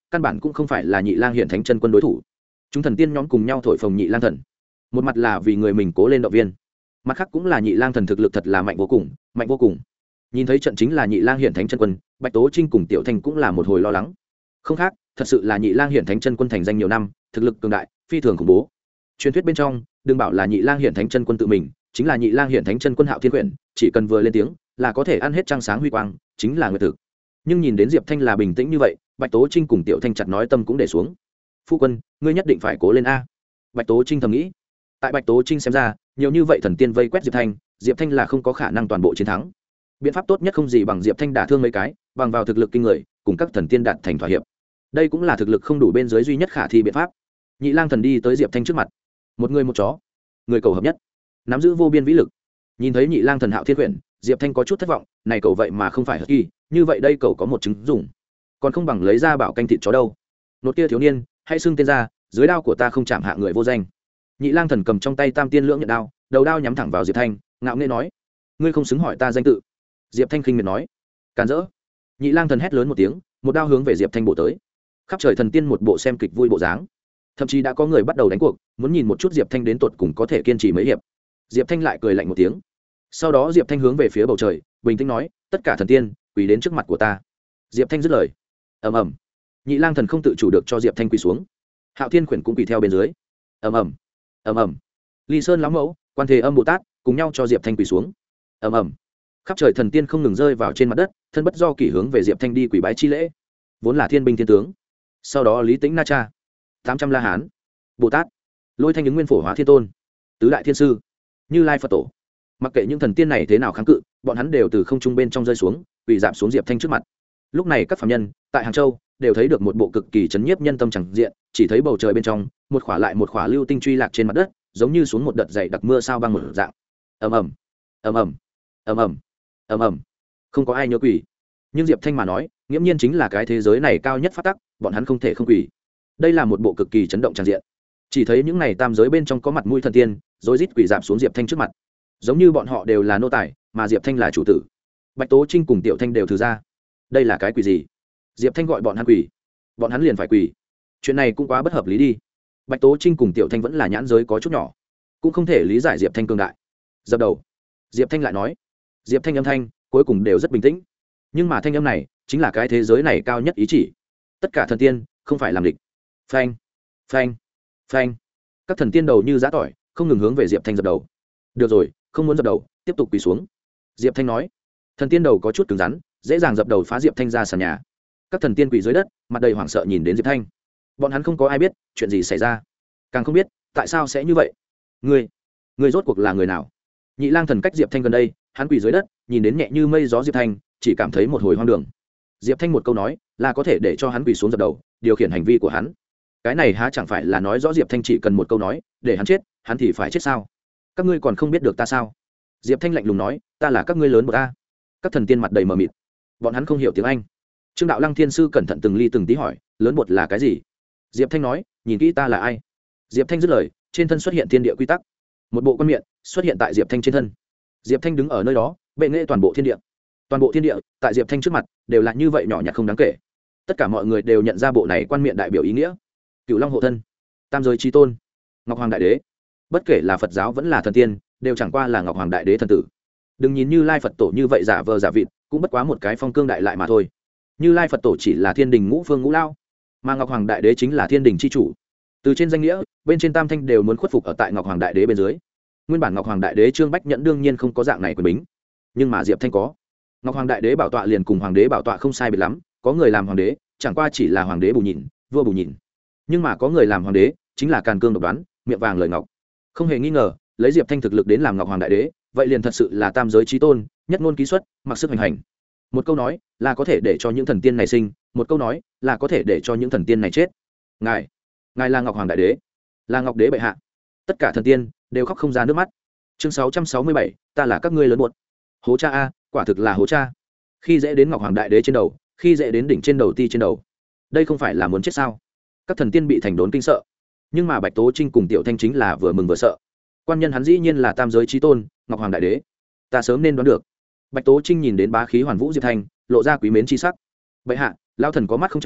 căn bản cũng không phải là nhị lang hiển thánh chân quân đối thủ. Chúng thần tiên nhóm cùng nhau thổi phồng nhị lang thần, một mặt là vì người mình cố lên động viên, mặt khác cũng là nhị lang thần thực lực thật là mạnh vô cùng, mạnh vô cùng. Nhìn thấy trận chính là nhị lang hiển thánh chân quân, Bạch Tố Trinh cùng Tiểu Thanh cũng là một hồi lo lắng. Không khác, thật sự là nhị lang hiển thánh chân quân thành danh nhiều năm, thực lực cường đại, phi thường khủng bố. Truyền thuyết bên trong, đừng bảo là nhị lang hiển thánh chân quân tự mình, chính là nhị lang hiển thánh chân quân Hạo Thiên Quyển, chỉ cần vừa lên tiếng, là có thể ăn hết trăng sáng huy quang, chính là nguyệt thực. Nhưng nhìn đến Diệp Thanh là bình tĩnh như vậy, Bạch Tố Trinh cùng Tiểu Thanh chặt nói tâm cũng để xuống. Phu quân, ngươi nhất định phải cố lên a. Bạch Tố Trinh thầm nghĩ. Tại Bạch Tố Trinh xem ra, nhiều như vậy thần tiên vây quét Diệp Thanh, Diệp Thanh là không có khả năng toàn bộ chiến thắng. Biện pháp tốt nhất không gì bằng Diệp Thanh đả thương mấy cái, bằng vào thực lực kinh người, cùng các thần tiên đạt thành thỏa hiệp. Đây cũng là thực lực không đủ bên dưới duy nhất khả thi biện pháp. Nhị lang thần đi tới Diệp Thanh trước mặt, một người một chó, người cầu hợp nhất, nắm giữ vô biên vĩ lực. Nhìn thấy nhị lang thần Hạo Thiên Quyển, Diệp Thanh có chút thất vọng, này cầu vậy mà không phải hất kỳ, như vậy đây cầu có một chứng dùng, còn không bằng lấy ra bảo canh thịt chó đâu. Nốt kia thiếu niên, hãy xưng tên ra, dưới đao của ta không chạm hạ người vô danh. Nhị lang thần cầm trong tay tam tiên lưỡng nhận đao, đầu đao nhắm thẳng vào Diệp Thanh, ngạo nghễ nói: ngươi không xứng hỏi ta danh tự. Diệp Thanh khinh miệt nói: càn rỡ. Nhị lang thần hét lớn một tiếng, một đao hướng về Diệp Thanh bổ tới. Khắp trời thần tiên một bộ xem kịch vui bộ dáng, thậm chí đã có người bắt đầu đánh cuộc, muốn nhìn một chút Diệp Thanh đến tột cùng có thể kiên trì mấy hiệp. Diệp Thanh lại cười lạnh một tiếng, sau đó Diệp Thanh hướng về phía bầu trời, bình tĩnh nói: tất cả thần tiên quỳ đến trước mặt của ta. Diệp Thanh dứt lời, ầm ầm, nhị lang thần không tự chủ được cho Diệp Thanh quỳ xuống. Hạo Thiên Quyển cũng quỳ theo bên dưới, ầm ầm, ầm ầm. Ly Sơn lão mẫu, Quan Thế Âm Bồ Tát cùng nhau cho Diệp Thanh quỳ xuống, ầm ầm. Khắp trời thần tiên không ngừng rơi vào trên mặt đất, thân bất do kỷ hướng về Diệp Thanh đi quỳ bái chi lễ. Vốn là thiên binh thiên tướng, sau đó Lý Tĩnh Na Cha, tám trăm La Hán, Bồ Tát, Lôi Thanh ứng nguyên phổ hóa thiên tôn, tứ đại thiên sư, Như Lai Phật tổ. Mặc kệ những thần tiên này thế nào kháng cự, bọn hắn đều từ không trung bên trong rơi xuống, quỳ rạp xuống Diệp Thanh trước mặt. Lúc này các phàm nhân tại Hàng Châu đều thấy được một bộ cực kỳ chấn nhiếp nhân tâm chẳng diện, chỉ thấy bầu trời bên trong một khỏa lại một khỏa lưu tinh truy lạc trên mặt đất, giống như xuống một đợt dày đặc mưa sao băng một dạng. Ầm ầm, ầm ầm, ầm ầm, ầm ầm. Không có ai nhớ quỳ, nhưng Diệp Thanh mà nói, nghiễm nhiên chính là cái thế giới này cao nhất pháp tắc, bọn hắn không thể không quỳ. Đây là một bộ cực kỳ chấn động tràn diện. Chỉ thấy những này tam giới bên trong có mặt mũi thần tiên, rối rít quỳ rạp xuống Diệp Thanh trước mặt, giống như bọn họ đều là nô tài, mà Diệp Thanh là chủ tử. Bạch Tố Trinh cùng Tiểu Thanh đều thứ ra. Đây là cái quỳ gì? Diệp Thanh gọi bọn hắn quỳ, bọn hắn liền phải quỳ. Chuyện này cũng quá bất hợp lý đi. Bạch Tố Trinh cùng Tiểu Thanh vẫn là nhãn giới có chút nhỏ, cũng không thể lý giải Diệp Thanh cường đại. Dập đầu. Diệp Thanh lại nói. Diệp Thanh âm thanh cuối cùng đều rất bình tĩnh, nhưng mà thanh âm này chính là cái thế giới này cao nhất ý chỉ. Tất cả thần tiên không phải làm địch. Phanh, phanh, phanh. Các thần tiên đầu như giã tỏi, không ngừng hướng về Diệp Thanh dập đầu. Được rồi, không muốn dập đầu, tiếp tục quỳ xuống. Diệp Thanh nói. Thần tiên đầu có chút cứng rắn, dễ dàng dập đầu phá Diệp Thanh ra sàn nhà. Các thần tiên quỳ dưới đất, mặt đầy hoảng sợ nhìn đến Diệp Thanh. Bọn hắn không có ai biết chuyện gì xảy ra, càng không biết tại sao sẽ như vậy. Ngươi, ngươi rốt cuộc là người nào? Nhị lang thần cách Diệp Thanh gần đây, hắn quỳ dưới đất, nhìn đến nhẹ như mây gió Diệp Thanh, chỉ cảm thấy một hồi hoang đường. Diệp Thanh một câu nói là có thể để cho hắn quỳ xuống dập đầu, điều khiển hành vi của hắn. Cái này há chẳng phải là nói rõ Diệp Thanh chỉ cần một câu nói để hắn chết, hắn thì phải chết sao? Các ngươi còn không biết được ta sao? Diệp Thanh lạnh lùng nói, ta là các ngươi lớn bậc a. Các thần tiên mặt đầy mờ mịt, bọn hắn không hiểu tiếng Anh. Trương Đạo Lăng Thiên sư cẩn thận từng ly từng tí hỏi, lớn bột là cái gì? Diệp Thanh nói, nhìn kỹ ta là ai? Diệp Thanh dứt lời, trên thân xuất hiện thiên địa quy tắc, một bộ quan miện xuất hiện tại Diệp Thanh trên thân. Diệp Thanh đứng ở nơi đó, bệ nghệ toàn bộ thiên địa. Toàn bộ thiên địa tại Diệp Thanh trước mặt đều là như vậy nhỏ nhặt không đáng kể. Tất cả mọi người đều nhận ra bộ này quan miện đại biểu ý nghĩa. Cửu Long hộ thân, tam giới chí tôn, Ngọc Hoàng đại đế. Bất kể là Phật giáo vẫn là thần tiên, đều chẳng qua là Ngọc Hoàng đại đế thần tử. Đừng nhìn Như Lai Phật tổ như vậy giả vờ giả vịt, cũng bất quá một cái phong cương đại lại mà thôi. Như Lai Phật tổ chỉ là thiên đình ngũ phương ngũ lao, mà Ngọc Hoàng đại đế chính là thiên đình chi chủ. Từ trên danh nghĩa, bên trên tam thanh đều muốn khuất phục ở tại Ngọc Hoàng đại đế bên dưới. Nguyên bản Ngọc Hoàng đại đế Trương Bách Nhẫn đương nhiên không có dạng này quyền bính, nhưng mà Diệp Thanh có. Ngọc Hoàng đại đế bảo tọa liền cùng hoàng đế bảo tọa không sai biệt lắm, có người làm hoàng đế chẳng qua chỉ là hoàng đế bù nhìn, vua bù nhìn, nhưng mà có người làm hoàng đế chính là càn cương độc đoán, miệng vàng lời ngọc. Không hề nghi ngờ, lấy Diệp Thanh thực lực đến làm Ngọc Hoàng đại đế, vậy liền thật sự là tam giới chí tôn, nhất ngôn ký xuất, mặc sức hành hành. Một câu nói là có thể để cho những thần tiên này sinh, một câu nói là có thể để cho những thần tiên này chết. Ngài, ngài là Ngọc Hoàng đại đế, là Ngọc đế bệ hạ. Tất cả thần tiên đều khóc không ra nước mắt. Chương sáu trăm sáu mươi bảy, ta là các ngươi lớn buột. Hố cha a, quả thực là hố cha. Khi dễ đến Ngọc Hoàng đại đế trên đầu, khi dễ đến đỉnh trên đầu ti trên đầu. Đây không phải là muốn chết sao? Các thần tiên bị thành đốn kinh sợ. Nhưng mà Bạch Tố Trinh cùng Tiểu Thanh chính là vừa mừng vừa sợ. Quan nhân hắn dĩ nhiên là tam giới chí tôn, Ngọc Hoàng đại đế. Ta sớm nên đoán được. Bạch Tố Trinh nhìn đến bá khí hoàn vũ Diệp Thanh, lộ ra quý mến chi sắc. Bệ hạ, lão thần có mắt không trọng,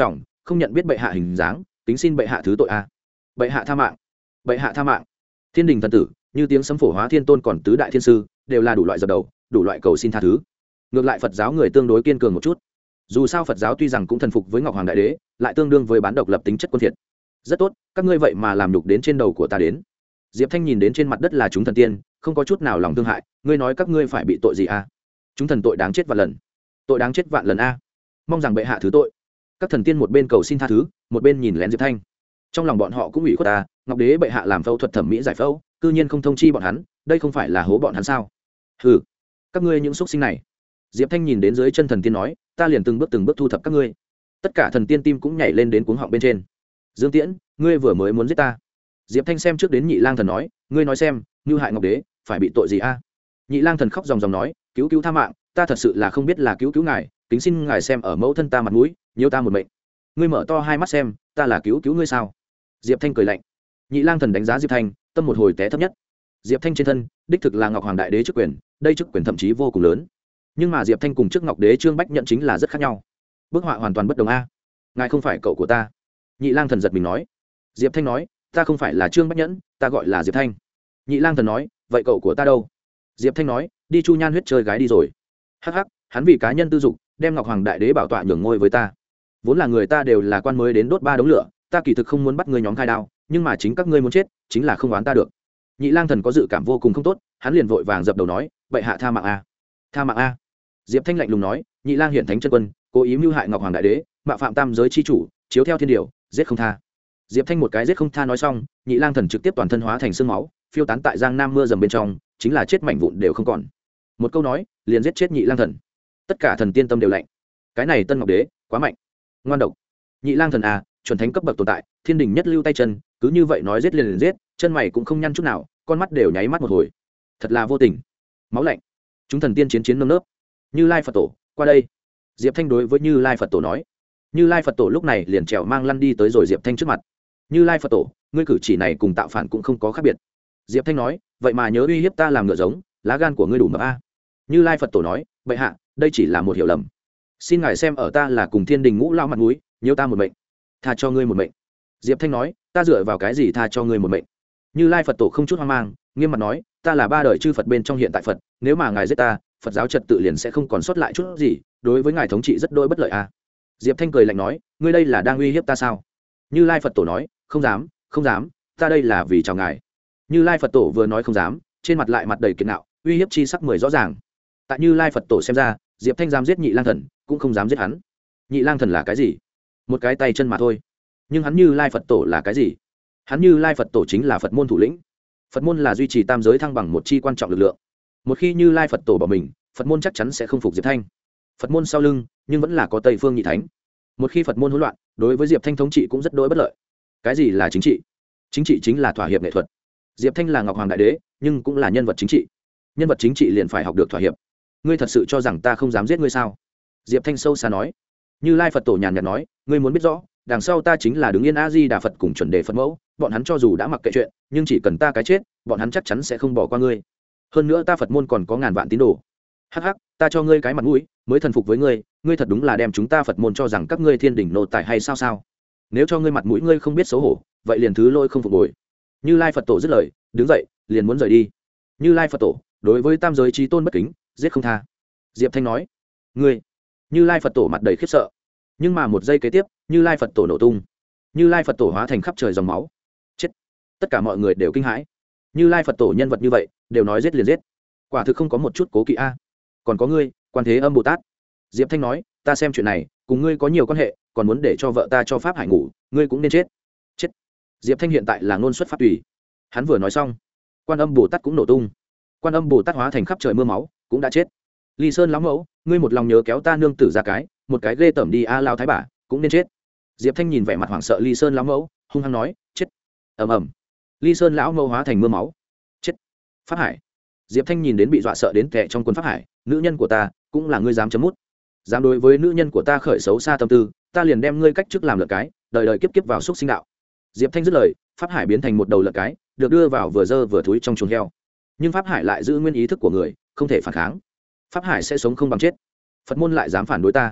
không nhận biết bệ hạ hình dáng, kính xin bệ hạ thứ tội a. Bệ hạ tha mạng, bệ hạ tha mạng. Thiên đình thần tử như tiếng sấm phổ hóa thiên tôn còn tứ đại thiên sư đều là đủ loại dập đầu, đủ loại cầu xin tha thứ. Ngược lại Phật giáo người tương đối kiên cường một chút. Dù sao Phật giáo tuy rằng cũng thần phục với Ngọc Hoàng Đại Đế, lại tương đương với bán độc lập tính chất quân thiệt. Rất tốt, các ngươi vậy mà làm nhục đến trên đầu của ta đến. Diệp Thanh nhìn đến trên mặt đất là chúng thần tiên, không có chút nào lòng thương hại. Ngươi nói các ngươi phải bị tội gì a? Chúng thần tội đáng chết vạn lần, tội đáng chết vạn lần a. Mong rằng bệ hạ thứ tội. Các thần tiên một bên cầu xin tha thứ, một bên nhìn lén Diệp Thanh. Trong lòng bọn họ cũng ủy khuất ta, Ngọc Đế bệ hạ làm phẫu thuật thẩm mỹ giải phẫu, cư nhiên không thông chi bọn hắn, đây không phải là hố bọn hắn sao? Hừ, các ngươi những xúc sinh này. Diệp Thanh nhìn đến dưới chân thần tiên nói, ta liền từng bước từng bước thu thập các ngươi. Tất cả thần tiên tim cũng nhảy lên đến cuống họng bên trên. Dương Tiễn, ngươi vừa mới muốn giết ta. Diệp Thanh xem trước đến Nhị Lang thần nói, ngươi nói xem, như hại Ngọc Đế, phải bị tội gì a? Nhị Lang thần khóc ròng ròng nói, cứu cứu tha mạng, ta thật sự là không biết là cứu cứu ngài, kính xin ngài xem ở mẫu thân ta mặt mũi, nhiều ta một mệnh. Ngươi mở to hai mắt xem, ta là cứu cứu ngươi sao? Diệp Thanh cười lạnh. Nhị Lang thần đánh giá Diệp Thanh, tâm một hồi té thấp nhất. Diệp Thanh trên thân đích thực là Ngọc Hoàng Đại Đế chức quyền, đây chức quyền thậm chí vô cùng lớn. Nhưng mà Diệp Thanh cùng trước Ngọc Đế Trương Bách nhận chính là rất khác nhau. Bức họa hoàn toàn bất đồng a. Ngài không phải cậu của ta. Nhị Lang thần giật mình nói. Diệp Thanh nói, ta không phải là Trương Bách Nhẫn, ta gọi là Diệp Thanh. Nhị Lang thần nói, vậy cậu của ta đâu? Diệp Thanh nói, đi Chu Nhan huyết chơi gái đi rồi. Hắc hắc, hắn vì cá nhân tư dục, đem Ngọc Hoàng Đại Đế bảo tọa nhường ngôi với ta. Vốn là người ta đều là quan mới đến đốt ba đống lửa, ta kỳ thực không muốn bắt ngươi nhóm khai đao, nhưng mà chính các ngươi muốn chết, chính là không oán ta được. Nhị Lang thần có dự cảm vô cùng không tốt, hắn liền vội vàng dập đầu nói, bệ hạ tha mạng a, tha mạng a. Diệp Thanh lạnh lùng nói, Nhị Lang hiển thánh chân quân, cố ý mưu hại Ngọc Hoàng Đại Đế, mạo phạm tam giới chi chủ, chiếu theo thiên điều, giết không tha. Diệp Thanh một cái giết không tha nói xong, Nhị Lang thần trực tiếp toàn thân hóa thành xương máu, phiêu tán tại giang nam mưa dầm bên trong, chính là chết mảnh vụn đều không còn. Một câu nói, liền giết chết Nhị Lang thần. Tất cả thần tiên tâm đều lạnh. Cái này Tân Ngọc Đế, quá mạnh, ngoan độc. Nhị Lang thần à, chuẩn thánh cấp bậc tồn tại, thiên đình nhất lưu tay chân, cứ như vậy nói giết liền liền giết, chân mày cũng không nhăn chút nào, con mắt đều nháy mắt một hồi. Thật là vô tình. Máu lạnh. Chúng thần tiên chiến chiến nơm nớp. Như Lai Phật Tổ, qua đây. Diệp Thanh đối với Như Lai Phật Tổ nói. Như Lai Phật Tổ lúc này liền trèo mang lăn đi tới rồi Diệp Thanh trước mặt. Như Lai Phật Tổ, ngươi cử chỉ này cùng tạo phản cũng không có khác biệt. Diệp Thanh nói, vậy mà nhớ uy hiếp ta làm ngựa giống, lá gan của ngươi đủ mập a. Như Lai Phật Tổ nói, bệ hạ, đây chỉ là một hiểu lầm. Xin ngài xem ở ta là cùng thiên đình ngũ lao mặt mũi, nhiều ta một mệnh, tha cho ngươi một mệnh. Diệp Thanh nói, ta dựa vào cái gì tha cho ngươi một mệnh? Như Lai Phật Tổ không chút hoang mang, nghiêm mặt nói, ta là ba đời chư Phật bên trong hiện tại Phật, nếu mà ngài giết ta, Phật giáo trật tự liền sẽ không còn sót lại chút gì, đối với ngài thống trị rất đôi bất lợi a. Diệp Thanh cười lạnh nói, ngươi đây là đang uy hiếp ta sao? Như Lai Phật Tổ nói, không dám, không dám, ta đây là vì chào ngài. Như Lai Phật Tổ vừa nói không dám, trên mặt lại mặt đầy kiệt ngạo, uy hiếp chi sắc mười rõ ràng. Tại Như Lai Phật Tổ xem ra, Diệp Thanh dám giết Nhị Lang thần, cũng không dám giết hắn. Nhị Lang thần là cái gì? Một cái tay chân mà thôi. Nhưng hắn Như Lai Phật Tổ là cái gì? Hắn Như Lai Phật Tổ chính là Phật môn thủ lĩnh. Phật môn là duy trì tam giới thăng bằng một chi quan trọng lực lượng. Một khi Như Lai Phật Tổ bỏ mình, Phật môn chắc chắn sẽ không phục Diệp Thanh. Phật môn sau lưng, nhưng vẫn là có Tây Phương Nhị Thánh. Một khi Phật môn hỗn loạn, đối với Diệp Thanh thống trị cũng rất đối bất lợi. Cái gì là chính trị? Chính trị chính là thỏa hiệp nghệ thuật. Diệp Thanh là Ngọc Hoàng Đại Đế, nhưng cũng là nhân vật chính trị. Nhân vật chính trị liền phải học được thỏa hiệp. Ngươi thật sự cho rằng ta không dám giết ngươi sao? Diệp Thanh sâu xa nói. Như Lai Phật Tổ nhàn nhạt nói, ngươi muốn biết rõ, đằng sau ta chính là đứng yên A Di Đà Phật cùng chuẩn đề Phật mẫu, bọn hắn cho dù đã mặc kệ chuyện, nhưng chỉ cần ta cái chết, bọn hắn chắc chắn sẽ không bỏ qua ngươi. Hơn nữa ta Phật môn còn có ngàn vạn tín đồ. Hắc hắc, ta cho ngươi cái mặt mũi, mới thần phục với ngươi, ngươi thật đúng là đem chúng ta Phật môn cho rằng các ngươi thiên đình nô tài hay sao sao? Nếu cho ngươi mặt mũi ngươi không biết xấu hổ, vậy liền thứ lôi không phục bồi. Như Lai Phật Tổ dứt lời, đứng dậy, liền muốn rời đi. Như Lai Phật Tổ, đối với tam giới chí tôn bất kính, giết không tha. Diệp Thanh nói, ngươi. Như Lai Phật Tổ mặt đầy khiếp sợ. Nhưng mà một giây kế tiếp, Như Lai Phật Tổ nổ tung. Như Lai Phật Tổ hóa thành khắp trời dòng máu. Chết. Tất cả mọi người đều kinh hãi. Như Lai Phật Tổ nhân vật như vậy, đều nói giết liền giết. Quả thực không có một chút cố kỵ a. Còn có ngươi, Quan Thế Âm Bồ Tát. Diệp Thanh nói, ta xem chuyện này, cùng ngươi có nhiều quan hệ, còn muốn để cho vợ ta cho Pháp Hải ngủ, ngươi cũng nên chết. Chết. Diệp Thanh hiện tại là ngôn xuất pháp tùy. Hắn vừa nói xong, Quan Âm Bồ Tát cũng nổ tung. Quan Âm Bồ Tát hóa thành khắp trời mưa máu, cũng đã chết. Ly Sơn lão mẫu, ngươi một lòng nhớ kéo ta nương tử ra cái, một cái ghê tởm đi a lao thái bà, cũng nên chết. Diệp Thanh nhìn vẻ mặt hoảng sợ Ly Sơn lão mẫu, hung hăng nói, chết. Ầm ầm. Ly Sơn lão mẫu hóa thành mưa máu. Chết. Pháp Hải. Diệp Thanh nhìn đến bị dọa sợ đến kẻ trong quân Pháp Hải, nữ nhân của ta, cũng là ngươi dám chấm mút. Dám đối với nữ nhân của ta khởi xấu xa tâm tư, ta liền đem ngươi cách chức làm lợn cái, đời đời kiếp kiếp vào xúc sinh đạo. Diệp Thanh dứt lời, Pháp Hải biến thành một đầu lợn cái, được đưa vào vừa dơ vừa thúi trong chuồng heo. Nhưng Pháp Hải lại giữ nguyên ý thức của người, không thể phản kháng. Pháp Hải sẽ sống không bằng chết. Phật môn lại dám phản đối ta.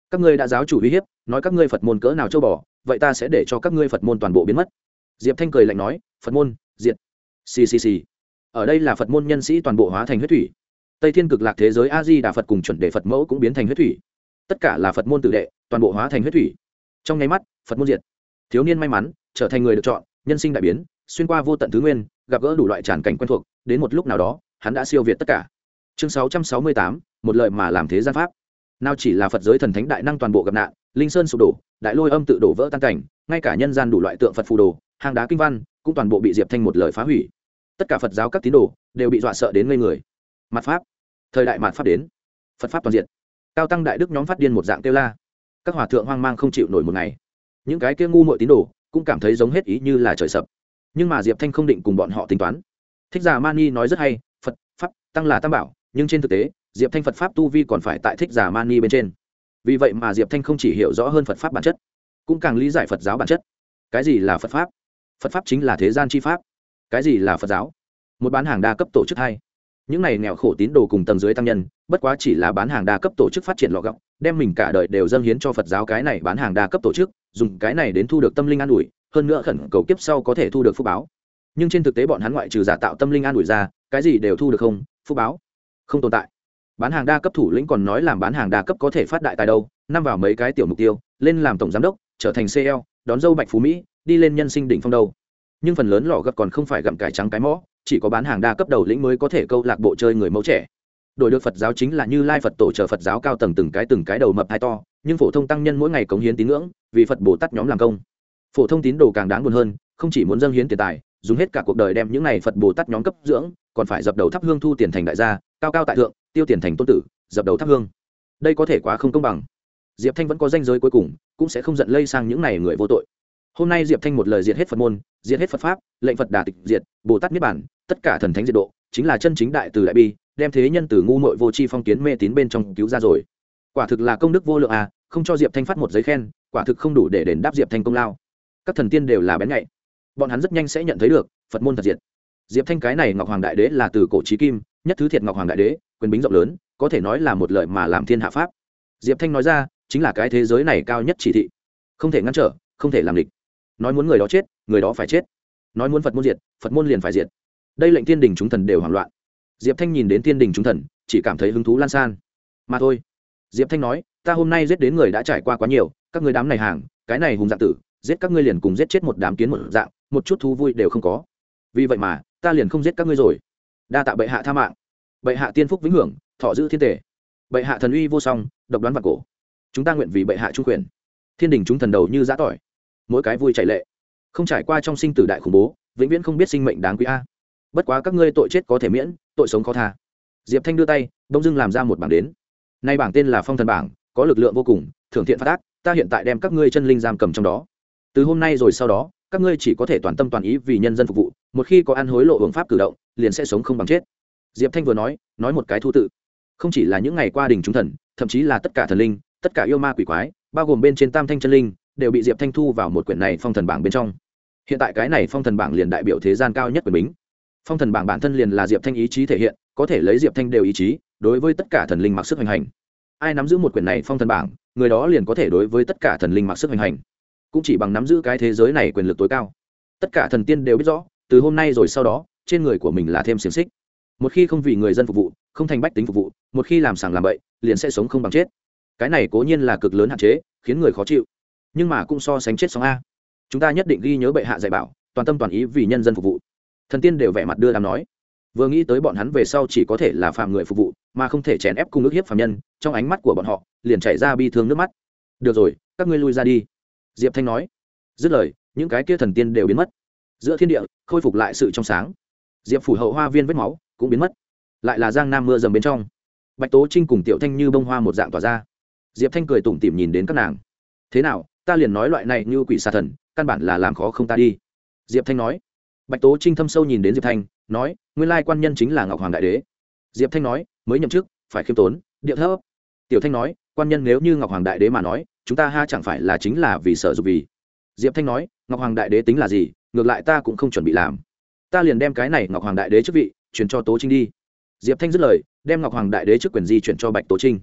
các ngươi đã giáo chủ uy hiếp nói các ngươi phật môn cỡ nào châu bò, vậy ta sẽ để cho các ngươi phật môn toàn bộ biến mất. Diệp Thanh cười lạnh nói, phật môn diệt. Xì xì xì. Ở đây là phật môn nhân sĩ toàn bộ hóa thành huyết thủy. Tây thiên cực lạc thế giới a di đà phật cùng chuẩn đề phật mẫu cũng biến thành huyết thủy. Tất cả là phật môn tự đệ, toàn bộ hóa thành huyết thủy. Trong nháy mắt phật môn diệt. Thiếu niên may mắn trở thành người được chọn, nhân sinh đại biến, xuyên qua vô tận thứ nguyên, gặp gỡ đủ loại tràn cảnh quen thuộc, đến một lúc nào đó hắn đã siêu việt tất cả. Chương sáu trăm sáu mươi tám, một lời mà làm thế gian pháp. Nào chỉ là phật giới thần thánh đại năng toàn bộ gặp nạn, linh sơn sụp đổ, đại lôi âm tự đổ vỡ tan cảnh, ngay cả nhân gian đủ loại tượng phật phù đồ, hang đá kinh văn cũng toàn bộ bị Diệp Thanh một lời phá hủy. Tất cả phật giáo các tín đồ đều bị dọa sợ đến ngây người. Mạt pháp, thời đại mạt pháp đến, phật pháp toàn diện. Cao tăng đại đức nhóm phát điên một dạng kêu la. Các hòa thượng hoang mang không chịu nổi một ngày. Những cái kia ngu muội tín đồ cũng cảm thấy giống hết ý như là trời sập. Nhưng mà Diệp Thanh không định cùng bọn họ tính toán. Thích Giả Mani nói rất hay, Phật pháp tăng là tam bảo, nhưng trên thực tế Diệp Thanh Phật pháp tu vi còn phải tại Thích Giả Mani bên trên. Vì vậy mà Diệp Thanh không chỉ hiểu rõ hơn Phật pháp bản chất, cũng càng lý giải Phật giáo bản chất. Cái gì là Phật pháp? Phật pháp chính là thế gian chi pháp. Cái gì là Phật giáo? Một bán hàng đa cấp tổ chức hay. Những này nghèo khổ tín đồ cùng tầng dưới tăng nhân, bất quá chỉ là bán hàng đa cấp tổ chức phát triển lọ gọng, đem mình cả đời đều dâng hiến cho Phật giáo cái này bán hàng đa cấp tổ chức, dùng cái này đến thu được tâm linh an ủi, hơn nữa khẩn cầu kiếp sau có thể thu được phúc báo. Nhưng trên thực tế bọn hắn ngoại trừ giả tạo tâm linh an ủi ra, cái gì đều thu được không? Phúc báo không tồn tại. Bán hàng đa cấp thủ lĩnh còn nói làm bán hàng đa cấp có thể phát đại tài đâu, năm vào mấy cái tiểu mục tiêu, lên làm tổng giám đốc, trở thành xê lờ, đón dâu bạch phú mỹ, đi lên nhân sinh đỉnh phong đâu. Nhưng phần lớn lọ gập còn không phải gặm cải trắng cái mõ, chỉ có bán hàng đa cấp đầu lĩnh mới có thể câu lạc bộ chơi người mẫu trẻ. Đổi được Phật giáo chính là Như Lai Phật tổ chờ Phật giáo cao tầng từng cái từng cái đầu mập hai to, nhưng phổ thông tăng nhân mỗi ngày cống hiến tín ngưỡng, vì Phật Bồ Tát nhóm làm công. Phổ thông tín đồ càng đáng buồn hơn, không chỉ muốn dâng hiến tiền tài, dùng hết cả cuộc đời đem những này Phật Bồ Tát nhóm cấp dưỡng, còn phải dập đầu thắp hương thu tiền thành đại gia, cao cao tại thượng, tiêu tiền thành tôn tử, dập đầu thắp hương. Đây có thể quá không công bằng. Diệp Thanh vẫn có danh giới cuối cùng, cũng sẽ không giận lây sang những này người vô tội. Hôm nay Diệp Thanh một lời diệt hết Phật môn, diệt hết Phật pháp, lệnh Phật đà tịch diệt, Bồ Tát niết bàn, tất cả thần thánh diệt độ, chính là chân chính đại từ đại bi, đem thế nhân từ ngu muội vô tri phong kiến mê tín bên trong cứu ra rồi. Quả thực là công đức vô lượng à, không cho Diệp Thanh phát một giấy khen, quả thực không đủ để đền đáp Diệp Thanh công lao. Các thần tiên đều là bén nhạy, bọn hắn rất nhanh sẽ nhận thấy được Phật môn thật diệt. Diệp Thanh cái này Ngọc Hoàng Đại Đế là từ cổ chí kim, nhất thứ thiệt Ngọc Hoàng Đại Đế, quyền bính rộng lớn, có thể nói là một lời mà làm thiên hạ pháp. Diệp Thanh nói ra, chính là cái thế giới này cao nhất chỉ thị, không thể ngăn trở, không thể làm địch. Nói muốn người đó chết, người đó phải chết. Nói muốn Phật môn diệt, Phật môn liền phải diệt. Đây lệnh thiên đình chúng thần đều hoảng loạn. Diệp Thanh nhìn đến thiên đình chúng thần, chỉ cảm thấy hứng thú lan san. Mà thôi. Diệp Thanh nói, ta hôm nay giết đến người đã trải qua quá nhiều, các ngươi đám này hàng, cái này hùng dạng tử, giết các ngươi liền cùng giết chết một đám kiến một dạng, một chút thú vui đều không có. Vì vậy mà, ta liền không giết các ngươi rồi. Đa tạ bệ hạ tha mạng. Bệ hạ tiên phúc vĩnh hưởng, thọ giữ thiên tể. Bệ hạ thần uy vô song, độc đoán vạn cổ. Chúng ta nguyện vì bệ hạ trung quyền. Thiên đình chúng thần đầu như giã tỏi, mỗi cái vui chảy lệ, không trải qua trong sinh tử đại khủng bố, vĩnh viễn không biết sinh mệnh đáng quý a. Bất quá các ngươi tội chết có thể miễn, tội sống khó tha. Diệp Thanh đưa tay, đông dưng làm ra một bảng đến. Nay bảng tên là Phong Thần bảng, có lực lượng vô cùng, thưởng thiện phát ác, ta hiện tại đem các ngươi chân linh giam cầm trong đó. Từ hôm nay rồi sau đó, các ngươi chỉ có thể toàn tâm toàn ý vì nhân dân phục vụ, một khi có ăn hối lộ hưởng pháp cử động, liền sẽ sống không bằng chết. Diệp Thanh vừa nói, nói một cái thu tự. Không chỉ là những ngày qua đình chúng thần, thậm chí là tất cả thần linh, tất cả yêu ma quỷ quái, bao gồm bên trên Tam Thanh chân linh, đều bị Diệp Thanh thu vào một quyển này Phong Thần bảng bên trong. Hiện tại cái này Phong Thần bảng liền đại biểu thế gian cao nhất quyền bính. Phong Thần bảng bản thân liền là Diệp Thanh ý chí thể hiện, có thể lấy Diệp Thanh đều ý chí, đối với tất cả thần linh mặc sức hành hành. Ai nắm giữ một quyển này Phong Thần bảng, người đó liền có thể đối với tất cả thần linh mặc sức hành hành. Cũng chỉ bằng nắm giữ cái thế giới này quyền lực tối cao. Tất cả thần tiên đều biết rõ, từ hôm nay rồi sau đó, trên người của mình là thêm xiềng xích. Một khi không vì người dân phục vụ, không thành bách tính phục vụ, một khi làm sàng làm bậy, liền sẽ sống không bằng chết. Cái này cố nhiên là cực lớn hạn chế, khiến người khó chịu, nhưng mà cũng so sánh chết sống a. Chúng ta nhất định ghi nhớ bệ hạ dạy bảo, toàn tâm toàn ý vì nhân dân phục vụ. Thần tiên đều vẻ mặt đưa đám nói, vừa nghĩ tới bọn hắn về sau chỉ có thể là phàm người phục vụ, mà không thể chèn ép cung ức hiếp phàm nhân, trong ánh mắt của bọn họ liền chảy ra bi thương nước mắt. Được rồi, các ngươi lui ra đi. Diệp Thanh nói. Dứt lời, những cái kia thần tiên đều biến mất. Giữa thiên địa khôi phục lại sự trong sáng. Diệp phủ hậu hoa viên vết máu cũng biến mất. Lại là giang nam mưa dầm bên trong. Bạch Tố Trinh cùng Tiểu Thanh như bông hoa một dạng tỏa ra. Diệp Thanh cười tủm tỉm nhìn đến các nàng. Thế nào, ta liền nói loại này như quỷ xà thần, căn bản là làm khó không ta đi. Diệp Thanh nói. Bạch Tố Trinh thâm sâu nhìn đến Diệp Thanh, nói, nguyên lai quan nhân chính là Ngọc Hoàng Đại Đế. Diệp Thanh nói, mới nhậm chức, phải khiêm tốn, điệu thấp. Tiểu Thanh nói, quan nhân nếu như Ngọc Hoàng Đại Đế mà nói, chúng ta ha chẳng phải là chính là vì sợ dục vì. Diệp Thanh nói, Ngọc Hoàng Đại Đế tính là gì, ngược lại ta cũng không chuẩn bị làm. Ta liền đem cái này Ngọc Hoàng Đại Đế chức vị truyền cho Tố Trinh đi. Diệp Thanh dứt lời, đem Ngọc Hoàng Đại Đế chức quyền di chuyển cho Bạch Tố Trinh.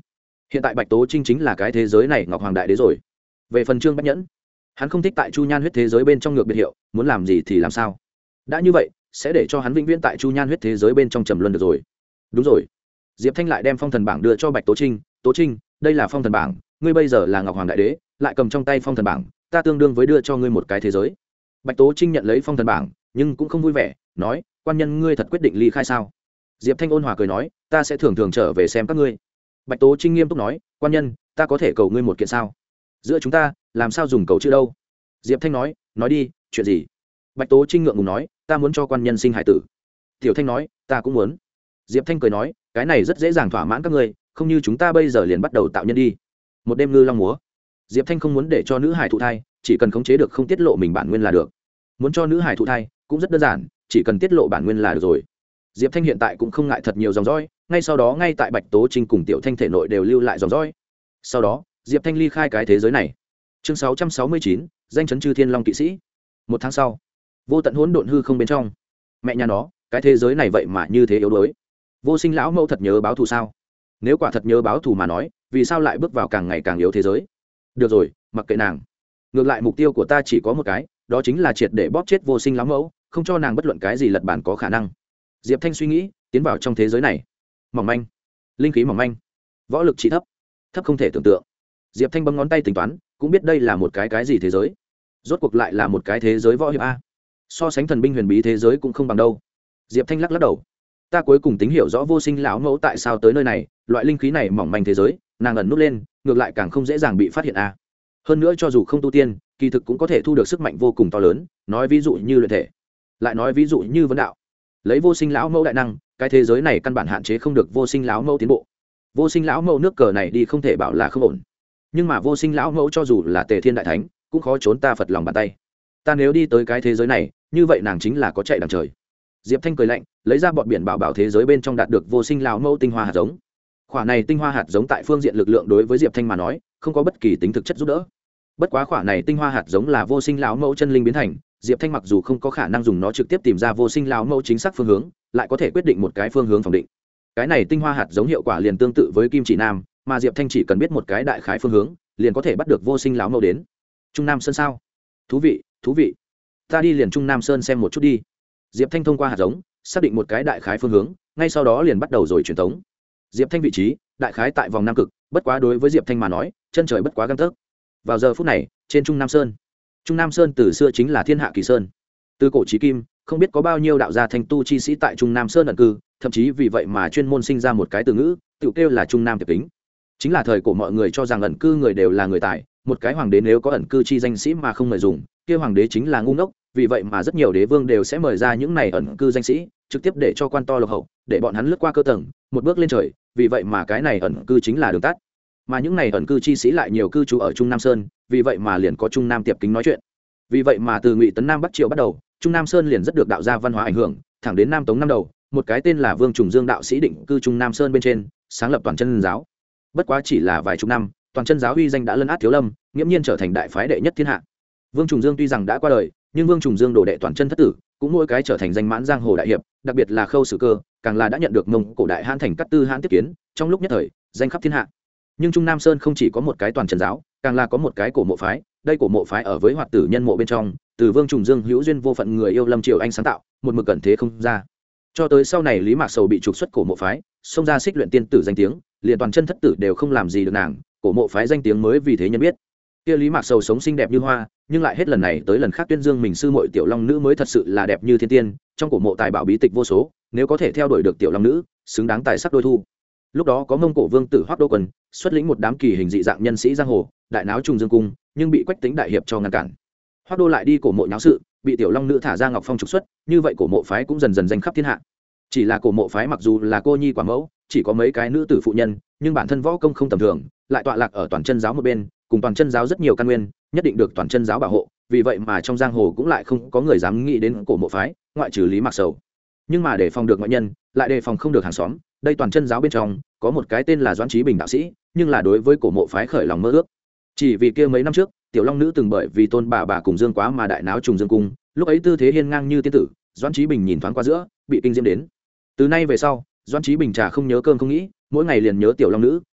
hiện tại bạch tố trinh chính là cái thế giới này ngọc hoàng đại đế rồi. Về phần Trương Bách Nhẫn, hắn không thích tại Chu Nhan huyết thế giới bên trong ngược biệt hiệu, muốn làm gì thì làm sao. Đã như vậy sẽ để cho hắn vĩnh viễn tại Chu Nhan huyết thế giới bên trong trầm luân được rồi. Đúng rồi, Diệp Thanh lại đem phong thần bảng đưa cho bạch tố trinh. Tố trinh, đây là phong thần bảng, ngươi bây giờ là ngọc hoàng đại đế, lại cầm trong tay phong thần bảng, ta tương đương với đưa cho ngươi một cái thế giới. Bạch tố trinh nhận lấy phong thần bảng nhưng cũng không vui vẻ, nói, quan nhân ngươi thật quyết định ly khai sao? Diệp Thanh ôn hòa cười nói, ta sẽ thường thường trở về xem các ngươi. Bạch tố trinh nghiêm túc nói, quan nhân, ta có thể cầu ngươi một kiện sao? Giữa chúng ta làm sao dùng cầu chữ đâu? Diệp Thanh nói, nói đi, chuyện gì? Bạch tố trinh ngượng ngùng nói, ta muốn cho quan nhân sinh hải tử. Tiểu Thanh nói, ta cũng muốn. Diệp Thanh cười nói, cái này rất dễ dàng thỏa mãn các ngươi, không như chúng ta bây giờ liền bắt đầu tạo nhân đi. Một đêm ngư long múa. Diệp Thanh không muốn để cho nữ hải thụ thai, chỉ cần khống chế được không tiết lộ mình bản nguyên là được. Muốn cho nữ hải thụ thai cũng rất đơn giản, chỉ cần tiết lộ bản nguyên là được rồi. Diệp Thanh hiện tại cũng không ngại thật nhiều dòng dõi, ngay sau đó ngay tại bạch tố trinh cùng Tiểu Thanh thể nội đều lưu lại dòng dõi. Sau đó Diệp Thanh ly khai cái thế giới này. Chương sáu trăm sáu mươi chín, danh chấn chư thiên long kỵ sĩ. Một tháng sau, vô tận hỗn độn hư không bên trong, mẹ nhà nó, cái thế giới này vậy mà như thế yếu đuối. Vô Sinh lão mẫu thật nhớ báo thù sao? Nếu quả thật nhớ báo thù mà nói, vì sao lại bước vào càng ngày càng yếu thế giới? Được rồi, mặc kệ nàng. Ngược lại mục tiêu của ta chỉ có một cái, đó chính là triệt để bóp chết Vô Sinh lão mẫu, không cho nàng bất luận cái gì lật bản có khả năng. Diệp Thanh suy nghĩ, tiến vào trong thế giới này. Mỏng manh, linh khí mỏng manh, võ lực chỉ thấp, thấp không thể tưởng tượng. Diệp Thanh bấm ngón tay tính toán, cũng biết đây là một cái cái gì thế giới. Rốt cuộc lại là một cái thế giới võ hiệp a. So sánh thần binh huyền bí thế giới cũng không bằng đâu. Diệp Thanh lắc lắc đầu. Ta cuối cùng tính hiểu rõ Vô Sinh lão mẫu tại sao tới nơi này, loại linh khí này mỏng manh thế giới, nàng ẩn nút lên, ngược lại càng không dễ dàng bị phát hiện a. Hơn nữa cho dù không tu tiên, kỳ thực cũng có thể thu được sức mạnh vô cùng to lớn, nói ví dụ như luyện thể, lại nói ví dụ như vấn đạo. Lấy Vô Sinh lão mẫu đại năng, cái thế giới này căn bản hạn chế không được Vô Sinh lão mẫu tiến bộ. Vô Sinh lão mẫu nước cờ này đi không thể bảo là không ổn. Nhưng mà Vô Sinh lão mẫu cho dù là Tề Thiên đại thánh, cũng khó trốn ta Phật lòng bàn tay. Ta nếu đi tới cái thế giới này, như vậy nàng chính là có chạy đằng trời. Diệp Thanh cười lạnh, lấy ra bọn biển bảo bảo thế giới bên trong đạt được Vô Sinh lão mẫu tinh hoa hạt giống. Khỏa này tinh hoa hạt giống tại phương diện lực lượng đối với Diệp Thanh mà nói, không có bất kỳ tính thực chất giúp đỡ. Bất quá khỏa này tinh hoa hạt giống là Vô Sinh lão mẫu chân linh biến thành, Diệp Thanh mặc dù không có khả năng dùng nó trực tiếp tìm ra Vô Sinh lão mẫu chính xác phương hướng, lại có thể quyết định một cái phương hướng phòng định. Cái này tinh hoa hạt giống hiệu quả liền tương tự với kim chỉ nam, mà Diệp Thanh chỉ cần biết một cái đại khái phương hướng, liền có thể bắt được Vô Sinh lão mẫu đến. Trung Nam Sơn sao? Thú vị, thú vị. Ta đi liền Trung Nam Sơn xem một chút đi. Diệp Thanh thông qua hạt giống, xác định một cái đại khái phương hướng, ngay sau đó liền bắt đầu rồi truyền tống. Diệp Thanh vị trí, đại khái tại vòng Nam Cực, bất quá đối với Diệp Thanh mà nói, chân trời bất quá gang tấc. Vào giờ phút này, trên Trung Nam Sơn, Trung Nam Sơn từ xưa chính là thiên hạ kỳ sơn. Từ cổ chí kim, không biết có bao nhiêu đạo gia thanh tu chi sĩ tại Trung Nam Sơn ẩn cư, thậm chí vì vậy mà chuyên môn sinh ra một cái từ ngữ, tự kêu là Trung Nam tiệp kính. Chính là thời cổ mọi người cho rằng ẩn cư người đều là người tài, một cái hoàng đế nếu có ẩn cư chi danh sĩ mà không mời dùng, kia hoàng đế chính là ngu ngốc, vì vậy mà rất nhiều đế vương đều sẽ mời ra những này ẩn cư danh sĩ, trực tiếp để cho quan to lộc hậu, để bọn hắn lướt qua cơ tầng, một bước lên trời, vì vậy mà cái này ẩn cư chính là đường tắt. Mà những này ẩn cư chi sĩ lại nhiều cư trú ở Trung Nam Sơn, vì vậy mà liền có Trung Nam tiệp kính nói chuyện. Vì vậy mà từ Ngụy Tấn Nam Bắc Triều bắt đầu, Trung Nam Sơn liền rất được đạo gia văn hóa ảnh hưởng, thẳng đến Nam Tống năm đầu, một cái tên là Vương Trùng Dương đạo sĩ định cư Trung Nam Sơn bên trên, sáng lập Toàn Chân giáo. Bất quá chỉ là vài chục năm, Toàn Chân giáo uy danh đã lấn át Thiếu Lâm, nghiễm nhiên trở thành đại phái đệ nhất thiên hạ. Vương Trùng Dương tuy rằng đã qua đời, nhưng Vương Trùng Dương đồ đệ Toàn Chân thất tử, cũng mỗi cái trở thành danh mãn giang hồ đại hiệp, đặc biệt là Khâu Sử Cơ, càng là đã nhận được Mông Cổ đại hãn thành Cát Tư hãn tiếp kiến, trong lúc nhất thời, danh khắp thiên hạ. Nhưng Trung Nam Sơn không chỉ có một cái Toàn Chân giáo, càng là có một cái cổ mộ phái, đây cổ mộ phái ở với Hoạt Tử Nhân mộ bên trong, từ Vương Trùng Dương hữu duyên vô phận người yêu Lâm Triều Anh sáng tạo, một mực cẩn thế không ra. Cho tới sau này Lý Mạc Sầu bị trục xuất cổ mộ phái, xông ra xích luyện tiên tử danh tiếng, liền Toàn Chân thất tử đều không làm gì được nàng, cổ mộ phái danh tiếng mới vì thế nhân biết. Kia Lý Mạc Sầu sống xinh đẹp như hoa, nhưng lại hết lần này tới lần khác tuyên dương mình sư muội tiểu long nữ mới thật sự là đẹp như thiên tiên, trong cổ mộ tài bảo bí tịch vô số, nếu có thể theo đuổi được tiểu long nữ, xứng đáng tài sắc đôi thu. Lúc đó có Mông Cổ vương tử Hoắc Đô Quân, xuất lĩnh một đám kỳ hình dị dạng nhân sĩ giang hồ, đại náo Trùng Dương cung, nhưng bị Quách Tính đại hiệp cho ngăn cản. Hoắc Đô lại đi cổ mộ nháo sự, bị tiểu long nữ thả ra ngọc phong trục xuất, như vậy cổ mộ phái cũng dần dần danh khắp thiên hạ. Chỉ là cổ mộ phái mặc dù là cô nhi quả mẫu, chỉ có mấy cái nữ tử phụ nhân, nhưng bản thân võ công không tầm thường, lại tọa lạc ở Toàn Chân giáo một bên, cùng Toàn Chân giáo rất nhiều căn nguyên, nhất định được Toàn Chân giáo bảo hộ, vì vậy mà trong giang hồ cũng lại không có người dám nghĩ đến cổ mộ phái, ngoại trừ Lý Mạc Sầu. Nhưng mà để phòng được ngoại nhân, lại đề phòng không được hàng xóm, đây Toàn Chân giáo bên trong có một cái tên là Doãn Chí Bình đạo sĩ, nhưng là đối với cổ mộ phái khởi lòng mơ ước. Chỉ vì kia mấy năm trước, tiểu long nữ từng bởi vì tôn bà bà cùng Dương Quá mà đại náo Trùng Dương cung, lúc ấy tư thế hiên ngang như tiên tử, Doãn Chí Bình nhìn thoáng qua giữa, bị kinh diễm đến. Từ nay về sau, Doãn Chí Bình trà không nhớ cơm không nghĩ, mỗi ngày liền nhớ tiểu long nữ,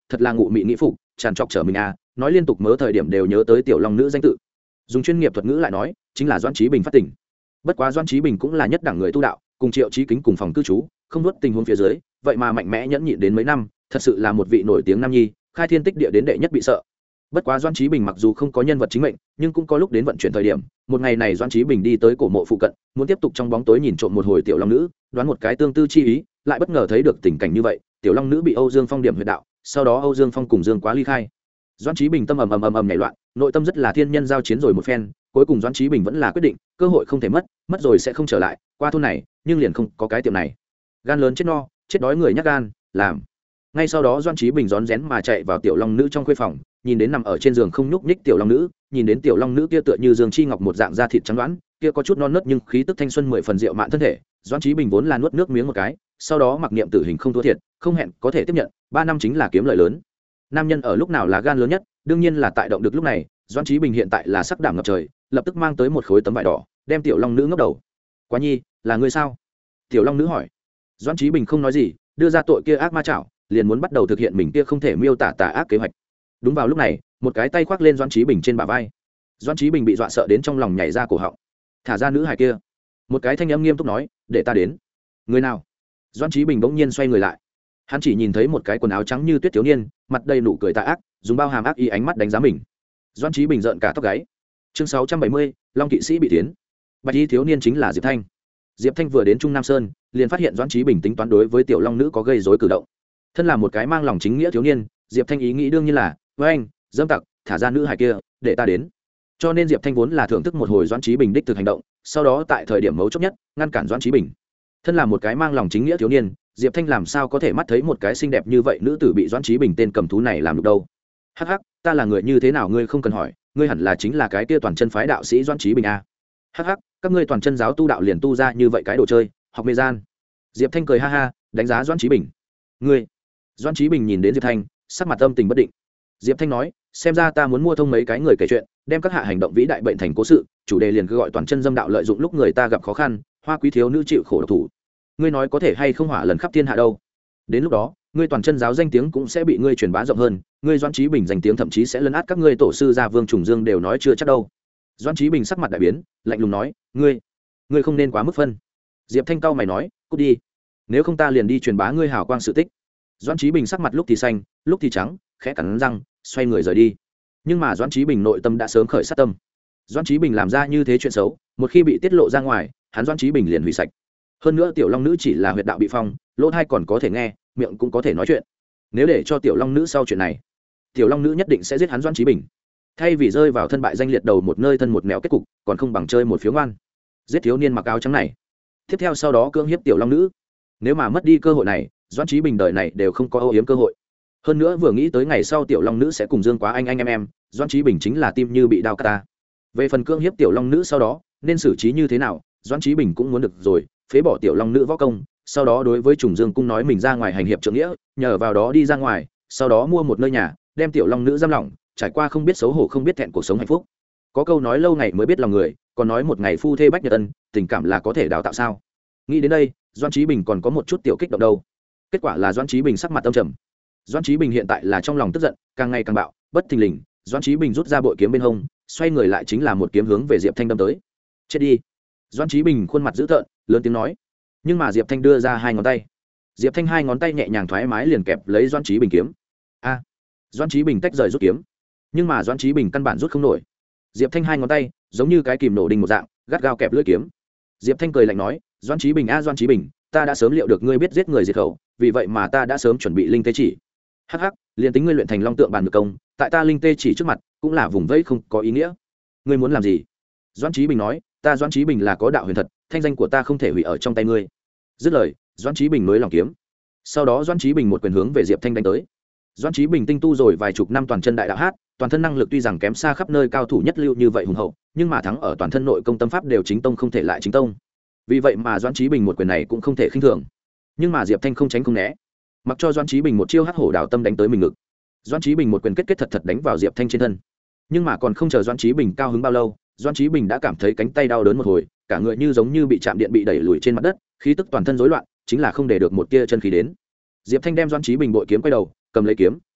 thật là ngụ mị nghĩ phục tràn trọc trở mình à nói liên tục mớ thời điểm đều nhớ tới tiểu long nữ danh tự. Dùng chuyên nghiệp thuật ngữ lại nói chính là Doãn Chí Bình phát tỉnh. Bất quá Doãn Chí Bình cũng là nhất đẳng người tu đạo, cùng Triệu Chí Kính cùng phòng cư trú, không nuốt tình huống phía dưới, vậy mà mạnh mẽ nhẫn nhịn đến mấy năm, thật sự là một vị nổi tiếng nam nhi, khai thiên tích địa đến đệ nhất bị sợ. Bất quá Doãn Chí Bình mặc dù không có nhân vật chính mệnh, nhưng cũng có lúc đến vận chuyển thời điểm. Một ngày này Doãn Chí Bình đi tới cổ mộ phụ cận, muốn tiếp tục trong bóng tối nhìn trộm một hồi tiểu long nữ, đoán một cái tương tư chi ý, lại bất ngờ thấy được tình cảnh như vậy, tiểu long nữ bị Âu Dương Phong điểm huyệt đạo, sau đó Âu Dương Phong cùng Dương Quá ly khai. Doãn Chí Bình tâm ầm ầm ầm ầm nhảy loạn, nội tâm rất là thiên nhân giao chiến rồi một phen, cuối cùng Doãn Chí Bình vẫn là quyết định, cơ hội không thể mất, mất rồi sẽ không trở lại, qua thôn này, nhưng liền không có cái tiệm này. Gan lớn chết no, chết đói người nhát gan, làm. Ngay sau đó Doãn Chí Bình rón rén mà chạy vào tiểu long nữ trong khuê phòng, nhìn đến nằm ở trên giường không nhúc nhích tiểu long nữ, nhìn đến tiểu long nữ kia tựa như dương chi ngọc một dạng da thịt trắng đoán, kia có chút non nớt nhưng khí tức thanh xuân mười phần rượu mạn thân thể. Doãn Chí Bình vốn là nuốt nước miếng một cái, sau đó mặc niệm tử hình không thua thiệt, không hẹn có thể tiếp nhận, ba năm chính là kiếm lợi lớn. Nam nhân ở lúc nào là gan lớn nhất, đương nhiên là tại động được lúc này. Doãn Chí Bình hiện tại là sắc đảm ngập trời, lập tức mang tới một khối tấm vải đỏ, đem tiểu long nữ ngấp đầu. Quá nhi, là ngươi sao? Tiểu long nữ hỏi. Doãn Chí Bình không nói gì, đưa ra tội kia ác ma chảo, liền muốn bắt đầu thực hiện mình kia không thể miêu tả tà ác kế hoạch. Đúng vào lúc này, một cái tay khoác lên Doãn Chí Bình trên bả vai. Doãn Chí Bình bị dọa sợ đến trong lòng nhảy ra cổ họng. Thả ra nữ hài kia. Một cái thanh âm nghiêm túc nói, để ta đến. Người nào? Doãn Chí Bình bỗng nhiên xoay người lại. Hắn chỉ nhìn thấy một cái quần áo trắng như tuyết thiếu niên, mặt đầy nụ cười tà ác, dùng bao hàm ác ý ánh mắt đánh giá mình. Doãn Chí Bình giận cả tóc gáy. Chương sáu trăm bảy mươi, Long kỵ sĩ bị tiến. Bạch y thiếu niên chính là Diệp Thanh. Diệp Thanh vừa đến Trung Nam Sơn, liền phát hiện Doãn Chí Bình tính toán đối với tiểu long nữ có gây rối cử động. Thân là một cái mang lòng chính nghĩa thiếu niên, Diệp Thanh ý nghĩ đương nhiên là, với anh, dâm tặc, thả ra nữ hài kia, để ta đến. Cho nên Diệp Thanh vốn là thưởng thức một hồi Doãn Chí Bình đích thực hành động, sau đó tại thời điểm mấu chốt nhất, ngăn cản Doãn Chí Bình. Thân là một cái mang lòng chính nghĩa thiếu niên, Diệp Thanh làm sao có thể mắt thấy một cái xinh đẹp như vậy nữ tử bị Doãn Chí Bình tên cầm thú này làm được đâu? Hắc hắc, ta là người như thế nào ngươi không cần hỏi, ngươi hẳn là chính là cái kia toàn chân phái đạo sĩ Doãn Chí Bình a. Hắc hắc, các ngươi toàn chân giáo tu đạo liền tu ra như vậy cái đồ chơi, học mê gian. Diệp Thanh cười ha ha, đánh giá Doãn Chí Bình. Ngươi? Doãn Chí Bình nhìn đến Diệp Thanh, sắc mặt âm tình bất định. Diệp Thanh nói, xem ra ta muốn mua thông mấy cái người kể chuyện, đem các hạ hành động vĩ đại bệnh thành cố sự, chủ đề liền cứ gọi toàn chân dâm đạo lợi dụng lúc người ta gặp khó khăn, hoa quý thiếu nữ chịu khổ độc thủ. Ngươi nói có thể hay không hỏa lần khắp thiên hạ đâu? Đến lúc đó, ngươi toàn chân giáo danh tiếng cũng sẽ bị ngươi truyền bá rộng hơn, ngươi Doãn Chí Bình danh tiếng thậm chí sẽ lấn át các ngươi tổ sư gia Vương Trùng Dương đều nói chưa chắc đâu. Doãn Chí Bình sắc mặt đại biến, lạnh lùng nói, ngươi, ngươi không nên quá mức phân. Diệp Thanh cao mày nói, cút đi, nếu không ta liền đi truyền bá ngươi hào quang sự tích. Doãn Chí Bình sắc mặt lúc thì xanh, lúc thì trắng, khẽ cắn răng, xoay người rời đi. Nhưng mà Doãn Chí Bình nội tâm đã sớm khởi sát tâm. Doãn Chí Bình làm ra như thế chuyện xấu, một khi bị tiết lộ ra ngoài, hắn Doãn Chí Bình liền hủy sạch. Hơn nữa tiểu long nữ chỉ là huyệt đạo bị phong, lỗ tai còn có thể nghe, miệng cũng có thể nói chuyện. Nếu để cho tiểu long nữ sau chuyện này, tiểu long nữ nhất định sẽ giết hắn Doãn Chí Bình. Thay vì rơi vào thân bại danh liệt đầu một nơi thân một nẻo kết cục, còn không bằng chơi một phiếu ngoan, giết thiếu niên mặc áo trắng này. Tiếp theo sau đó cưỡng hiếp tiểu long nữ. Nếu mà mất đi cơ hội này, Doãn Chí Bình đời này đều không có âu yếm cơ hội. Hơn nữa vừa nghĩ tới ngày sau tiểu long nữ sẽ cùng Dương Quá anh anh em em, Doãn Chí Bình chính là tim như bị đao cắt ta. Về phần cưỡng hiếp tiểu long nữ sau đó nên xử trí như thế nào, Doãn Chí Bình cũng muốn được rồi, phế bỏ tiểu long nữ võ công, sau đó đối với Trùng Dương cung nói mình ra ngoài hành hiệp trượng nghĩa, nhờ vào đó đi ra ngoài, sau đó mua một nơi nhà, đem tiểu long nữ giam lỏng, trải qua không biết xấu hổ không biết thẹn cuộc sống hạnh phúc. Có câu nói lâu ngày mới biết lòng người, còn nói một ngày phu thê bách nhật ân, tình cảm là có thể đào tạo sao? Nghĩ đến đây, Doãn Chí Bình còn có một chút tiểu kích động đâu. Kết quả là Doãn Chí Bình sắc mặt âm trầm. Doãn Chí Bình hiện tại là trong lòng tức giận, càng ngày càng bạo, bất thình lình, Doãn Chí Bình rút ra bội kiếm bên hông, xoay người lại chính là một kiếm hướng về Diệp Thanh đâm tới. Chết đi! Doãn Chí Bình khuôn mặt dữ tợn, lớn tiếng nói. Nhưng mà Diệp Thanh đưa ra hai ngón tay. Diệp Thanh hai ngón tay nhẹ nhàng thoải mái liền kẹp lấy Doãn Chí Bình kiếm. A! À, Doãn Chí Bình tách rời rút kiếm, nhưng mà Doãn Chí Bình căn bản rút không nổi. Diệp Thanh hai ngón tay giống như cái kìm nổ đinh một dạng, gắt gao kẹp lưỡi kiếm. Diệp Thanh cười lạnh nói, Doãn Chí Bình a Doãn Chí Bình, ta đã sớm liệu được ngươi biết giết người diệt khẩu, vì vậy mà ta đã sớm chuẩn bị linh tê chỉ. Hắc hắc, liền tính ngươi luyện thành long tượng bàn ngược công, tại ta linh tê chỉ trước mặt cũng là vùng vẫy không có ý nghĩa. Ngươi muốn làm gì? Doãn Chí Bình nói, ta Doãn Chí Bình là có đạo huyền thật, thanh danh của ta không thể hủy ở trong tay ngươi. Dứt lời, Doãn Chí Bình nối lòng kiếm. Sau đó Doãn Chí Bình một quyền hướng về Diệp Thanh đánh tới. Doãn Chí Bình tinh tu rồi vài chục năm toàn chân đại đạo hát, toàn thân năng lực tuy rằng kém xa khắp nơi cao thủ nhất lưu như vậy hùng hậu, nhưng mà thắng ở toàn thân nội công tâm pháp đều chính tông không thể lại chính tông. Vì vậy mà Doãn Chí Bình một quyền này cũng không thể khinh thường. Nhưng mà Diệp Thanh không tránh không né, mặc cho Doãn Chí Bình một chiêu hắc hổ đào tâm đánh tới mình ngực. Doãn Chí Bình một quyền kết kết thật thật đánh vào Diệp Thanh trên thân. Nhưng mà còn không chờ Doãn Chí Bình cao hứng bao lâu, Doãn Chí Bình đã cảm thấy cánh tay đau đớn một hồi, cả người như giống như bị chạm điện bị đẩy lùi trên mặt đất, khí tức toàn thân rối loạn, chính là không để được một tia chân khí đến. Diệp Thanh đem Doãn Chí Bình bội kiếm quay đầu, cầm lấy kiếm,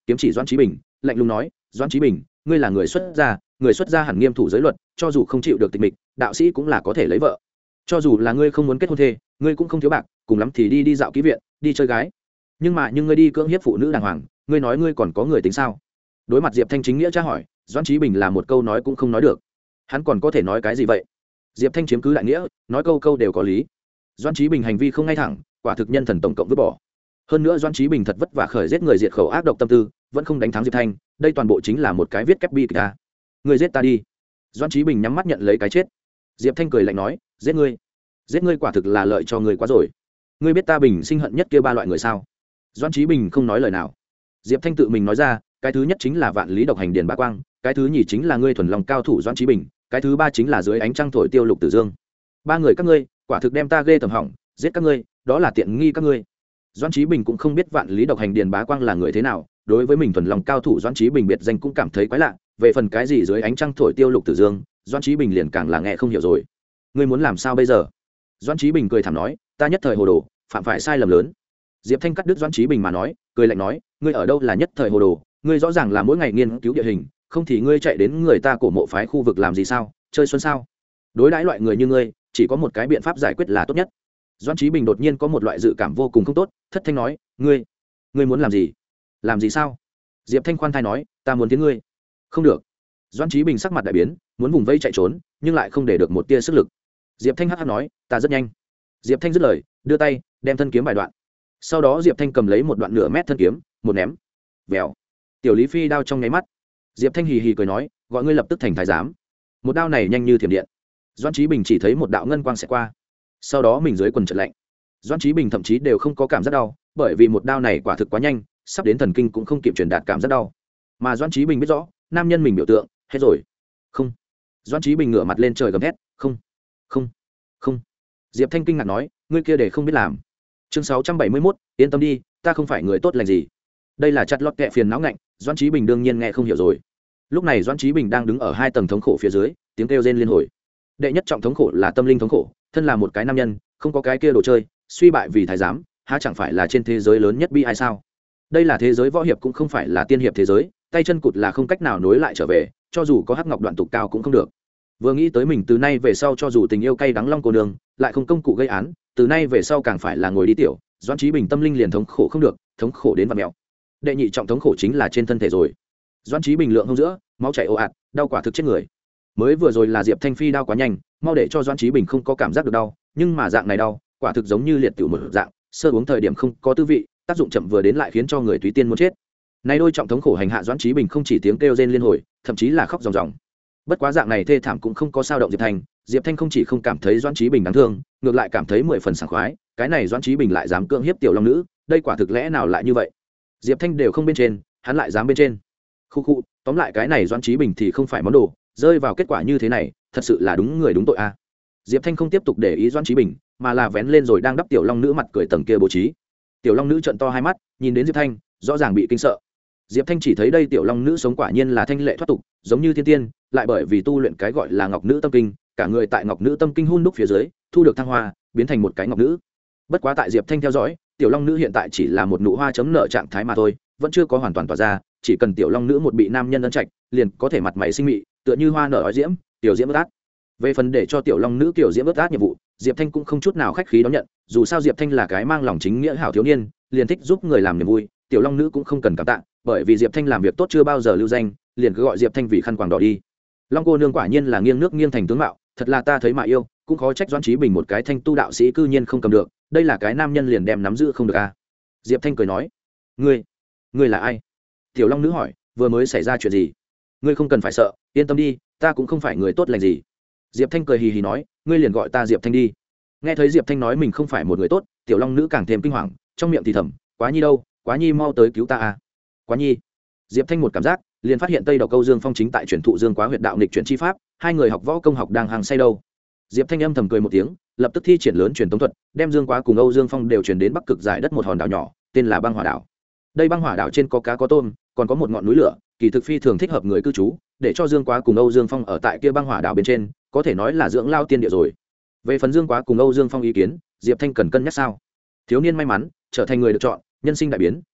kiếm chỉ Doãn Chí Bình, lạnh lùng nói, Doãn Chí Bình, ngươi là người xuất gia, người xuất gia hẳn nghiêm thủ giới luật, cho dù không chịu được tịch mịch, đạo sĩ cũng là có thể lấy vợ. Cho dù là ngươi không muốn kết hôn thê, ngươi cũng không thiếu bạc, cùng lắm thì đi đi dạo kỹ viện, đi chơi gái. Nhưng mà nhưng ngươi đi cưỡng hiếp phụ nữ đàng hoàng, ngươi nói ngươi còn có người tính sao? Đối mặt Diệp Thanh chính nghĩa tra hỏi, Doãn Chí Bình là một câu nói cũng không nói được. Hắn còn có thể nói cái gì vậy? Diệp Thanh chiếm cứ đại nghĩa, nói câu câu đều có lý. Doãn Chí Bình hành vi không ngay thẳng, quả thực nhân thần tổng cộng vứt bỏ. Hơn nữa Doãn Chí Bình thật vất vả khởi giết người diệt khẩu ác độc tâm tư, vẫn không đánh thắng Diệp Thanh, đây toàn bộ chính là một cái viết kép bi kịch ta. Ngươi giết ta đi. Doãn Chí Bình nhắm mắt nhận lấy cái chết. Diệp Thanh cười lạnh nói, giết ngươi, giết ngươi quả thực là lợi cho ngươi quá rồi. Ngươi biết ta bình sinh hận nhất kia ba loại người sao? Doãn Chí Bình không nói lời nào. Diệp Thanh tự mình nói ra, cái thứ nhất chính là vạn lý độc hành điền bá quang, cái thứ nhì chính là ngươi thuần lòng cao thủ Doãn Chí Bình, cái thứ ba chính là dưới ánh trăng thổi tiêu Lục Tử Dương. Ba người các ngươi quả thực đem ta ghê tởm hỏng, giết các ngươi đó là tiện nghi các ngươi. Doãn Chí Bình cũng không biết vạn lý độc hành điền bá quang là người thế nào, đối với mình thuần lòng cao thủ Doãn Chí Bình biệt danh cũng cảm thấy quái lạ, về phần cái gì dưới ánh trăng thổi tiêu Lục Tử Dương, Doãn Chí Bình liền càng là nghe không hiểu rồi. Ngươi muốn làm sao bây giờ? Doãn Chí Bình cười thảm nói, ta nhất thời hồ đồ, phạm phải sai lầm lớn. Diệp Thanh cắt đứt Doãn Chí Bình mà nói, cười lạnh nói, ngươi ở đâu là nhất thời hồ đồ, ngươi rõ ràng là mỗi ngày nghiên cứu địa hình, không thì ngươi chạy đến người ta cổ mộ phái khu vực làm gì sao, chơi xuân sao? Đối đãi loại người như ngươi, chỉ có một cái biện pháp giải quyết là tốt nhất. Doãn Chí Bình đột nhiên có một loại dự cảm vô cùng không tốt, thất thanh nói, ngươi, ngươi muốn làm gì? Làm gì sao? Diệp Thanh khoan thai nói, ta muốn tiến ngươi. Không được. Doãn Chí Bình sắc mặt đại biến, muốn vùng vây chạy trốn, nhưng lại không để được một tia sức lực. Diệp Thanh hắc hắc nói, ta rất nhanh. Diệp Thanh dứt lời, đưa tay đem thân kiếm bài đoạn. Sau đó Diệp Thanh cầm lấy một đoạn nửa mét thân kiếm, một ném. Vèo. Tiểu Lý Phi đao trong nháy mắt. Diệp Thanh hì hì cười nói, gọi ngươi lập tức thành thái giám. Một đao này nhanh như thiểm điện. Doãn Chí Bình chỉ thấy một đạo ngân quang sẽ qua, sau đó mình dưới quần trật lạnh. Doãn Chí Bình thậm chí đều không có cảm giác đau, bởi vì một đao này quả thực quá nhanh, sắp đến thần kinh cũng không kịp truyền đạt cảm giác đau. Mà Doãn Chí Bình biết rõ, nam nhân mình biểu tượng, hết rồi. Không. Doãn Chí Bình ngửa mặt lên trời gầm thét, không, không, không. Diệp Thanh kinh ngạc nói, ngươi kia để không biết làm. Chương sáu trăm bảy mươi mốt, yên tâm đi, ta không phải người tốt lành gì. Đây là chặt lót kẹ phiền não ngạnh, Doãn Chí Bình đương nhiên nghe không hiểu rồi. Lúc này Doãn Chí Bình đang đứng ở hai tầng thống khổ phía dưới, tiếng kêu rên liên hồi. Đệ nhất trọng thống khổ là tâm linh thống khổ, thân là một cái nam nhân, không có cái kia đồ chơi, suy bại vì thái giám, há chẳng phải là trên thế giới lớn nhất bi ai sao? Đây là thế giới võ hiệp cũng không phải là tiên hiệp thế giới, tay chân cụt là không cách nào nối lại trở về, cho dù có hắc ngọc đoạn tục cao cũng không được. Vừa nghĩ tới mình từ nay về sau cho dù tình yêu cay đắng long cô nương, lại không công cụ gây án, từ nay về sau càng phải là ngồi đi tiểu, Doãn Chí Bình tâm linh liền thống khổ không được, thống khổ đến vặn mèo. Đệ nhị trọng thống khổ chính là trên thân thể rồi. Doãn Chí Bình lượng hông giữa, máu chảy ồ ạt, đau quả thực chết người. Mới vừa rồi là Diệp Thanh Phi đau quá nhanh, mau để cho Doãn Chí Bình không có cảm giác được đau, nhưng mà dạng này đau, quả thực giống như liệt tiểu một dạng, sơ uống thời điểm không có tư vị, tác dụng chậm vừa đến lại khiến cho người tùy tiên muốn chết. Nay đôi trọng thống khổ hành hạ Doãn Chí Bình không chỉ tiếng kêu rên liên hồi, thậm chí là khóc ròng ròng. Bất quá dạng này thê thảm cũng không có sao động Diệp Thanh, Diệp Thanh không chỉ không cảm thấy Doãn Chí Bình đáng thương, ngược lại cảm thấy mười phần sảng khoái, cái này Doãn Chí Bình lại dám cưỡng hiếp tiểu long nữ, đây quả thực lẽ nào lại như vậy? Diệp Thanh đều không bên trên, hắn lại dám bên trên. Khu khu, tóm lại cái này Doãn Chí Bình thì không phải món đồ, rơi vào kết quả như thế này, thật sự là đúng người đúng tội a. Diệp Thanh không tiếp tục để ý Doãn Chí Bình, mà là vén lên rồi đang đắp tiểu long nữ mặt cười tầng kia bố trí. Tiểu long nữ trợn to hai mắt, nhìn đến Diệp Thanh, rõ ràng bị kinh sợ. Diệp Thanh chỉ thấy đây tiểu long nữ sống quả nhiên là thanh lệ thoát tục, giống như thiên tiên, lại bởi vì tu luyện cái gọi là ngọc nữ tâm kinh, cả người tại ngọc nữ tâm kinh hun đúc phía dưới, thu được thăng hoa, biến thành một cái ngọc nữ. Bất quá tại Diệp Thanh theo dõi, tiểu long nữ hiện tại chỉ là một nụ hoa chấm nợ trạng thái mà thôi, vẫn chưa có hoàn toàn tỏa ra, chỉ cần tiểu long nữ một bị nam nhân ân trạch, liền có thể mặt mày sinh mị, tựa như hoa nở ói diễm, tiểu diễm ướt át. Về phần để cho tiểu long nữ tiểu diễm ướt át nhiệm vụ, Diệp Thanh cũng không chút nào khách khí đón nhận, dù sao Diệp Thanh là cái mang lòng chính nghĩa hảo thiếu niên, liền thích giúp người làm niềm vui, tiểu long nữ cũng không cần cảm tạ, bởi vì Diệp Thanh làm việc tốt chưa bao giờ lưu danh, liền cứ gọi Diệp Thanh vì khăn quàng đỏ đi. Long cô nương quả nhiên là nghiêng nước nghiêng thành tướng mạo, thật là ta thấy mà yêu, cũng khó trách Doãn Chí Bình một cái thanh tu đạo sĩ cư nhiên không cầm được, đây là cái nam nhân liền đem nắm giữ không được a. À? Diệp Thanh cười nói, ngươi, ngươi là ai? Tiểu long nữ hỏi, vừa mới xảy ra chuyện gì? Ngươi không cần phải sợ, yên tâm đi, ta cũng không phải người tốt lành gì. Diệp Thanh cười hì hì nói, ngươi liền gọi ta Diệp Thanh đi. Nghe thấy Diệp Thanh nói mình không phải một người tốt, tiểu long nữ càng thêm kinh hoàng, trong miệng thì thầm, quá nhi đâu, quá nhi mau tới cứu ta a. Quá nhi. Diệp Thanh một cảm giác, liền phát hiện Tây Độc Câu Dương Phong chính tại truyền thụ Dương Quá huyệt đạo nghịch chuyển chi pháp, hai người học võ công học đang hàng say đâu. Diệp Thanh âm thầm cười một tiếng, lập tức thi triển lớn truyền tống thuật, đem Dương Quá cùng Âu Dương Phong đều truyền đến Bắc Cực giải đất một hòn đảo nhỏ, tên là Băng Hỏa đảo. Đây Băng Hỏa đảo trên có cá có tôm, còn có một ngọn núi lửa, kỳ thực phi thường thích hợp người cư trú, để cho Dương Quá cùng Âu Dương Phong ở tại kia Băng Hỏa đảo bên trên, có thể nói là dưỡng lao tiên địa rồi. Về phần Dương Quá cùng Âu Dương Phong ý kiến, Diệp Thanh cần cân nhắc sao? Thiếu niên may mắn trở thành người được chọn, nhân sinh đại biến,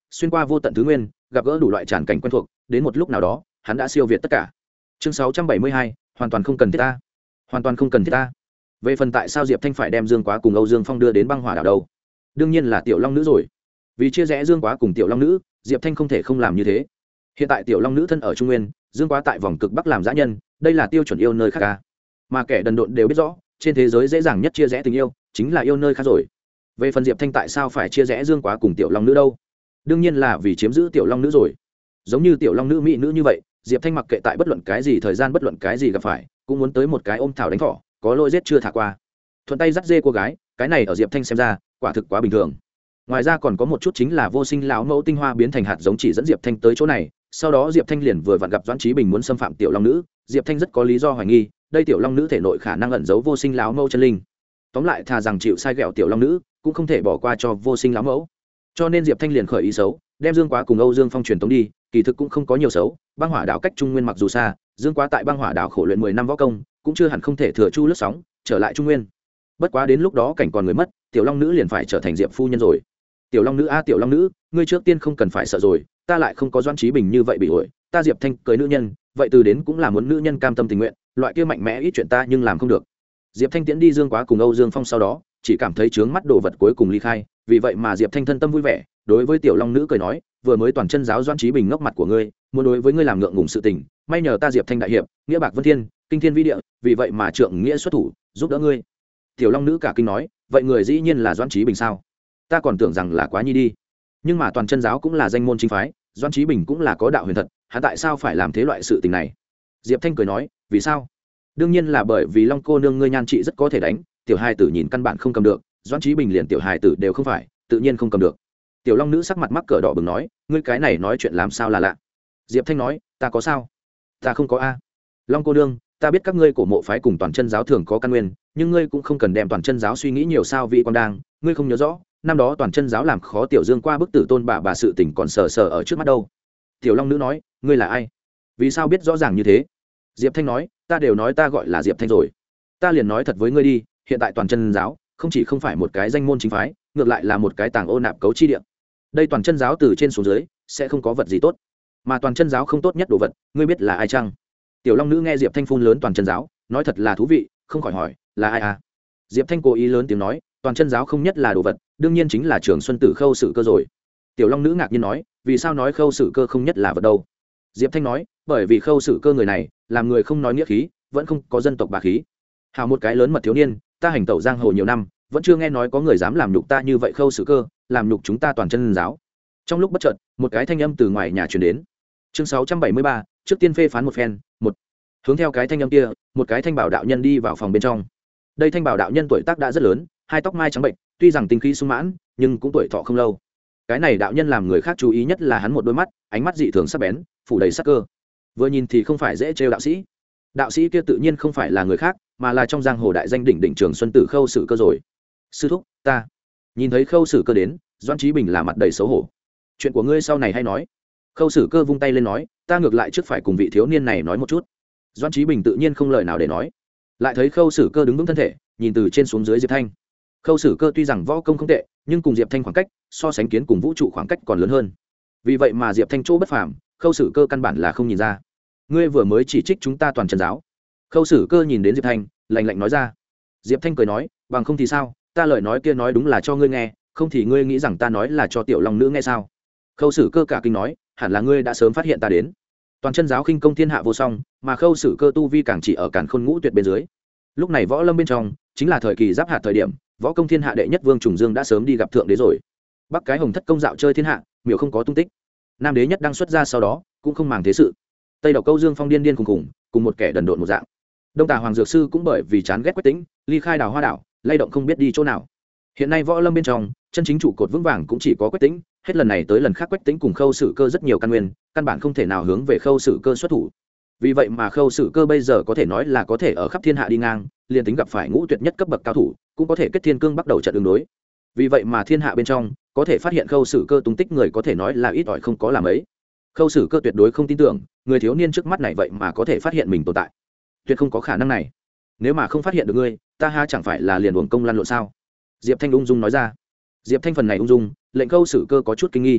xuyên qua vô tận thứ nguyên, gặp gỡ đủ loại tràn cảnh quen thuộc, đến một lúc nào đó hắn đã siêu việt tất cả. Chương sáu trăm bảy mươi hai, hoàn toàn không cần thiết ta, hoàn toàn không cần thiết ta. Về phần tại sao Diệp Thanh phải đem Dương Quá cùng Âu Dương Phong đưa đến băng hỏa đảo đâu, đương nhiên là tiểu long nữ rồi. Vì chia rẽ Dương Quá cùng tiểu long nữ, Diệp Thanh không thể không làm như thế. Hiện tại tiểu long nữ thân ở Trung Nguyên, Dương Quá tại vòng cực bắc làm dã nhân, đây là tiêu chuẩn yêu nơi khác ca. Mà kẻ đần độn đều biết rõ, trên thế giới dễ dàng nhất chia rẽ tình yêu chính là yêu nơi khác rồi. Về phần Diệp Thanh tại sao phải chia rẽ Dương Quá cùng tiểu long nữ đâu, đương nhiên là vì chiếm giữ tiểu long nữ rồi. Giống như tiểu long nữ mỹ nữ như vậy, Diệp Thanh mặc kệ tại bất luận cái gì thời gian, bất luận cái gì gặp phải, cũng muốn tới một cái ôm thảo đánh thỏ, có lỗi giết chưa thả qua, thuận tay dắt dê cô gái. Cái này ở Diệp Thanh xem ra quả thực quá bình thường. Ngoài ra còn có một chút chính là vô sinh lão mẫu tinh hoa biến thành hạt giống chỉ dẫn Diệp Thanh tới chỗ này. Sau đó Diệp Thanh liền vừa vặn gặp Doãn Chí Bình muốn xâm phạm tiểu long nữ. Diệp Thanh rất có lý do hoài nghi đây tiểu long nữ thể nội khả năng ẩn giấu vô sinh lão mẫu chân linh. Tóm lại thà rằng chịu sai ghẹo tiểu long nữ, cũng không thể bỏ qua cho vô sinh lão mẫu. Cho nên Diệp Thanh liền khởi ý xấu, đem Dương Quá cùng Âu Dương Phong truyền tống đi. Kỳ thực cũng không có nhiều xấu, băng hỏa đảo cách Trung Nguyên mặc dù xa, Dương Quá tại băng hỏa đảo khổ luyện mười năm võ công, cũng chưa hẳn không thể thừa chu lướt sóng trở lại Trung Nguyên. Bất quá đến lúc đó cảnh còn người mất, tiểu long nữ liền phải trở thành Diệp phu nhân rồi. Tiểu long nữ a tiểu long nữ, ngươi trước tiên không cần phải sợ rồi, ta lại không có Doãn Chí Bình như vậy bị ổi, ta Diệp Thanh cưới nữ nhân, vậy từ đến cũng là muốn nữ nhân cam tâm tình nguyện, loại kia mạnh mẽ ít chuyện ta nhưng làm không được. Diệp Thanh tiễn đi Dương Quá cùng Âu Dương Phong sau đó, chỉ cảm thấy chướng mắt đồ vật cuối cùng ly khai, vì vậy mà Diệp Thanh thân tâm vui vẻ, đối với tiểu long nữ cười nói, vừa mới toàn chân giáo Doãn Chí Bình ngốc mặt của ngươi, muốn đối với ngươi làm ngượng ngùng sự tình, may nhờ ta Diệp Thanh đại hiệp, nghĩa bạc vân thiên, kinh thiên vi địa, vì vậy mà trượng nghĩa xuất thủ, giúp đỡ ngươi. Tiểu long nữ cả kinh nói, vậy người dĩ nhiên là Doãn Chí Bình sao? Ta còn tưởng rằng là Quá Nhi đi. Nhưng mà toàn chân giáo cũng là danh môn chính phái, Doãn Chí Bình cũng là có đạo huyền thật, hắn tại sao phải làm thế loại sự tình này? Diệp Thanh cười nói, vì sao? Đương nhiên là bởi vì Long cô nương ngươi nhan trị rất có thể đánh, tiểu hài tử nhìn căn bản không cầm được, Doãn Chí Bình liền tiểu hài tử đều không phải, tự nhiên không cầm được. Tiểu long nữ sắc mặt mắc cỡ đỏ bừng nói, ngươi cái này nói chuyện làm sao là lạ? Diệp Thanh nói, ta có sao? Ta không có a. Long cô nương, ta biết các ngươi cổ mộ phái cùng toàn chân giáo thường có căn nguyên, nhưng ngươi cũng không cần đem toàn chân giáo suy nghĩ nhiều sao vị quan đang, ngươi không nhớ rõ, năm đó toàn chân giáo làm khó tiểu Dương qua bức tử tôn bà bà sự tình còn sờ sờ ở trước mắt đâu. Tiểu long nữ nói, ngươi là ai? Vì sao biết rõ ràng như thế? Diệp Thanh nói, ta đều nói ta gọi là Diệp Thanh rồi. Ta liền nói thật với ngươi đi, hiện tại toàn chân giáo không chỉ không phải một cái danh môn chính phái, ngược lại là một cái tàng ô nạp cấu chi địa. Đây toàn chân giáo từ trên xuống dưới sẽ không có vật gì tốt, mà toàn chân giáo không tốt nhất đồ vật, ngươi biết là ai chăng? Tiểu long nữ nghe Diệp Thanh phun lớn toàn chân giáo, nói thật là thú vị, không khỏi hỏi, là ai à? Diệp Thanh cố ý lớn tiếng nói, toàn chân giáo không nhất là đồ vật, đương nhiên chính là Trường Xuân Tử Khâu Sử Cơ rồi. Tiểu long nữ ngạc nhiên nói, vì sao nói Khâu Sử Cơ không nhất là vật đâu? Diệp Thanh nói, bởi vì Khâu Sử Cơ người này làm người không nói nghĩa khí, vẫn không có dân tộc bá khí. Hào một cái lớn mật thiếu niên, ta hành tẩu giang hồ nhiều năm, vẫn chưa nghe nói có người dám làm nhục ta như vậy. Khâu Sử Cơ làm nhục chúng ta toàn chân giáo. Trong lúc bất chợt, một cái thanh âm từ ngoài nhà truyền đến. Chương sáu trăm bảy mươi ba, trước tiên phê phán một phen. Một, hướng theo cái thanh âm kia, một cái thanh bảo đạo nhân đi vào phòng bên trong. Đây thanh bảo đạo nhân tuổi tác đã rất lớn, hai tóc mai trắng bệnh, tuy rằng tinh khí sung mãn, nhưng cũng tuổi thọ không lâu. Cái này đạo nhân làm người khác chú ý nhất là hắn một đôi mắt, ánh mắt dị thường sắc bén, phủ đầy sắc cơ. Vừa nhìn thì không phải dễ trêu đạo sĩ. Đạo sĩ kia tự nhiên không phải là người khác, mà là trong giang hồ đại danh đỉnh đỉnh Trường Xuân Tử Khâu Sử Cơ rồi. Sư thúc, ta. Nhìn thấy Khâu Sử Cơ đến, Doãn Chí Bình là mặt đầy xấu hổ. Chuyện của ngươi sau này hay nói. Khâu Sử Cơ vung tay lên nói, ta ngược lại trước phải cùng vị thiếu niên này nói một chút. Doãn Chí Bình tự nhiên không lời nào để nói. Lại thấy Khâu Sử Cơ đứng vững thân thể, nhìn từ trên xuống dưới Diệp Thanh. Khâu Sử Cơ tuy rằng võ công không tệ, nhưng cùng Diệp Thanh khoảng cách so sánh kiến cùng vũ trụ khoảng cách còn lớn hơn. Vì vậy mà Diệp Thanh chỗ bất phàm, Khâu Sử Cơ căn bản là không nhìn ra. Ngươi vừa mới chỉ trích chúng ta toàn chân giáo. Khâu Sử Cơ nhìn đến Diệp Thanh, lạnh lạnh nói ra. Diệp Thanh cười nói, bằng không thì sao, ta lời nói kia nói đúng là cho ngươi nghe, không thì ngươi nghĩ rằng ta nói là cho tiểu long nữ nghe sao? Khâu Sử Cơ cả kinh nói, hẳn là ngươi đã sớm phát hiện ta đến. Toàn chân giáo khinh công thiên hạ vô song, mà Khâu Sử Cơ tu vi càng chỉ ở càn khôn ngũ tuyệt bên dưới. Lúc này võ lâm bên trong chính là thời kỳ giáp hạt thời điểm, võ công thiên hạ đệ nhất Vương Trùng Dương đã sớm đi gặp thượng đế rồi. Bắc cái Hồng Thất công dạo chơi thiên hạ, miểu không có tung tích. Nam đế nhất đang xuất ra sau đó, cũng không màng thế sự. Tây độc câu Dương Phong điên điên cùng cùng, cùng một kẻ đần độn một dạng. Đông Tà Hoàng Dược Sư cũng bởi vì chán ghét Quách Tĩnh, ly khai Đào Hoa đảo, lay động không biết đi chỗ nào. Hiện nay võ lâm bên trong, chân chính trụ cột vững vàng cũng chỉ có Quách Tĩnh, hết lần này tới lần khác Quách Tĩnh cùng Khâu Sử Cơ rất nhiều căn nguyên, căn bản không thể nào hướng về Khâu Sử Cơ xuất thủ. Vì vậy mà Khâu Sử Cơ bây giờ có thể nói là có thể ở khắp thiên hạ đi ngang, liền tính gặp phải ngũ tuyệt nhất cấp bậc cao thủ, cũng có thể kết thiên cương bắt đầu trận ứng đối. Vì vậy mà thiên hạ bên trong, có thể phát hiện Khâu Sử Cơ tung tích người có thể nói là ít ỏi không có làm ấy. Khâu Sử Cơ tuyệt đối không tin tưởng, người thiếu niên trước mắt này vậy mà có thể phát hiện mình tồn tại. Tuyệt không có khả năng này. Nếu mà không phát hiện được ngươi, ta ha chẳng phải là liền uổng công lăn lộn sao? Diệp Thanh ung dung nói ra. Diệp Thanh phần này ung dung, lệnh Khâu Sử Cơ có chút kinh nghi.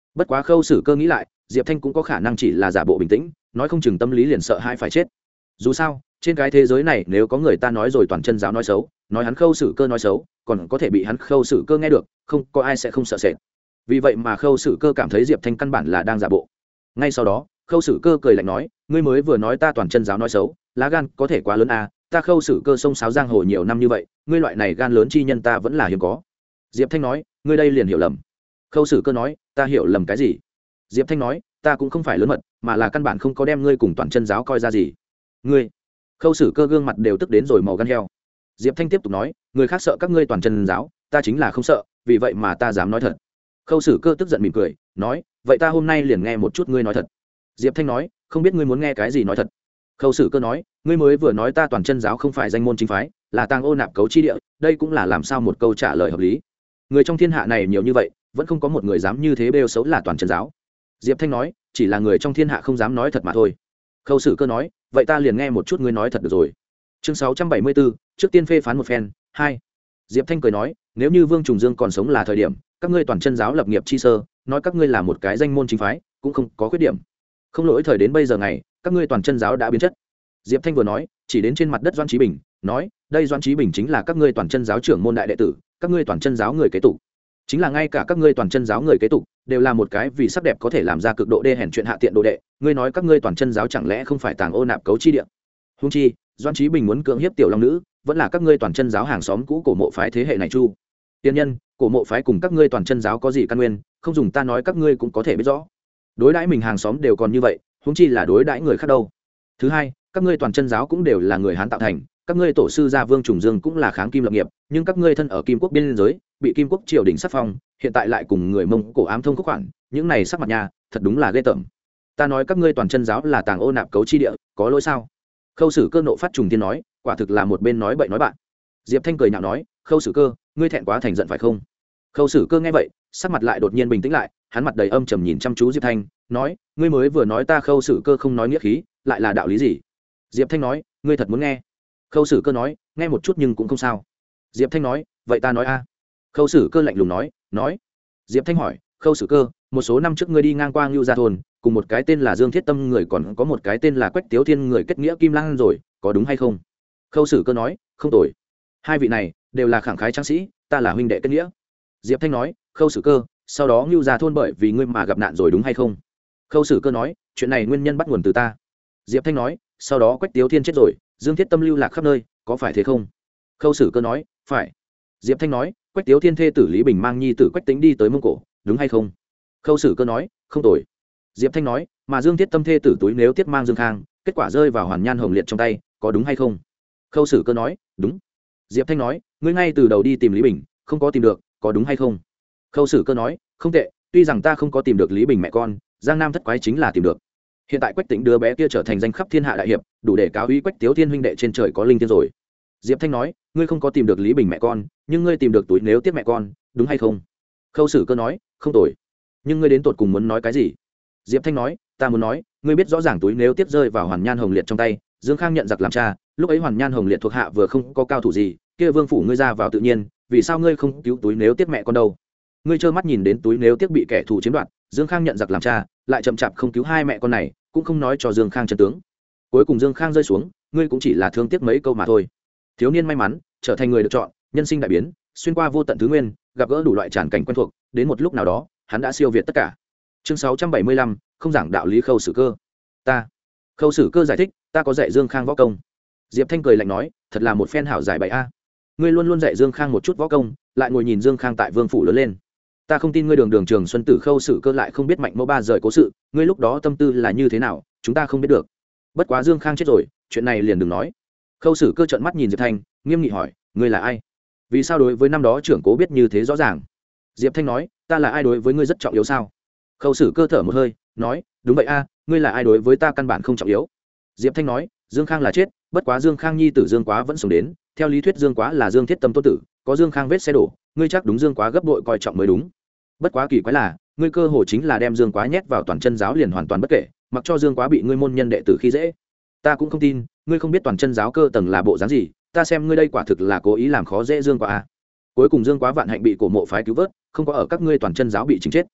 Bất quá Khâu Sử Cơ nghĩ lại, Diệp Thanh cũng có khả năng chỉ là giả bộ bình tĩnh, nói không chừng tâm lý liền sợ hãi phải chết. Dù sao trên cái thế giới này nếu có người ta nói rồi toàn chân giáo nói xấu, nói hắn Khâu Sử Cơ nói xấu, còn có thể bị hắn Khâu Sử Cơ nghe được, không có ai sẽ không sợ sệt. Vì vậy mà Khâu Sử Cơ cảm thấy Diệp Thanh căn bản là đang giả bộ. Ngay sau đó Khâu Sử Cơ cười lạnh nói, ngươi mới vừa nói ta toàn chân giáo nói xấu, lá gan có thể quá lớn à, ta Khâu Sử Cơ xông xáo giang hồ nhiều năm như vậy, ngươi loại này gan lớn chi nhân ta vẫn là hiếm có. Diệp Thanh nói, ngươi đây liền hiểu lầm. Khâu Sử Cơ nói, ta hiểu lầm cái gì? Diệp Thanh nói, ta cũng không phải lớn mật, mà là căn bản không có đem ngươi cùng toàn chân giáo coi ra gì. Ngươi? Khâu Sử Cơ gương mặt đều tức đến rồi màu gan heo. Diệp Thanh tiếp tục nói, người khác sợ các ngươi toàn chân giáo, ta chính là không sợ, vì vậy mà ta dám nói thật. Khâu Sử Cơ tức giận mỉm cười nói, vậy ta hôm nay liền nghe một chút ngươi nói thật. Diệp Thanh nói, không biết ngươi muốn nghe cái gì nói thật. Khâu Sử Cơ nói, ngươi mới vừa nói ta toàn chân giáo không phải danh môn chính phái, là tàng ô nạp cấu chi địa, đây cũng là làm sao một câu trả lời hợp lý. Người trong thiên hạ này nhiều như vậy, vẫn không có một người dám như thế bêu xấu là toàn chân giáo. Diệp Thanh nói, chỉ là người trong thiên hạ không dám nói thật mà thôi. Khâu Sử Cơ nói, vậy ta liền nghe một chút ngươi nói thật được rồi. Chương sáu trăm bảy mươi bốn, trước tiên phê phán một phen. Hai. Diệp Thanh cười nói, nếu như Vương Trùng Dương còn sống là thời điểm, các ngươi toàn chân giáo lập nghiệp chi sơ, nói các ngươi là một cái danh môn chính phái, cũng không có khuyết điểm. Không lỗi thời đến bây giờ ngày, các ngươi toàn chân giáo đã biến chất. Diệp Thanh vừa nói, chỉ đến trên mặt đất Doãn Chí Bình, nói, đây Doãn Chí Bình chính là các ngươi toàn chân giáo trưởng môn đại đệ tử, các ngươi toàn chân giáo người kế tục. Chính là ngay cả các ngươi toàn chân giáo người kế tục, đều là một cái vì sắc đẹp có thể làm ra cực độ đê hèn chuyện hạ tiện đồ đệ, ngươi nói các ngươi toàn chân giáo chẳng lẽ không phải tàng ô nạp cấu chi địa? Huống chi, Doãn Chí Bình muốn cưỡng hiếp tiểu long nữ, vẫn là các ngươi toàn chân giáo hàng xóm cũ cổ mộ phái thế hệ này chu. Tiên nhân, cổ mộ phái cùng các ngươi toàn chân giáo có gì căn nguyên, không dùng ta nói các ngươi cũng có thể biết rõ. Đối đãi mình hàng xóm đều còn như vậy, huống chi là đối đãi người khác đâu. Thứ hai, các ngươi toàn chân giáo cũng đều là người Hán tạo thành, các ngươi tổ sư gia Vương Trùng Dương cũng là kháng kim lập nghiệp, nhưng các ngươi thân ở Kim Quốc biên giới, bị Kim Quốc triều đình sắc phong, hiện tại lại cùng người Mông Cổ ám thông khúc khoản, những này sắc mặt nhà, thật đúng là ghê tởm. Ta nói các ngươi toàn chân giáo là tàng ô nạp cấu chi địa, có lỗi sao? Khâu Sử Cơ nộ phát trùng tiên nói, quả thực là một bên nói bậy nói bạn. Diệp Thanh cười nhạo nói, Khâu Sử Cơ, ngươi thẹn quá thành giận phải không? Khâu Sử Cơ nghe vậy, sắc mặt lại đột nhiên bình tĩnh lại, hắn mặt đầy âm trầm nhìn chăm chú Diệp Thanh, nói, ngươi mới vừa nói ta Khâu Sử Cơ không nói nghĩa khí, lại là đạo lý gì? Diệp Thanh nói, ngươi thật muốn nghe? Khâu Sử Cơ nói, nghe một chút nhưng cũng không sao. Diệp Thanh nói, vậy ta nói a. Khâu Sử Cơ lạnh lùng nói, nói. Diệp Thanh hỏi, Khâu Sử Cơ, một số năm trước ngươi đi ngang qua Ngưu Gia thôn, cùng một cái tên là Dương Thiết Tâm người còn có một cái tên là Quách Tiếu Thiên người kết nghĩa Kim Lang rồi, có đúng hay không? Khâu Sử Cơ nói, không tồi. Hai vị này đều là khẳng khái tráng sĩ, ta là huynh đệ kết nghĩa. Diệp Thanh nói, Khâu Sử Cơ, sau đó Ngưu Gia thôn bởi vì ngươi mà gặp nạn rồi đúng hay không? Khâu Sử Cơ nói, chuyện này nguyên nhân bắt nguồn từ ta. Diệp Thanh nói, sau đó Quách Tiếu Thiên chết rồi, Dương Thiết Tâm lưu lạc khắp nơi, có phải thế không? Khâu Sử Cơ nói, phải. Diệp Thanh nói, Quách Tiếu Thiên thê tử Lý Bình mang nhi tử Quách Tĩnh đi tới Mông Cổ, đúng hay không? Khâu Sử Cơ nói, không tồi. Diệp Thanh nói, mà Dương Thiết Tâm thê tử túi nếu tiết mang Dương Khang, kết quả rơi vào Hoàn Nhan Hồng Liệt trong tay, có đúng hay không? Khâu Sử Cơ nói, đúng. Diệp Thanh nói, ngươi ngay từ đầu đi tìm Lý Bình, không có tìm được, có đúng hay không? Khâu Sử Cơ nói, không tệ, tuy rằng ta không có tìm được Lý Bình mẹ con, Giang Nam thất quái chính là tìm được. Hiện tại Quách Tĩnh đứa bé kia trở thành danh khắp thiên hạ đại hiệp, đủ để cáo uy Quách Tiếu Thiên huynh đệ trên trời có linh thiên rồi. Diệp Thanh nói, ngươi không có tìm được Lý Bình mẹ con, nhưng ngươi tìm được túi nếu tiếp mẹ con, đúng hay không? Khâu Sử Cơ nói, không tồi. Nhưng ngươi đến tột cùng muốn nói cái gì? Diệp Thanh nói, ta muốn nói, ngươi biết rõ ràng túi nếu tiếp rơi vào Hoàn Nhan Hồng Liệt trong tay, Dương Khang nhận giặc làm cha, lúc ấy Hoàn Nhan Hồng Liệt thuộc hạ vừa không có cao thủ gì, kia vương phủ ngươi ra vào tự nhiên, vì sao ngươi không cứu túi nếu tiếp mẹ con đâu? Ngươi trơ mắt nhìn đến túi nếu tiếp bị kẻ thù chiếm đoạt, Dương Khang nhận giặc làm cha, lại chậm chạp không cứu hai mẹ con này, cũng không nói cho Dương Khang chân tướng. Cuối cùng Dương Khang rơi xuống, ngươi cũng chỉ là thương tiếc mấy câu mà thôi. Thiếu niên may mắn trở thành người được chọn, nhân sinh đại biến, xuyên qua vô tận thứ nguyên, gặp gỡ đủ loại tràn cảnh quen thuộc, đến một lúc nào đó, hắn đã siêu việt tất cả. Chương sáu trăm bảy mươi lăm, không giảng đạo lý Khâu Sử Cơ. Ta. Khâu Sử Cơ giải thích, ta có dạy Dương Khang võ công. Diệp Thanh cười lạnh nói, thật là một phen hảo giải bày a. Ngươi luôn luôn dạy Dương Khang một chút võ công, lại ngồi nhìn Dương Khang tại vương phủ lớn lên. Ta không tin ngươi đường đường trường xuân tử Khâu Sử Cơ lại không biết mạnh mẫu ba rời cố sự, ngươi lúc đó tâm tư là như thế nào, chúng ta không biết được. Bất quá Dương Khang chết rồi, chuyện này liền đừng nói. Khâu Sử Cơ trợn mắt nhìn Diệp Thanh, nghiêm nghị hỏi, ngươi là ai? Vì sao đối với năm đó trưởng cố biết như thế rõ ràng? Diệp Thanh nói, ta là ai đối với ngươi rất trọng yếu sao? Khâu Sử Cơ thở một hơi, nói, đúng vậy a, ngươi là ai đối với ta căn bản không trọng yếu. Diệp Thanh nói, Dương Khang là chết, bất quá Dương Khang nhi tử Dương Quá vẫn sống đến, theo lý thuyết Dương Quá là Dương Thiết Tâm tôn tử, có Dương Khang vết xe đổ, ngươi chắc đúng Dương Quá gấp bội coi trọng mới đúng. Bất quá kỳ quái là, ngươi cơ hồ chính là đem Dương Quá nhét vào toàn chân giáo liền hoàn toàn bất kể, mặc cho Dương Quá bị ngươi môn nhân đệ tử khi dễ. Ta cũng không tin, ngươi không biết toàn chân giáo cơ tầng là bộ dáng gì, ta xem ngươi đây quả thực là cố ý làm khó dễ Dương Quá a. Cuối cùng Dương Quá vạn hạnh bị cổ mộ phái cứu vớt, không có ở các ngươi toàn chân giáo bị chính chết.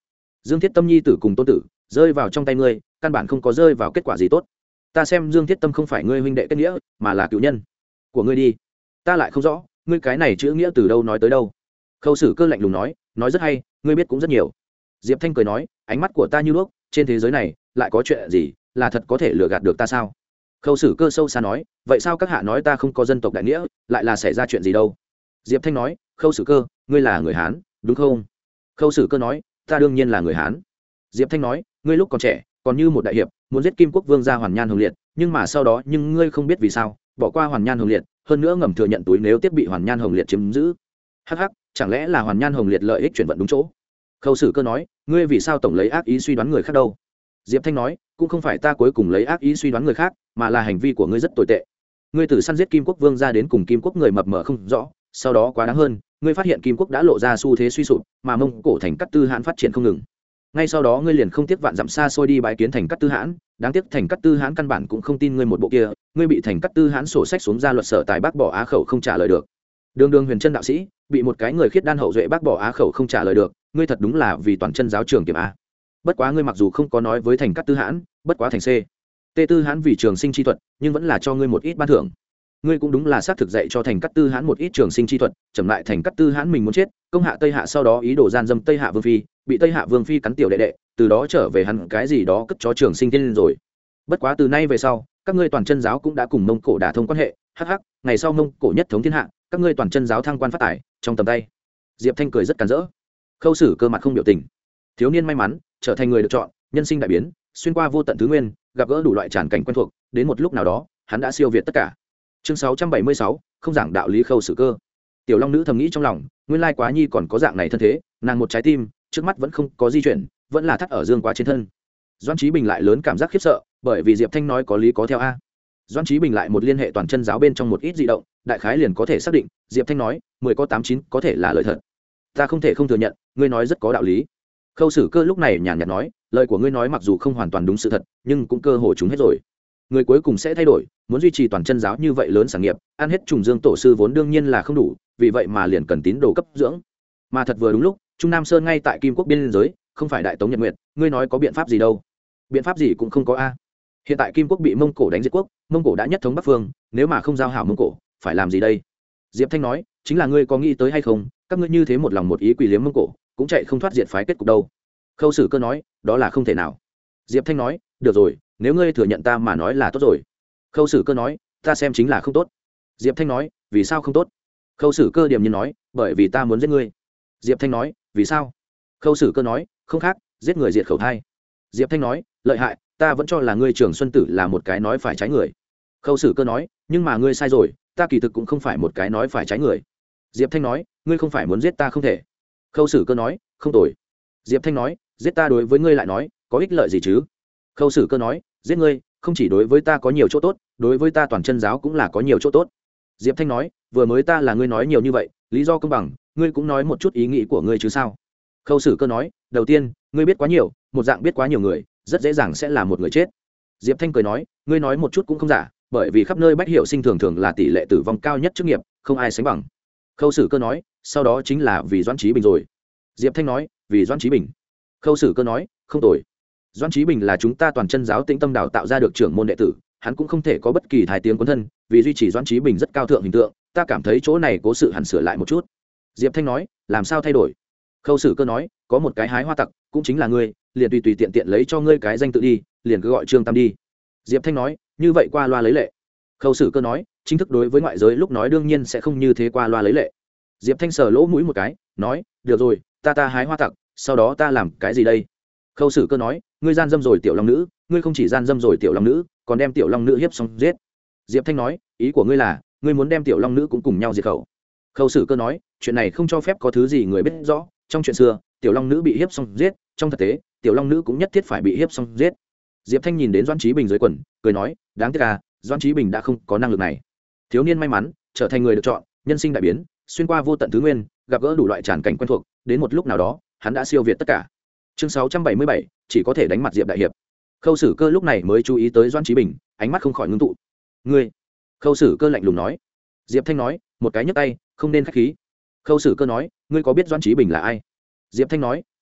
Dương Thiết Tâm nhi tử cùng tôn tử rơi vào trong tay ngươi, căn bản không có rơi vào kết quả gì tốt. Ta xem Dương Thiết Tâm không phải ngươi huynh đệ kết nghĩa, mà là cựu nhân của ngươi đi. Ta lại không rõ ngươi cái này chữ nghĩa từ đâu nói tới đâu. Khâu Sử Cơ lạnh lùng nói, nói rất hay, ngươi biết cũng rất nhiều. Diệp Thanh cười nói, ánh mắt của ta như đuốc, trên thế giới này lại có chuyện gì là thật có thể lừa gạt được ta sao? Khâu Sử Cơ sâu xa nói, vậy sao các hạ nói ta không có dân tộc đại nghĩa, lại là xảy ra chuyện gì đâu? Diệp Thanh nói, Khâu Sử Cơ, ngươi là người Hán, đúng không? Khâu Sử Cơ nói, ta đương nhiên là người Hán. Diệp Thanh nói, ngươi lúc còn trẻ còn như một đại hiệp, muốn giết Kim Quốc Vương gia Hoàn Nhan Hồng Liệt, nhưng mà sau đó nhưng ngươi không biết vì sao bỏ qua Hoàn Nhan Hồng Liệt, hơn nữa ngầm thừa nhận túi nếu tiếp bị Hoàn Nhan Hồng Liệt chiếm giữ. Hắc hắc, chẳng lẽ là Hoàn Nhan Hồng Liệt lợi ích chuyển vận đúng chỗ? Khâu Sử Cơ nói, ngươi vì sao tổng lấy ác ý suy đoán người khác đâu? Diệp Thanh nói, cũng không phải ta cuối cùng lấy ác ý suy đoán người khác, mà là hành vi của ngươi rất tồi tệ. Ngươi từ săn giết Kim Quốc Vương gia đến cùng Kim Quốc người mập mờ không rõ, sau đó quá đáng hơn, ngươi phát hiện Kim Quốc đã lộ ra xu thế suy sụp, mà Mông Cổ thành Cát Tư Hãn phát triển không ngừng. Ngay sau đó ngươi liền không tiếc vạn dặm xa xôi đi bái kiến thành Cát Tư Hãn, đáng tiếc thành Cát Tư Hãn căn bản cũng không tin ngươi một bộ kia, ngươi bị thành Cát Tư Hãn sổ sách xuống ra luật sở tài bác bỏ á khẩu không trả lời được. Đường Đường Huyền Chân đạo sĩ, bị một cái người khiết đan hậu duệ bác bỏ á khẩu không trả lời được, ngươi thật đúng là vì toàn chân giáo trường kiểm a. Bất quá ngươi mặc dù không có nói với thành Cát Tư Hãn, bất quá thành C. Tê Tư Hãn vì trường sinh chi thuật, nhưng vẫn là cho ngươi một ít ban thưởng. Ngươi cũng đúng là xác thực dạy cho thành Cát Tư Hãn một ít trường sinh chi thuật, chậm lại thành Cát Tư Hãn mình muốn chết, công hạ Tây Hạ sau đó ý đồ gian dâm Tây Hạ Vương phi, bị Tây Hạ Vương phi cắn tiểu đệ đệ, từ đó trở về hắn cái gì đó cất chó trường sinh tiên rồi. Bất quá từ nay về sau, các ngươi toàn chân giáo cũng đã cùng Mông Cổ đả thông quan hệ, hắc hắc, ngày sau Mông Cổ nhất thống thiên hạ, các ngươi toàn chân giáo thăng quan phát tài, trong tầm tay. Diệp Thanh cười rất càn rỡ. Khâu Sử Cơ mặt không biểu tình. Thiếu niên may mắn trở thành người được chọn, nhân sinh đại biến, xuyên qua vô tận thứ nguyên, gặp gỡ đủ loại tràn cảnh quen thuộc, đến một lúc nào đó, hắn đã siêu việt tất cả. Chương sáu trăm bảy mươi sáu, không giảng đạo lý Khâu Sử Cơ. Tiểu Long nữ thầm nghĩ trong lòng, nguyên lai Quá Nhi còn có dạng này thân thế, nàng một trái tim, trước mắt vẫn không có di chuyển, vẫn là thắt ở Dương Quá trên thân. Doãn Chí Bình lại lớn cảm giác khiếp sợ, bởi vì Diệp Thanh nói có lý có theo a. Doãn Chí Bình lại một liên hệ toàn chân giáo bên trong một ít dị động, đại khái liền có thể xác định, Diệp Thanh nói, mười có tám chín có thể là lời thật. Ta không thể không thừa nhận, ngươi nói rất có đạo lý. Khâu Sử Cơ lúc này nhàn nhạt nói, lời của ngươi nói mặc dù không hoàn toàn đúng sự thật, nhưng cũng cơ hội chúng hết rồi. Người cuối cùng sẽ thay đổi, muốn duy trì toàn chân giáo như vậy lớn sản nghiệp, ăn hết trùng dương tổ sư vốn đương nhiên là không đủ, vì vậy mà liền cần tín đồ cấp dưỡng. Mà thật vừa đúng lúc, Trung Nam Sơn ngay tại Kim Quốc biên giới, không phải Đại Tống Nhật Nguyệt, ngươi nói có biện pháp gì đâu? Biện pháp gì cũng không có a. Hiện tại Kim Quốc bị Mông Cổ đánh diệt quốc, Mông Cổ đã nhất thống Bắc Phương, nếu mà không giao hảo Mông Cổ, phải làm gì đây? Diệp Thanh nói, chính là ngươi có nghĩ tới hay không, các ngươi như thế một lòng một ý quỳ liếm Mông Cổ, cũng chạy không thoát diệt phái kết cục đâu. Khâu Sử Cơ nói, đó là không thể nào. Diệp Thanh nói, được rồi, nếu ngươi thừa nhận ta mà nói là tốt rồi. Khâu Sử Cơ nói, ta xem chính là không tốt. Diệp Thanh nói, vì sao không tốt? Khâu Sử Cơ điềm nhiên nói, bởi vì ta muốn giết ngươi. Diệp Thanh nói, vì sao? Khâu Sử Cơ nói, không khác, giết người diệt khẩu thai. Diệp Thanh nói, lợi hại, ta vẫn cho là ngươi Trường Xuân Tử là một cái nói phải trái người. Khâu Sử Cơ nói, nhưng mà ngươi sai rồi, ta kỳ thực cũng không phải một cái nói phải trái người. Diệp Thanh nói, ngươi không phải muốn giết ta không thể. Khâu Sử Cơ nói, không tồi. Diệp Thanh nói, giết ta đối với ngươi lại nói có ích lợi gì chứ? Khâu Sử Cơ nói, giết ngươi không chỉ đối với ta có nhiều chỗ tốt, đối với ta toàn chân giáo cũng là có nhiều chỗ tốt. Diệp Thanh nói, vừa mới ta là ngươi nói nhiều như vậy, lý do công bằng, ngươi cũng nói một chút ý nghĩ của ngươi chứ sao? Khâu Sử Cơ nói, đầu tiên, ngươi biết quá nhiều, một dạng biết quá nhiều người, rất dễ dàng sẽ là một người chết. Diệp Thanh cười nói, ngươi nói một chút cũng không giả, bởi vì khắp nơi bách hiểu sinh thường thường là tỷ lệ tử vong cao nhất chức nghiệp, không ai sánh bằng. Khâu Sử Cơ nói, sau đó chính là vì Doãn Chí Bình rồi. Diệp Thanh nói, vì Doãn Chí Bình. Khâu Sử Cơ nói, không tồi. Doãn Chí Bình là chúng ta toàn chân giáo tĩnh tâm đào tạo ra được trưởng môn đệ tử, hắn cũng không thể có bất kỳ thái tiếng cuốn thân, vì duy trì Doãn Chí Bình rất cao thượng hình tượng, ta cảm thấy chỗ này cố sự hẳn sửa lại một chút. Diệp Thanh nói, làm sao thay đổi? Khâu Sử Cơ nói, có một cái hái hoa tặc, cũng chính là ngươi, liền tùy tùy tiện tiện lấy cho ngươi cái danh tự đi, liền cứ gọi Trương Tam đi. Diệp Thanh nói, như vậy qua loa lấy lệ. Khâu Sử Cơ nói, chính thức đối với ngoại giới lúc nói đương nhiên sẽ không như thế qua loa lấy lệ. Diệp Thanh sờ lỗ mũi một cái, nói, được rồi, ta ta hái hoa tặc, sau đó ta làm cái gì đây? Khâu Sử Cơ nói, ngươi gian dâm rồi tiểu long nữ, ngươi không chỉ gian dâm rồi tiểu long nữ, còn đem tiểu long nữ hiếp xong giết. Diệp Thanh nói, ý của ngươi là ngươi muốn đem tiểu long nữ cũng cùng nhau diệt khẩu. Khâu Sử Cơ nói, chuyện này không cho phép có thứ gì người biết rõ, trong chuyện xưa tiểu long nữ bị hiếp xong giết, trong thực tế tiểu long nữ cũng nhất thiết phải bị hiếp xong giết. Diệp Thanh nhìn đến Doãn Chí Bình dưới quần, cười nói, đáng tiếc à, Doãn Chí Bình đã không có năng lực này. Thiếu niên may mắn trở thành người được chọn, nhân sinh đại biến, xuyên qua vô tận thứ nguyên, gặp gỡ đủ loại tràn cảnh quen thuộc, đến một lúc nào đó hắn đã siêu việt tất cả. Chương sáu trăm bảy mươi bảy, chỉ có thể đánh mặt Diệp đại hiệp. Khâu Sử Cơ lúc này mới chú ý tới Doãn Chí Bình, ánh mắt không khỏi ngưng tụ. Ngươi? Khâu Sử Cơ lạnh lùng nói. Diệp Thanh nói, một cái nhấc tay, không nên khách khí. Khâu Sử Cơ nói, ngươi có biết Doãn Chí Bình là ai? Diệp Thanh nói,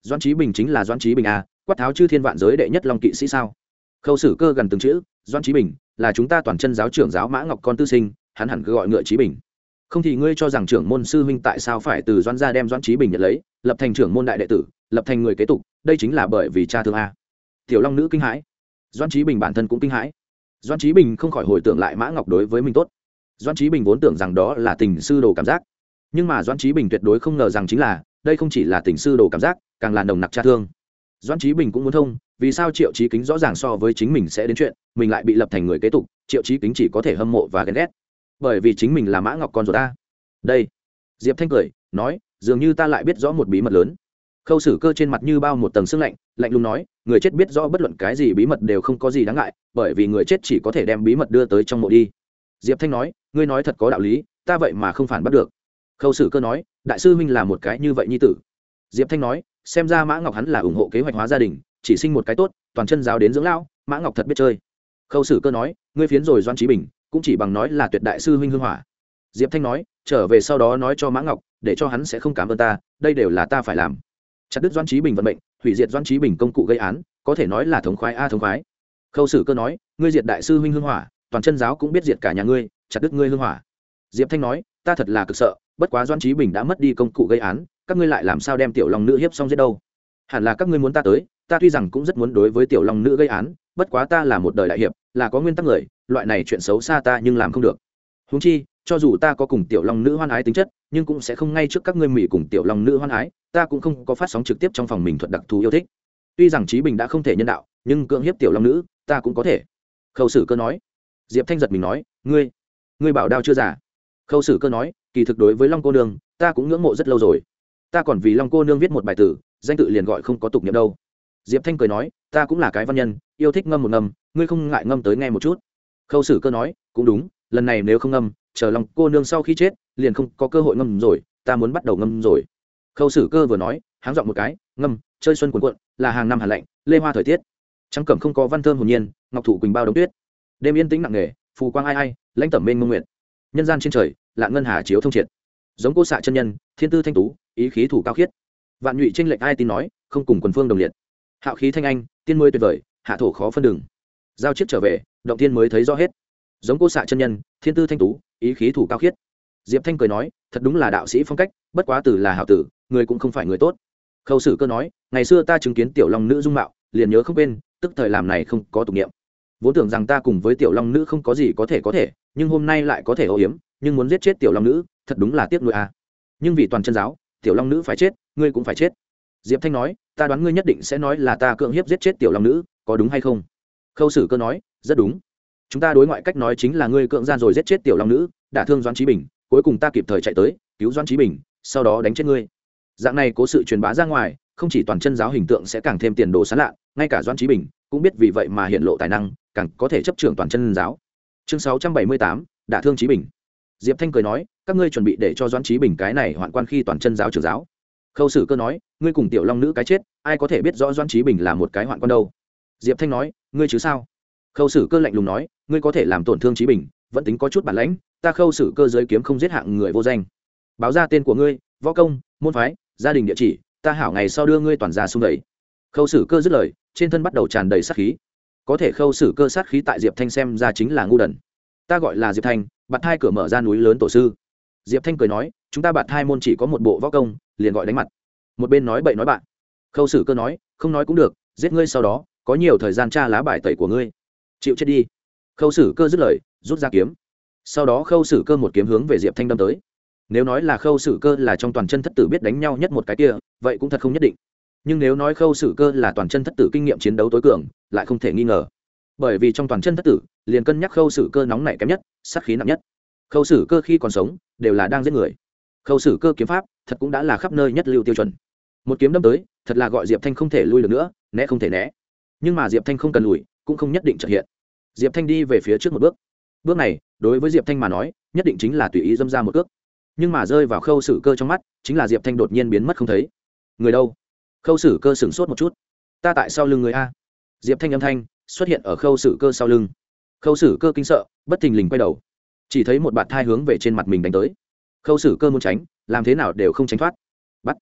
Doãn Chí Bình chính là Doãn Chí Bình à, quát tháo chư thiên vạn giới đệ nhất long kỵ sĩ sao? Khâu Sử Cơ gần từng chữ, Doãn Chí Bình là chúng ta toàn chân giáo trưởng giáo Mã Ngọc con tư sinh, hắn hẳn cứ gọi ngựa Chí Bình. Không thì ngươi cho rằng trưởng môn sư huynh tại sao phải từ Doãn gia đem Doãn Chí Bình nhận lấy, lập thành trưởng môn đại đệ tử, lập thành người kế tục, đây chính là bởi vì cha thương a. Tiểu Long nữ kinh hãi, Doãn Chí Bình bản thân cũng kinh hãi. Doãn Chí Bình không khỏi hồi tưởng lại Mã Ngọc đối với mình tốt. Doãn Chí Bình vốn tưởng rằng đó là tình sư đồ cảm giác, nhưng mà Doãn Chí Bình tuyệt đối không ngờ rằng chính là đây không chỉ là tình sư đồ cảm giác, càng là nồng nặc cha thương. Doãn Chí Bình cũng muốn thông, vì sao Triệu Chí Kính rõ ràng so với chính mình sẽ đến chuyện, mình lại bị lập thành người kế tục, Triệu Chí Kính chỉ có thể hâm mộ và ghen ghét, bởi vì chính mình là Mã Ngọc con ruột ta. Đây, Diệp Thanh cười nói, dường như ta lại biết rõ một bí mật lớn. Khâu Sử Cơ trên mặt như bao một tầng sương lạnh, lạnh lùng nói, người chết biết rõ bất luận cái gì bí mật đều không có gì đáng ngại, bởi vì người chết chỉ có thể đem bí mật đưa tới trong mộ đi. Diệp Thanh nói, ngươi nói thật có đạo lý, ta vậy mà không phản bắt được. Khâu Sử Cơ nói, đại sư huynh là một cái như vậy nhi tử. Diệp Thanh nói, xem ra Mã Ngọc hắn là ủng hộ kế hoạch hóa gia đình, chỉ sinh một cái tốt, toàn chân giáo đến dưỡng lão, Mã Ngọc thật biết chơi. Khâu Sử Cơ nói, ngươi phiến rồi Doãn Chí Bình, cũng chỉ bằng nói là tuyệt đại sư huynh hương hỏa. Diệp Thanh nói, trở về sau đó nói cho Mã Ngọc, để cho hắn sẽ không cảm ơn ta, đây đều là ta phải làm. Chặt đứt Doãn Chí Bình vận mệnh, hủy diệt Doãn Chí Bình công cụ gây án, có thể nói là thống khoái a thống khoái. Khâu Sử Cơ nói, ngươi diệt đại sư huynh hương hỏa, toàn chân giáo cũng biết diệt cả nhà ngươi, chặt đứt ngươi hương hỏa. Diệp Thanh nói, ta thật là cực sợ, bất quá Doãn Chí Bình đã mất đi công cụ gây án, các ngươi lại làm sao đem tiểu long nữ hiếp xong giết đâu? Hẳn là các ngươi muốn ta tới, ta tuy rằng cũng rất muốn đối với tiểu long nữ gây án, bất quá ta là một đời đại hiệp, là có nguyên tắc người, loại này chuyện xấu xa ta nhưng làm không được. Huống chi, cho dù ta có cùng tiểu long nữ hoan ái tính chất, nhưng cũng sẽ không ngay trước các ngươi mỹ cùng tiểu long nữ hoan ái, ta cũng không có phát sóng trực tiếp trong phòng mình thuật đặc thù yêu thích. Tuy rằng Chí Bình đã không thể nhân đạo, nhưng cưỡng hiếp tiểu long nữ, ta cũng có thể. Khâu Sử Cơ nói. Diệp Thanh giật mình nói, ngươi, ngươi bảo đao chưa giả. Khâu Sử Cơ nói, kỳ thực đối với Long cô nương, ta cũng ngưỡng mộ rất lâu rồi. Ta còn vì Long cô nương viết một bài tử, danh tự liền gọi không có tục niệm đâu. Diệp Thanh cười nói, ta cũng là cái văn nhân, yêu thích ngâm một ngâm, ngươi không ngại ngâm tới nghe một chút. Khâu Sử Cơ nói, cũng đúng, lần này nếu không ngâm, chờ Long cô nương sau khi chết, liền không có cơ hội ngâm rồi, ta muốn bắt đầu ngâm rồi. Khâu Sử Cơ vừa nói, háng giọng một cái, ngâm, chơi xuân cuồn cuộn, là hàng năm hàn lạnh, lê hoa thời tiết. Trắng cẩm không có văn thơm hồn nhiên, ngọc thụ quỳnh bao đống tuyết. Đêm yên tĩnh nặng nề, phù quang ai ai, lãnh tẩm mênh mông nguyện. Nhân gian trên trời, lạ ngân hà chiếu thông triệt. Giống cô xạ chân nhân, thiên tư thanh tú, ý khí thủ cao khiết. Vạn nhụy tranh lệch ai tin nói, không cùng quần phương đồng liệt. Hạo khí thanh anh, tiên mới tuyệt vời, hạ thổ khó phân đường. Giao chiếc trở về, động tiên mới thấy rõ hết. Giống cô xạ chân nhân, thiên tư thanh tú, ý khí thủ cao khiết. Diệp Thanh cười nói, thật đúng là đạo sĩ phong cách, bất quá từ là hảo tử, người cũng không phải người tốt. Khâu Sử Cơ nói, ngày xưa ta chứng kiến tiểu long nữ dung mạo, liền nhớ không quên, tức thời làm này không có tục niệm. Vốn tưởng rằng ta cùng với tiểu long nữ không có gì có thể có thể, nhưng hôm nay lại có thể ô hiếm, nhưng muốn giết chết tiểu long nữ, thật đúng là tiếc nuối à. Nhưng vì toàn chân giáo, tiểu long nữ phải chết, ngươi cũng phải chết. Diệp Thanh nói, ta đoán ngươi nhất định sẽ nói là ta cưỡng hiếp giết chết tiểu long nữ, có đúng hay không? Khâu Sử Cơ nói, rất đúng. Chúng ta đối ngoại cách nói chính là ngươi cưỡng gian rồi giết chết tiểu long nữ, đả thương Doãn Chí Bình, cuối cùng ta kịp thời chạy tới, cứu Doãn Chí Bình, sau đó đánh chết ngươi. Dạng này cố sự truyền bá ra ngoài, không chỉ toàn chân giáo hình tượng sẽ càng thêm tiền đồ sáng lạ, ngay cả Doãn Chí Bình cũng biết vì vậy mà hiện lộ tài năng, càng có thể chấp trưởng toàn chân giáo. Chương sáu trăm bảy mươi tám, đả thương Chí Bình. Diệp Thanh cười nói, các ngươi chuẩn bị để cho Doãn Chí Bình cái này hoạn quan khi toàn chân giáo trưởng giáo. Khâu Sử Cơ nói, ngươi cùng tiểu long nữ cái chết, ai có thể biết rõ Doãn Chí Bình là một cái hoạn quan đâu? Diệp Thanh nói, ngươi chứ sao? Khâu Sử Cơ lạnh lùng nói, ngươi có thể làm tổn thương Chí Bình, vẫn tính có chút bản lãnh, ta Khâu Sử Cơ giới kiếm không giết hạng người vô danh. Báo ra tên của ngươi, võ công, môn phái, gia đình địa chỉ, ta hảo ngày sau đưa ngươi toàn ra xung đẩy. Khâu Sử Cơ dứt lời, trên thân bắt đầu tràn đầy sát khí. Có thể Khâu Sử Cơ sát khí tại Diệp Thanh xem ra chính là ngu đần. Ta gọi là Diệp Thanh, bạt hai cửa mở ra núi lớn tổ sư. Diệp Thanh cười nói, chúng ta bạt hai môn chỉ có một bộ võ công, liền gọi đánh mặt. Một bên nói bậy nói bạn. Khâu Sử Cơ nói, không nói cũng được, giết ngươi sau đó, có nhiều thời gian tra lá bài tẩy của ngươi. Chịu chết đi. Khâu Sử Cơ dứt lời, rút ra kiếm. Sau đó Khâu Sử Cơ một kiếm hướng về Diệp Thanh đâm tới. Nếu nói là Khâu Sử Cơ là trong toàn chân thất tử biết đánh nhau nhất một cái kia, vậy cũng thật không nhất định. Nhưng nếu nói Khâu Sử Cơ là toàn chân thất tử kinh nghiệm chiến đấu tối cường, lại không thể nghi ngờ. Bởi vì trong toàn chân thất tử, liền cân nhắc Khâu Sử Cơ nóng nảy kém nhất, sát khí nặng nhất. Khâu Sử Cơ khi còn sống, đều là đang giết người. Khâu Sử Cơ kiếm pháp, thật cũng đã là khắp nơi nhất lưu tiêu chuẩn. Một kiếm đâm tới, thật là gọi Diệp Thanh không thể lui được nữa, né không thể né. Nhưng mà Diệp Thanh không cần lùi, cũng không nhất định chợt hiện. Diệp Thanh đi về phía trước một bước. Bước này, đối với Diệp Thanh mà nói, nhất định chính là tùy ý dâm ra một cước. Nhưng mà rơi vào Khâu Sử Cơ trong mắt, chính là Diệp Thanh đột nhiên biến mất không thấy. Người đâu? Khâu Sử Cơ sửng sốt một chút. Ta tại sau lưng người a? Diệp Thanh âm thanh xuất hiện ở Khâu Sử Cơ sau lưng. Khâu Sử Cơ kinh sợ, bất thình lình quay đầu, chỉ thấy một bạt thai hướng về trên mặt mình đánh tới. Khâu Sử Cơ muốn tránh, làm thế nào đều không tránh thoát. Bắt.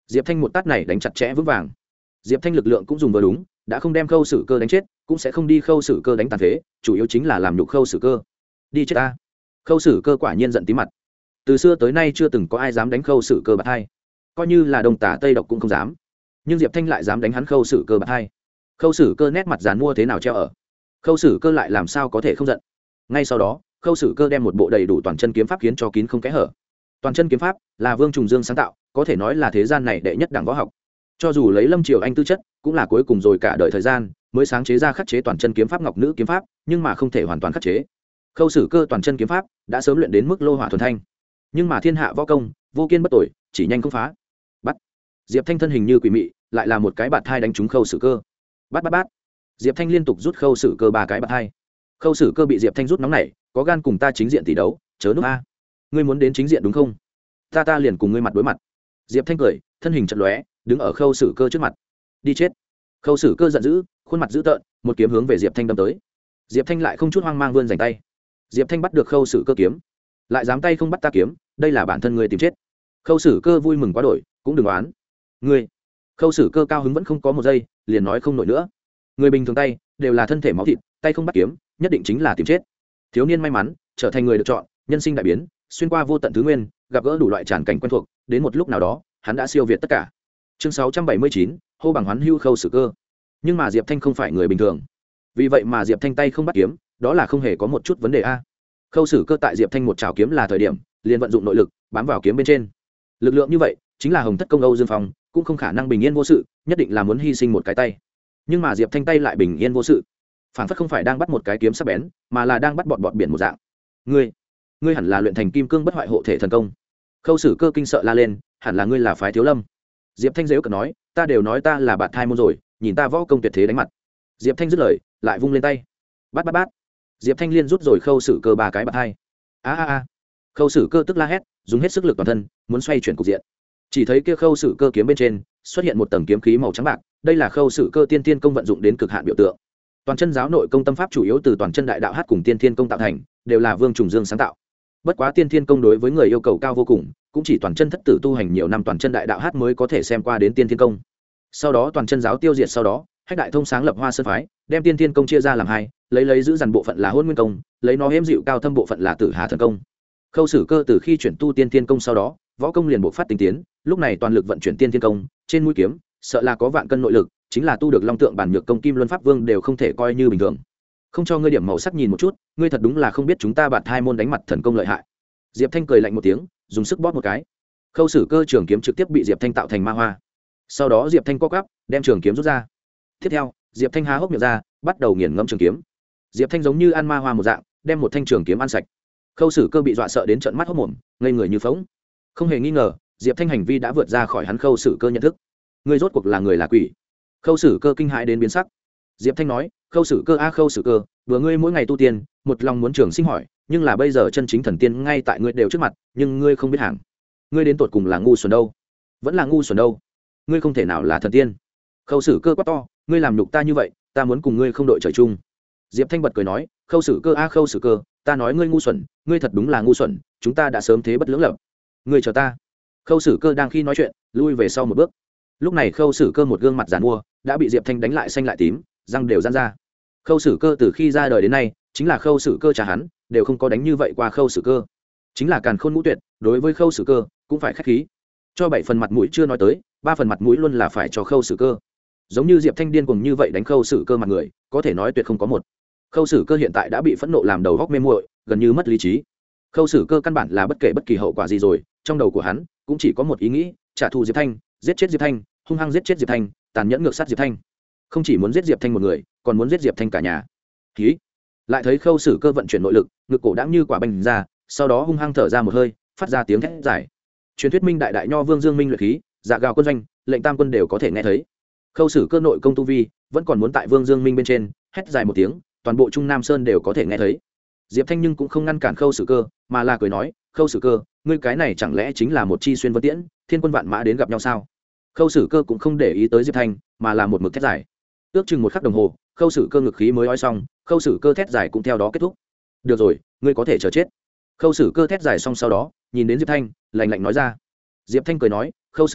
Diệp Thanh một tát này đánh chặt chẽ vững vàng. Diệp Thanh lực lượng cũng dùng vừa đúng, đã không đem Khâu Sử Cơ đánh chết, cũng sẽ không đi Khâu Sử Cơ đánh tàn phế, chủ yếu chính là làm nhục Khâu Sử Cơ. Đi chết ta. Khâu Sử Cơ quả nhiên giận tí mặt. Từ xưa tới nay chưa từng có ai dám đánh Khâu Sử Cơ bạt hai, coi như là Đông Tả Tây Độc cũng không dám. Nhưng Diệp Thanh lại dám đánh hắn Khâu Sử Cơ bạt hai. Khâu Sử Cơ nét mặt giàn mua thế nào treo ở. Khâu Sử Cơ lại làm sao có thể không giận. Ngay sau đó, Khâu Sử Cơ đem một bộ đầy đủ toàn chân kiếm pháp khiến cho kín không kẽ hở. Toàn chân kiếm pháp là Vương Trùng Dương sáng tạo, có thể nói là thế gian này đệ nhất đẳng võ học. Cho dù lấy Lâm Triều Anh tư chất, cũng là cuối cùng rồi cả đời thời gian mới sáng chế ra khắc chế toàn chân kiếm pháp ngọc nữ kiếm pháp, nhưng mà không thể hoàn toàn khắc chế. Khâu Sử Cơ toàn chân kiếm pháp đã sớm luyện đến mức lô hỏa thuần thanh, nhưng mà thiên hạ võ công vô kiên bất tội, chỉ nhanh không phá. Bắt. Diệp Thanh thân hình như quỷ mị, lại là một cái bạt thai đánh trúng Khâu Sử Cơ. Bắt bắt bắt. Diệp Thanh liên tục rút Khâu Sử Cơ ba cái bạt thai. Khâu Sử Cơ bị Diệp Thanh rút nóng nảy, có gan cùng ta chính diện tỷ đấu, chớ núp a. Ngươi muốn đến chính diện đúng không? Ta ta liền cùng ngươi mặt đối mặt. Diệp Thanh cười, thân hình chật lóe, đứng ở Khâu Sử Cơ trước mặt. Đi chết. Khâu Sử Cơ giận dữ, khuôn mặt dữ tợn, một kiếm hướng về Diệp Thanh đâm tới. Diệp Thanh lại không chút hoang mang vươn rảnh tay. Diệp Thanh bắt được Khâu Sử Cơ kiếm, lại dám tay không bắt ta kiếm, đây là bản thân ngươi tìm chết. Khâu Sử Cơ vui mừng quá đổi, cũng đừng oán. Ngươi. Khâu Sử Cơ cao hứng vẫn không có một giây, liền nói không nổi nữa. Người bình thường tay đều là thân thể máu thịt, tay không bắt kiếm, nhất định chính là tìm chết. Thiếu niên may mắn trở thành người được chọn, nhân sinh đại biến, xuyên qua vô tận thứ nguyên, gặp gỡ đủ loại tràn cảnh quen thuộc, đến một lúc nào đó, hắn đã siêu việt tất cả. Chương sáu trăm bảy mươi chín, hô bằng hoán hưu Khâu Sử Cơ. Nhưng mà Diệp Thanh không phải người bình thường, vì vậy mà Diệp Thanh tay không bắt kiếm, đó là không hề có một chút vấn đề a. Khâu Sử Cơ tại Diệp Thanh một chảo kiếm là thời điểm, liền vận dụng nội lực bám vào kiếm bên trên. Lực lượng như vậy, chính là Hồng Thất Công Âu Dương Phong cũng không khả năng bình yên vô sự, nhất định là muốn hy sinh một cái tay. Nhưng mà Diệp Thanh tay lại bình yên vô sự, phản phất không phải đang bắt một cái kiếm sắc bén, mà là đang bắt bọt bọt biển một dạng. Ngươi, ngươi hẳn là luyện thành kim cương bất hoại hộ thể thần công. Khâu Sử Cơ kinh sợ la lên, hẳn là ngươi là phái Thiếu Lâm. Diệp Thanh dễu cợt nói, ta đều nói ta là bạn thai môn rồi, nhìn ta võ công tuyệt thế đánh mặt. Diệp Thanh dứt lời, lại vung lên tay, bắt bắt bắt. Diệp Thanh liên rút rồi Khâu Sử Cơ ba cái bạn thai. A a a. Khâu Sử Cơ tức la hét, dùng hết sức lực toàn thân, muốn xoay chuyển cục diện. Chỉ thấy kia Khâu Sử Cơ kiếm bên trên xuất hiện một tầng kiếm khí màu trắng bạc, đây là Khâu Sử Cơ tiên tiên công vận dụng đến cực hạn biểu tượng. Toàn chân giáo nội công tâm pháp chủ yếu từ toàn chân đại đạo hát cùng tiên thiên công tạo thành, đều là Vương Trùng Dương sáng tạo. Bất quá tiên thiên công đối với người yêu cầu cao vô cùng, cũng chỉ toàn chân thất tử tu hành nhiều năm toàn chân đại đạo hát mới có thể xem qua đến tiên thiên công. Sau đó toàn chân giáo tiêu diệt sau đó, Hách Đại Thông sáng lập Hoa Sơn phái, đem tiên thiên công chia ra làm hai, lấy lấy giữ dàn bộ phận là Hôn Nguyên công, lấy nó êm dịu cao thâm bộ phận là Tử Hà thần công. Khâu Sử Cơ từ khi chuyển tu tiên thiên công sau đó, võ công liền bộ phát tinh tiến, lúc này toàn lực vận chuyển tiên thiên công, trên mũi kiếm, sợ là có vạn cân nội lực, chính là tu được Long Tượng Bản Nhược Công Kim Luân Pháp Vương đều không thể coi như bình thường. Không cho ngươi điểm màu sắc nhìn một chút, ngươi thật đúng là không biết chúng ta bạt hai môn đánh mặt thần công lợi hại. Diệp Thanh cười lạnh một tiếng, dùng sức bóp một cái. Khâu Sử Cơ trường kiếm trực tiếp bị Diệp Thanh tạo thành ma hoa. Sau đó Diệp Thanh co quắp, đem trường kiếm rút ra. Tiếp theo, Diệp Thanh há hốc miệng ra, bắt đầu nghiền ngẫm trường kiếm. Diệp Thanh giống như ăn ma hoa một dạng, đem một thanh trường kiếm ăn sạch. Khâu Sử Cơ bị dọa sợ đến trợn mắt hốt mồm, ngây người như phỗng. Không hề nghi ngờ, Diệp Thanh hành vi đã vượt ra khỏi hắn Khâu Sử Cơ nhận thức. Ngươi rốt cuộc là người là quỷ? Khâu Sử Cơ kinh hãi đến biến sắc. Diệp Thanh nói, Khâu Sử Cơ a Khâu Sử Cơ, vừa ngươi mỗi ngày tu tiên, một lòng muốn trường sinh hỏi, nhưng là bây giờ chân chính thần tiên ngay tại ngươi đều trước mặt, nhưng ngươi không biết hàng. Ngươi đến tột cùng là ngu xuẩn đâu? Vẫn là ngu xuẩn đâu? Ngươi không thể nào là thần tiên. Khâu Sử Cơ quát to, ngươi làm nhục ta như vậy, ta muốn cùng ngươi không đội trời chung. Diệp Thanh bật cười nói, Khâu Sử Cơ a Khâu Sử Cơ, ta nói ngươi ngu xuẩn, ngươi thật đúng là ngu xuẩn, chúng ta đã sớm thế bất lưỡng lập. Ngươi chờ ta. Khâu Sử Cơ đang khi nói chuyện, lui về sau một bước. Lúc này Khâu Sử Cơ một gương mặt giàn mua, đã bị Diệp Thanh đánh lại xanh lại tím, răng đều giãn ra. Khâu Sử Cơ từ khi ra đời đến nay, chính là Khâu Sử Cơ trả hắn, đều không có đánh như vậy qua Khâu Sử Cơ. Chính là càn khôn ngũ tuyệt, đối với Khâu Sử Cơ cũng phải khách khí. Cho bảy phần mặt mũi chưa nói tới, ba phần mặt mũi luôn là phải cho Khâu Sử Cơ. Giống như Diệp Thanh điên cuồng như vậy đánh Khâu Sử Cơ mặt người, có thể nói tuyệt không có một. Khâu Sử Cơ hiện tại đã bị phẫn nộ làm đầu góc mê muội, gần như mất lý trí. Khâu Sử Cơ căn bản là bất kể bất kỳ hậu quả gì rồi, trong đầu của hắn cũng chỉ có một ý nghĩ, trả thù Diệp Thanh, giết chết Diệp Thanh, hung hăng giết chết Diệp Thanh, tàn nhẫn ngược sát Diệp Thanh. Không chỉ muốn giết Diệp Thanh một người, còn muốn giết Diệp Thanh cả nhà. Khí. Lại thấy Khâu Sử Cơ vận chuyển nội lực, ngực cổ đãng như quả bành ra, sau đó hung hăng thở ra một hơi, phát ra tiếng thét dài. Truyền thuyết Minh đại đại nho Vương Dương Minh luyện khí, dạ gào quân doanh, lệnh tam quân đều có thể nghe thấy. Khâu Sử Cơ nội công tu vi vẫn còn muốn tại Vương Dương Minh bên trên, hét dài một tiếng, toàn bộ Trung Nam Sơn đều có thể nghe thấy. Diệp Thanh nhưng cũng không ngăn cản Khâu Sử Cơ, mà là cười nói, Khâu Sử Cơ, ngươi cái này chẳng lẽ chính là một chi xuyên vân tiễn, thiên quân vạn mã đến gặp nhau sao? Khâu Sử Cơ cũng không để ý tới Diệp Thanh, mà là một mực thét dài. Ước chừng một khắc đồng hồ, Khâu Sử Cơ ngực khí mới ói xong, Khâu Sử Cơ thét dài cũng theo đó kết thúc. Được rồi, ngươi có thể chờ chết. Khâu Sử Cơ thét dài xong sau đó, nhìn đến Diệp Thanh, lạnh lạnh nói ra. Diệp Thanh cười nói, Khâu Sử Cơ,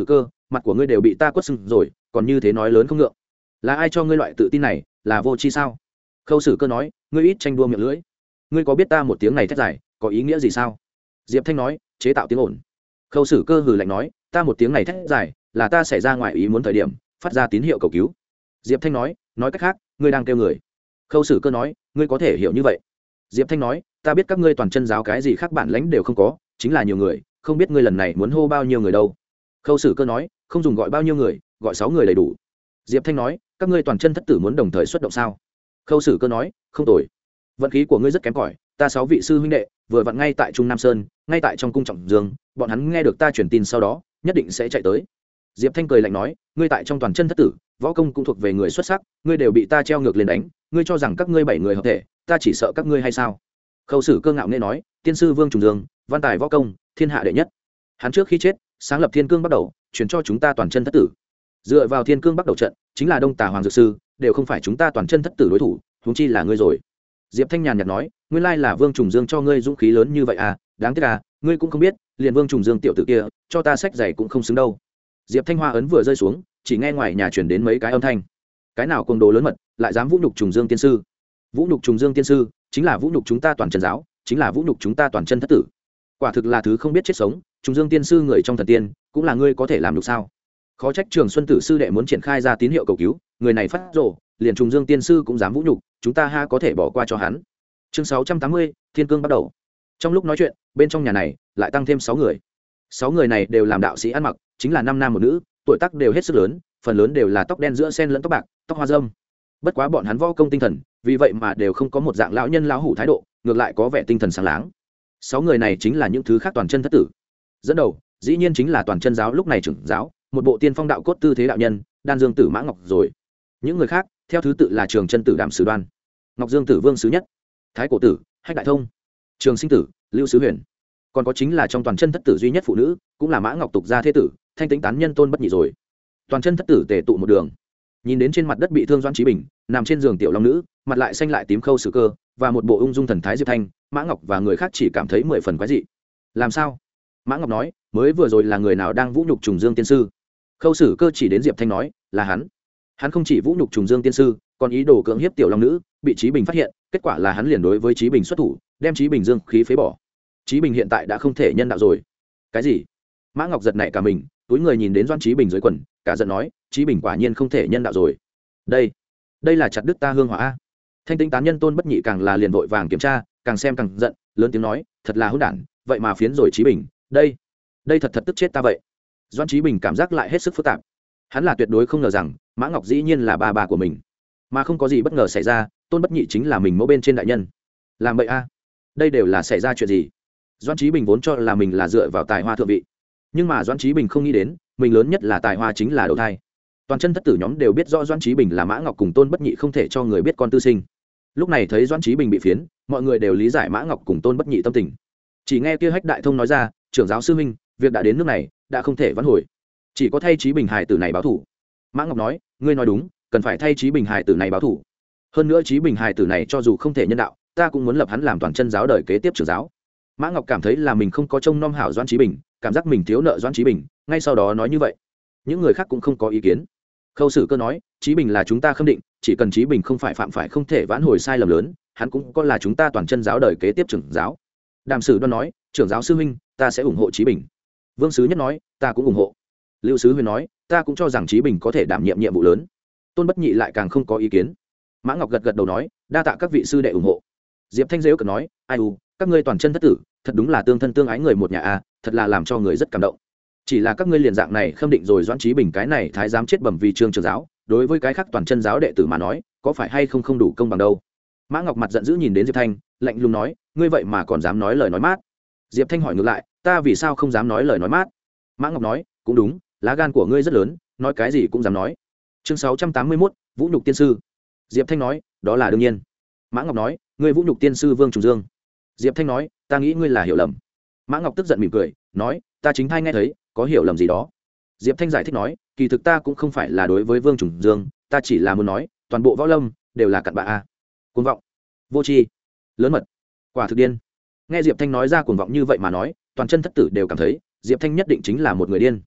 mặt của ngươi đều bị ta quất sưng rồi còn như thế nói lớn không ngượng. Là ai cho ngươi loại tự tin này, là vô tri sao? Khâu Sử Cơ nói, ngươi ít tranh đua miệng lưỡi. Ngươi có biết ta một tiếng này thét dài có ý nghĩa gì sao? Diệp Thanh nói, chế tạo tiếng ồn. Khâu Sử Cơ hừ lạnh nói, ta một tiếng này thét dài là ta xảy ra ngoài ý muốn thời điểm phát ra tín hiệu cầu cứu. Diệp Thanh nói, nói cách khác ngươi đang kêu người. Khâu Sử Cơ nói, ngươi có thể hiểu như vậy. Diệp Thanh nói, ta biết các ngươi toàn chân giáo cái gì khác bản lãnh đều không có, chính là nhiều người, không biết ngươi lần này muốn hô bao nhiêu người đâu. Khâu Sử Cơ nói, không dùng gọi bao nhiêu người, gọi sáu người đầy đủ. Diệp Thanh nói, các ngươi toàn chân thất tử muốn đồng thời xuất động sao? Khâu Sử Cơ nói, không tồi. Vận khí của ngươi rất kém cỏi, ta sáu vị sư huynh đệ vừa vặn ngay tại Trung Nam Sơn, ngay tại trong cung Trọng Dương, bọn hắn nghe được ta truyền tin sau đó, nhất định sẽ chạy tới. Diệp Thanh cười lạnh nói, ngươi tại trong toàn chân thất tử, võ công cũng thuộc về người xuất sắc, ngươi đều bị ta treo ngược lên đánh, ngươi cho rằng các ngươi bảy người hợp thể, ta chỉ sợ các ngươi hay sao? Khâu Sử Cơ ngạo nghễ nói, tiên sư Vương Trùng Dương, văn tài võ công, thiên hạ đệ nhất. Hắn trước khi chết, sáng lập Thiên Cương bắt đầu, truyền cho chúng ta toàn chân thất tử. Dựa vào Thiên Cương bắt đầu trận, chính là Đông Tà Hoàng Dược Sư, đều không phải chúng ta toàn chân thất tử đối thủ, huống chi là ngươi rồi. Diệp Thanh nhàn nhạt nói, nguyên lai là Vương Trùng Dương cho ngươi dũng khí lớn như vậy à, đáng tiếc à, ngươi cũng không biết, liền Vương Trùng Dương tiểu tử kia, cho ta sách giày cũng không xứng đâu. Diệp Thanh hoa ấn vừa rơi xuống, chỉ nghe ngoài nhà truyền đến mấy cái âm thanh. Cái nào cuồng đồ lớn mật, lại dám vũ nhục Trùng Dương tiên sư? Vũ nhục Trùng Dương tiên sư, chính là vũ nhục chúng ta toàn chân giáo, chính là vũ nhục chúng ta toàn chân thất tử. Quả thực là thứ không biết chết sống, Trùng Dương tiên sư người trong thần tiên, cũng là ngươi có thể làm được sao? Khó trách Trường Xuân Tử sư đệ muốn triển khai ra tín hiệu cầu cứu, người này phát rồ, liền Trùng Dương tiên sư cũng dám vũ nhục, chúng ta ha có thể bỏ qua cho hắn. Chương sáu trăm tám mươi, Thiên Cương bắt đầu. Trong lúc nói chuyện, bên trong nhà này lại tăng thêm sáu người. Sáu người này đều làm đạo sĩ ăn mặc, chính là năm nam một nữ, tuổi tác đều hết sức lớn, phần lớn đều là tóc đen giữa sen lẫn tóc bạc, tóc hoa râm. Bất quá bọn hắn võ công tinh thần, vì vậy mà đều không có một dạng lão nhân lão hủ thái độ, ngược lại có vẻ tinh thần sáng láng. Sáu người này chính là những thứ khác toàn chân thất tử. Dẫn đầu, dĩ nhiên chính là toàn chân giáo lúc này trưởng giáo, một bộ tiên phong đạo cốt tư thế đạo nhân, Đan Dương Tử Mã Ngọc rồi. Những người khác, theo thứ tự là Trường Chân Tử Đàm Sử Đoan, Ngọc Dương Tử Vương Sứ Nhất, Thái Cổ Tử, Hách Đại Thông, Trường Sinh Tử, Lưu Sứ Huyền. Còn có chính là trong toàn chân thất tử duy nhất phụ nữ, cũng là Mã Ngọc tục gia thế tử, Thanh Tĩnh Tán Nhân Tôn Bất Nhị rồi. Toàn chân thất tử tề tụ một đường. Nhìn đến trên mặt đất bị thương Doãn Chí Bình, nằm trên giường tiểu long nữ, mặt lại xanh lại tím Khâu Sử Cơ, và một bộ ung dung thần thái Diệp Thanh, Mã Ngọc và người khác chỉ cảm thấy mười phần quái dị. Làm sao? Mã Ngọc nói, mới vừa rồi là người nào đang vũ nhục Trùng Dương tiên sư? Khâu Sử Cơ chỉ đến Diệp Thanh nói, là hắn. Hắn không chỉ vũ nhục Trùng Dương tiên sư, còn ý đồ cưỡng hiếp tiểu long nữ, bị Chí Bình phát hiện, kết quả là hắn liền đối với Chí Bình xuất thủ, đem Chí Bình dương khí phế bỏ. Chí Bình hiện tại đã không thể nhân đạo rồi. Cái gì? Mã Ngọc giật nảy cả mình, túi người nhìn đến Doãn Chí Bình dưới quần, cả giận nói, Chí Bình quả nhiên không thể nhân đạo rồi. Đây, đây là chặt đứt ta hương hỏa a. Thanh Tĩnh Tán Nhân Tôn Bất Nhị càng là liền vội vàng kiểm tra, càng xem càng giận, lớn tiếng nói, thật là hỗn đản, vậy mà phiến rồi Chí Bình, đây, đây thật thật tức chết ta vậy. Doãn Chí Bình cảm giác lại hết sức phức tạp. Hắn là tuyệt đối không ngờ rằng Mã Ngọc dĩ nhiên là bà bà của mình, mà không có gì bất ngờ xảy ra, Tôn Bất Nhị chính là mình mẫu bên trên đại nhân. Làm vậy a? Đây đều là xảy ra chuyện gì? Doãn Chí Bình vốn cho là mình là dựa vào tài hoa thượng vị, nhưng mà Doãn Chí Bình không nghĩ đến, mình lớn nhất là tài hoa chính là đầu thai. Toàn chân thất tử nhóm đều biết rõ Doãn Chí Bình là Mã Ngọc cùng Tôn Bất Nhị không thể cho người biết con tư sinh. Lúc này thấy Doãn Chí Bình bị phiến, mọi người đều lý giải Mã Ngọc cùng Tôn Bất Nhị tâm tình. Chỉ nghe kia Hách Đại Thông nói ra, trưởng giáo sư huynh, việc đã đến nước này, đã không thể vãn hồi, chỉ có thay Chí Bình hài tử này báo thù. Mã Ngọc nói, ngươi nói đúng, cần phải thay Chí Bình hài tử này báo thù. Hơn nữa Chí Bình hài tử này cho dù không thể nhân đạo, ta cũng muốn lập hắn làm toàn chân giáo đời kế tiếp trưởng giáo. Mã Ngọc cảm thấy là mình không có trông nom hảo Doãn Chí Bình, cảm giác mình thiếu nợ Doãn Chí Bình, ngay sau đó nói như vậy. Những người khác cũng không có ý kiến. Khâu Sử Cơ nói, Chí Bình là chúng ta khâm định, chỉ cần Chí Bình không phải phạm phải không thể vãn hồi sai lầm lớn, hắn cũng có là chúng ta toàn chân giáo đời kế tiếp trưởng giáo. Đàm Sử Đoan nói, trưởng giáo sư huynh, ta sẽ ủng hộ Chí Bình. Vương Sứ Nhất nói, ta cũng ủng hộ. Lưu Sứ Huyền nói, ta cũng cho rằng Chí Bình có thể đảm nhiệm nhiệm vụ lớn. Tôn Bất Nhị lại càng không có ý kiến. Mã Ngọc gật gật đầu nói, đa tạ các vị sư đệ ủng hộ. Diệp Thanh dễu cợt nói, ai u, các ngươi toàn chân thất tử, thật đúng là tương thân tương ái người một nhà a, thật là làm cho người rất cảm động. Chỉ là các ngươi liền dạng này khâm định rồi Doãn Chí Bình cái này thái giám chết bẩm vì trương trưởng giáo, đối với cái khác toàn chân giáo đệ tử mà nói, có phải hay không không đủ công bằng đâu. Mã Ngọc mặt giận dữ nhìn đến Diệp Thanh, lạnh lùng nói, ngươi vậy mà còn dám nói lời nói mát. Diệp Thanh hỏi ngược lại, ta vì sao không dám nói lời nói mát? Mã Ngọc nói, cũng đúng, lá gan của ngươi rất lớn, nói cái gì cũng dám nói. Chương sáu trăm tám mươi mốt, vũ nhục tiên sư. Diệp Thanh nói, đó là đương nhiên. Mã Ngọc nói, ngươi vũ nhục tiên sư Vương Trùng Dương. Diệp Thanh nói, ta nghĩ ngươi là hiểu lầm. Mã Ngọc tức giận mỉm cười, nói, ta chính thai nghe thấy, có hiểu lầm gì đó. Diệp Thanh giải thích nói, kỳ thực ta cũng không phải là đối với Vương Trùng Dương, ta chỉ là muốn nói, toàn bộ võ lâm đều là cặn bạ a, cuồng vọng, vô tri, lớn mật, quả thực điên. Nghe Diệp Thanh nói ra cuồng vọng như vậy mà nói, toàn chân thất tử đều cảm thấy Diệp Thanh nhất định chính là một người điên.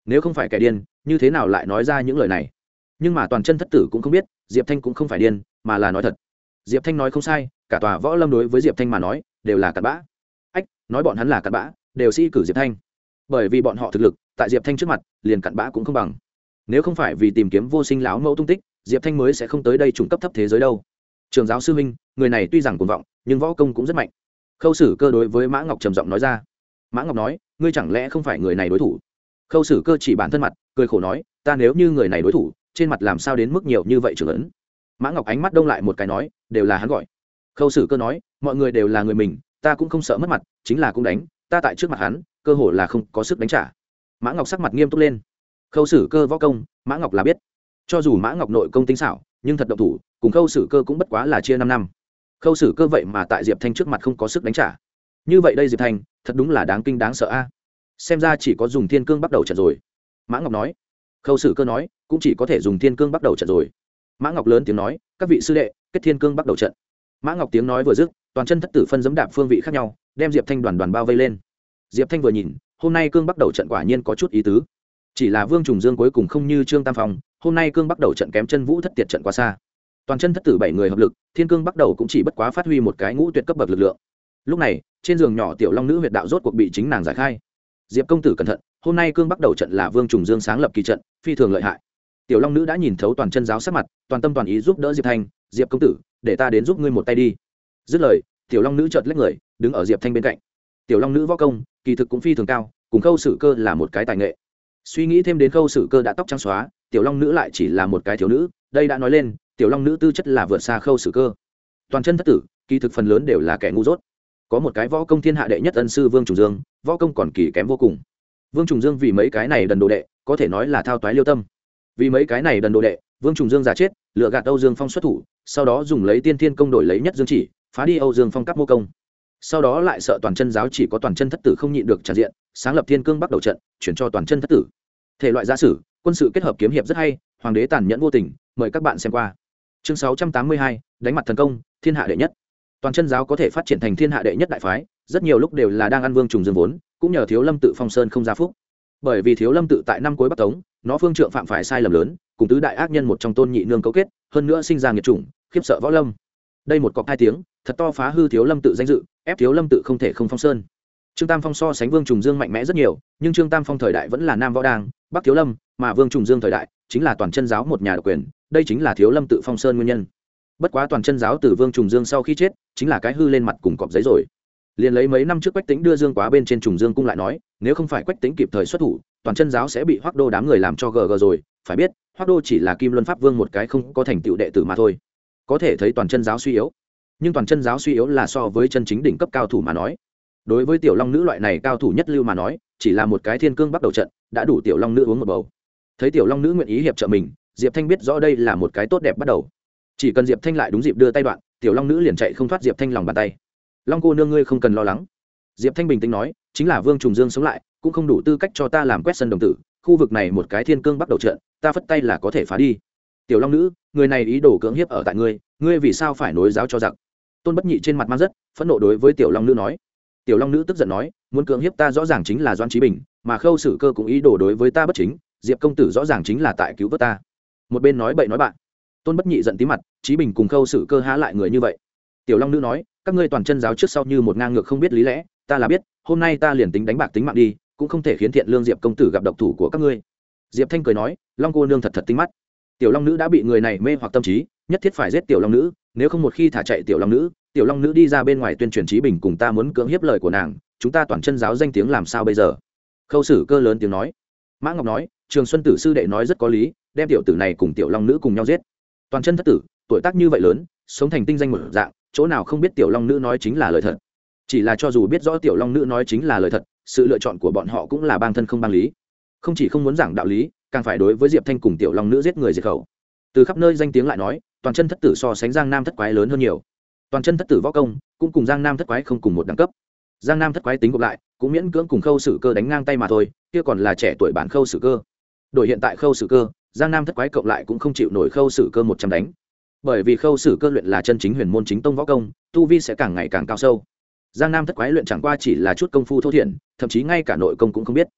nếu không phải kẻ điên như thế nào lại nói ra những lời này. Nhưng mà toàn chân thất tử cũng không biết diệp thanh cũng không phải điên mà là nói thật. Diệp thanh nói không sai, cả tòa võ lâm đối với diệp thanh mà nói đều là cặn bã. Ách, nói bọn hắn là cặn bã đều sĩ cử diệp thanh, bởi vì bọn họ thực lực tại diệp thanh trước mặt liền cặn bã cũng không bằng. Nếu không phải vì tìm kiếm vô sinh lão mẫu tung tích, diệp thanh mới sẽ không tới đây trùng cấp thấp thế giới đâu. Trường giáo sư huynh, người này tuy rằng cuồng vọng nhưng võ công cũng rất mạnh. Khâu Sử Cơ đối với Mã Ngọc trầm giọng nói ra. Mã Ngọc nói, ngươi chẳng lẽ không phải người này đối thủ? Khâu Sử Cơ chỉ bản thân mặt cười khổ nói, ta nếu như người này đối thủ, trên mặt làm sao đến mức nhiều như vậy trưởng ấn. Mã Ngọc ánh mắt đông lại một cái nói, đều là hắn gọi. Khâu Sử Cơ nói, mọi người đều là người mình, ta cũng không sợ mất mặt, chính là cũng đánh, ta tại trước mặt hắn cơ hồ là không có sức đánh trả. Mã Ngọc sắc mặt nghiêm túc lên. Khâu Sử Cơ võ công Mã Ngọc là biết, cho dù Mã Ngọc nội công tinh xảo nhưng thật động thủ cùng Khâu Sử Cơ cũng bất quá là chia năm năm. Khâu Sử Cơ vậy mà tại Diệp Thanh trước mặt không có sức đánh trả, như vậy đây Diệp Thanh thật đúng là đáng kinh đáng sợ a. Xem ra chỉ có dùng thiên cương bắt đầu trận rồi. Mã Ngọc nói. Khâu Sử Cơ nói, cũng chỉ có thể dùng thiên cương bắt đầu trận rồi. Mã Ngọc lớn tiếng nói, các vị sư đệ kết thiên cương bắt đầu trận. Mã Ngọc tiếng nói vừa dứt, toàn chân thất tử phân giẫm đạp phương vị khác nhau đem Diệp Thanh đoàn đoàn bao vây lên. Diệp Thanh vừa nhìn, hôm nay cương bắt đầu trận quả nhiên có chút ý tứ, chỉ là Vương Trùng Dương cuối cùng không như Trương Tam Phong, hôm nay cương bắt đầu trận kém chân vũ thất tiệt trận quá xa. Toàn chân thất tử bảy người hợp lực, thiên cương bắt đầu cũng chỉ bất quá phát huy một cái ngũ tuyệt cấp bậc lực lượng. Lúc này trên giường nhỏ tiểu long nữ huyệt đạo rốt cuộc bị chính nàng giải khai. Diệp công tử cẩn thận, hôm nay cương bắt đầu trận là Vương Trùng Dương sáng lập kỳ trận, phi thường lợi hại. Tiểu long nữ đã nhìn thấu toàn chân giáo sắc mặt, toàn tâm toàn ý giúp đỡ Diệp Thanh. Diệp công tử, để ta đến giúp ngươi một tay đi. Dứt lời, tiểu long nữ chợt lách người đứng ở Diệp Thanh bên cạnh. Tiểu long nữ võ công kỳ thực cũng phi thường cao, cùng Khâu Sử Cơ là một cái tài nghệ. Suy nghĩ thêm đến Khâu Sử Cơ đã tóc trắng xóa, tiểu long nữ lại chỉ là một cái thiếu nữ, đây đã nói lên tiểu long nữ tư chất là vượt xa Khâu Sử Cơ. Toàn chân thất tử kỳ thực phần lớn đều là kẻ ngu dốt. Có một cái võ công thiên hạ đệ nhất ân sư Vương Trùng Dương, võ công còn kỳ kém vô cùng. Vương Trùng Dương vì mấy cái này đần đồ đệ có thể nói là thao toái liêu tâm. Vì mấy cái này đần đồ đệ, Vương Trùng Dương giả chết, lựa gạt Âu Dương Phong xuất thủ, sau đó dùng lấy tiên thiên công đổi lấy nhất dương chỉ, phá đi Âu Dương Phong cấp mô công. Sau đó lại sợ toàn chân giáo chỉ có toàn chân thất tử không nhịn được tràn diện, sáng lập thiên cương bắt đầu trận, chuyển cho toàn chân thất tử. Thể loại giả sử, quân sự kết hợp kiếm hiệp rất hay, hoàng đế tàn nhẫn vô tình, mời các bạn xem qua. Chương sáu trăm tám mươi hai, đánh mặt thần công, thiên hạ đệ nhất. Toàn chân giáo có thể phát triển thành thiên hạ đệ nhất đại phái, rất nhiều lúc đều là đang ăn Vương Trùng Dương vốn, cũng nhờ Thiếu Lâm tự Phong Sơn không ra phúc. Bởi vì Thiếu Lâm tự tại năm cuối Bắc Tống, nó phương trượng phạm phải sai lầm lớn, cùng tứ đại ác nhân một trong Tôn Nhị Nương cấu kết, hơn nữa sinh ra nghiệt chủng, khiếp sợ võ lâm. Đây một cọc hai tiếng, thật to phá hư Thiếu Lâm tự danh dự, ép Thiếu Lâm tự không thể không phong sơn. Trương Tam Phong so sánh Vương Trùng Dương mạnh mẽ rất nhiều, nhưng Trương Tam Phong thời đại vẫn là Nam Võ Đang, Bắc Thiếu Lâm, mà Vương Trùng Dương thời đại chính là toàn chân giáo một nhà độc quyền, đây chính là Thiếu Lâm tự phong sơn nguyên nhân. Bất quá toàn chân giáo từ Vương Trùng Dương sau khi chết, chính là cái hư lên mặt cùng cọp giấy rồi. Liền lấy mấy năm trước Quách Tĩnh đưa Dương Quá bên trên Trùng Dương cung lại nói, nếu không phải Quách Tĩnh kịp thời xuất thủ, toàn chân giáo sẽ bị Hoắc Đô đám người làm cho gờ gờ rồi. Phải biết, Hoắc Đô chỉ là Kim Luân Pháp Vương một cái không có thành tựu đệ tử mà thôi. Có thể thấy toàn chân giáo suy yếu, nhưng toàn chân giáo suy yếu là so với chân chính đỉnh cấp cao thủ mà nói. Đối với tiểu long nữ loại này cao thủ nhất lưu mà nói, chỉ là một cái thiên cương bắt đầu trận, đã đủ tiểu long nữ uống một bầu. Thấy tiểu long nữ nguyện ý hiệp trợ mình, Diệp Thanh biết rõ đây là một cái tốt đẹp bắt đầu. Chỉ cần Diệp Thanh lại đúng dịp đưa tay đoạn, tiểu long nữ liền chạy không thoát Diệp Thanh lòng bàn tay. Long cô nương ngươi không cần lo lắng. Diệp Thanh bình tĩnh nói, chính là Vương Trùng Dương sống lại, cũng không đủ tư cách cho ta làm quét sân đồng tử, khu vực này một cái thiên cương bắt đầu trận, ta phất tay là có thể phá đi. Tiểu long nữ, người này ý đồ cưỡng hiếp ở tại ngươi, ngươi vì sao phải nối giáo cho giặc? Tôn Bất Nhị trên mặt mang rất phẫn nộ đối với tiểu long nữ nói. Tiểu long nữ tức giận nói, muốn cưỡng hiếp ta rõ ràng chính là Doãn Chí Bình, mà Khâu Sử Cơ cũng ý đồ đối với ta bất chính, Diệp công tử rõ ràng chính là tại cứu vớt ta. Một bên nói bậy nói bạn. Tôn Bất Nhị giận tí mặt, Chí Bình cùng Khâu Sử Cơ há lại người như vậy. Tiểu long nữ nói, các ngươi toàn chân giáo trước sau như một ngang ngược không biết lý lẽ, ta là biết, hôm nay ta liền tính đánh bạc tính mạng đi, cũng không thể khiến thiện lương Diệp công tử gặp độc thủ của các ngươi. Diệp Thanh cười nói, long cô nương thật thật tinh mắt. Tiểu long nữ đã bị người này mê hoặc tâm trí, nhất thiết phải giết tiểu long nữ, nếu không một khi thả chạy tiểu long nữ, tiểu long nữ đi ra bên ngoài tuyên truyền Chí Bình cùng ta muốn cưỡng hiếp lời của nàng, chúng ta toàn chân giáo danh tiếng làm sao bây giờ? Khâu Sử Cơ lớn tiếng nói. Mã Ngọc nói, Trường Xuân tử sư đệ nói rất có lý, đem tiểu tử này cùng tiểu long nữ cùng nhau giết. Toàn chân thất tử, tuổi tác như vậy lớn, sống thành tinh danh một dạng, chỗ nào không biết tiểu long nữ nói chính là lời thật. Chỉ là cho dù biết rõ tiểu long nữ nói chính là lời thật, sự lựa chọn của bọn họ cũng là bang thân không bang lý, không chỉ không muốn giảng đạo lý, càng phải đối với Diệp Thanh cùng tiểu long nữ giết người diệt khẩu. Từ khắp nơi danh tiếng lại nói, toàn chân thất tử so sánh Giang Nam thất quái lớn hơn nhiều. Toàn chân thất tử võ công cũng cùng Giang Nam thất quái không cùng một đẳng cấp. Giang Nam thất quái tính gộp lại cũng miễn cưỡng cùng Khâu Sử Cơ đánh ngang tay mà thôi, kia còn là trẻ tuổi bản Khâu Sử Cơ. Đổi hiện tại Khâu Sử Cơ, Giang Nam thất quái cộng lại cũng không chịu nổi Khâu Sử Cơ một trăm đánh. Bởi vì Khâu Sử Cơ luyện là chân chính huyền môn chính tông võ công, tu vi sẽ càng ngày càng cao sâu. Giang Nam thất quái luyện chẳng qua chỉ là chút công phu thô thiển, thậm chí ngay cả nội công cũng không biết.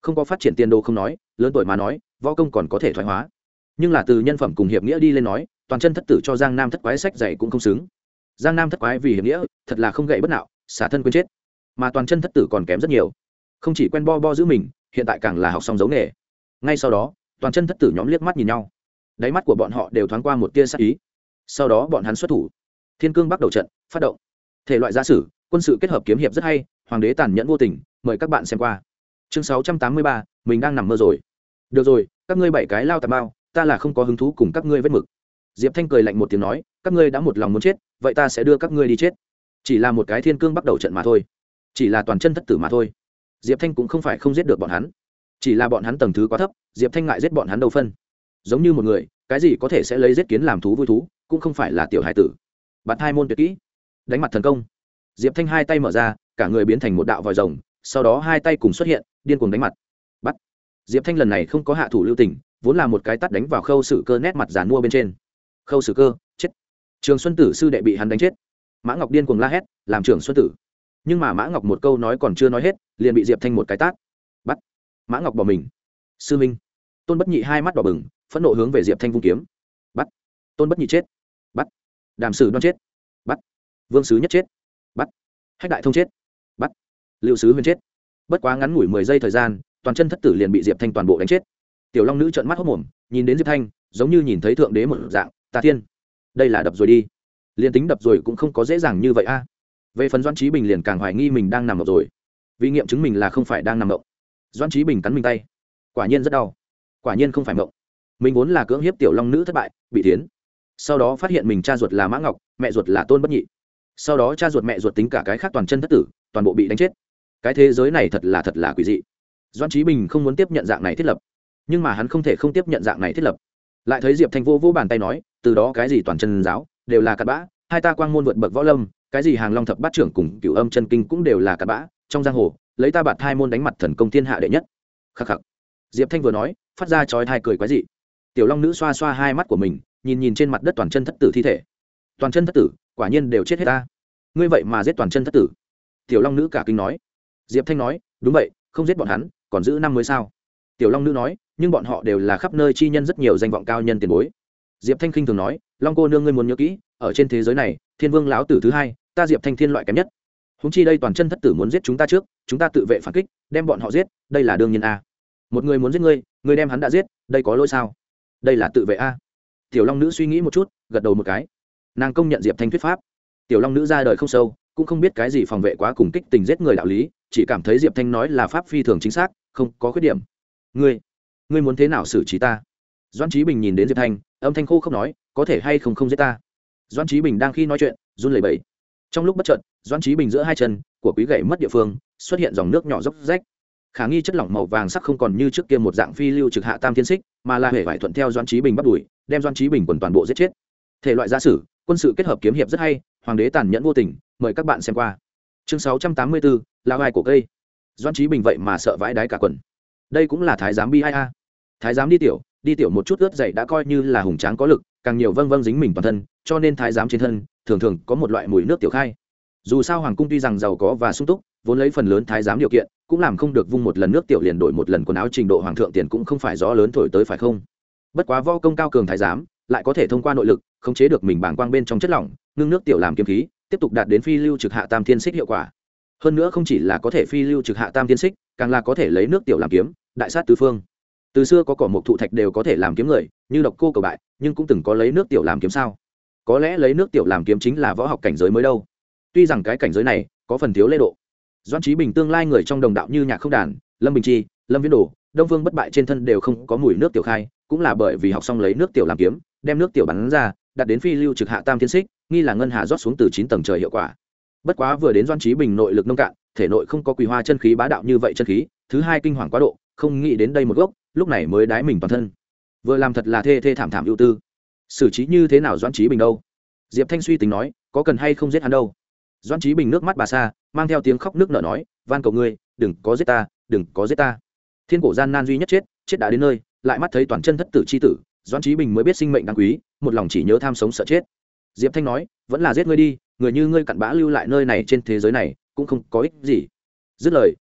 không có phát triển tiền đồ không nói, lớn tuổi mà nói võ công còn có thể thoái hóa, nhưng là từ nhân phẩm cùng hiệp nghĩa đi lên nói, toàn chân thất tử cho giang nam thất quái sách dạy cũng không xứng. Giang nam thất quái vì hiệp nghĩa thật là không gậy bất nạo, xả thân quên chết, mà toàn chân thất tử còn kém rất nhiều, không chỉ quen bo bo giữ mình, hiện tại càng là học xong giấu nghề. Ngay sau đó toàn chân thất tử nhóm liếc mắt nhìn nhau, đáy mắt của bọn họ đều thoáng qua một tia sắc ý. Sau đó bọn hắn xuất thủ, thiên cương bắt đầu trận phát động, thể loại giả sử quân sự kết hợp kiếm hiệp rất hay, hoàng đế tàn nhẫn vô tình, mời các bạn xem qua. Chương sáu trăm tám mươi ba, mình đang nằm mơ rồi. Được rồi, các ngươi bảy cái lao tà bao, ta là không có hứng thú cùng các ngươi vết mực. Diệp Thanh cười lạnh một tiếng nói, các ngươi đã một lòng muốn chết, vậy ta sẽ đưa các ngươi đi chết. Chỉ là một cái thiên cương bắt đầu trận mà thôi, chỉ là toàn chân thất tử mà thôi. Diệp Thanh cũng không phải không giết được bọn hắn, chỉ là bọn hắn tầng thứ quá thấp, Diệp Thanh ngại giết bọn hắn đầu phân. Giống như một người, cái gì có thể sẽ lấy giết kiến làm thú vui thú, cũng không phải là tiểu hải tử. Bạt hai môn tuyệt kỹ, đánh mặt thần công. Diệp Thanh hai tay mở ra, cả người biến thành một đạo vòi rồng, sau đó hai tay cùng xuất hiện, điên cuồng đánh mặt. Bắt. Diệp Thanh lần này không có hạ thủ lưu tình, vốn là một cái tát đánh vào Khâu Sử Cơ nét mặt giàn mua bên trên. Khâu Sử Cơ chết. Trường Xuân Tử sư đệ bị hắn đánh chết. Mã Ngọc điên cuồng la hét, làm Trường Xuân Tử. Nhưng mà Mã Ngọc một câu nói còn chưa nói hết, liền bị Diệp Thanh một cái tát. Bắt. Mã Ngọc bỏ mình. Sư minh. Tôn Bất Nhị hai mắt đỏ bừng, phẫn nộ hướng về Diệp Thanh vung kiếm. Bắt. Tôn Bất Nhị chết. Bắt. Đàm Sử Đoan chết. Bắt. Vương Sứ Nhất chết. Bắt. Hách Đại Thông chết. Bắt. Lưu Sứ Huyền chết. Bất quá ngắn ngủi mười giây thời gian, toàn chân thất tử liền bị Diệp Thanh toàn bộ đánh chết. Tiểu Long nữ trợn mắt hốt mồm, nhìn đến Diệp Thanh, giống như nhìn thấy thượng đế một dạng, ta thiên, đây là đập rồi đi. Liên tính đập rồi cũng không có dễ dàng như vậy a. Về phần Doãn Chí Bình liền càng hoài nghi mình đang nằm mộng rồi. Vì nghiệm chứng mình là không phải đang nằm mộng. Doãn Chí Bình cắn mình tay, quả nhiên rất đau, quả nhiên không phải mộng. Mình vốn là cưỡng hiếp Tiểu Long nữ thất bại, bị thiến. Sau đó phát hiện mình cha ruột là Mã Ngọc, mẹ ruột là Tôn Bất Nhị. Sau đó cha ruột mẹ ruột tính cả cái khác toàn chân thất tử, toàn bộ bị đánh chết. Cái thế giới này thật là thật là quỷ dị. Doãn Chí Bình không muốn tiếp nhận dạng này thiết lập, nhưng mà hắn không thể không tiếp nhận dạng này thiết lập. Lại thấy Diệp Thanh vô vô bàn tay nói, từ đó cái gì toàn chân giáo đều là cặn bã, hai ta quang môn vượt bậc võ lâm, cái gì hàng long thập bát trưởng cùng cửu âm chân kinh cũng đều là cặn bã, trong giang hồ lấy ta bạt hai môn đánh mặt thần công thiên hạ đệ nhất. Khắc khắc. Diệp Thanh vừa nói, phát ra chói tai cười quái dị. Tiểu Long nữ xoa xoa hai mắt của mình, nhìn nhìn trên mặt đất toàn chân thất tử thi thể. Toàn chân thất tử, quả nhiên đều chết hết ta. Ngươi vậy mà giết toàn chân thất tử? Tiểu Long nữ cả kinh nói. Diệp Thanh nói, đúng vậy, không giết bọn hắn, còn giữ năm mới sao? Tiểu Long nữ nói, nhưng bọn họ đều là khắp nơi chi nhân rất nhiều danh vọng cao nhân tiền bối. Diệp Thanh khinh thường nói, Long cô nương ngươi muốn nhớ kỹ, ở trên thế giới này, Thiên Vương lão tử thứ hai, ta Diệp Thanh thiên loại kém nhất. Huống chi đây toàn chân thất tử muốn giết chúng ta trước, chúng ta tự vệ phản kích, đem bọn họ giết, đây là đương nhiên a. Một người muốn giết ngươi, ngươi đem hắn đã giết, đây có lỗi sao? Đây là tự vệ a. Tiểu Long nữ suy nghĩ một chút, gật đầu một cái. Nàng công nhận Diệp Thanh thuyết pháp. Tiểu Long nữ ra đời không sâu, cũng không biết cái gì phòng vệ quá cùng kích tình giết người đạo lý, chỉ cảm thấy Diệp Thanh nói là pháp phi thường chính xác, không có khuyết điểm. Ngươi, ngươi muốn thế nào xử trí ta? Doãn Chí Bình nhìn đến Diệp Thanh, âm thanh khô không nói, có thể hay không không giết ta? Doãn Chí Bình đang khi nói chuyện, run lẩy bẩy. Trong lúc bất chợt, Doãn Chí Bình giữa hai chân của quý gậy mất địa phương, xuất hiện dòng nước nhỏ róc rách. Khả nghi chất lỏng màu vàng sắc không còn như trước kia một dạng phi lưu trực hạ tam thiên xích, mà là hề vải thuận theo Doãn Chí Bình bắt đuổi, đem Doãn Chí Bình quần toàn bộ giết chết. Thể loại giả sử, quân sự kết hợp kiếm hiệp rất hay, hoàng đế tàn nhẫn vô tình, mời các bạn xem qua. Chương sáu trăm tám mươi bốn, lao ai của cây. Doãn Chí Bình vậy mà sợ vãi đái cả quần. Đây cũng là thái giám bi ai a. Thái giám đi tiểu, đi tiểu một chút ướt dậy đã coi như là hùng tráng có lực, càng nhiều vâng vâng dính mình toàn thân, cho nên thái giám trên thân thường thường có một loại mùi nước tiểu khai. Dù sao hoàng cung tuy rằng giàu có và sung túc, vốn lấy phần lớn thái giám điều kiện, cũng làm không được vung một lần nước tiểu liền đổi một lần quần áo, trình độ hoàng thượng tiền cũng không phải gió lớn thổi tới phải không? Bất quá võ công cao cường thái giám lại có thể thông qua nội lực khống chế được mình bàng quang bên trong chất lỏng, ngưng nước tiểu làm kiếm khí, tiếp tục đạt đến phi lưu trực hạ tam thiên xích hiệu quả. Hơn nữa không chỉ là có thể phi lưu trực hạ tam thiên xích, càng là có thể lấy nước tiểu làm kiếm, đại sát tứ phương. Từ xưa có cỏ mộc thụ thạch đều có thể làm kiếm người, như độc cô cầu bại, nhưng cũng từng có lấy nước tiểu làm kiếm sao? Có lẽ lấy nước tiểu làm kiếm chính là võ học cảnh giới mới đâu. Tuy rằng cái cảnh giới này có phần thiếu lễ độ. Doãn Chí Bình tương lai người trong đồng đạo như Nhạc Không Đàn, Lâm Bình Chi, Lâm Viễn Đồ, Đông Vương Bất Bại trên thân đều không có mùi nước tiểu khai, cũng là bởi vì học xong lấy nước tiểu làm kiếm, đem nước tiểu bắn ra, đạt đến phi lưu trực hạ tam thiên xích, nghi là ngân hà rót xuống từ chín tầng trời hiệu quả. Bất quá vừa đến Doãn Chí Bình nội lực nông cạn, thể nội không có quỳ hoa chân khí bá đạo như vậy chân khí, thứ hai kinh hoàng quá độ, không nghĩ đến đây một gốc, lúc này mới đái mình toàn thân. Vừa làm thật là thê thê thảm thảm ưu tư. Xử trí như thế nào Doãn Chí Bình đâu? Diệp Thanh suy tính nói, có cần hay không giết hắn đâu. Doãn Chí Bình nước mắt bà sa, mang theo tiếng khóc nước nở nói, van cầu ngươi, đừng có giết ta, đừng có giết ta. Thiên cổ gian nan duy nhất chết, chết đã đến nơi, lại mắt thấy toàn chân thất tử chi tử, Doãn Chí Bình mới biết sinh mệnh đáng quý, một lòng chỉ nhớ tham sống sợ chết. Diệp Thanh nói, vẫn là giết ngươi đi, người như ngươi cặn bã lưu lại nơi này trên thế giới này, cũng không có ích gì. Dứt lời,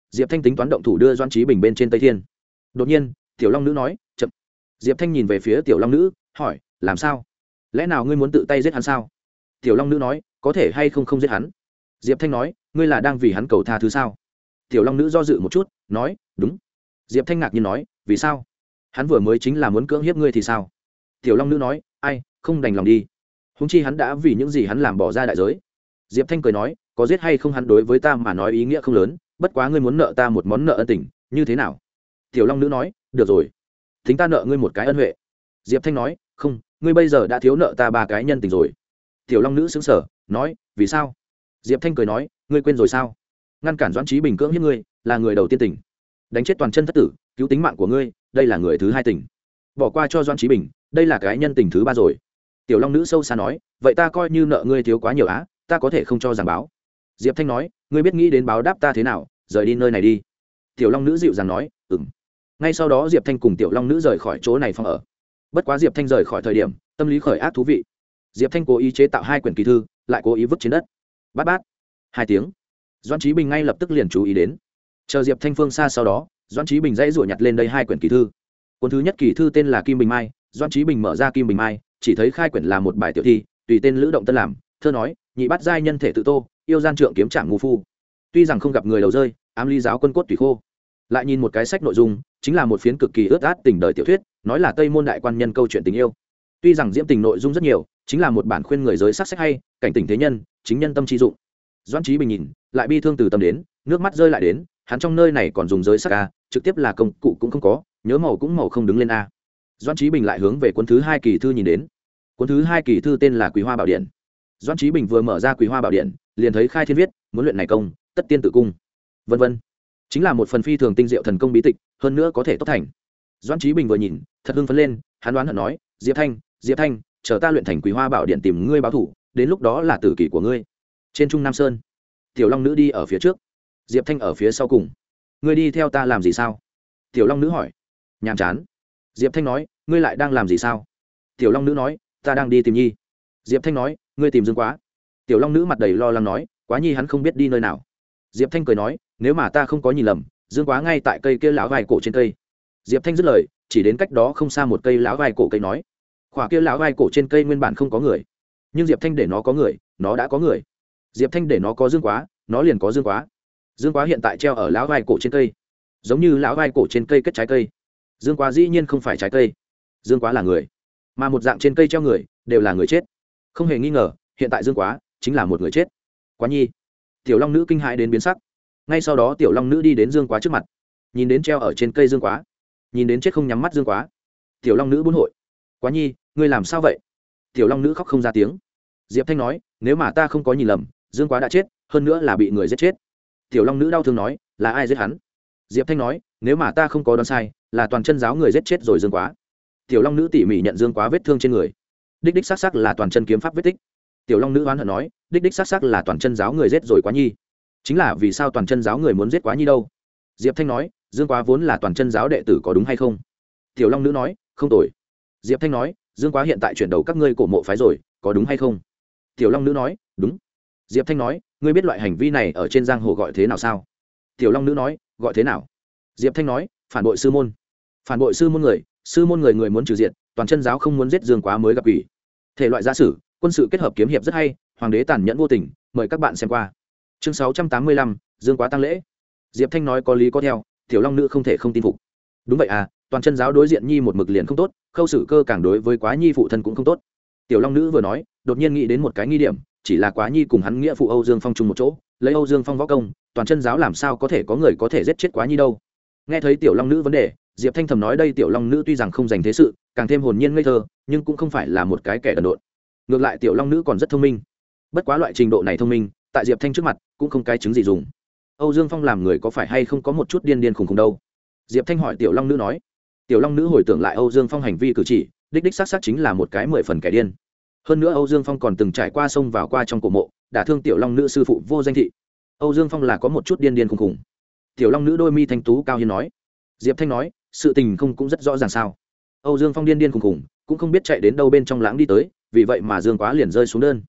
diệp thanh tính toán động thủ đưa doãn trí bình bên trên tây thiên. Đột nhiên tiểu long nữ nói chậm. Diệp thanh nhìn về phía tiểu long nữ hỏi làm sao, lẽ nào ngươi muốn tự tay giết hắn sao? Tiểu long nữ nói có thể hay không không giết hắn. Diệp thanh nói ngươi là đang vì hắn cầu tha thứ sao? Tiểu long nữ do dự một chút nói đúng. Diệp thanh ngạc nhiên nói vì sao? Hắn vừa mới chính là muốn cưỡng hiếp ngươi thì sao? Tiểu long nữ nói ai không đành lòng đi, húng chi hắn đã vì những gì hắn làm bỏ ra đại giới. Diệp thanh cười nói có giết hay không hắn đối với ta mà nói ý nghĩa không lớn, bất quá ngươi muốn nợ ta một món nợ ân tình như thế nào? Tiểu long nữ nói được rồi, thính ta nợ ngươi một cái ân huệ. Diệp thanh nói không, ngươi bây giờ đã thiếu nợ ta ba cái nhân tình rồi. Tiểu long nữ xứng sở nói vì sao? Diệp thanh cười nói ngươi quên rồi sao, ngăn cản doãn trí bình cưỡng hiếp ngươi là người đầu tiên tình, đánh chết toàn chân thất tử cứu tính mạng của ngươi đây là người thứ hai tình, bỏ qua cho doãn trí bình đây là cái nhân tình thứ ba rồi. Tiểu long nữ sâu xa nói vậy ta coi như nợ ngươi thiếu quá nhiều á, ta có thể không cho giảng báo. Diệp thanh nói ngươi biết nghĩ đến báo đáp ta thế nào, rời đi nơi này đi. Tiểu long nữ dịu dàng nói ừng. Ngay sau đó Diệp thanh cùng tiểu long nữ rời khỏi chỗ này phòng ở. Bất quá Diệp thanh rời khỏi thời điểm tâm lý khởi ác thú vị. Diệp thanh cố ý chế tạo hai quyển kỳ thư lại cố ý vứt trên đất. Bát bát hai tiếng, doãn trí bình ngay lập tức liền chú ý đến. Chờ Diệp thanh phương xa sau đó doãn trí bình dãy rủa nhặt lên đây hai quyển kỳ thư. Cuốn thứ nhất kỳ thư tên là Kim Bình Mai. Doãn trí bình mở ra Kim Bình Mai chỉ thấy khai quyển là một bài tiểu thi tùy tên lữ động tân làm, thơ nói nhị bát giai nhân thể tự tô, yêu gian trượng kiếm trạm ngu phu. Tuy rằng không gặp người đầu rơi, ám ly giáo quân cốt tùy khô. Lại nhìn một cái sách nội dung chính là một phiến cực kỳ ướt át tình đời tiểu thuyết, nói là tây môn đại quan nhân câu chuyện tình yêu. Tuy rằng diễm tình nội dung rất nhiều, chính là một bản khuyên người giới sắc sách hay, cảnh tỉnh thế nhân, chính nhân tâm chi dụng. Doãn trí bình nhìn lại bi thương từ tâm đến, nước mắt rơi lại đến. Hắn trong nơi này còn dùng giới sắc a, trực tiếp là công cụ cũng không có, nhớ màu cũng màu không đứng lên a. Doãn trí bình lại hướng về cuốn thứ hai kỳ thư nhìn đến. Cuốn thứ hai kỳ thư tên là Quý Hoa Bảo Điện. Doãn trí bình vừa mở ra Quý Hoa Bảo Điện liền thấy khai thiên viết muốn luyện này công tất tiên tự cung vân vân, chính là một phần phi thường tinh diệu thần công bí tịch, hơn nữa có thể tốt thành. Doãn trí bình vừa nhìn thật hưng phấn lên, hắn đoán hận nói diệp thanh diệp thanh chờ ta luyện thành Quý Hoa Bảo Điện tìm ngươi báo thủ, đến lúc đó là tử kỷ của ngươi. Trên Trung Nam Sơn, tiểu long nữ đi ở phía trước, diệp thanh ở phía sau cùng. Ngươi đi theo ta làm gì sao? Tiểu long nữ hỏi. Nhàm chán. Diệp thanh nói. Ngươi lại đang làm gì sao? Tiểu long nữ nói. Ta đang đi tìm nhi. Diệp thanh nói. Ngươi tìm Dương Quá. Tiểu long nữ mặt đầy lo lắng nói. Quá nhi hắn không biết đi nơi nào. Diệp thanh cười nói. Nếu mà ta không có nhìn lầm, Dương Quá ngay tại cây kia lão vai cổ trên cây. Diệp thanh dứt lời chỉ đến cách đó không xa một cây lão vai cổ cây nói. Khỏa kia lão vai cổ trên cây nguyên bản không có người, nhưng Diệp thanh để nó có người, nó đã có người. Diệp thanh để nó có Dương Quá, nó liền có Dương Quá. Dương Quá hiện tại treo ở lão vai cổ trên cây, giống như lão vai cổ trên cây kết trái cây. Dương Quá dĩ nhiên không phải trái cây, Dương Quá là người, mà một dạng trên cây treo người đều là người chết. Không hề nghi ngờ hiện tại Dương Quá chính là một người chết. Quá nhi. Tiểu long nữ kinh hãi đến biến sắc. Ngay sau đó tiểu long nữ đi đến Dương Quá trước mặt, nhìn đến treo ở trên cây Dương Quá, nhìn đến chết không nhắm mắt Dương Quá. Tiểu long nữ buôn hội. Quá nhi ngươi làm sao vậy? Tiểu long nữ khóc không ra tiếng. Diệp thanh nói. Nếu mà ta không có nhìn lầm, Dương Quá đã chết, hơn nữa là bị người giết chết. Tiểu long nữ đau thương nói. Là ai giết hắn? Diệp thanh nói. Nếu mà ta không có đoán sai, là toàn chân giáo người giết chết rồi Dương Quá. Tiểu long nữ tỉ mỉ nhận Dương Quá vết thương trên người, đích đích xác xác là toàn chân kiếm pháp vết tích. Tiểu long nữ oán hận nói. Đích đích xác xác là toàn chân giáo người giết rồi Quá nhi. Chính là vì sao toàn chân giáo người muốn giết Quá nhi đâu? Diệp thanh nói. Dương Quá vốn là toàn chân giáo đệ tử có đúng hay không? Tiểu long nữ nói. Không tồi. Diệp thanh nói. Dương Quá hiện tại chuyển đầu các ngươi cổ mộ phái rồi, có đúng hay không? Tiểu long nữ nói. Đúng. Diệp thanh nói. Ngươi biết loại hành vi này ở trên giang hồ gọi thế nào sao? Tiểu long nữ nói. Gọi thế nào? Diệp thanh nói. Phản bội sư môn. Phản bội sư môn người, sư môn người người muốn trừ diệt, toàn chân giáo không muốn giết Dương Quá mới gặp ủy. Thể loại giả sử quân sự kết hợp kiếm hiệp rất hay, hoàng đế tàn nhẫn vô tình, mời các bạn xem qua. Chương sáu trăm tám mươi lăm, Dương Quá tăng lễ. Diệp thanh nói có lý có theo, tiểu long nữ không thể không tin phục. Đúng vậy à, toàn chân giáo đối diện nhi một mực liền không tốt, khâu xử cơ càng đối với Quá nhi phụ thân cũng không tốt. Tiểu long nữ vừa nói đột nhiên nghĩ đến một cái nghi điểm, chỉ là Quá nhi cùng hắn nghĩa phụ Âu Dương Phong chung một chỗ, lấy Âu Dương Phong võ công, toàn chân giáo làm sao có thể có người có thể giết chết Quá nhi đâu? Nghe thấy tiểu long nữ vấn đề, Diệp thanh thầm nói đây tiểu long nữ tuy rằng không dành thế sự, càng thêm hồn nhiên ngây thơ, nhưng cũng không phải là một cái kẻ đần độn. Ngược lại tiểu long nữ còn rất thông minh. Bất quá loại trình độ này thông minh, tại Diệp thanh trước mặt cũng không cái chứng gì dùng. Âu Dương Phong làm người có phải hay không có một chút điên điên khùng khùng đâu? Diệp thanh hỏi tiểu long nữ nói. Tiểu long nữ hồi tưởng lại Âu Dương Phong hành vi cử chỉ, đích đích xác xác chính là một cái mười phần kẻ điên. Hơn nữa Âu Dương Phong còn từng trải qua sông vào qua trong cổ mộ, đả thương tiểu long nữ sư phụ vô danh thị. Âu Dương Phong là có một chút điên điên khùng khùng. Tiểu long nữ đôi mi thanh tú cao hiên nói. Diệp thanh nói. Sự tình không cũng rất rõ ràng sao? Âu Dương Phong điên điên khùng khùng, cũng không biết chạy đến đâu bên trong lãng đi tới, vì vậy mà Dương Quá liền rơi xuống đơn.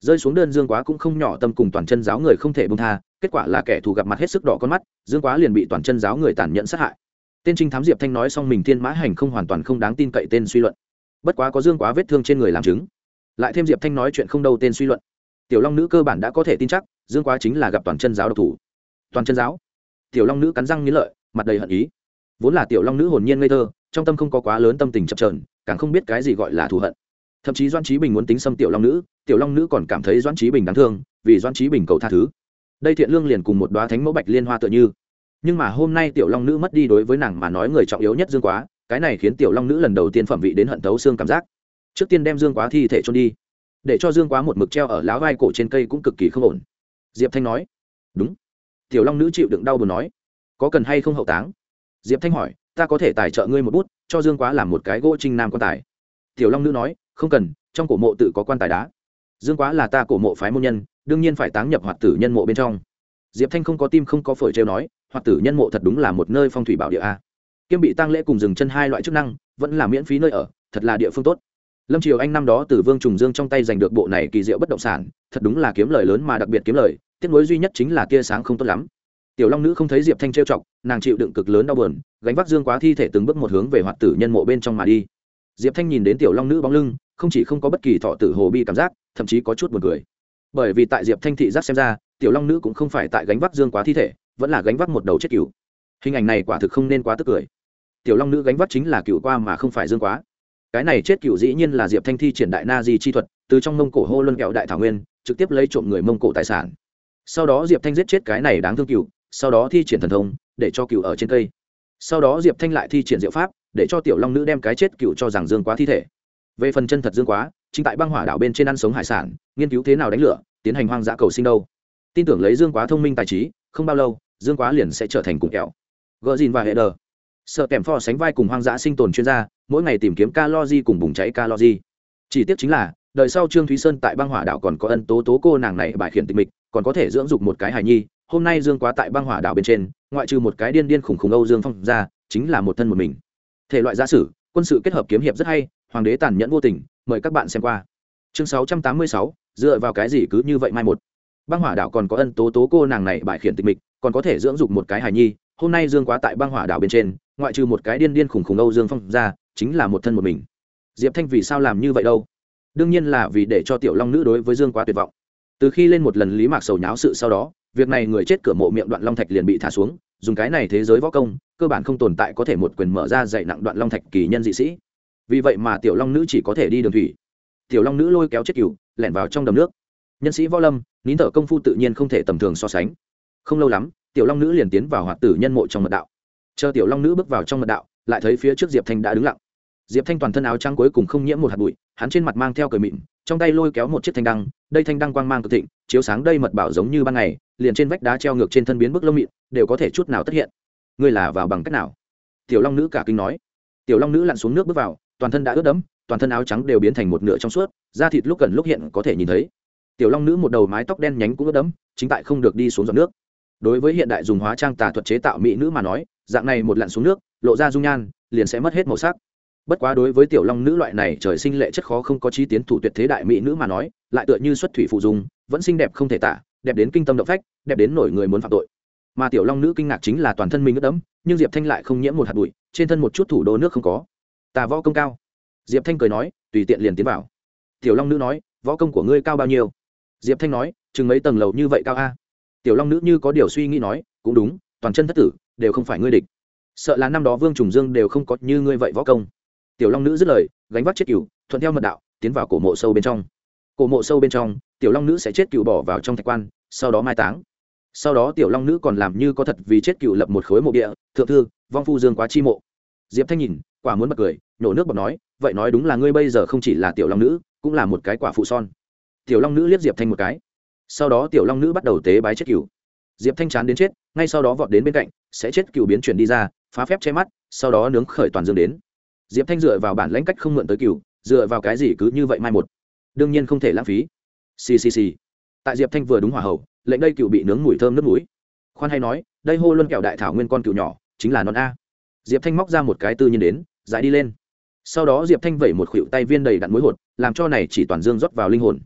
rơi xuống đơn dương quá cũng không nhỏ tâm cùng toàn chân giáo người không thể bông tha, kết quả là kẻ thù gặp mặt hết sức đỏ con mắt, dương quá liền bị toàn chân giáo người tàn nhẫn sát hại. Tên trinh thám Diệp Thanh nói xong mình thiên mã hành không hoàn toàn không đáng tin cậy tên suy luận, bất quá có dương quá vết thương trên người làm chứng, lại thêm Diệp Thanh nói chuyện không đâu tên suy luận, tiểu long nữ cơ bản đã có thể tin chắc dương quá chính là gặp toàn chân giáo độc thủ. Toàn chân giáo? Tiểu long nữ cắn răng nghiến lợi, mặt đầy hận ý. Vốn là tiểu long nữ hồn nhiên ngây thơ, trong tâm không có quá lớn tâm tình chập chờn, càng không biết cái gì gọi là thù hận. Thậm chí Doãn Chí Bình muốn tính xâm tiểu long nữ, tiểu long nữ còn cảm thấy Doãn Chí Bình đáng thương, vì Doãn Chí Bình cầu tha thứ. Đây thiện lương liền cùng một đóa thánh mẫu bạch liên hoa tựa như. Nhưng mà hôm nay tiểu long nữ mất đi đối với nàng mà nói người trọng yếu nhất dương quá, cái này khiến tiểu long nữ lần đầu tiên phẩm vị đến hận thấu xương cảm giác. Trước tiên đem dương quá thi thể chôn đi, để cho dương quá một mực treo ở láo vai cổ trên cây cũng cực kỳ không ổn. Diệp Thanh nói. Đúng. Tiểu long nữ chịu đựng đau buồn nói. Có cần hay không hậu táng? Diệp Thanh hỏi. Ta có thể tài trợ ngươi một bút, cho dương quá làm một cái gỗ trinh nam quan tài. Tiểu long nữ nói. Không cần, trong cổ mộ tự có quan tài đá. Dương quá là ta cổ mộ phái môn nhân, đương nhiên phải táng nhập hoạt tử nhân mộ bên trong. Diệp Thanh không có tim không có phổi trêu nói, hoạt tử nhân mộ thật đúng là một nơi phong thủy bảo địa a. Kiêm bị tang lễ cùng dừng chân hai loại chức năng, vẫn là miễn phí nơi ở, thật là địa phương tốt. Lâm Triều Anh năm đó từ Vương Trùng Dương trong tay giành được bộ này kỳ diệu bất động sản, thật đúng là kiếm lời lớn mà đặc biệt kiếm lời, tiếc nuối duy nhất chính là tia sáng không tốt lắm. Tiểu long nữ không thấy Diệp Thanh trêu chọc, nàng chịu đựng cực lớn đau buồn, gánh vác dương quá thi thể từng bước một hướng về hoạt tử nhân mộ bên trong mà đi. Diệp Thanh nhìn đến tiểu long nữ bóng lưng, không chỉ không có bất kỳ thọ tử hồ bi cảm giác, thậm chí có chút buồn cười. Bởi vì tại Diệp Thanh thị giác xem ra, tiểu long nữ cũng không phải tại gánh vác dương quá thi thể, vẫn là gánh vác một đầu chết cừu. Hình ảnh này quả thực không nên quá tức cười. Tiểu long nữ gánh vác chính là cừu qua mà không phải dương quá. Cái này chết cừu dĩ nhiên là Diệp Thanh thi triển đại na di chi thuật, từ trong mông cổ hô luân kẹo đại thảo nguyên, trực tiếp lấy trộm người mông cổ tài sản. Sau đó Diệp Thanh giết chết cái này đáng thương cừu, sau đó thi triển thần thông, để cho cừu ở trên cây. Sau đó Diệp Thanh lại thi triển diệu pháp, để cho tiểu long nữ đem cái chết cừu cho rằng dương quá thi thể. Về phần chân thật dương quá, chính tại băng hỏa đảo bên trên ăn sống hải sản, nghiên cứu thế nào đánh lửa, tiến hành hoang dã cầu sinh đâu. Tin tưởng lấy dương quá thông minh tài trí, không bao lâu dương quá liền sẽ trở thành cùng kẹo gờ dìn và hệ đờ sợ kèm pho sánh vai cùng hoang dã sinh tồn chuyên gia, mỗi ngày tìm kiếm calorie cùng bùng cháy calorie. Chỉ tiếc chính là đời sau Trương Thúy Sơn tại băng hỏa đảo còn có ân tố tố cô nàng này bài khiển tịch mịch, còn có thể dưỡng dục một cái hài nhi. Hôm nay dương quá tại băng hỏa đảo bên trên, ngoại trừ một cái điên điên khủng khủng Âu Dương Phong ra, chính là một thân một mình. Thể loại giả sử quân sự kết hợp kiếm hiệp rất hay, hoàng đế tàn nhẫn vô tình, mời các bạn xem qua. Chương sáu trăm tám mươi sáu, dựa vào cái gì cứ như vậy mai một. Băng hỏa đảo còn có ân tố tố cô nàng này bài khiển tịch mịch, còn có thể dưỡng dục một cái hài nhi. Hôm nay dương quá tại băng hỏa đảo bên trên, ngoại trừ một cái điên điên khủng khủng Âu Dương Phong ra, chính là một thân một mình. Diệp Thanh vì sao làm như vậy đâu? Đương nhiên là vì để cho tiểu long nữ đối với dương quá tuyệt vọng. Từ khi lên một lần Lý Mạc Sầu nháo sự sau đó, việc này người chết cửa mộ miệng đoạn long thạch liền bị thả xuống, dùng cái này thế giới võ công cơ bản không tồn tại có thể một quyền mở ra dạy nặng đoạn long thạch kỳ nhân dị sĩ. Vì vậy mà tiểu long nữ chỉ có thể đi đường thủy. Tiểu long nữ lôi kéo chết cừu lẻn vào trong đầm nước. Nhân sĩ võ lâm nín thở công phu tự nhiên không thể tầm thường so sánh. Không lâu lắm tiểu long nữ liền tiến vào hoạt tử nhân mộ trong mật đạo. Chờ tiểu long nữ bước vào trong mật đạo, lại thấy phía trước Diệp Thanh đã đứng lặng. Diệp Thanh toàn thân áo trắng cuối cùng không nhiễm một hạt bụi, hắn trên mặt mang theo cười mịn, trong tay lôi kéo một chiếc thanh đăng, đây thanh đăng quang mang cực thịnh, chiếu sáng đây mật bảo giống như ban ngày, liền trên vách đá treo ngược trên thân biến bức lông mịn, đều có thể chút nào tất hiện. Ngươi là vào bằng cách nào? Tiểu long nữ cả kinh nói. Tiểu long nữ lặn xuống nước bước vào, toàn thân đã ướt đẫm, toàn thân áo trắng đều biến thành một nửa trong suốt, da thịt lúc gần lúc hiện có thể nhìn thấy. Tiểu long nữ một đầu mái tóc đen nhánh cũng ướt đẫm, chính tại không được đi xuống giọt nước. Đối với hiện đại dùng hóa trang tà thuật chế tạo mỹ nữ mà nói, dạng này một lặn xuống nước, lộ ra dung nhan, liền sẽ mất hết màu sắc. Bất quá đối với tiểu long nữ loại này trời sinh lệ chất khó không có chí tiến thủ tuyệt thế đại mỹ nữ mà nói, lại tựa như xuất thủy phụ dung, vẫn xinh đẹp không thể tả, đẹp đến kinh tâm động phách, đẹp đến nổi người muốn phạm tội. Mà tiểu long nữ kinh ngạc chính là toàn thân mình ướt đẫm, nhưng Diệp Thanh lại không nhiễm một hạt bụi, trên thân một chút thủ đô nước không có. Ta võ công cao. Diệp Thanh cười nói, tùy tiện liền tiến vào. Tiểu long nữ nói, võ công của ngươi cao bao nhiêu? Diệp Thanh nói, chừng mấy tầng lầu như vậy cao a. Tiểu long nữ như có điều suy nghĩ nói, cũng đúng, toàn chân thất tử, đều không phải ngươi địch. Sợ là năm đó Vương Trùng Dương đều không có như ngươi vậy võ công. Tiểu long nữ dứt lời, gánh vác chết cừu, thuận theo mật đạo tiến vào cổ mộ sâu bên trong. Cổ mộ sâu bên trong, tiểu long nữ sẽ chết cừu bỏ vào trong thạch quan, sau đó mai táng. Sau đó tiểu long nữ còn làm như có thật vì chết cừu lập một khối mộ địa, thượng thư vong phu dương quá chi mộ. Diệp Thanh nhìn, quả muốn bật cười, nhổ nước bọt nói, vậy nói đúng là ngươi bây giờ không chỉ là tiểu long nữ, cũng là một cái quả phụ son. Tiểu long nữ liếc Diệp Thanh một cái, sau đó tiểu long nữ bắt đầu tế bái chết cừu. Diệp Thanh chán đến chết, ngay sau đó vọt đến bên cạnh, sẽ chết cừu biến chuyển đi ra, phá phép che mắt, sau đó nướng khởi toàn dương đến. Diệp Thanh dựa vào bản lãnh cách không mượn tới cừu, dựa vào cái gì cứ như vậy mai một, đương nhiên không thể lãng phí. Xì xì xì. Tại Diệp Thanh vừa đúng hỏa hậu, lệnh đây cừu bị nướng mùi thơm nước mũi. Khoan hay nói, đây hô luân kẹo đại thảo nguyên con cừu nhỏ, chính là non a. Diệp Thanh móc ra một cái tư nhiên đến, giải đi lên. Sau đó Diệp Thanh vẩy một khuỷu tay viên đầy đặn muối hột, làm cho này chỉ toàn dương rót vào linh hồn.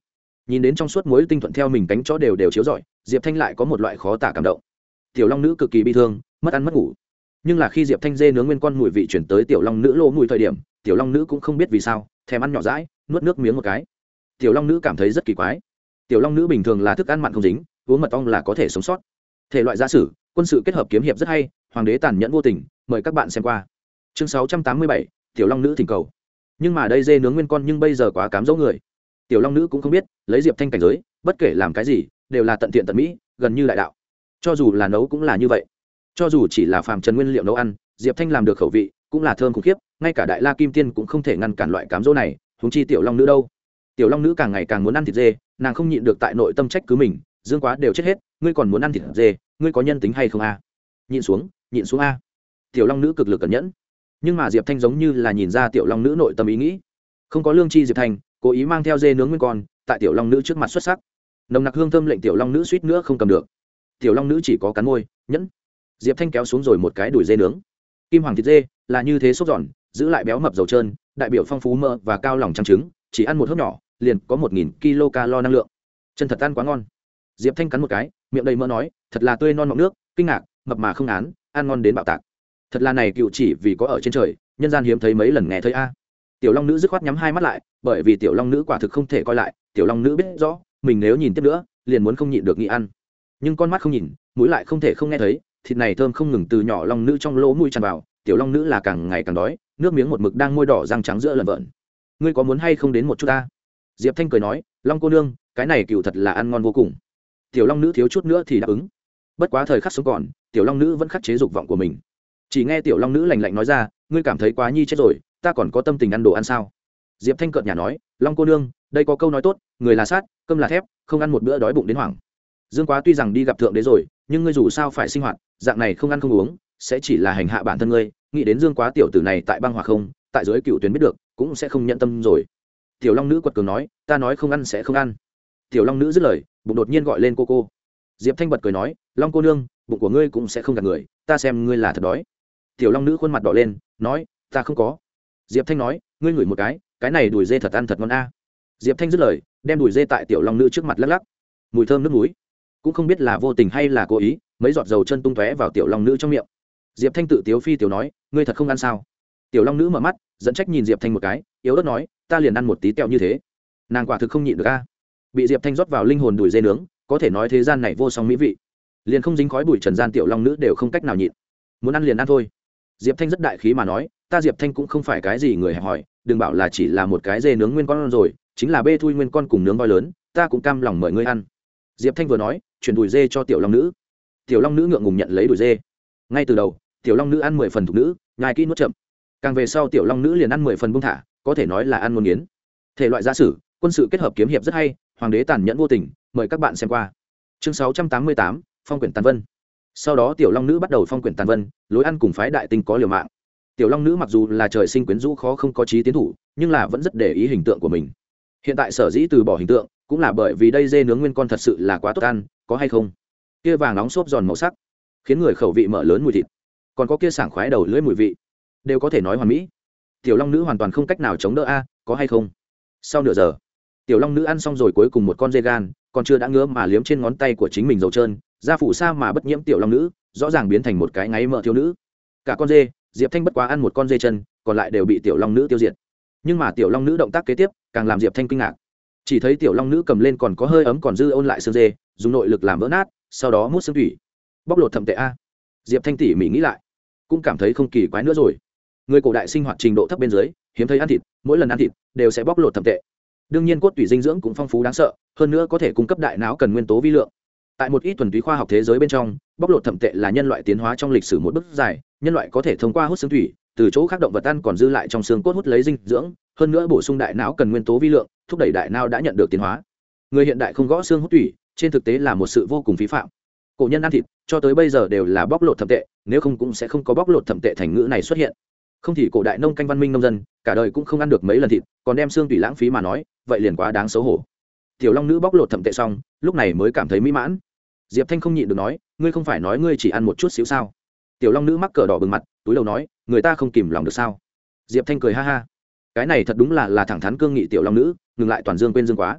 nhìn đến trong suốt muối tinh thuận theo mình cánh chó đều đều chiếu rọi, Diệp Thanh lại có một loại khó tả cảm động. Tiểu long nữ cực kỳ bi thương, mất ăn mất ngủ. Nhưng là khi Diệp Thanh dê nướng nguyên con mùi vị chuyển tới tiểu long nữ lỗ mùi thời điểm, tiểu long nữ cũng không biết vì sao thèm ăn nhỏ dãi, nuốt nước miếng một cái. Tiểu long nữ cảm thấy rất kỳ quái. Tiểu long nữ bình thường là thức ăn mặn không dính, uống mật ong là có thể sống sót. Thể loại giả sử, quân sự kết hợp kiếm hiệp rất hay, hoàng đế tàn nhẫn vô tình, mời các bạn xem qua. Chương sáu trăm tám mươi bảy, tiểu long nữ thỉnh cầu. Nhưng mà đây dê nướng nguyên con nhưng bây giờ quá cám dỗ người. Tiểu long nữ cũng không biết, lấy Diệp Thanh cảnh giới, bất kể làm cái gì, đều là tận thiện tận mỹ, gần như đại đạo. Cho dù là nấu cũng là như vậy. Cho dù chỉ là phàm trần nguyên liệu nấu ăn, Diệp Thanh làm được khẩu vị, cũng là thơm khủng khiếp, ngay cả đại la kim tiên cũng không thể ngăn cản loại cám dỗ này, huống chi tiểu long nữ đâu. Tiểu long nữ càng ngày càng muốn ăn thịt dê, nàng không nhịn được tại nội tâm trách cứ mình, dương quá đều chết hết, ngươi còn muốn ăn thịt dê, ngươi có nhân tính hay không a? Nhịn xuống, nhịn xuống a. Tiểu long nữ cực lực cẩn nhẫn, nhưng mà Diệp Thanh giống như là nhìn ra tiểu long nữ nội tâm ý nghĩ, không có lương tri Diệp Thanh cố ý mang theo dê nướng nguyên con tại tiểu long nữ trước mặt xuất sắc, nồng nặc hương thơm lệnh tiểu long nữ suýt nữa không cầm được. Tiểu long nữ chỉ có cắn môi nhẫn. Diệp Thanh kéo xuống rồi một cái đùi dê nướng. Kim hoàng thịt dê là như thế xốp giòn, giữ lại béo mập dầu trơn, đại biểu phong phú mỡ và cao lòng trắng trứng, chỉ ăn một hớp nhỏ liền có một nghìn kilocalo năng lượng, chân thật ăn quá ngon. Diệp Thanh cắn một cái, miệng đầy mỡ nói, thật là tươi non mọng nước, kinh ngạc, mập mà không án, ăn ngon đến bạo tạc. Thật là này cựu chỉ vì có ở trên trời, nhân gian hiếm thấy mấy lần nghe thấy a. Tiểu long nữ dứt khoát nhắm hai mắt lại, bởi vì tiểu long nữ quả thực không thể coi lại, tiểu long nữ biết rõ mình nếu nhìn tiếp nữa liền muốn không nhịn được nghĩ ăn, nhưng con mắt không nhìn, mũi lại không thể không nghe thấy, thịt này thơm không ngừng từ nhỏ long nữ trong lỗ mũi tràn vào, tiểu long nữ là càng ngày càng đói, nước miếng một mực đang môi đỏ răng trắng giữa lần vợn. Ngươi có muốn hay không đến một chút ta? Diệp Thanh cười nói, long cô nương, cái này cựu thật là ăn ngon vô cùng. Tiểu long nữ thiếu chút nữa thì đáp ứng, bất quá thời khắc sống còn, tiểu long nữ vẫn khắc chế dục vọng của mình. Chỉ nghe tiểu long nữ lạnh lạnh nói ra, ngươi cảm thấy quá nhi chết rồi, ta còn có tâm tình ăn đồ ăn sao? Diệp Thanh cợt nhả nói, long cô nương, đây có câu nói tốt, người là sát, cơm là thép, không ăn một bữa đói bụng đến hoảng. Dương quá tuy rằng đi gặp thượng đế rồi, nhưng ngươi dù sao phải sinh hoạt, dạng này không ăn không uống sẽ chỉ là hành hạ bản thân ngươi. Nghĩ đến Dương quá tiểu tử này tại băng hòa không, tại dưới cựu tuyến biết được cũng sẽ không nhận tâm rồi. Tiểu long nữ quật cường nói, ta nói không ăn sẽ không ăn. Tiểu long nữ dứt lời, bụng đột nhiên gọi lên cô cô. Diệp Thanh bật cười nói, long cô nương, bụng của ngươi cũng sẽ không gạt người, ta xem ngươi là thật đói. Tiểu long nữ khuôn mặt đỏ lên, nói, ta không có. Diệp Thanh nói, ngươi ngửi một cái, cái này đùi dê thật ăn thật ngon a. Diệp Thanh dứt lời, đem đùi dê tại tiểu long nữ trước mặt lắc lắc, mùi thơm nước muối, cũng không biết là vô tình hay là cố ý, mấy giọt dầu chân tung tóe vào tiểu long nữ trong miệng. Diệp Thanh tự tiếu phi tiểu nói, ngươi thật không ăn sao? Tiểu long nữ mở mắt, dẫn trách nhìn Diệp Thanh một cái, yếu ớt nói, ta liền ăn một tí kẹo như thế. Nàng quả thực không nhịn được a. Bị Diệp Thanh rót vào linh hồn đùi dê nướng, có thể nói thế gian này vô song mỹ vị, liền không dính khói bụi trần gian tiểu long nữ đều không cách nào nhịn, muốn ăn liền ăn thôi. Diệp Thanh rất đại khí mà nói, ta Diệp Thanh cũng không phải cái gì người hẹp hòi, đừng bảo là chỉ là một cái dê nướng nguyên con rồi, chính là bê thui nguyên con cùng nướng voi lớn, ta cũng cam lòng mời ngươi ăn. Diệp Thanh vừa nói, chuyển đùi dê cho tiểu long nữ. Tiểu long nữ ngượng ngùng nhận lấy đùi dê. Ngay từ đầu, tiểu long nữ ăn mười phần thục nữ, nhai kỹ nuốt chậm. Càng về sau tiểu long nữ liền ăn mười phần buông thả, có thể nói là ăn ngon nghiến. Thể loại giả sử, quân sự kết hợp kiếm hiệp rất hay, hoàng đế tàn nhẫn vô tình, mời các bạn xem qua. Chương sáu trăm tám mươi tám, phong quyển tàn vân. Sau đó tiểu long nữ bắt đầu phong quyển tàn vân, lối ăn cùng phái đại tinh có liều mạng. Tiểu long nữ mặc dù là trời sinh quyến rũ khó không có trí tiến thủ, nhưng là vẫn rất để ý hình tượng của mình. Hiện tại sở dĩ từ bỏ hình tượng, cũng là bởi vì đây dê nướng nguyên con thật sự là quá tốt ăn, có hay không? Kia vàng nóng xốp giòn màu sắc, khiến người khẩu vị mở lớn mùi thịt, còn có kia sảng khoái đầu lưỡi mùi vị, đều có thể nói hoàn mỹ. Tiểu long nữ hoàn toàn không cách nào chống đỡ a, có hay không? Sau nửa giờ, tiểu long nữ ăn xong rồi, cuối cùng một con dê gan, còn chưa đã ngứa mà liếm trên ngón tay của chính mình dầu trơn, da phủ sa mà bất nhiễm tiểu long nữ, rõ ràng biến thành một cái ngáy mỡ thiếu nữ. Cả con dê, Diệp Thanh bất quá ăn một con dê chân, còn lại đều bị tiểu long nữ tiêu diệt. Nhưng mà tiểu long nữ động tác kế tiếp càng làm Diệp Thanh kinh ngạc. Chỉ thấy tiểu long nữ cầm lên còn có hơi ấm còn dư ôn lại xương dê, dùng nội lực làm vỡ nát, sau đó mút xương thủy, bóc lột thẩm tệ a. Diệp Thanh tỉ mỉ nghĩ lại, cũng cảm thấy không kỳ quái nữa rồi. Người cổ đại sinh hoạt trình độ thấp bên dưới, hiếm thấy ăn thịt, mỗi lần ăn thịt đều sẽ bóc lột thẩm tệ. Đương nhiên cốt tủy dinh dưỡng cũng phong phú đáng sợ, hơn nữa có thể cung cấp đại não cần nguyên tố vi lượng. Tại một ít thuần túy khoa học thế giới bên trong, bóc lột thẩm tệ là nhân loại tiến hóa trong lịch sử một bước dài, nhân loại có thể thông qua hút xương thủy, từ chỗ khác động vật ăn còn dư lại trong xương cốt hút lấy dinh dưỡng, hơn nữa bổ sung đại não cần nguyên tố vi lượng, thúc đẩy đại não đã nhận được tiến hóa. Người hiện đại không gõ xương hút thủy, trên thực tế là một sự vô cùng phí phạm. Cổ nhân ăn thịt, cho tới bây giờ đều là bóc lột thẩm tệ, nếu không cũng sẽ không có bóc lột thẩm tệ thành ngữ này xuất hiện. Không thì cổ đại nông canh văn minh nông dân, cả đời cũng không ăn được mấy lần thịt, còn đem xương thủy lãng phí mà nói, vậy liền quá đáng xấu hổ. Tiểu long nữ bóc lột thẩm tệ xong, lúc này mới cảm thấy mỹ mãn. Diệp Thanh không nhịn được nói, ngươi không phải nói ngươi chỉ ăn một chút xíu sao? Tiểu long nữ mắc cỡ đỏ bừng mặt, túi đầu nói, người ta không kìm lòng được sao? Diệp Thanh cười ha ha, cái này thật đúng là là thẳng thắn cương nghị tiểu long nữ, ngừng lại toàn dương quên dương quá.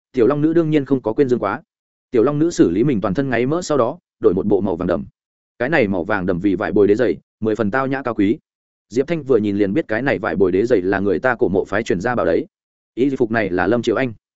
tiểu long nữ đương nhiên không có quên dương quá. Tiểu long nữ xử lý mình toàn thân ngáy mỡ sau đó đổi một bộ màu vàng đầm. Cái này màu vàng đầm vì vải bồi đế dày mười phần tao nhã cao quý. Diệp Thanh vừa nhìn liền biết cái này vải bồi đế dày là người ta cổ mộ phái truyền ra bảo đấy. Y phục này là Lâm Triệu Anh.